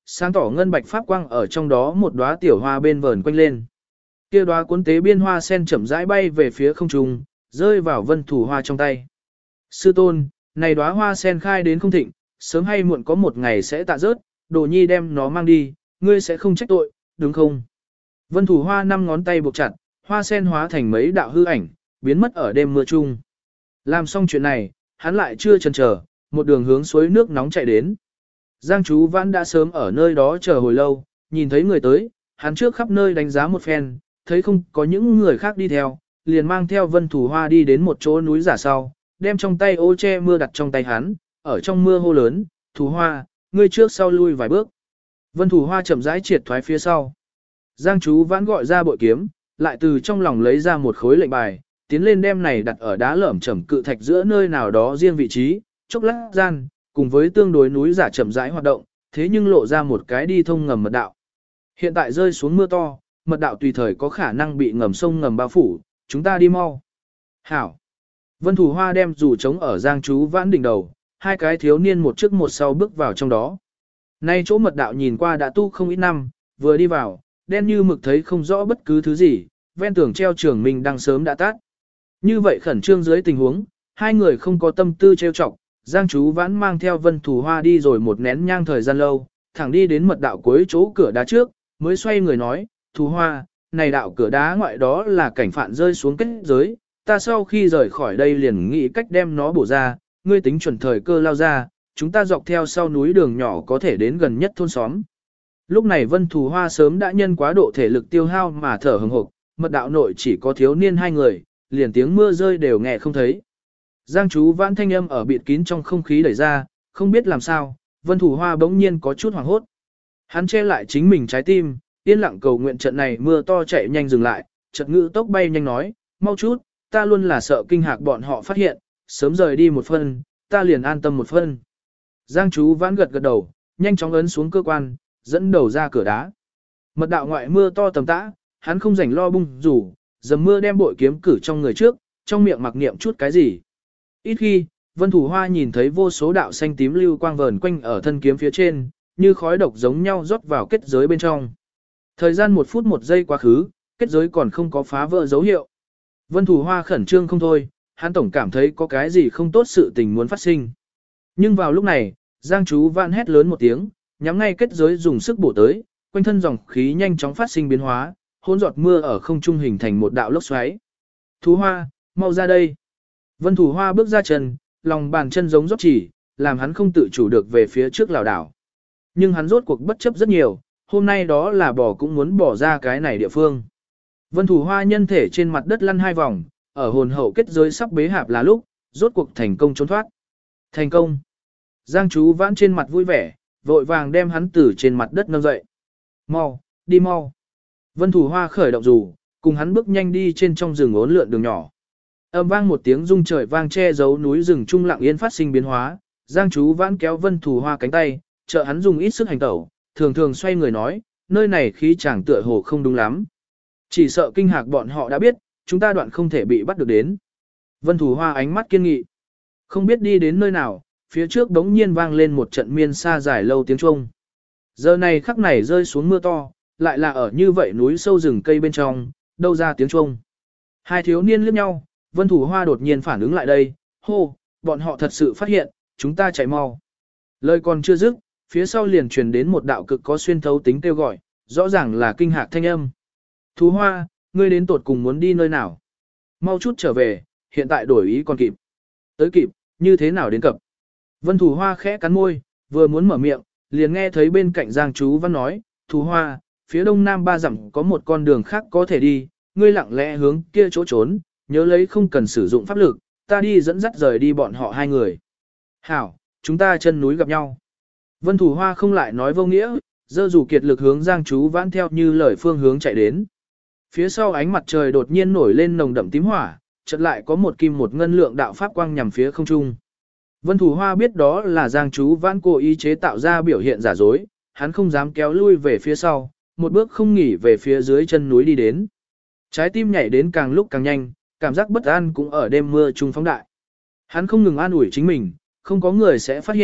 A: sáng tỏ ngân bạch pháp quang ở trong đó một đóa tiểu hoa bên vờn quanh lên. Kia đóa cuốn tế biên hoa sen chậm rãi bay về phía không trung, rơi vào Vân Thủ Hoa trong tay. Sư tôn, này đóa hoa sen khai đến không thịnh, sớm hay muộn có một ngày sẽ tạ rớt, Đồ Nhi đem nó mang đi, ngươi sẽ không trách tội, đúng không? Vân Thủ Hoa năm ngón tay buộc chặt, hoa sen hóa thành mấy đạo hư ảnh, biến mất ở đêm mưa chung. Làm xong chuyện này, hắn lại chưa chần chờ, một đường hướng suối nước nóng chạy đến. Giang Chú Vãn đã sớm ở nơi đó chờ hồi lâu, nhìn thấy người tới, hắn trước khắp nơi đánh giá một phen, thấy không có những người khác đi theo, liền mang theo Vân Thủ Hoa đi đến một chỗ núi giả sau, đem trong tay ô che mưa đặt trong tay hắn, ở trong mưa hô lớn, Thủ Hoa, ngươi trước sau lui vài bước. Vân Thủ Hoa chậm rãi triệt thoái phía sau. Giang Chú Vãn gọi ra bội kiếm, lại từ trong lòng lấy ra một khối lệnh bài, tiến lên đem này đặt ở đá lởm chởm cự thạch giữa nơi nào đó riêng vị trí, chốc lát gian, cùng với tương đối núi giả chậm rãi hoạt động, thế nhưng lộ ra một cái đi thông ngầm mật đạo. Hiện tại rơi xuống mưa to, mật đạo tùy thời có khả năng bị ngầm sông ngầm bao phủ, chúng ta đi mau. Hảo. Vân Thủ Hoa đem dù trống ở Giang Chú Vãn đỉnh đầu, hai cái thiếu niên một trước một sau bước vào trong đó. Nay chỗ mật đạo nhìn qua đã tu không ít năm, vừa đi vào, đen như mực thấy không rõ bất cứ thứ gì, ven tường treo trường mình đang sớm đã tắt. Như vậy khẩn trương dưới tình huống, hai người không có tâm tư trêu chọc, Giang Chú Vãn mang theo Vân Thủ Hoa đi rồi một nén nhang thời gian lâu, thẳng đi đến mật đạo cuối chỗ cửa đá trước, mới xoay người nói, Thủ Hoa, này đạo cửa đá ngoại đó là cảnh phạn rơi xuống kết giới, ta sau khi rời khỏi đây liền nghĩ cách đem nó bổ ra, ngươi tính chuẩn thời cơ lao ra, chúng ta dọc theo sau núi đường nhỏ có thể đến gần nhất thôn xóm. Lúc này Vân Thủ Hoa sớm đã nhân quá độ thể lực tiêu hao mà thở hừng hực, mật đạo nội chỉ có thiếu niên hai người, liền tiếng mưa rơi đều nghe không thấy. Giang Chú Vãn thanh âm ở bịt kín trong không khí đẩy ra, không biết làm sao, Vân Thủ Hoa bỗng nhiên có chút hoảng hốt. Hắn che lại chính mình trái tim, yên lặng cầu nguyện trận này mưa to chạy nhanh dừng lại, chợt ngữ tốc bay nhanh nói, mau chút, ta luôn là sợ kinh hạc bọn họ phát hiện, sớm rời đi một phân, ta liền an tâm một phân. Giang Chú Vãn gật gật đầu, nhanh chóng ấn xuống cơ quan, dẫn đầu ra cửa đá. Mật đạo ngoại mưa to tầm tã, hắn không rảnh lo bung rủ, dầm mưa đem bội kiếm cử trong người trước, trong miệng mặc niệm chút cái gì. Ít khi, Vân Thủ Hoa nhìn thấy vô số đạo xanh tím lưu quang vờn quanh ở thân kiếm phía trên, như khói độc giống nhau rót vào kết giới bên trong. Thời gian một phút một giây quá khứ, kết giới còn không có phá vỡ dấu hiệu. Vân Thủ Hoa khẩn trương không thôi, hắn tổng cảm thấy có cái gì không tốt sự tình muốn phát sinh. Nhưng vào lúc này, Giang Chú Vãn hét lớn một tiếng, nhắm ngay kết giới dùng sức bổ tới, quanh thân dòng khí nhanh chóng phát sinh biến hóa, hỗn giọt mưa ở không trung hình thành một đạo lốc xoáy. Thú Hoa, mau ra đây. Vân Thủ Hoa bước ra chân, lòng bàn chân giống rót chỉ, làm hắn không tự chủ được về phía trước lảo đảo. Nhưng hắn rốt cuộc bất chấp rất nhiều, hôm nay đó là bỏ cũng muốn bỏ ra cái này địa phương. Vân Thủ Hoa nhân thể trên mặt đất lăn hai vòng, ở hồn hậu kết giới sắp bế hạp là lúc, rốt cuộc thành công trốn thoát. Thành công. Giang Chú Vãn trên mặt vui vẻ, vội vàng đem hắn từ trên mặt đất nâng dậy. Mau, đi mau. Vân Thủ Hoa khởi động dù, cùng hắn bước nhanh đi trên trong rừng ốn lượn đường nhỏ. Âm vang một tiếng rung trời vang che giấu núi rừng trung lặng yên phát sinh biến hóa, Giang Chú Vãn kéo Vân Thủ Hoa cánh tay, trợ hắn dùng ít sức hành tẩu, thường thường xoay người nói, nơi này khí chẳng tựa hồ không đúng lắm. Chỉ sợ kinh hạc bọn họ đã biết, chúng ta đoạn không thể bị bắt được đến. Vân Thủ Hoa ánh mắt kiên nghị. Không biết đi đến nơi nào, phía trước đống nhiên vang lên một trận miên xa dài lâu tiếng chuông. Giờ này khắc này rơi xuống mưa to, lại là ở như vậy núi sâu rừng cây bên trong, đâu ra tiếng chuông. Hai thiếu niên liếc nhau, Vân Thủ Hoa đột nhiên phản ứng lại đây, hô, bọn họ thật sự phát hiện, chúng ta chạy mau. Lời còn chưa dứt, phía sau liền truyền đến một đạo cực có xuyên thấu tính kêu gọi, rõ ràng là kinh hạc thanh âm. Thú Hoa, ngươi đến tột cùng muốn đi nơi nào? Mau chút trở về, hiện tại đổi ý còn kịp. Tới kịp, như thế nào đến cập? Vân Thủ Hoa khẽ cắn môi, vừa muốn mở miệng, liền nghe thấy bên cạnh Giang Chú Văn nói, Thủ Hoa, phía đông nam ba dặm có một con đường khác có thể đi, ngươi lặng lẽ hướng kia chỗ trốn, nhớ lấy không cần sử dụng pháp lực, ta đi dẫn dắt rời đi bọn họ hai người. Hảo, chúng ta chân núi gặp nhau. Vân Thủ Hoa không lại nói vô nghĩa, dơ dù kiệt lực hướng Giang Chú Vãn theo như lời phương hướng chạy đến. Phía sau ánh mặt trời đột nhiên nổi lên nồng đậm tím hỏa, chợt lại có một kim một ngân lượng đạo pháp quang nhằm phía không trung. Vân Thủ Hoa biết đó là Giang Chú Vãn cố ý chế tạo ra biểu hiện giả dối, hắn không dám kéo lui về phía sau, một bước không nghỉ về phía dưới chân núi đi đến. Trái tim nhảy đến càng lúc càng nhanh, cảm giác bất an cũng ở đêm mưa trung phóng đại. Hắn không ngừng an ủi chính mình, không có người sẽ phát hiện,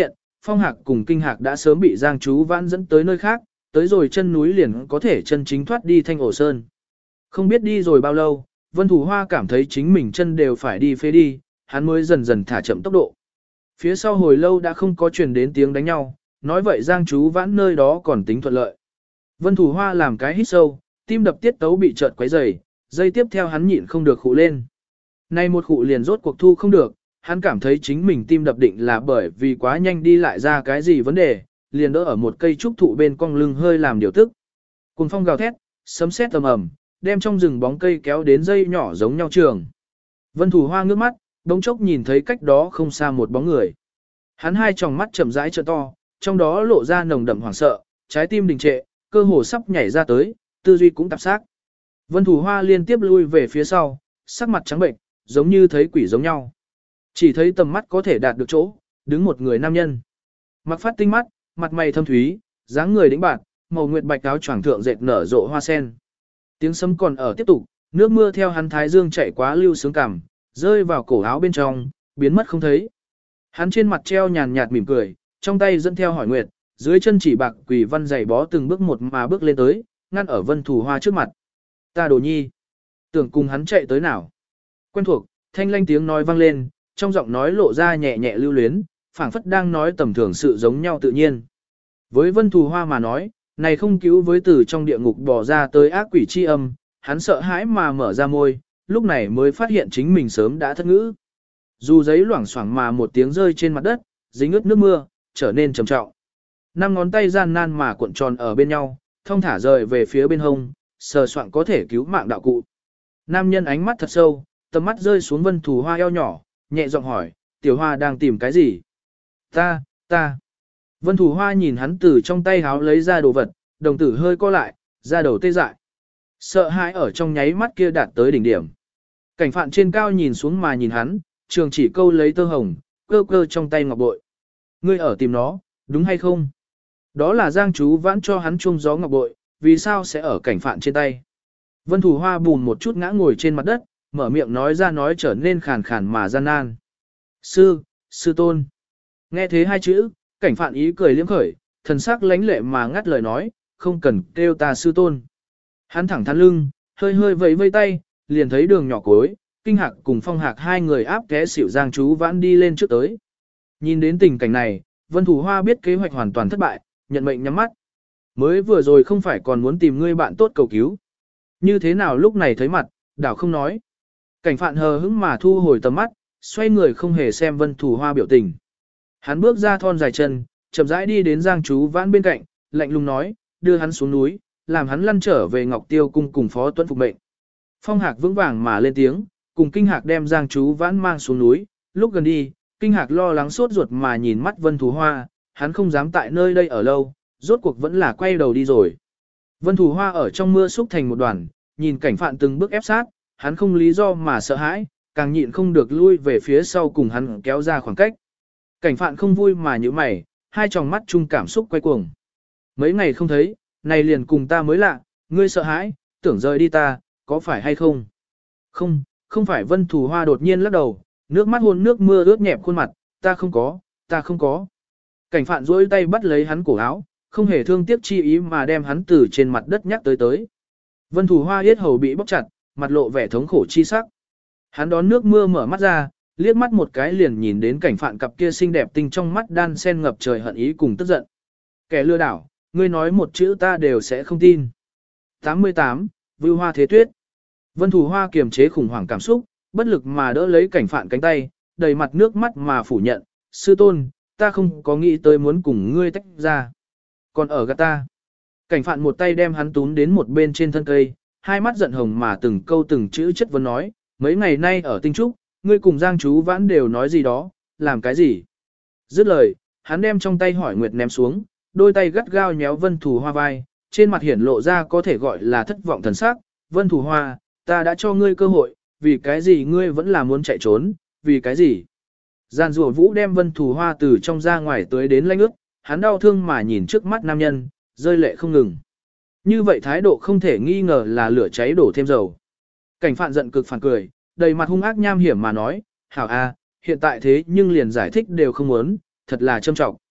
A: Phong Hạc cùng Kinh Hạc đã sớm bị Giang Chú Vãn dẫn tới nơi khác, tới rồi chân núi liền có thể chân chính thoát đi Thanh Ổ Sơn. Không biết đi rồi bao lâu, Vân Thủ Hoa cảm thấy chính mình chân đều phải đi phế đi, hắn mới dần dần thả chậm tốc độ. Phía sau hồi lâu đã không có truyền đến tiếng đánh nhau, nói vậy Giang Chú Vãn nơi đó còn tính thuận lợi. Vân Thủ Hoa làm cái hít sâu, tim đập tiết tấu bị chợt quấy rầy, giây tiếp theo hắn nhịn không được khụ lên. Nay một khụ liền rốt cuộc thu không được, hắn cảm thấy chính mình tim đập định là bởi vì quá nhanh đi lại ra cái gì vấn đề, liền đỡ ở một cây trúc thụ bên cong lưng hơi làm điều tức. Cùng phong gào thét, sấm sét ầm ầm, đem trong rừng bóng cây kéo đến dây nhỏ giống nhau trường. Vân Thủ Hoa ngước mắt, đống chốc nhìn thấy cách đó không xa một bóng người. Hắn hai tròng mắt chậm rãi trợ to, trong đó lộ ra nồng đậm hoảng sợ, trái tim đình trệ, cơ hồ sắp nhảy ra tới, tư duy cũng tạp xác. Vân Thủ Hoa liên tiếp lui về phía sau, sắc mặt trắng bệnh, giống như thấy quỷ giống nhau. Chỉ thấy tầm mắt có thể đạt được chỗ, đứng một người nam nhân. Mặc phát tinh mắt, mặt mày thâm thúy, dáng người đĩnh bạt, màu nguyệt bạch áo choàng thượng dệt nở rộ hoa sen. Tiếng sấm còn ở tiếp tục, nước mưa theo hắn thái dương chạy quá lưu sướng cảm, rơi vào cổ áo bên trong, biến mất không thấy. Hắn trên mặt treo nhàn nhạt mỉm cười, trong tay dẫn theo hỏi nguyệt, dưới chân chỉ bạc quỷ văn giày bó từng bước một mà bước lên tới, ngăn ở Vân Thủ Hoa trước mặt. Ta Đồ Nhi, tưởng cùng hắn chạy tới nào. Quen thuộc, thanh lanh tiếng nói vang lên, trong giọng nói lộ ra nhẹ nhẹ lưu luyến, phảng phất đang nói tầm thường sự giống nhau tự nhiên. Với Vân Thủ Hoa mà nói, này không cứu với từ trong địa ngục bỏ ra tới ác quỷ chi âm, hắn sợ hãi mà mở ra môi, lúc này mới phát hiện chính mình sớm đã thất ngữ. Dù giấy loảng xoảng mà một tiếng rơi trên mặt đất, dính ướt nước mưa, trở nên trầm trọng. Năm ngón tay gian nan mà cuộn tròn ở bên nhau, thông thả rời về phía bên hông, sờ soạng có thể cứu mạng đạo cụ. Nam nhân ánh mắt thật sâu, tầm mắt rơi xuống Vân Thủ Hoa eo nhỏ, nhẹ giọng hỏi, Tiểu Hoa đang tìm cái gì? Ta, ta. Vân Thủ Hoa nhìn hắn từ trong tay háo lấy ra đồ vật, đồng tử hơi co lại, ra đầu tê dại. Sợ hãi ở trong nháy mắt kia đạt tới đỉnh điểm. Cảnh phạn trên cao nhìn xuống mà nhìn hắn, trường chỉ câu lấy tơ hồng, cơ cơ trong tay ngọc bội. Ngươi ở tìm nó, đúng hay không? Đó là Giang Chú Vãn cho hắn chuông gió ngọc bội, vì sao sẽ ở cảnh phạn trên tay? Vân Thủ Hoa bùn một chút ngã ngồi trên mặt đất, mở miệng nói ra nói trở nên khàn khàn mà gian nan. Sư, sư tôn. Nghe thế hai chữ, cảnh phạn ý cười liếm khởi, thần sắc lánh lệ mà ngắt lời nói, không cần kêu ta sư tôn. Hắn thẳng thắn lưng, hơi hơi vẫy vây tay, liền thấy đường nhỏ cối, Kinh Hạc cùng Phong Hạc hai người áp té xỉu Giang Chú Vãn đi lên trước tới. Nhìn đến tình cảnh này, Vân Thủ Hoa biết kế hoạch hoàn toàn thất bại, nhận mệnh nhắm mắt. Mới vừa rồi không phải còn muốn tìm ngươi bạn tốt cầu cứu. Như thế nào lúc này thấy mặt, đảo không nói. Cảnh phạn hờ hững mà thu hồi tầm mắt, xoay người không hề xem Vân Thủ Hoa biểu tình. Hắn bước ra thon dài chân, chậm rãi đi đến Giang Chú Vãn bên cạnh, lạnh lùng nói, đưa hắn xuống núi, làm hắn lăn trở về Ngọc Tiêu cung cùng Phó Tuấn phục mệnh. Phong Hạc vững vàng mà lên tiếng, cùng Kinh Hạc đem Giang Chú Vãn mang xuống núi, lúc gần đi, Kinh Hạc lo lắng sốt ruột mà nhìn mắt Vân Thủ Hoa, hắn không dám tại nơi đây ở lâu, rốt cuộc vẫn là quay đầu đi rồi. Vân Thủ Hoa ở trong mưa xúc thành một đoàn, nhìn cảnh phạn từng bước ép sát, hắn không lý do mà sợ hãi, càng nhịn không được lui về phía sau cùng hắn kéo ra khoảng cách. Cảnh phạn không vui mà như mày, hai tròng mắt chung cảm xúc quay cuồng. Mấy ngày không thấy, này liền cùng ta mới lạ, ngươi sợ hãi, tưởng rời đi ta, có phải hay không? Không, không phải. Vân Thủ Hoa đột nhiên lắc đầu, nước mắt hôn nước mưa ướt nhẹp khuôn mặt, ta không có, ta không có. Cảnh phạn duỗi tay bắt lấy hắn cổ áo, không hề thương tiếc chi ý mà đem hắn từ trên mặt đất nhắc tới tới. Vân Thủ Hoa yết hầu bị bóc chặt, mặt lộ vẻ thống khổ chi sắc. Hắn đón nước mưa mở mắt ra, liếc mắt một cái liền nhìn đến cảnh phạn cặp kia xinh đẹp tinh trong mắt đan sen ngập trời hận ý cùng tức giận. Kẻ lừa đảo, ngươi nói một chữ ta đều sẽ không tin. tám mươi tám, Vưu Hoa Thế Tuyết. Vân Thủ Hoa kiềm chế khủng hoảng cảm xúc, bất lực mà đỡ lấy cảnh phạn cánh tay, đầy mặt nước mắt mà phủ nhận, sư tôn, ta không có nghĩ tới muốn cùng ngươi tách ra. Còn ở gạt ta. Cảnh phạn một tay đem hắn túm đến một bên trên thân cây, hai mắt giận hồng mà từng câu từng chữ chất vấn nói, mấy ngày nay ở Tinh Trúc, ngươi cùng Giang Chú Vãn đều nói gì đó, làm cái gì. Dứt lời, hắn đem trong tay hỏi nguyệt ném xuống, đôi tay gắt gao nhéo Vân Thủ Hoa vai, trên mặt hiển lộ ra có thể gọi là thất vọng thần sắc. Vân Thủ Hoa, ta đã cho ngươi cơ hội, vì cái gì ngươi vẫn là muốn chạy trốn, vì cái gì? Giàn rùa vũ đem Vân Thủ Hoa từ trong ra ngoài tới đến lanh ước, hắn đau thương mà nhìn trước mắt nam nhân, rơi lệ không ngừng. Như vậy thái độ không thể nghi ngờ là lửa cháy đổ thêm dầu. Cảnh phạn giận cực phản cười, đầy mặt hung ác nham hiểm mà nói, hảo a, hiện tại thế nhưng liền giải thích đều không muốn, thật là châm trọng.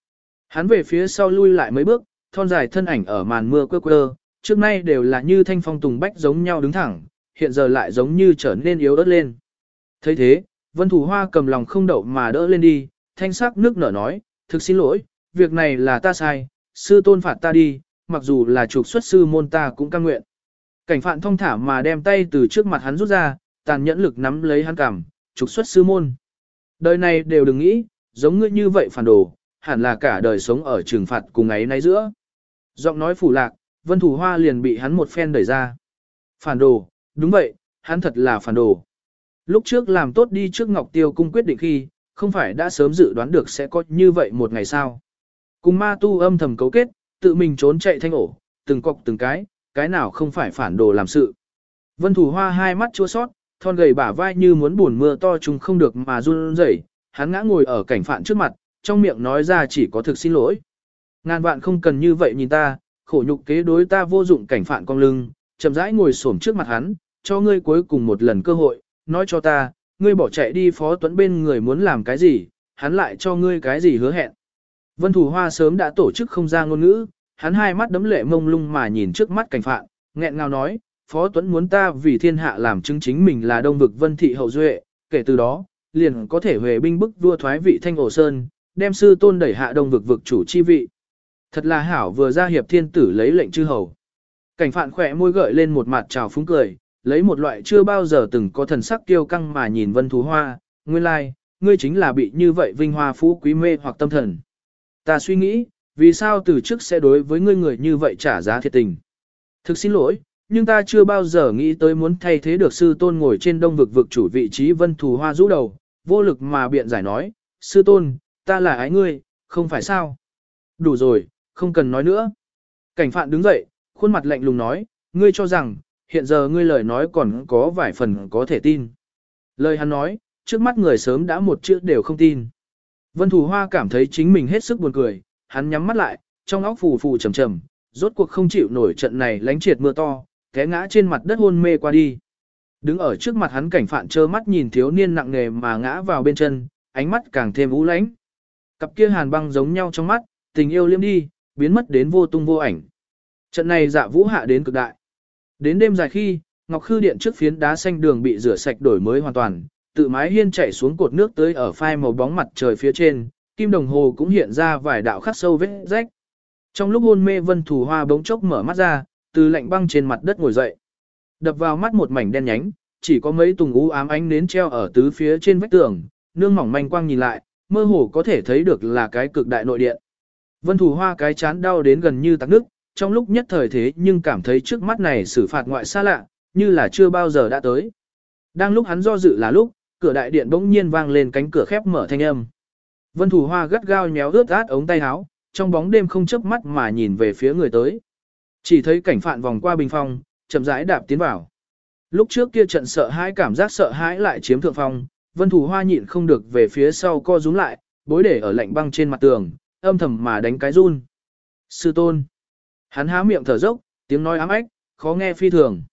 A: Hắn về phía sau lui lại mấy bước, thon dài thân ảnh ở màn mưa quơ quơ, trước nay đều là như thanh phong tùng bách giống nhau đứng thẳng, hiện giờ lại giống như trở nên yếu ớt lên. thấy thế, Vân Thủ Hoa cầm lòng không đậu mà đỡ lên đi, thanh sắc nước nở nói, thực xin lỗi, việc này là ta sai, sư tôn phạt ta đi, mặc dù là trục xuất sư môn ta cũng cam nguyện. Cảnh phạn thông thả mà đem tay từ trước mặt hắn rút ra, tàn nhẫn lực nắm lấy hắn cằm, trục xuất sư môn. Đời này đều đừng nghĩ, giống ngươi như vậy phản đồ, hẳn là cả đời sống ở trừng phạt cùng ấy nay giữa. Giọng nói phủ lạc, Vân Thủ Hoa liền bị hắn một phen đẩy ra. Phản đồ, đúng vậy, hắn thật là phản đồ. Lúc trước làm tốt đi trước Ngọc Tiêu cung quyết định khi, không phải đã sớm dự đoán được sẽ có như vậy một ngày sao. Cùng ma tu âm thầm cấu kết, tự mình trốn chạy thanh ổ, từng cọc từng cái, cái nào không phải phản đồ làm sự. Vân Thủ Hoa hai mắt chua sót, thon gầy bả vai như muốn buồn mưa to trùng không được mà run rẩy, hắn ngã ngồi ở cảnh phạn trước mặt, trong miệng nói ra chỉ có thực xin lỗi. Ngàn vạn không cần như vậy nhìn ta, khổ nhục kế đối ta vô dụng cảnh phạn cong lưng, chậm rãi ngồi xổm trước mặt hắn, cho ngươi cuối cùng một lần cơ hội, nói cho ta, ngươi bỏ chạy đi Phó Tuấn bên người muốn làm cái gì, hắn lại cho ngươi cái gì hứa hẹn. Vân Thủ Hoa sớm đã tổ chức không ra ngôn ngữ, hắn hai mắt đấm lệ mông lung mà nhìn trước mắt cảnh phạn, nghẹn ngào nói, Phó Tuấn muốn ta vì thiên hạ làm chứng chính mình là đông vực Vân Thị hậu duệ, kể từ đó, liền có thể huề binh bức vua thoái vị Thanh Ổ Sơn, đem sư tôn đẩy hạ đông vực vực chủ chi vị. Thật là hảo vừa ra hiệp thiên tử lấy lệnh chư hầu. Cảnh phạn khỏe môi gợi lên một mặt trào phúng cười, lấy một loại chưa bao giờ từng có thần sắc kiêu căng mà nhìn Vân Thú Hoa, nguyên lai, like, ngươi chính là bị như vậy vinh hoa phú quý mê hoặc tâm thần. Ta suy nghĩ, vì sao từ trước sẽ đối với ngươi người như vậy trả giá thiệt tình. Thực xin lỗi, nhưng ta chưa bao giờ nghĩ tới muốn thay thế được sư tôn ngồi trên đông vực vực chủ vị trí Vân Thú Hoa rũ đầu, vô lực mà biện giải nói, sư tôn, ta là ái ngươi, không phải sao. Đủ rồi, không cần nói nữa. Cảnh phạn đứng dậy, khuôn mặt lạnh lùng nói, ngươi cho rằng, hiện giờ ngươi lời nói còn có vài phần có thể tin. Lời hắn nói, trước mắt người sớm đã một chữ đều không tin. Vân Thủ Hoa cảm thấy chính mình hết sức buồn cười, hắn nhắm mắt lại, trong óc phù phù trầm trầm, rốt cuộc không chịu nổi trận này lánh triệt mưa to, té ngã trên mặt đất hôn mê qua đi. Đứng ở trước mặt hắn cảnh phạn trơ mắt nhìn thiếu niên nặng nề mà ngã vào bên chân, ánh mắt càng thêm u lãnh. Cặp kia hàn băng giống nhau trong mắt, tình yêu liêm đi, biến mất đến vô tung vô ảnh. Trận này dạ vũ hạ đến cực đại. Đến đêm dài khi, Ngọc Khư Điện trước phiến đá xanh đường bị rửa sạch đổi mới hoàn toàn, tự mái hiên chảy xuống cột nước tới ở phai màu bóng mặt trời phía trên, kim đồng hồ cũng hiện ra vài đạo khắc sâu vết rách. Trong lúc hôn mê Vân Thủ Hoa bỗng chốc mở mắt ra, từ lạnh băng trên mặt đất ngồi dậy. Đập vào mắt một mảnh đen nhánh, chỉ có mấy tùng u ám ánh nến treo ở tứ phía trên vách tường, nương mỏng manh quang nhìn lại, mơ hồ có thể thấy được là cái cực đại nội điện. Vân Thủ Hoa cái chán đau đến gần như tắc nước, trong lúc nhất thời thế nhưng cảm thấy trước mắt này xử phạt ngoại xa lạ, như là chưa bao giờ đã tới. Đang lúc hắn do dự là lúc, cửa đại điện bỗng nhiên vang lên cánh cửa khép mở thanh âm. Vân Thủ Hoa gắt gao nhéo ướt át ống tay áo, trong bóng đêm không chớp mắt mà nhìn về phía người tới. Chỉ thấy cảnh phạn vòng qua bình phong, chậm rãi đạp tiến vào. Lúc trước kia trận sợ hãi cảm giác sợ hãi lại chiếm thượng phong, Vân Thủ Hoa nhịn không được về phía sau co rúm lại, bối để ở lạnh băng trên mặt tường, âm thầm mà đánh cái run. Sư tôn. Hắn há miệng thở dốc, tiếng nói ám ách, khó nghe phi thường.